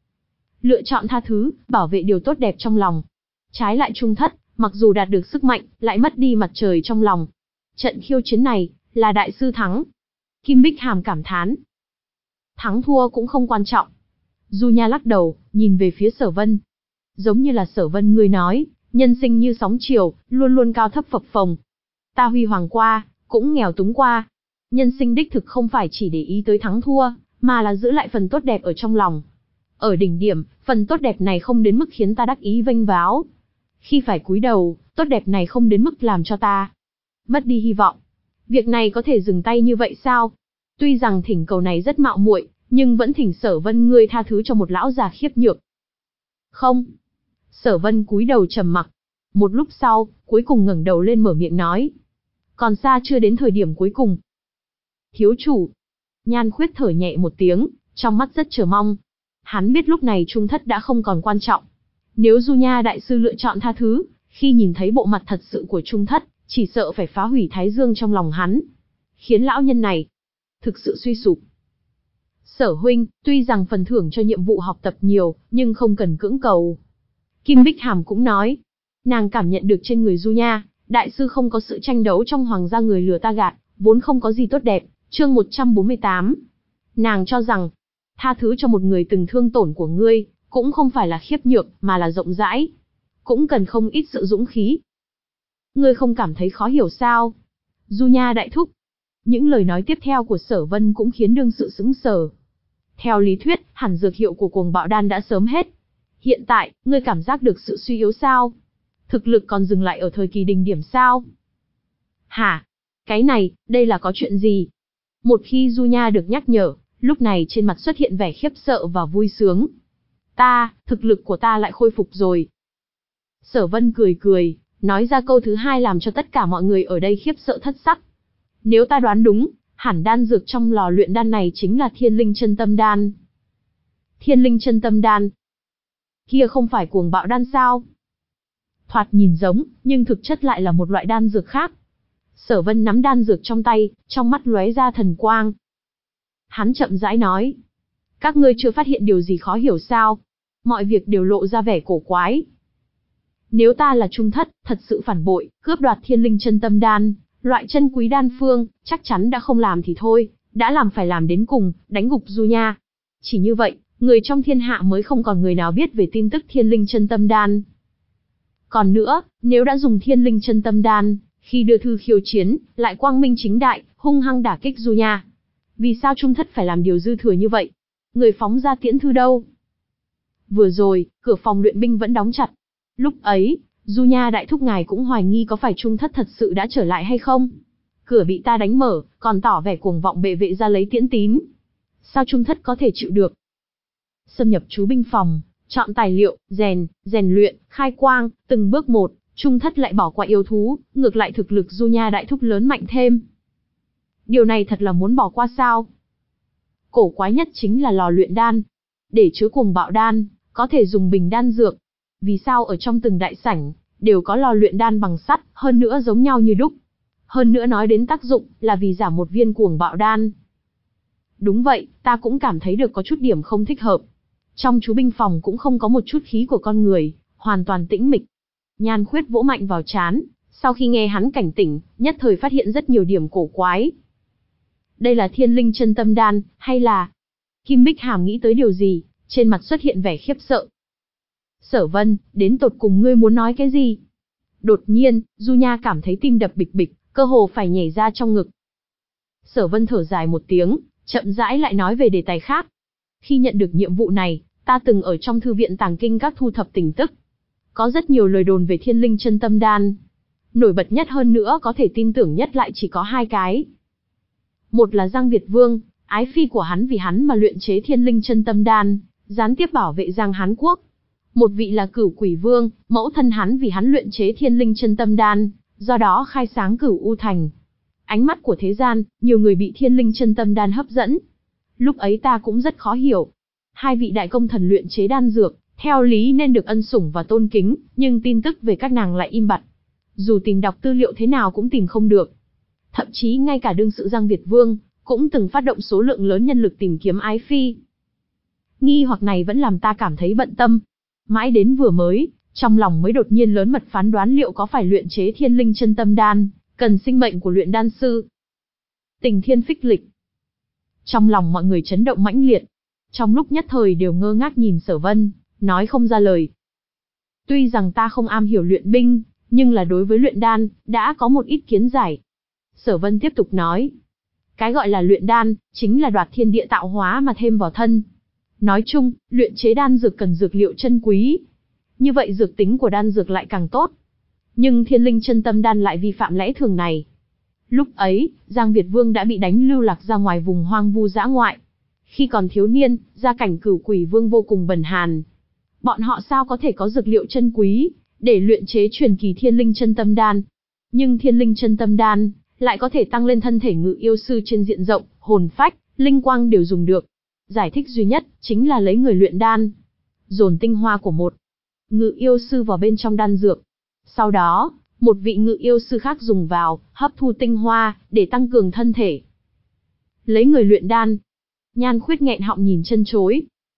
Lựa chọn tha thứ, bảo vệ điều tốt đẹp trong lòng. Trái lại Trung Thất, mặc dù đạt được sức mạnh, lại mất đi mặt trời trong lòng. Trận khiêu chiến này, là đại sư thắng. Kim Bích Hàm cảm thán. Thắng thua cũng không quan trọng. Du Nha lắc đầu, nhìn về phía Sở Vân. Giống như là Sở Vân ngươi nói, Nhân sinh như sóng chiều, luôn luôn cao thấp phập phồng. Ta huy hoàng qua, cũng nghèo túng qua. Nhân sinh đích thực không phải chỉ để ý tới thắng thua, mà là giữ lại phần tốt đẹp ở trong lòng. Ở đỉnh điểm, phần tốt đẹp này không đến mức khiến ta đắc ý vênh váo. Khi phải cúi đầu, tốt đẹp này không đến mức làm cho ta mất đi hy vọng. Việc này có thể dừng tay như vậy sao? Tuy rằng thỉnh cầu này rất mạo muội, nhưng vẫn thỉnh Sở Vân ngươi tha thứ cho một lão già khiếp nhược. Không. Sở Vân cúi đầu trầm mặc. Một lúc sau, cuối cùng ngẩng đầu lên mở miệng nói. Còn xa chưa đến thời điểm cuối cùng. Thiếu chủ. Nhan Khuyết thở nhẹ một tiếng, trong mắt rất chờ mong. Hắn biết lúc này trung thất đã không còn quan trọng. Nếu Du Nha đại sư lựa chọn tha thứ, khi nhìn thấy bộ mặt thật sự của trung thất, chỉ sợ phải phá hủy thái dương trong lòng hắn, khiến lão nhân này thực sự suy sụp. Sở huynh, tuy rằng phần thưởng cho nhiệm vụ học tập nhiều, nhưng không cần cưỡng cầu. Kim Bích Hàm cũng nói, nàng cảm nhận được trên người Du Nha đại sư không có sự tranh đấu trong hoàng gia người lừa ta gạt, vốn không có gì tốt đẹp. Chương một trăm bốn mươi tám. Nàng cho rằng, tha thứ cho một người từng thương tổn của ngươi, cũng không phải là khiếp nhược, mà là rộng rãi. Cũng cần không ít sự dũng khí. Ngươi không cảm thấy khó hiểu sao? Du Nha đại thúc. Những lời nói tiếp theo của Sở Vân cũng khiến đương sự sững sờ. Theo lý thuyết, hẳn dược hiệu của cuồng bạo đan đã sớm hết. Hiện tại, ngươi cảm giác được sự suy yếu sao? Thực lực còn dừng lại ở thời kỳ đỉnh điểm sao? Hả? Cái này, đây là có chuyện gì? Một khi Du Nha được nhắc nhở, lúc này trên mặt xuất hiện vẻ khiếp sợ và vui sướng. Ta, thực lực của ta lại khôi phục rồi. Sở Vân cười cười, nói ra câu thứ hai làm cho tất cả mọi người ở đây khiếp sợ thất sắc. Nếu ta đoán đúng, hẳn đan dược trong lò luyện đan này chính là Thiên Linh Chân Tâm Đan. Thiên Linh Chân Tâm Đan? Kia không phải cuồng bạo đan sao? Thoạt nhìn giống, nhưng thực chất lại là một loại đan dược khác. Sở Vân nắm đan dược trong tay, trong mắt lóe ra thần quang. Hắn chậm rãi nói, các ngươi chưa phát hiện điều gì khó hiểu sao? Mọi việc đều lộ ra vẻ cổ quái. Nếu ta là trung thất, thật sự phản bội, cướp đoạt Thiên Linh Chân Tâm Đan, loại chân quý đan phương, chắc chắn đã không làm thì thôi, đã làm phải làm đến cùng, đánh gục Du Nha. Chỉ như vậy, người trong thiên hạ mới không còn người nào biết về tin tức Thiên Linh Chân Tâm Đan. Còn nữa, nếu đã dùng Thiên Linh Chân Tâm Đan, khi đưa thư khiêu chiến, lại quang minh chính đại, hung hăng đả kích Du Nha. Vì sao trung thất phải làm điều dư thừa như vậy? Người phóng ra tiễn thư đâu? Vừa rồi, cửa phòng luyện binh vẫn đóng chặt. Lúc ấy, Du Nha đại thúc ngài cũng hoài nghi có phải trung thất thật sự đã trở lại hay không? Cửa bị ta đánh mở, còn tỏ vẻ cuồng vọng bệ vệ ra lấy tiễn tín. Sao trung thất có thể chịu được? Xâm nhập trú binh phòng, chọn tài liệu, rèn, rèn luyện, khai quang, từng bước một, trung thất lại bỏ qua yêu thú, ngược lại thực lực Du Nha đại thúc lớn mạnh thêm. Điều này thật là muốn bỏ qua sao? Cổ quái nhất chính là lò luyện đan. Để chứa cuồng bạo đan, có thể dùng bình đan dược. Vì sao ở trong từng đại sảnh, đều có lò luyện đan bằng sắt, hơn nữa giống nhau như đúc. Hơn nữa nói đến tác dụng, là vì giảm một viên cuồng bạo đan. Đúng vậy, ta cũng cảm thấy được có chút điểm không thích hợp. Trong trú binh phòng cũng không có một chút khí của con người, hoàn toàn tĩnh mịch. Nhan Khuyết vỗ mạnh vào trán, sau khi nghe hắn cảnh tỉnh, nhất thời phát hiện rất nhiều điểm cổ quái. Đây là Thiên Linh Chân Tâm Đan, hay là... Kim Bích Hàm nghĩ tới điều gì, trên mặt xuất hiện vẻ khiếp sợ. Sở Vân, đến tột cùng ngươi muốn nói cái gì? Đột nhiên, Du Nha cảm thấy tim đập bịch bịch, cơ hồ phải nhảy ra trong ngực. Sở Vân thở dài một tiếng, chậm rãi lại nói về đề tài khác. Khi nhận được nhiệm vụ này, ta từng ở trong thư viện tàng kinh các thu thập tin tức. Có rất nhiều lời đồn về Thiên Linh Chân Tâm Đan. Nổi bật nhất hơn nữa có thể tin tưởng nhất lại chỉ có hai cái. Một là Giang Việt Vương, ái phi của hắn vì hắn mà luyện chế Thiên Linh Chân Tâm Đan, gián tiếp bảo vệ Giang Hán Quốc. Một vị là Cửu Quỷ Vương, mẫu thân hắn vì hắn luyện chế Thiên Linh Chân Tâm Đan, do đó khai sáng Cửu U Thành. Ánh mắt của thế gian, nhiều người bị Thiên Linh Chân Tâm Đan hấp dẫn. Lúc ấy ta cũng rất khó hiểu. Hai vị đại công thần luyện chế đan dược, theo lý nên được ân sủng và tôn kính, nhưng tin tức về các nàng lại im bặt. Dù tìm đọc tư liệu thế nào cũng tìm không được. Thậm chí ngay cả đương sự Giang Việt Vương, cũng từng phát động số lượng lớn nhân lực tìm kiếm ái phi. Nghi hoặc này vẫn làm ta cảm thấy bận tâm. Mãi đến vừa mới, trong lòng mới đột nhiên lớn mật phán đoán liệu có phải luyện chế Thiên Linh Chân Tâm Đan, cần sinh mệnh của luyện đan sư. Tình thiên phích lịch. Trong lòng mọi người chấn động mãnh liệt. Trong lúc nhất thời đều ngơ ngác nhìn Sở Vân, nói không ra lời. Tuy rằng ta không am hiểu luyện binh, nhưng là đối với luyện đan, đã có một ít kiến giải. Sở Vân tiếp tục nói. Cái gọi là luyện đan, chính là đoạt thiên địa tạo hóa mà thêm vào thân. Nói chung, luyện chế đan dược cần dược liệu chân quý. Như vậy dược tính của đan dược lại càng tốt. Nhưng thiên linh chân tâm đan lại vi phạm lẽ thường này. Lúc ấy, Giang Việt Vương đã bị đánh lưu lạc ra ngoài vùng hoang vu dã ngoại. Khi còn thiếu niên, gia cảnh Cửu Quỷ Vương vô cùng bần hàn. Bọn họ sao có thể có dược liệu chân quý, để luyện chế truyền kỳ thiên linh chân tâm đan. Nhưng thiên linh chân tâm đan, lại có thể tăng lên thân thể ngự yêu sư trên diện rộng, hồn phách, linh quang đều dùng được. Giải thích duy nhất, chính là lấy người luyện đan. Dồn tinh hoa của một ngự yêu sư vào bên trong đan dược. Sau đó, một vị ngự yêu sư khác dùng vào, hấp thu tinh hoa, để tăng cường thân thể. Lấy người luyện đan. Nhan Khuyết nghẹn họng nhìn chân chối.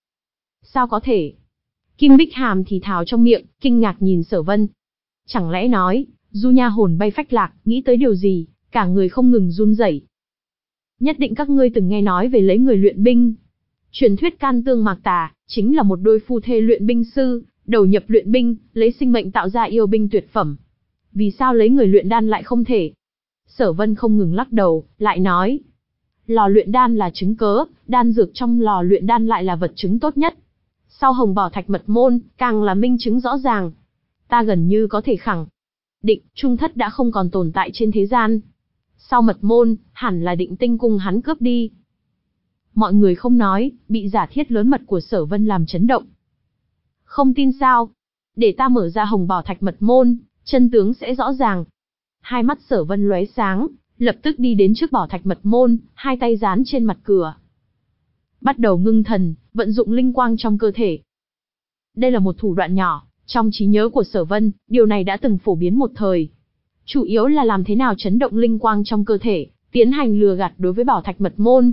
Sao có thể? Kim Bích Hàm thì thào trong miệng, kinh ngạc nhìn Sở Vân. Chẳng lẽ nói, Du Nha hồn bay phách lạc, nghĩ tới điều gì, cả người không ngừng run rẩy. Nhất định các ngươi từng nghe nói về lấy người luyện binh. Truyền thuyết Can Tương Mạc Tà, chính là một đôi phu thê luyện binh sư, đầu nhập luyện binh, lấy sinh mệnh tạo ra yêu binh tuyệt phẩm. Vì sao lấy người luyện đan lại không thể? Sở Vân không ngừng lắc đầu, lại nói. Lò luyện đan là chứng cớ, đan dược trong lò luyện đan lại là vật chứng tốt nhất. Sau Hồng Bảo Thạch mật môn, càng là minh chứng rõ ràng. Ta gần như có thể khẳng định, Trung Thất đã không còn tồn tại trên thế gian. Sau mật môn, hẳn là Định Tinh cung hắn cướp đi. Mọi người không nói, bị giả thiết lớn mật của Sở Vân làm chấn động. Không tin sao? Để ta mở ra Hồng Bảo Thạch mật môn, chân tướng sẽ rõ ràng. Hai mắt Sở Vân lóe sáng, lập tức đi đến trước Bảo Thạch mật môn, hai tay dán trên mặt cửa. Bắt đầu ngưng thần, vận dụng linh quang trong cơ thể. Đây là một thủ đoạn nhỏ, trong trí nhớ của Sở Vân, điều này đã từng phổ biến một thời. Chủ yếu là làm thế nào chấn động linh quang trong cơ thể, tiến hành lừa gạt đối với Bảo Thạch mật môn.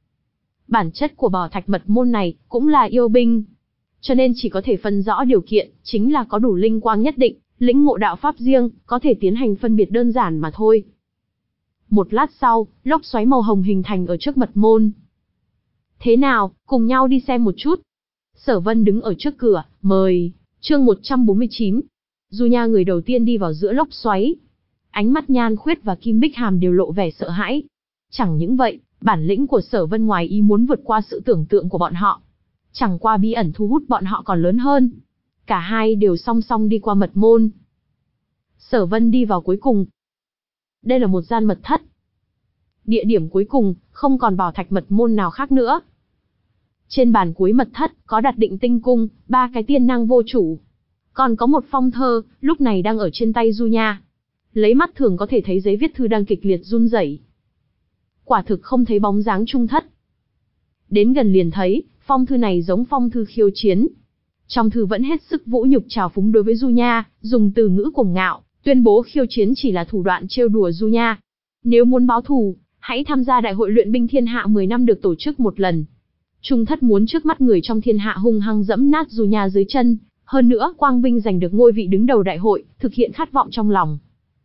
Bản chất của Bảo Thạch mật môn này cũng là yêu binh, cho nên chỉ có thể phân rõ điều kiện, chính là có đủ linh quang nhất định, lĩnh ngộ đạo pháp riêng, có thể tiến hành phân biệt đơn giản mà thôi. Một lát sau, lốc xoáy màu hồng hình thành ở trước mật môn. Thế nào, cùng nhau đi xem một chút. Sở Vân đứng ở trước cửa, mời. Chương một trăm bốn mươi chín. Du Nha người đầu tiên đi vào giữa lốc xoáy. Ánh mắt Nhan Khuyết và Kim Bích Hàm đều lộ vẻ sợ hãi. Chẳng những vậy, bản lĩnh của Sở Vân ngoài ý muốn vượt qua sự tưởng tượng của bọn họ. Chẳng qua bí ẩn thu hút bọn họ còn lớn hơn. Cả hai đều song song đi qua mật môn. Sở Vân đi vào cuối cùng. Đây là một gian mật thất. Địa điểm cuối cùng, không còn Bảo Thạch mật môn nào khác nữa. Trên bàn cuối mật thất, có đặt Định Tinh cung, ba cái tiên năng vô chủ. Còn có một phong thơ, lúc này đang ở trên tay Du Nha. Lấy mắt thường có thể thấy giấy viết thư đang kịch liệt run rẩy. Quả thực không thấy bóng dáng Trung Thất. Đến gần liền thấy, phong thư này giống phong thư khiêu chiến. Trong thư vẫn hết sức vũ nhục trào phúng đối với Du Nha, dùng từ ngữ cuồng ngạo, tuyên bố khiêu chiến chỉ là thủ đoạn trêu đùa Du Nha. Nếu muốn báo thù, hãy tham gia đại hội luyện binh thiên hạ mười năm được tổ chức một lần. Trung Thất muốn trước mắt người trong thiên hạ hung hăng dẫm nát Du Nha dưới chân, hơn nữa quang vinh giành được ngôi vị đứng đầu đại hội, thực hiện khát vọng trong lòng.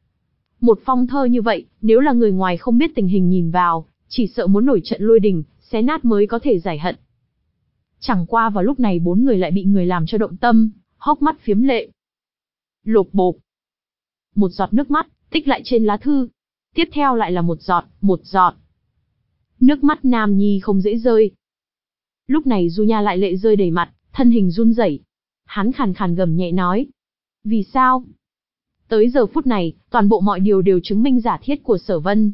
Một phong thơ như vậy, nếu là người ngoài không biết tình hình nhìn vào, chỉ sợ muốn nổi trận lôi đình, xé nát mới có thể giải hận. Chẳng qua vào lúc này bốn người lại bị người làm cho động tâm, hốc mắt phiếm lệ. Lộp bộp. Một giọt nước mắt, tích lại trên lá thư. Tiếp theo lại là một giọt, một giọt. Nước mắt Nam Nhi không dễ rơi. Lúc này Du Nha lại lệ rơi đầy mặt, thân hình run rẩy. Hắn khàn khàn gầm nhẹ nói. Vì sao? Tới giờ phút này, toàn bộ mọi điều đều chứng minh giả thiết của Sở Vân.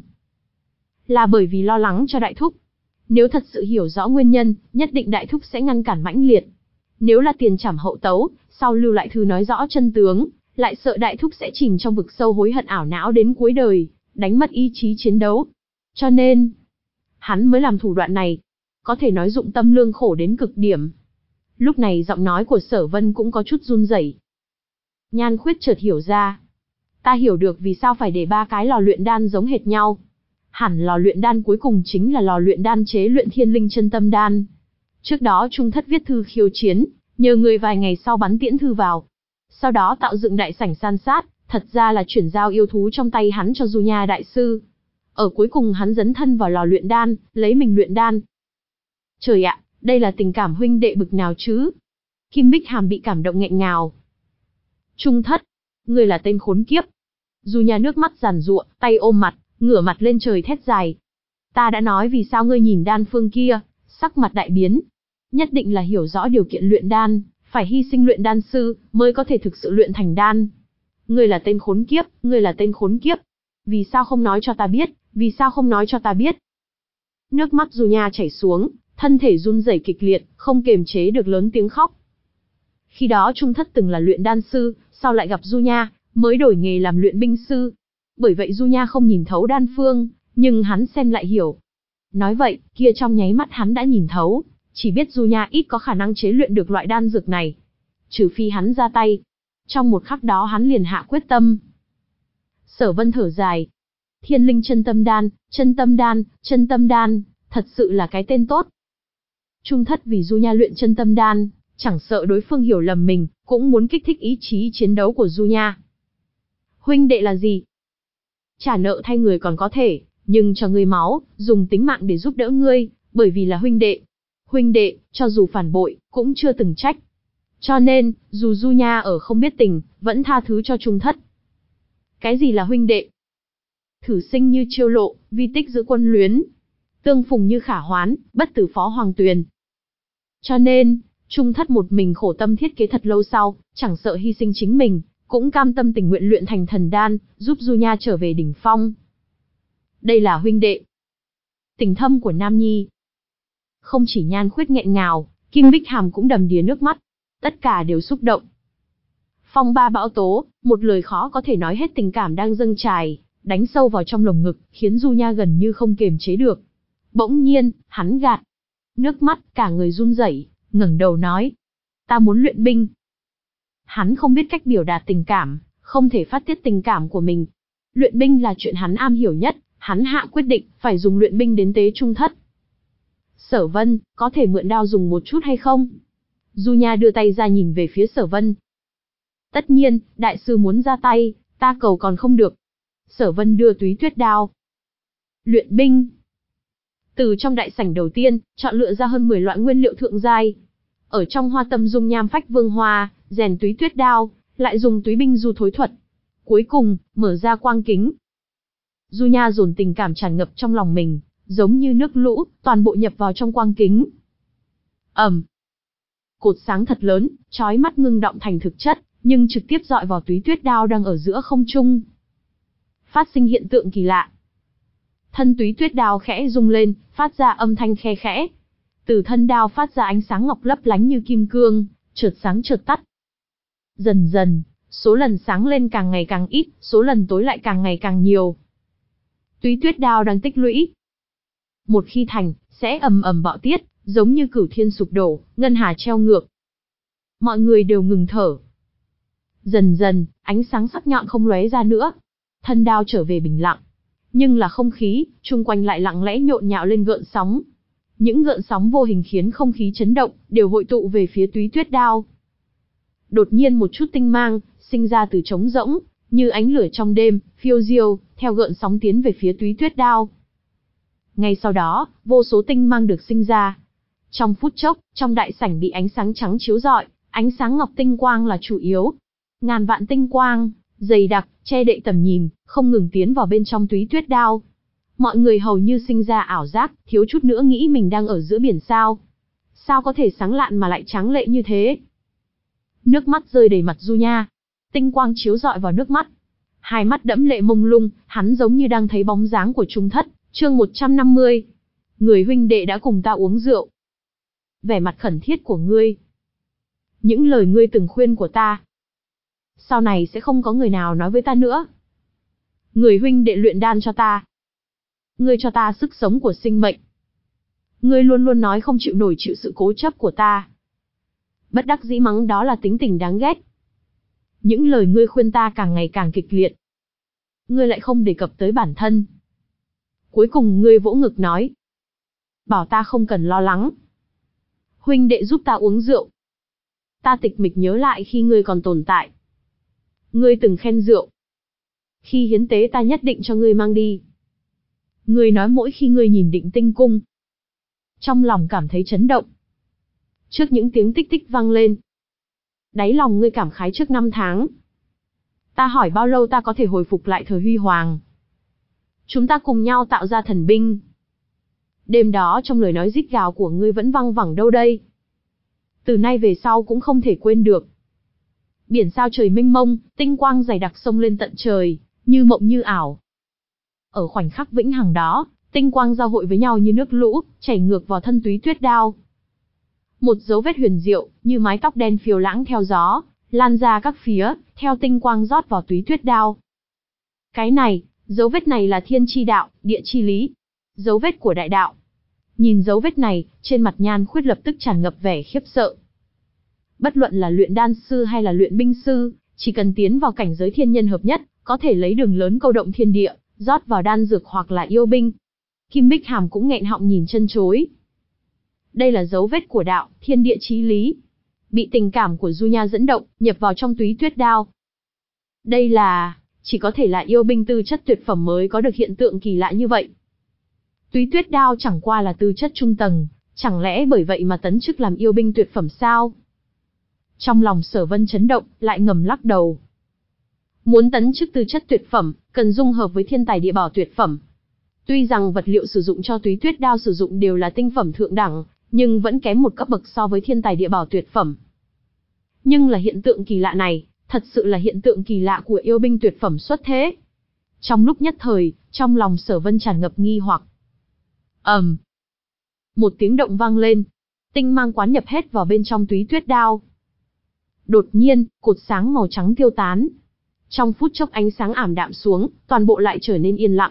Là bởi vì lo lắng cho Đại Thúc. Nếu thật sự hiểu rõ nguyên nhân, nhất định Đại Thúc sẽ ngăn cản mãnh liệt. Nếu là tiền trảm hậu tấu, sau lưu lại thư nói rõ chân tướng, lại sợ Đại Thúc sẽ chìm trong vực sâu hối hận ảo não đến cuối đời, đánh mất ý chí chiến đấu. Cho nên, hắn mới làm thủ đoạn này. Có thể nói dụng tâm lương khổ đến cực điểm. Lúc này giọng nói của Sở Vân cũng có chút run rẩy. Nhan Khuyết chợt hiểu ra. Ta hiểu được vì sao phải để ba cái lò luyện đan giống hệt nhau. Hẳn lò luyện đan cuối cùng chính là lò luyện đan chế luyện thiên linh chân tâm đan. Trước đó Trung Thất viết thư khiêu chiến, nhờ người vài ngày sau bắn tiễn thư vào. Sau đó tạo dựng đại sảnh san sát, thật ra là chuyển giao yêu thú trong tay hắn cho Du Nha đại sư. Ở cuối cùng hắn dấn thân vào lò luyện đan, lấy mình luyện đan. Trời ạ, đây là tình cảm huynh đệ bực nào chứ? Kim Bích Hàm bị cảm động nghẹn ngào. Trung thất, ngươi là tên khốn kiếp. Du Nha nước mắt giàn giụa, tay ôm mặt, ngửa mặt lên trời thét dài. Ta đã nói vì sao ngươi nhìn đan phương kia, sắc mặt đại biến. Nhất định là hiểu rõ điều kiện luyện đan, phải hy sinh luyện đan sư, mới có thể thực sự luyện thành đan. Ngươi là tên khốn kiếp, ngươi là tên khốn kiếp. Vì sao không nói cho ta biết, vì sao không nói cho ta biết. Nước mắt Du Nha chảy xuống, thân thể run rẩy kịch liệt, không kềm chế được lớn tiếng khóc. Khi đó Trung Thất từng là luyện đan sư, sau lại gặp Du Nha, mới đổi nghề làm luyện binh sư. Bởi vậy Du Nha không nhìn thấu đan phương, nhưng hắn xem lại hiểu. Nói vậy, kia trong nháy mắt hắn đã nhìn thấu, chỉ biết Du Nha ít có khả năng chế luyện được loại đan dược này. Trừ phi hắn ra tay. Trong một khắc đó hắn liền hạ quyết tâm. Sở Vân thở dài. Thiên linh chân tâm đan, chân tâm đan, chân tâm đan, thật sự là cái tên tốt. Trung Thất vì Du Nha luyện chân tâm đan, chẳng sợ đối phương hiểu lầm mình, cũng muốn kích thích ý chí chiến đấu của Du Nha. Huynh đệ là gì? Trả nợ thay người còn có thể, nhưng cho ngươi máu, dùng tính mạng để giúp đỡ ngươi, bởi vì là huynh đệ. Huynh đệ, cho dù phản bội, cũng chưa từng trách. Cho nên, dù Du Nha ở không biết tình, vẫn tha thứ cho Trung Thất. Cái gì là huynh đệ? Thử sinh như Chiêu Lộ, vi tích giữ quân luyến. Tương phùng như Khả Hoán, bất tử phó Hoàng Tuyền. Cho nên, Trung Thất một mình khổ tâm thiết kế thật lâu sau, chẳng sợ hy sinh chính mình, cũng cam tâm tình nguyện luyện thành thần đan, giúp Du Nha trở về đỉnh phong. Đây là huynh đệ. Tình thâm của Nam Nhi. Không chỉ Nhan Khuyết nghẹn ngào, Kim Bích Hàm cũng đầm đìa nước mắt. Tất cả đều xúc động. Phong ba bão tố, một lời khó có thể nói hết tình cảm đang dâng trào, đánh sâu vào trong lồng ngực, khiến Du Nha gần như không kiềm chế được. Bỗng nhiên, hắn gạt nước mắt, cả người run rẩy, ngẩng đầu nói: "Ta muốn luyện binh." Hắn không biết cách biểu đạt tình cảm, không thể phát tiết tình cảm của mình. Luyện binh là chuyện hắn am hiểu nhất, hắn hạ quyết định phải dùng luyện binh đến tế Trung Thất. Sở Vân, có thể mượn đao dùng một chút hay không? Du Nha đưa tay ra nhìn về phía Sở Vân. Tất nhiên, đại sư muốn ra tay, ta cầu còn không được. Sở Vân đưa túy tuyết đao. Luyện binh. Từ trong đại sảnh đầu tiên, chọn lựa ra hơn mười loại nguyên liệu thượng giai. Ở trong Hoa Tâm Dung Nham Phách Vương Hoa, rèn túy tuyết đao, lại dùng túy binh du thối thuật. Cuối cùng, mở ra quang kính. Du Nha dồn tình cảm tràn ngập trong lòng mình, giống như nước lũ, toàn bộ nhập vào trong quang kính. Ầm. Cột sáng thật lớn, chói mắt ngưng động thành thực chất, nhưng trực tiếp dọi vào túy tuyết đao đang ở giữa không trung. Phát sinh hiện tượng kỳ lạ. Thân túy tuyết đao khẽ rung lên, phát ra âm thanh khe khẽ. Từ thân đao phát ra ánh sáng ngọc lấp lánh như kim cương, chợt sáng chợt tắt. Dần dần, số lần sáng lên càng ngày càng ít, số lần tối lại càng ngày càng nhiều. Túy tuyết đao đang tích lũy. Một khi thành, sẽ ầm ầm bạo tiết, giống như cửu thiên sụp đổ, ngân hà treo ngược. Mọi người đều ngừng thở. Dần dần, ánh sáng sắc nhọn không lóe ra nữa. Thân đao trở về bình lặng. Nhưng là không khí, chung quanh lại lặng lẽ nhộn nhạo lên gợn sóng. Những gợn sóng vô hình khiến không khí chấn động, đều hội tụ về phía túy tuyết đao. Đột nhiên một chút tinh mang, sinh ra từ trống rỗng, như ánh lửa trong đêm, phiêu diêu, theo gợn sóng tiến về phía túy tuyết đao. Ngay sau đó, vô số tinh mang được sinh ra. Trong phút chốc, trong đại sảnh bị ánh sáng trắng chiếu rọi, ánh sáng ngọc tinh quang là chủ yếu. Ngàn vạn tinh quang, dày đặc, che đậy tầm nhìn, không ngừng tiến vào bên trong túy tuyết đao. Mọi người hầu như sinh ra ảo giác, thiếu chút nữa nghĩ mình đang ở giữa biển sao. Sao có thể sáng lạn mà lại tráng lệ như thế? Nước mắt rơi đầy mặt Du Nha. Tinh quang chiếu rọi vào nước mắt. Hai mắt đẫm lệ mông lung, hắn giống như đang thấy bóng dáng của Trung Thất. Chương một trăm năm mươi. Người huynh đệ đã cùng ta uống rượu. Vẻ mặt khẩn thiết của ngươi. Những lời ngươi từng khuyên của ta. Sau này sẽ không có người nào nói với ta nữa. Người huynh đệ luyện đan cho ta. Ngươi cho ta sức sống của sinh mệnh. Ngươi luôn luôn nói không chịu nổi chịu sự cố chấp của ta. Bất đắc dĩ mắng đó là tính tình đáng ghét. Những lời ngươi khuyên ta càng ngày càng kịch liệt. Ngươi lại không đề cập tới bản thân. Cuối cùng ngươi vỗ ngực nói. Bảo ta không cần lo lắng. Huynh đệ giúp ta uống rượu. Ta tịch mịch nhớ lại khi ngươi còn tồn tại. Ngươi từng khen rượu. Khi hiến tế ta nhất định cho ngươi mang đi. Ngươi nói mỗi khi ngươi nhìn Định Tinh Cung. Trong lòng cảm thấy chấn động. Trước những tiếng tích tích vang lên. Đáy lòng ngươi cảm khái trước năm tháng. Ta hỏi bao lâu ta có thể hồi phục lại thời huy hoàng? Chúng ta cùng nhau tạo ra thần binh. Đêm đó trong lời nói rít gào của ngươi vẫn văng vẳng đâu đây? Từ nay về sau cũng không thể quên được. Biển sao trời mênh mông, tinh quang dày đặc sông lên tận trời, như mộng như ảo. Ở khoảnh khắc vĩnh hằng đó, tinh quang giao hội với nhau như nước lũ, chảy ngược vào thân Túy Tuyết Đao. Một dấu vết huyền diệu, như mái tóc đen phiêu lãng theo gió, lan ra các phía, theo tinh quang rót vào Túy Tuyết Đao. Cái này, dấu vết này là thiên chi đạo, địa chi lý. Dấu vết của đại đạo. Nhìn dấu vết này, trên mặt Nhan Khuyết lập tức tràn ngập vẻ khiếp sợ. Bất luận là luyện đan sư hay là luyện binh sư, chỉ cần tiến vào cảnh giới thiên nhân hợp nhất, có thể lấy đường lớn câu động thiên địa, rót vào đan dược hoặc là yêu binh. Kim Bích Hàm cũng nghẹn họng nhìn chân chối. Đây là dấu vết của đạo, thiên địa chí lý. Bị tình cảm của Du Nha dẫn động, nhập vào trong Túy Tuyết Đao. Đây là, chỉ có thể là yêu binh tư chất tuyệt phẩm mới có được hiện tượng kỳ lạ như vậy. Túy Tuyết Đao chẳng qua là tư chất trung tầng, chẳng lẽ bởi vậy mà tấn chức làm yêu binh tuyệt phẩm sao? Trong lòng Sở Vân chấn động, lại ngầm lắc đầu. Muốn tấn chức tư chất tuyệt phẩm, cần dung hợp với thiên tài địa bảo tuyệt phẩm. Tuy rằng vật liệu sử dụng cho Túy Tuyết Đao sử dụng đều là tinh phẩm thượng đẳng, nhưng vẫn kém một cấp bậc so với thiên tài địa bảo tuyệt phẩm. Nhưng là hiện tượng kỳ lạ này, thật sự là hiện tượng kỳ lạ của yêu binh tuyệt phẩm xuất thế. Trong lúc nhất thời, trong lòng Sở Vân tràn ngập nghi hoặc. ầm, um. Một tiếng động vang lên, tinh mang quán nhập hết vào bên trong Túy Tuyết Đao. Đột nhiên, cột sáng màu trắng tiêu tán. Trong phút chốc ánh sáng ảm đạm xuống, toàn bộ lại trở nên yên lặng.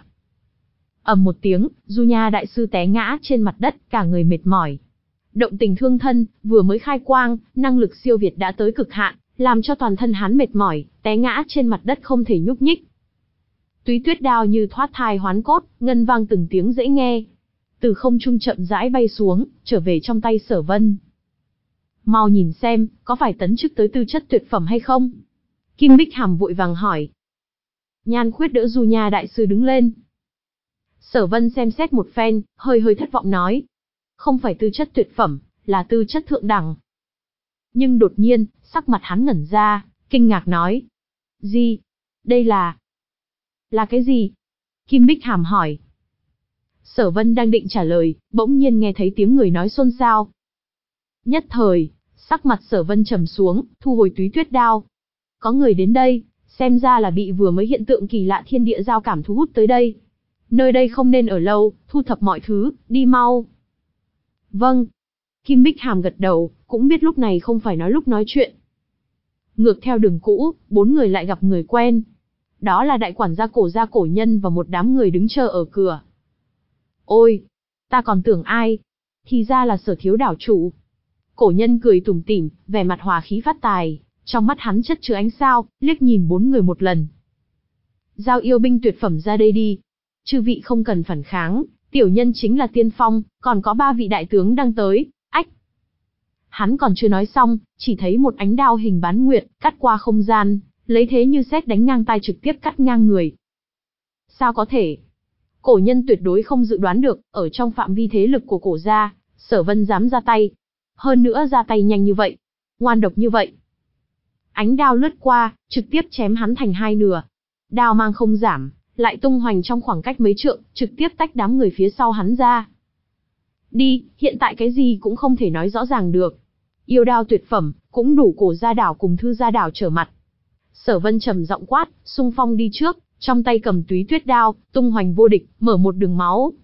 ầm một tiếng, Du Nha đại sư té ngã trên mặt đất, cả người mệt mỏi. Động tình thương thân, vừa mới khai quang, năng lực siêu việt đã tới cực hạn, làm cho toàn thân hắn mệt mỏi, té ngã trên mặt đất không thể nhúc nhích. Túy Tuyết Đao như thoát thai hoán cốt, ngân vang từng tiếng dễ nghe. Từ không trung chậm rãi bay xuống, trở về trong tay Sở Vân. Mau nhìn xem, có phải tấn chức tới tư chất tuyệt phẩm hay không? Kim Bích Hàm vội vàng hỏi. Nhan Khuyết đỡ Du Nha đại sư đứng lên. Sở Vân xem xét một phen, hơi hơi thất vọng nói. Không phải tư chất tuyệt phẩm, là tư chất thượng đẳng. Nhưng đột nhiên, sắc mặt hắn ngẩn ra, kinh ngạc nói. Gì? Đây là... Là cái gì? Kim Bích Hàm hỏi. Sở Vân đang định trả lời, bỗng nhiên nghe thấy tiếng người nói xôn xao. Nhất thời, sắc mặt Sở Vân trầm xuống, thu hồi Túy Tuyết Đao. Có người đến đây, xem ra là bị vừa mới hiện tượng kỳ lạ thiên địa giao cảm thu hút tới đây. Nơi đây không nên ở lâu, thu thập mọi thứ, đi mau. Vâng. Kim Bích Hàm gật đầu, cũng biết lúc này không phải nói lúc nói chuyện. Ngược theo đường cũ, bốn người lại gặp người quen. Đó là đại quản gia Cổ gia Cổ Nhân và một đám người đứng chờ ở cửa. Ôi, ta còn tưởng ai? Thì ra là Sở thiếu đảo chủ. Cổ Nhân cười tủm tỉm, vẻ mặt hòa khí phát tài, trong mắt hắn chất chứa ánh sao, liếc nhìn bốn người một lần. Giao yêu binh tuyệt phẩm ra đây đi. Chư vị không cần phản kháng, tiểu nhân chính là tiên phong, còn có ba vị đại tướng đang tới. Ách! Hắn còn chưa nói xong, chỉ thấy một ánh đao hình bán nguyệt, cắt qua không gian, lấy thế như sét đánh ngang tai trực tiếp cắt ngang người. Sao có thể? Cổ Nhân tuyệt đối không dự đoán được, ở trong phạm vi thế lực của Cổ gia, Sở Vân dám ra tay. Hơn nữa ra tay nhanh như vậy, ngoan độc như vậy. Ánh đao lướt qua, trực tiếp chém hắn thành hai nửa. Đao mang không giảm, lại tung hoành trong khoảng cách mấy trượng, trực tiếp tách đám người phía sau hắn ra. Đi, hiện tại cái gì cũng không thể nói rõ ràng được. Yêu đao tuyệt phẩm, cũng đủ Cổ gia đảo cùng Thư gia đảo trở mặt. Sở Vân trầm giọng quát, xung phong đi trước, trong tay cầm Túy Tuyết Đao, tung hoành vô địch, mở một đường máu.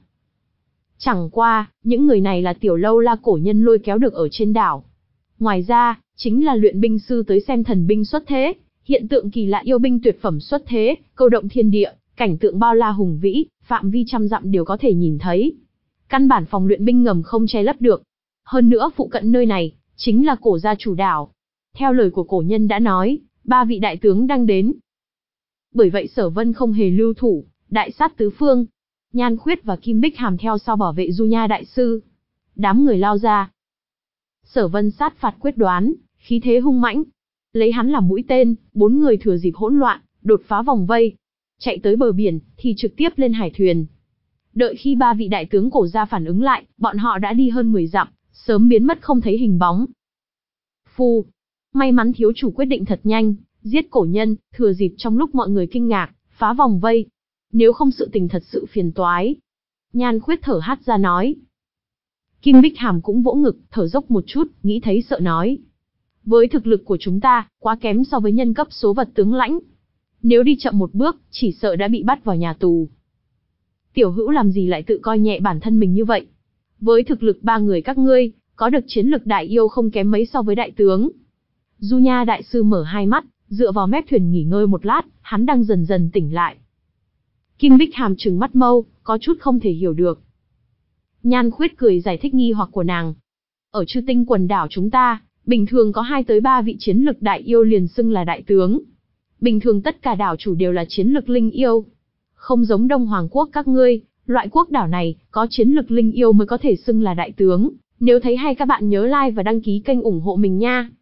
Chẳng qua, những người này là tiểu lâu la Cổ Nhân lôi kéo được ở trên đảo. Ngoài ra, chính là luyện binh sư tới xem thần binh xuất thế, hiện tượng kỳ lạ yêu binh tuyệt phẩm xuất thế, câu động thiên địa, cảnh tượng bao la hùng vĩ, phạm vi trăm dặm đều có thể nhìn thấy. Căn bản phòng luyện binh ngầm không che lấp được. Hơn nữa phụ cận nơi này, chính là Cổ gia chủ đảo. Theo lời của Cổ Nhân đã nói, ba vị đại tướng đang đến. Bởi vậy Sở Vân không hề lưu thủ, đại sát tứ phương. Nhan Khuyết và Kim Bích Hàm theo sau bảo vệ Du Nha đại sư. Đám người lao ra. Sở Vân sát phạt quyết đoán, khí thế hung mãnh. Lấy hắn làm mũi tên, bốn người thừa dịp hỗn loạn, đột phá vòng vây. Chạy tới bờ biển, thì trực tiếp lên hải thuyền. Đợi khi ba vị đại tướng Cổ gia phản ứng lại, bọn họ đã đi hơn mười dặm, sớm biến mất không thấy hình bóng. Phu, may mắn thiếu chủ quyết định thật nhanh, giết cổ nhân, thừa dịp trong lúc mọi người kinh ngạc, phá vòng vây. Nếu không sự tình thật sự phiền toái. Nhan Khuyết thở hắt ra nói. Kim Bích Hàm cũng vỗ ngực, thở dốc một chút, nghĩ thấy sợ nói. Với thực lực của chúng ta, quá kém so với nhân cấp số vật tướng lãnh. Nếu đi chậm một bước, chỉ sợ đã bị bắt vào nhà tù. Tiểu Hữu làm gì lại tự coi nhẹ bản thân mình như vậy? Với thực lực ba người các ngươi, có được chiến lực đại yêu không kém mấy so với đại tướng. Du Nha đại sư mở hai mắt, dựa vào mép thuyền nghỉ ngơi một lát, hắn đang dần dần tỉnh lại. Kim Bích Hàm trừng mắt mâu, có chút không thể hiểu được. Nhan Khuyết cười giải thích nghi hoặc của nàng. Ở Chư Tinh quần đảo chúng ta, bình thường có hai tới ba vị chiến lực đại yêu liền xưng là đại tướng. Bình thường tất cả đảo chủ đều là chiến lực linh yêu. Không giống Đông Hoàng quốc các ngươi, loại quốc đảo này, có chiến lực linh yêu mới có thể xưng là đại tướng. Nếu thấy hay các bạn nhớ like và đăng ký kênh ủng hộ mình nha.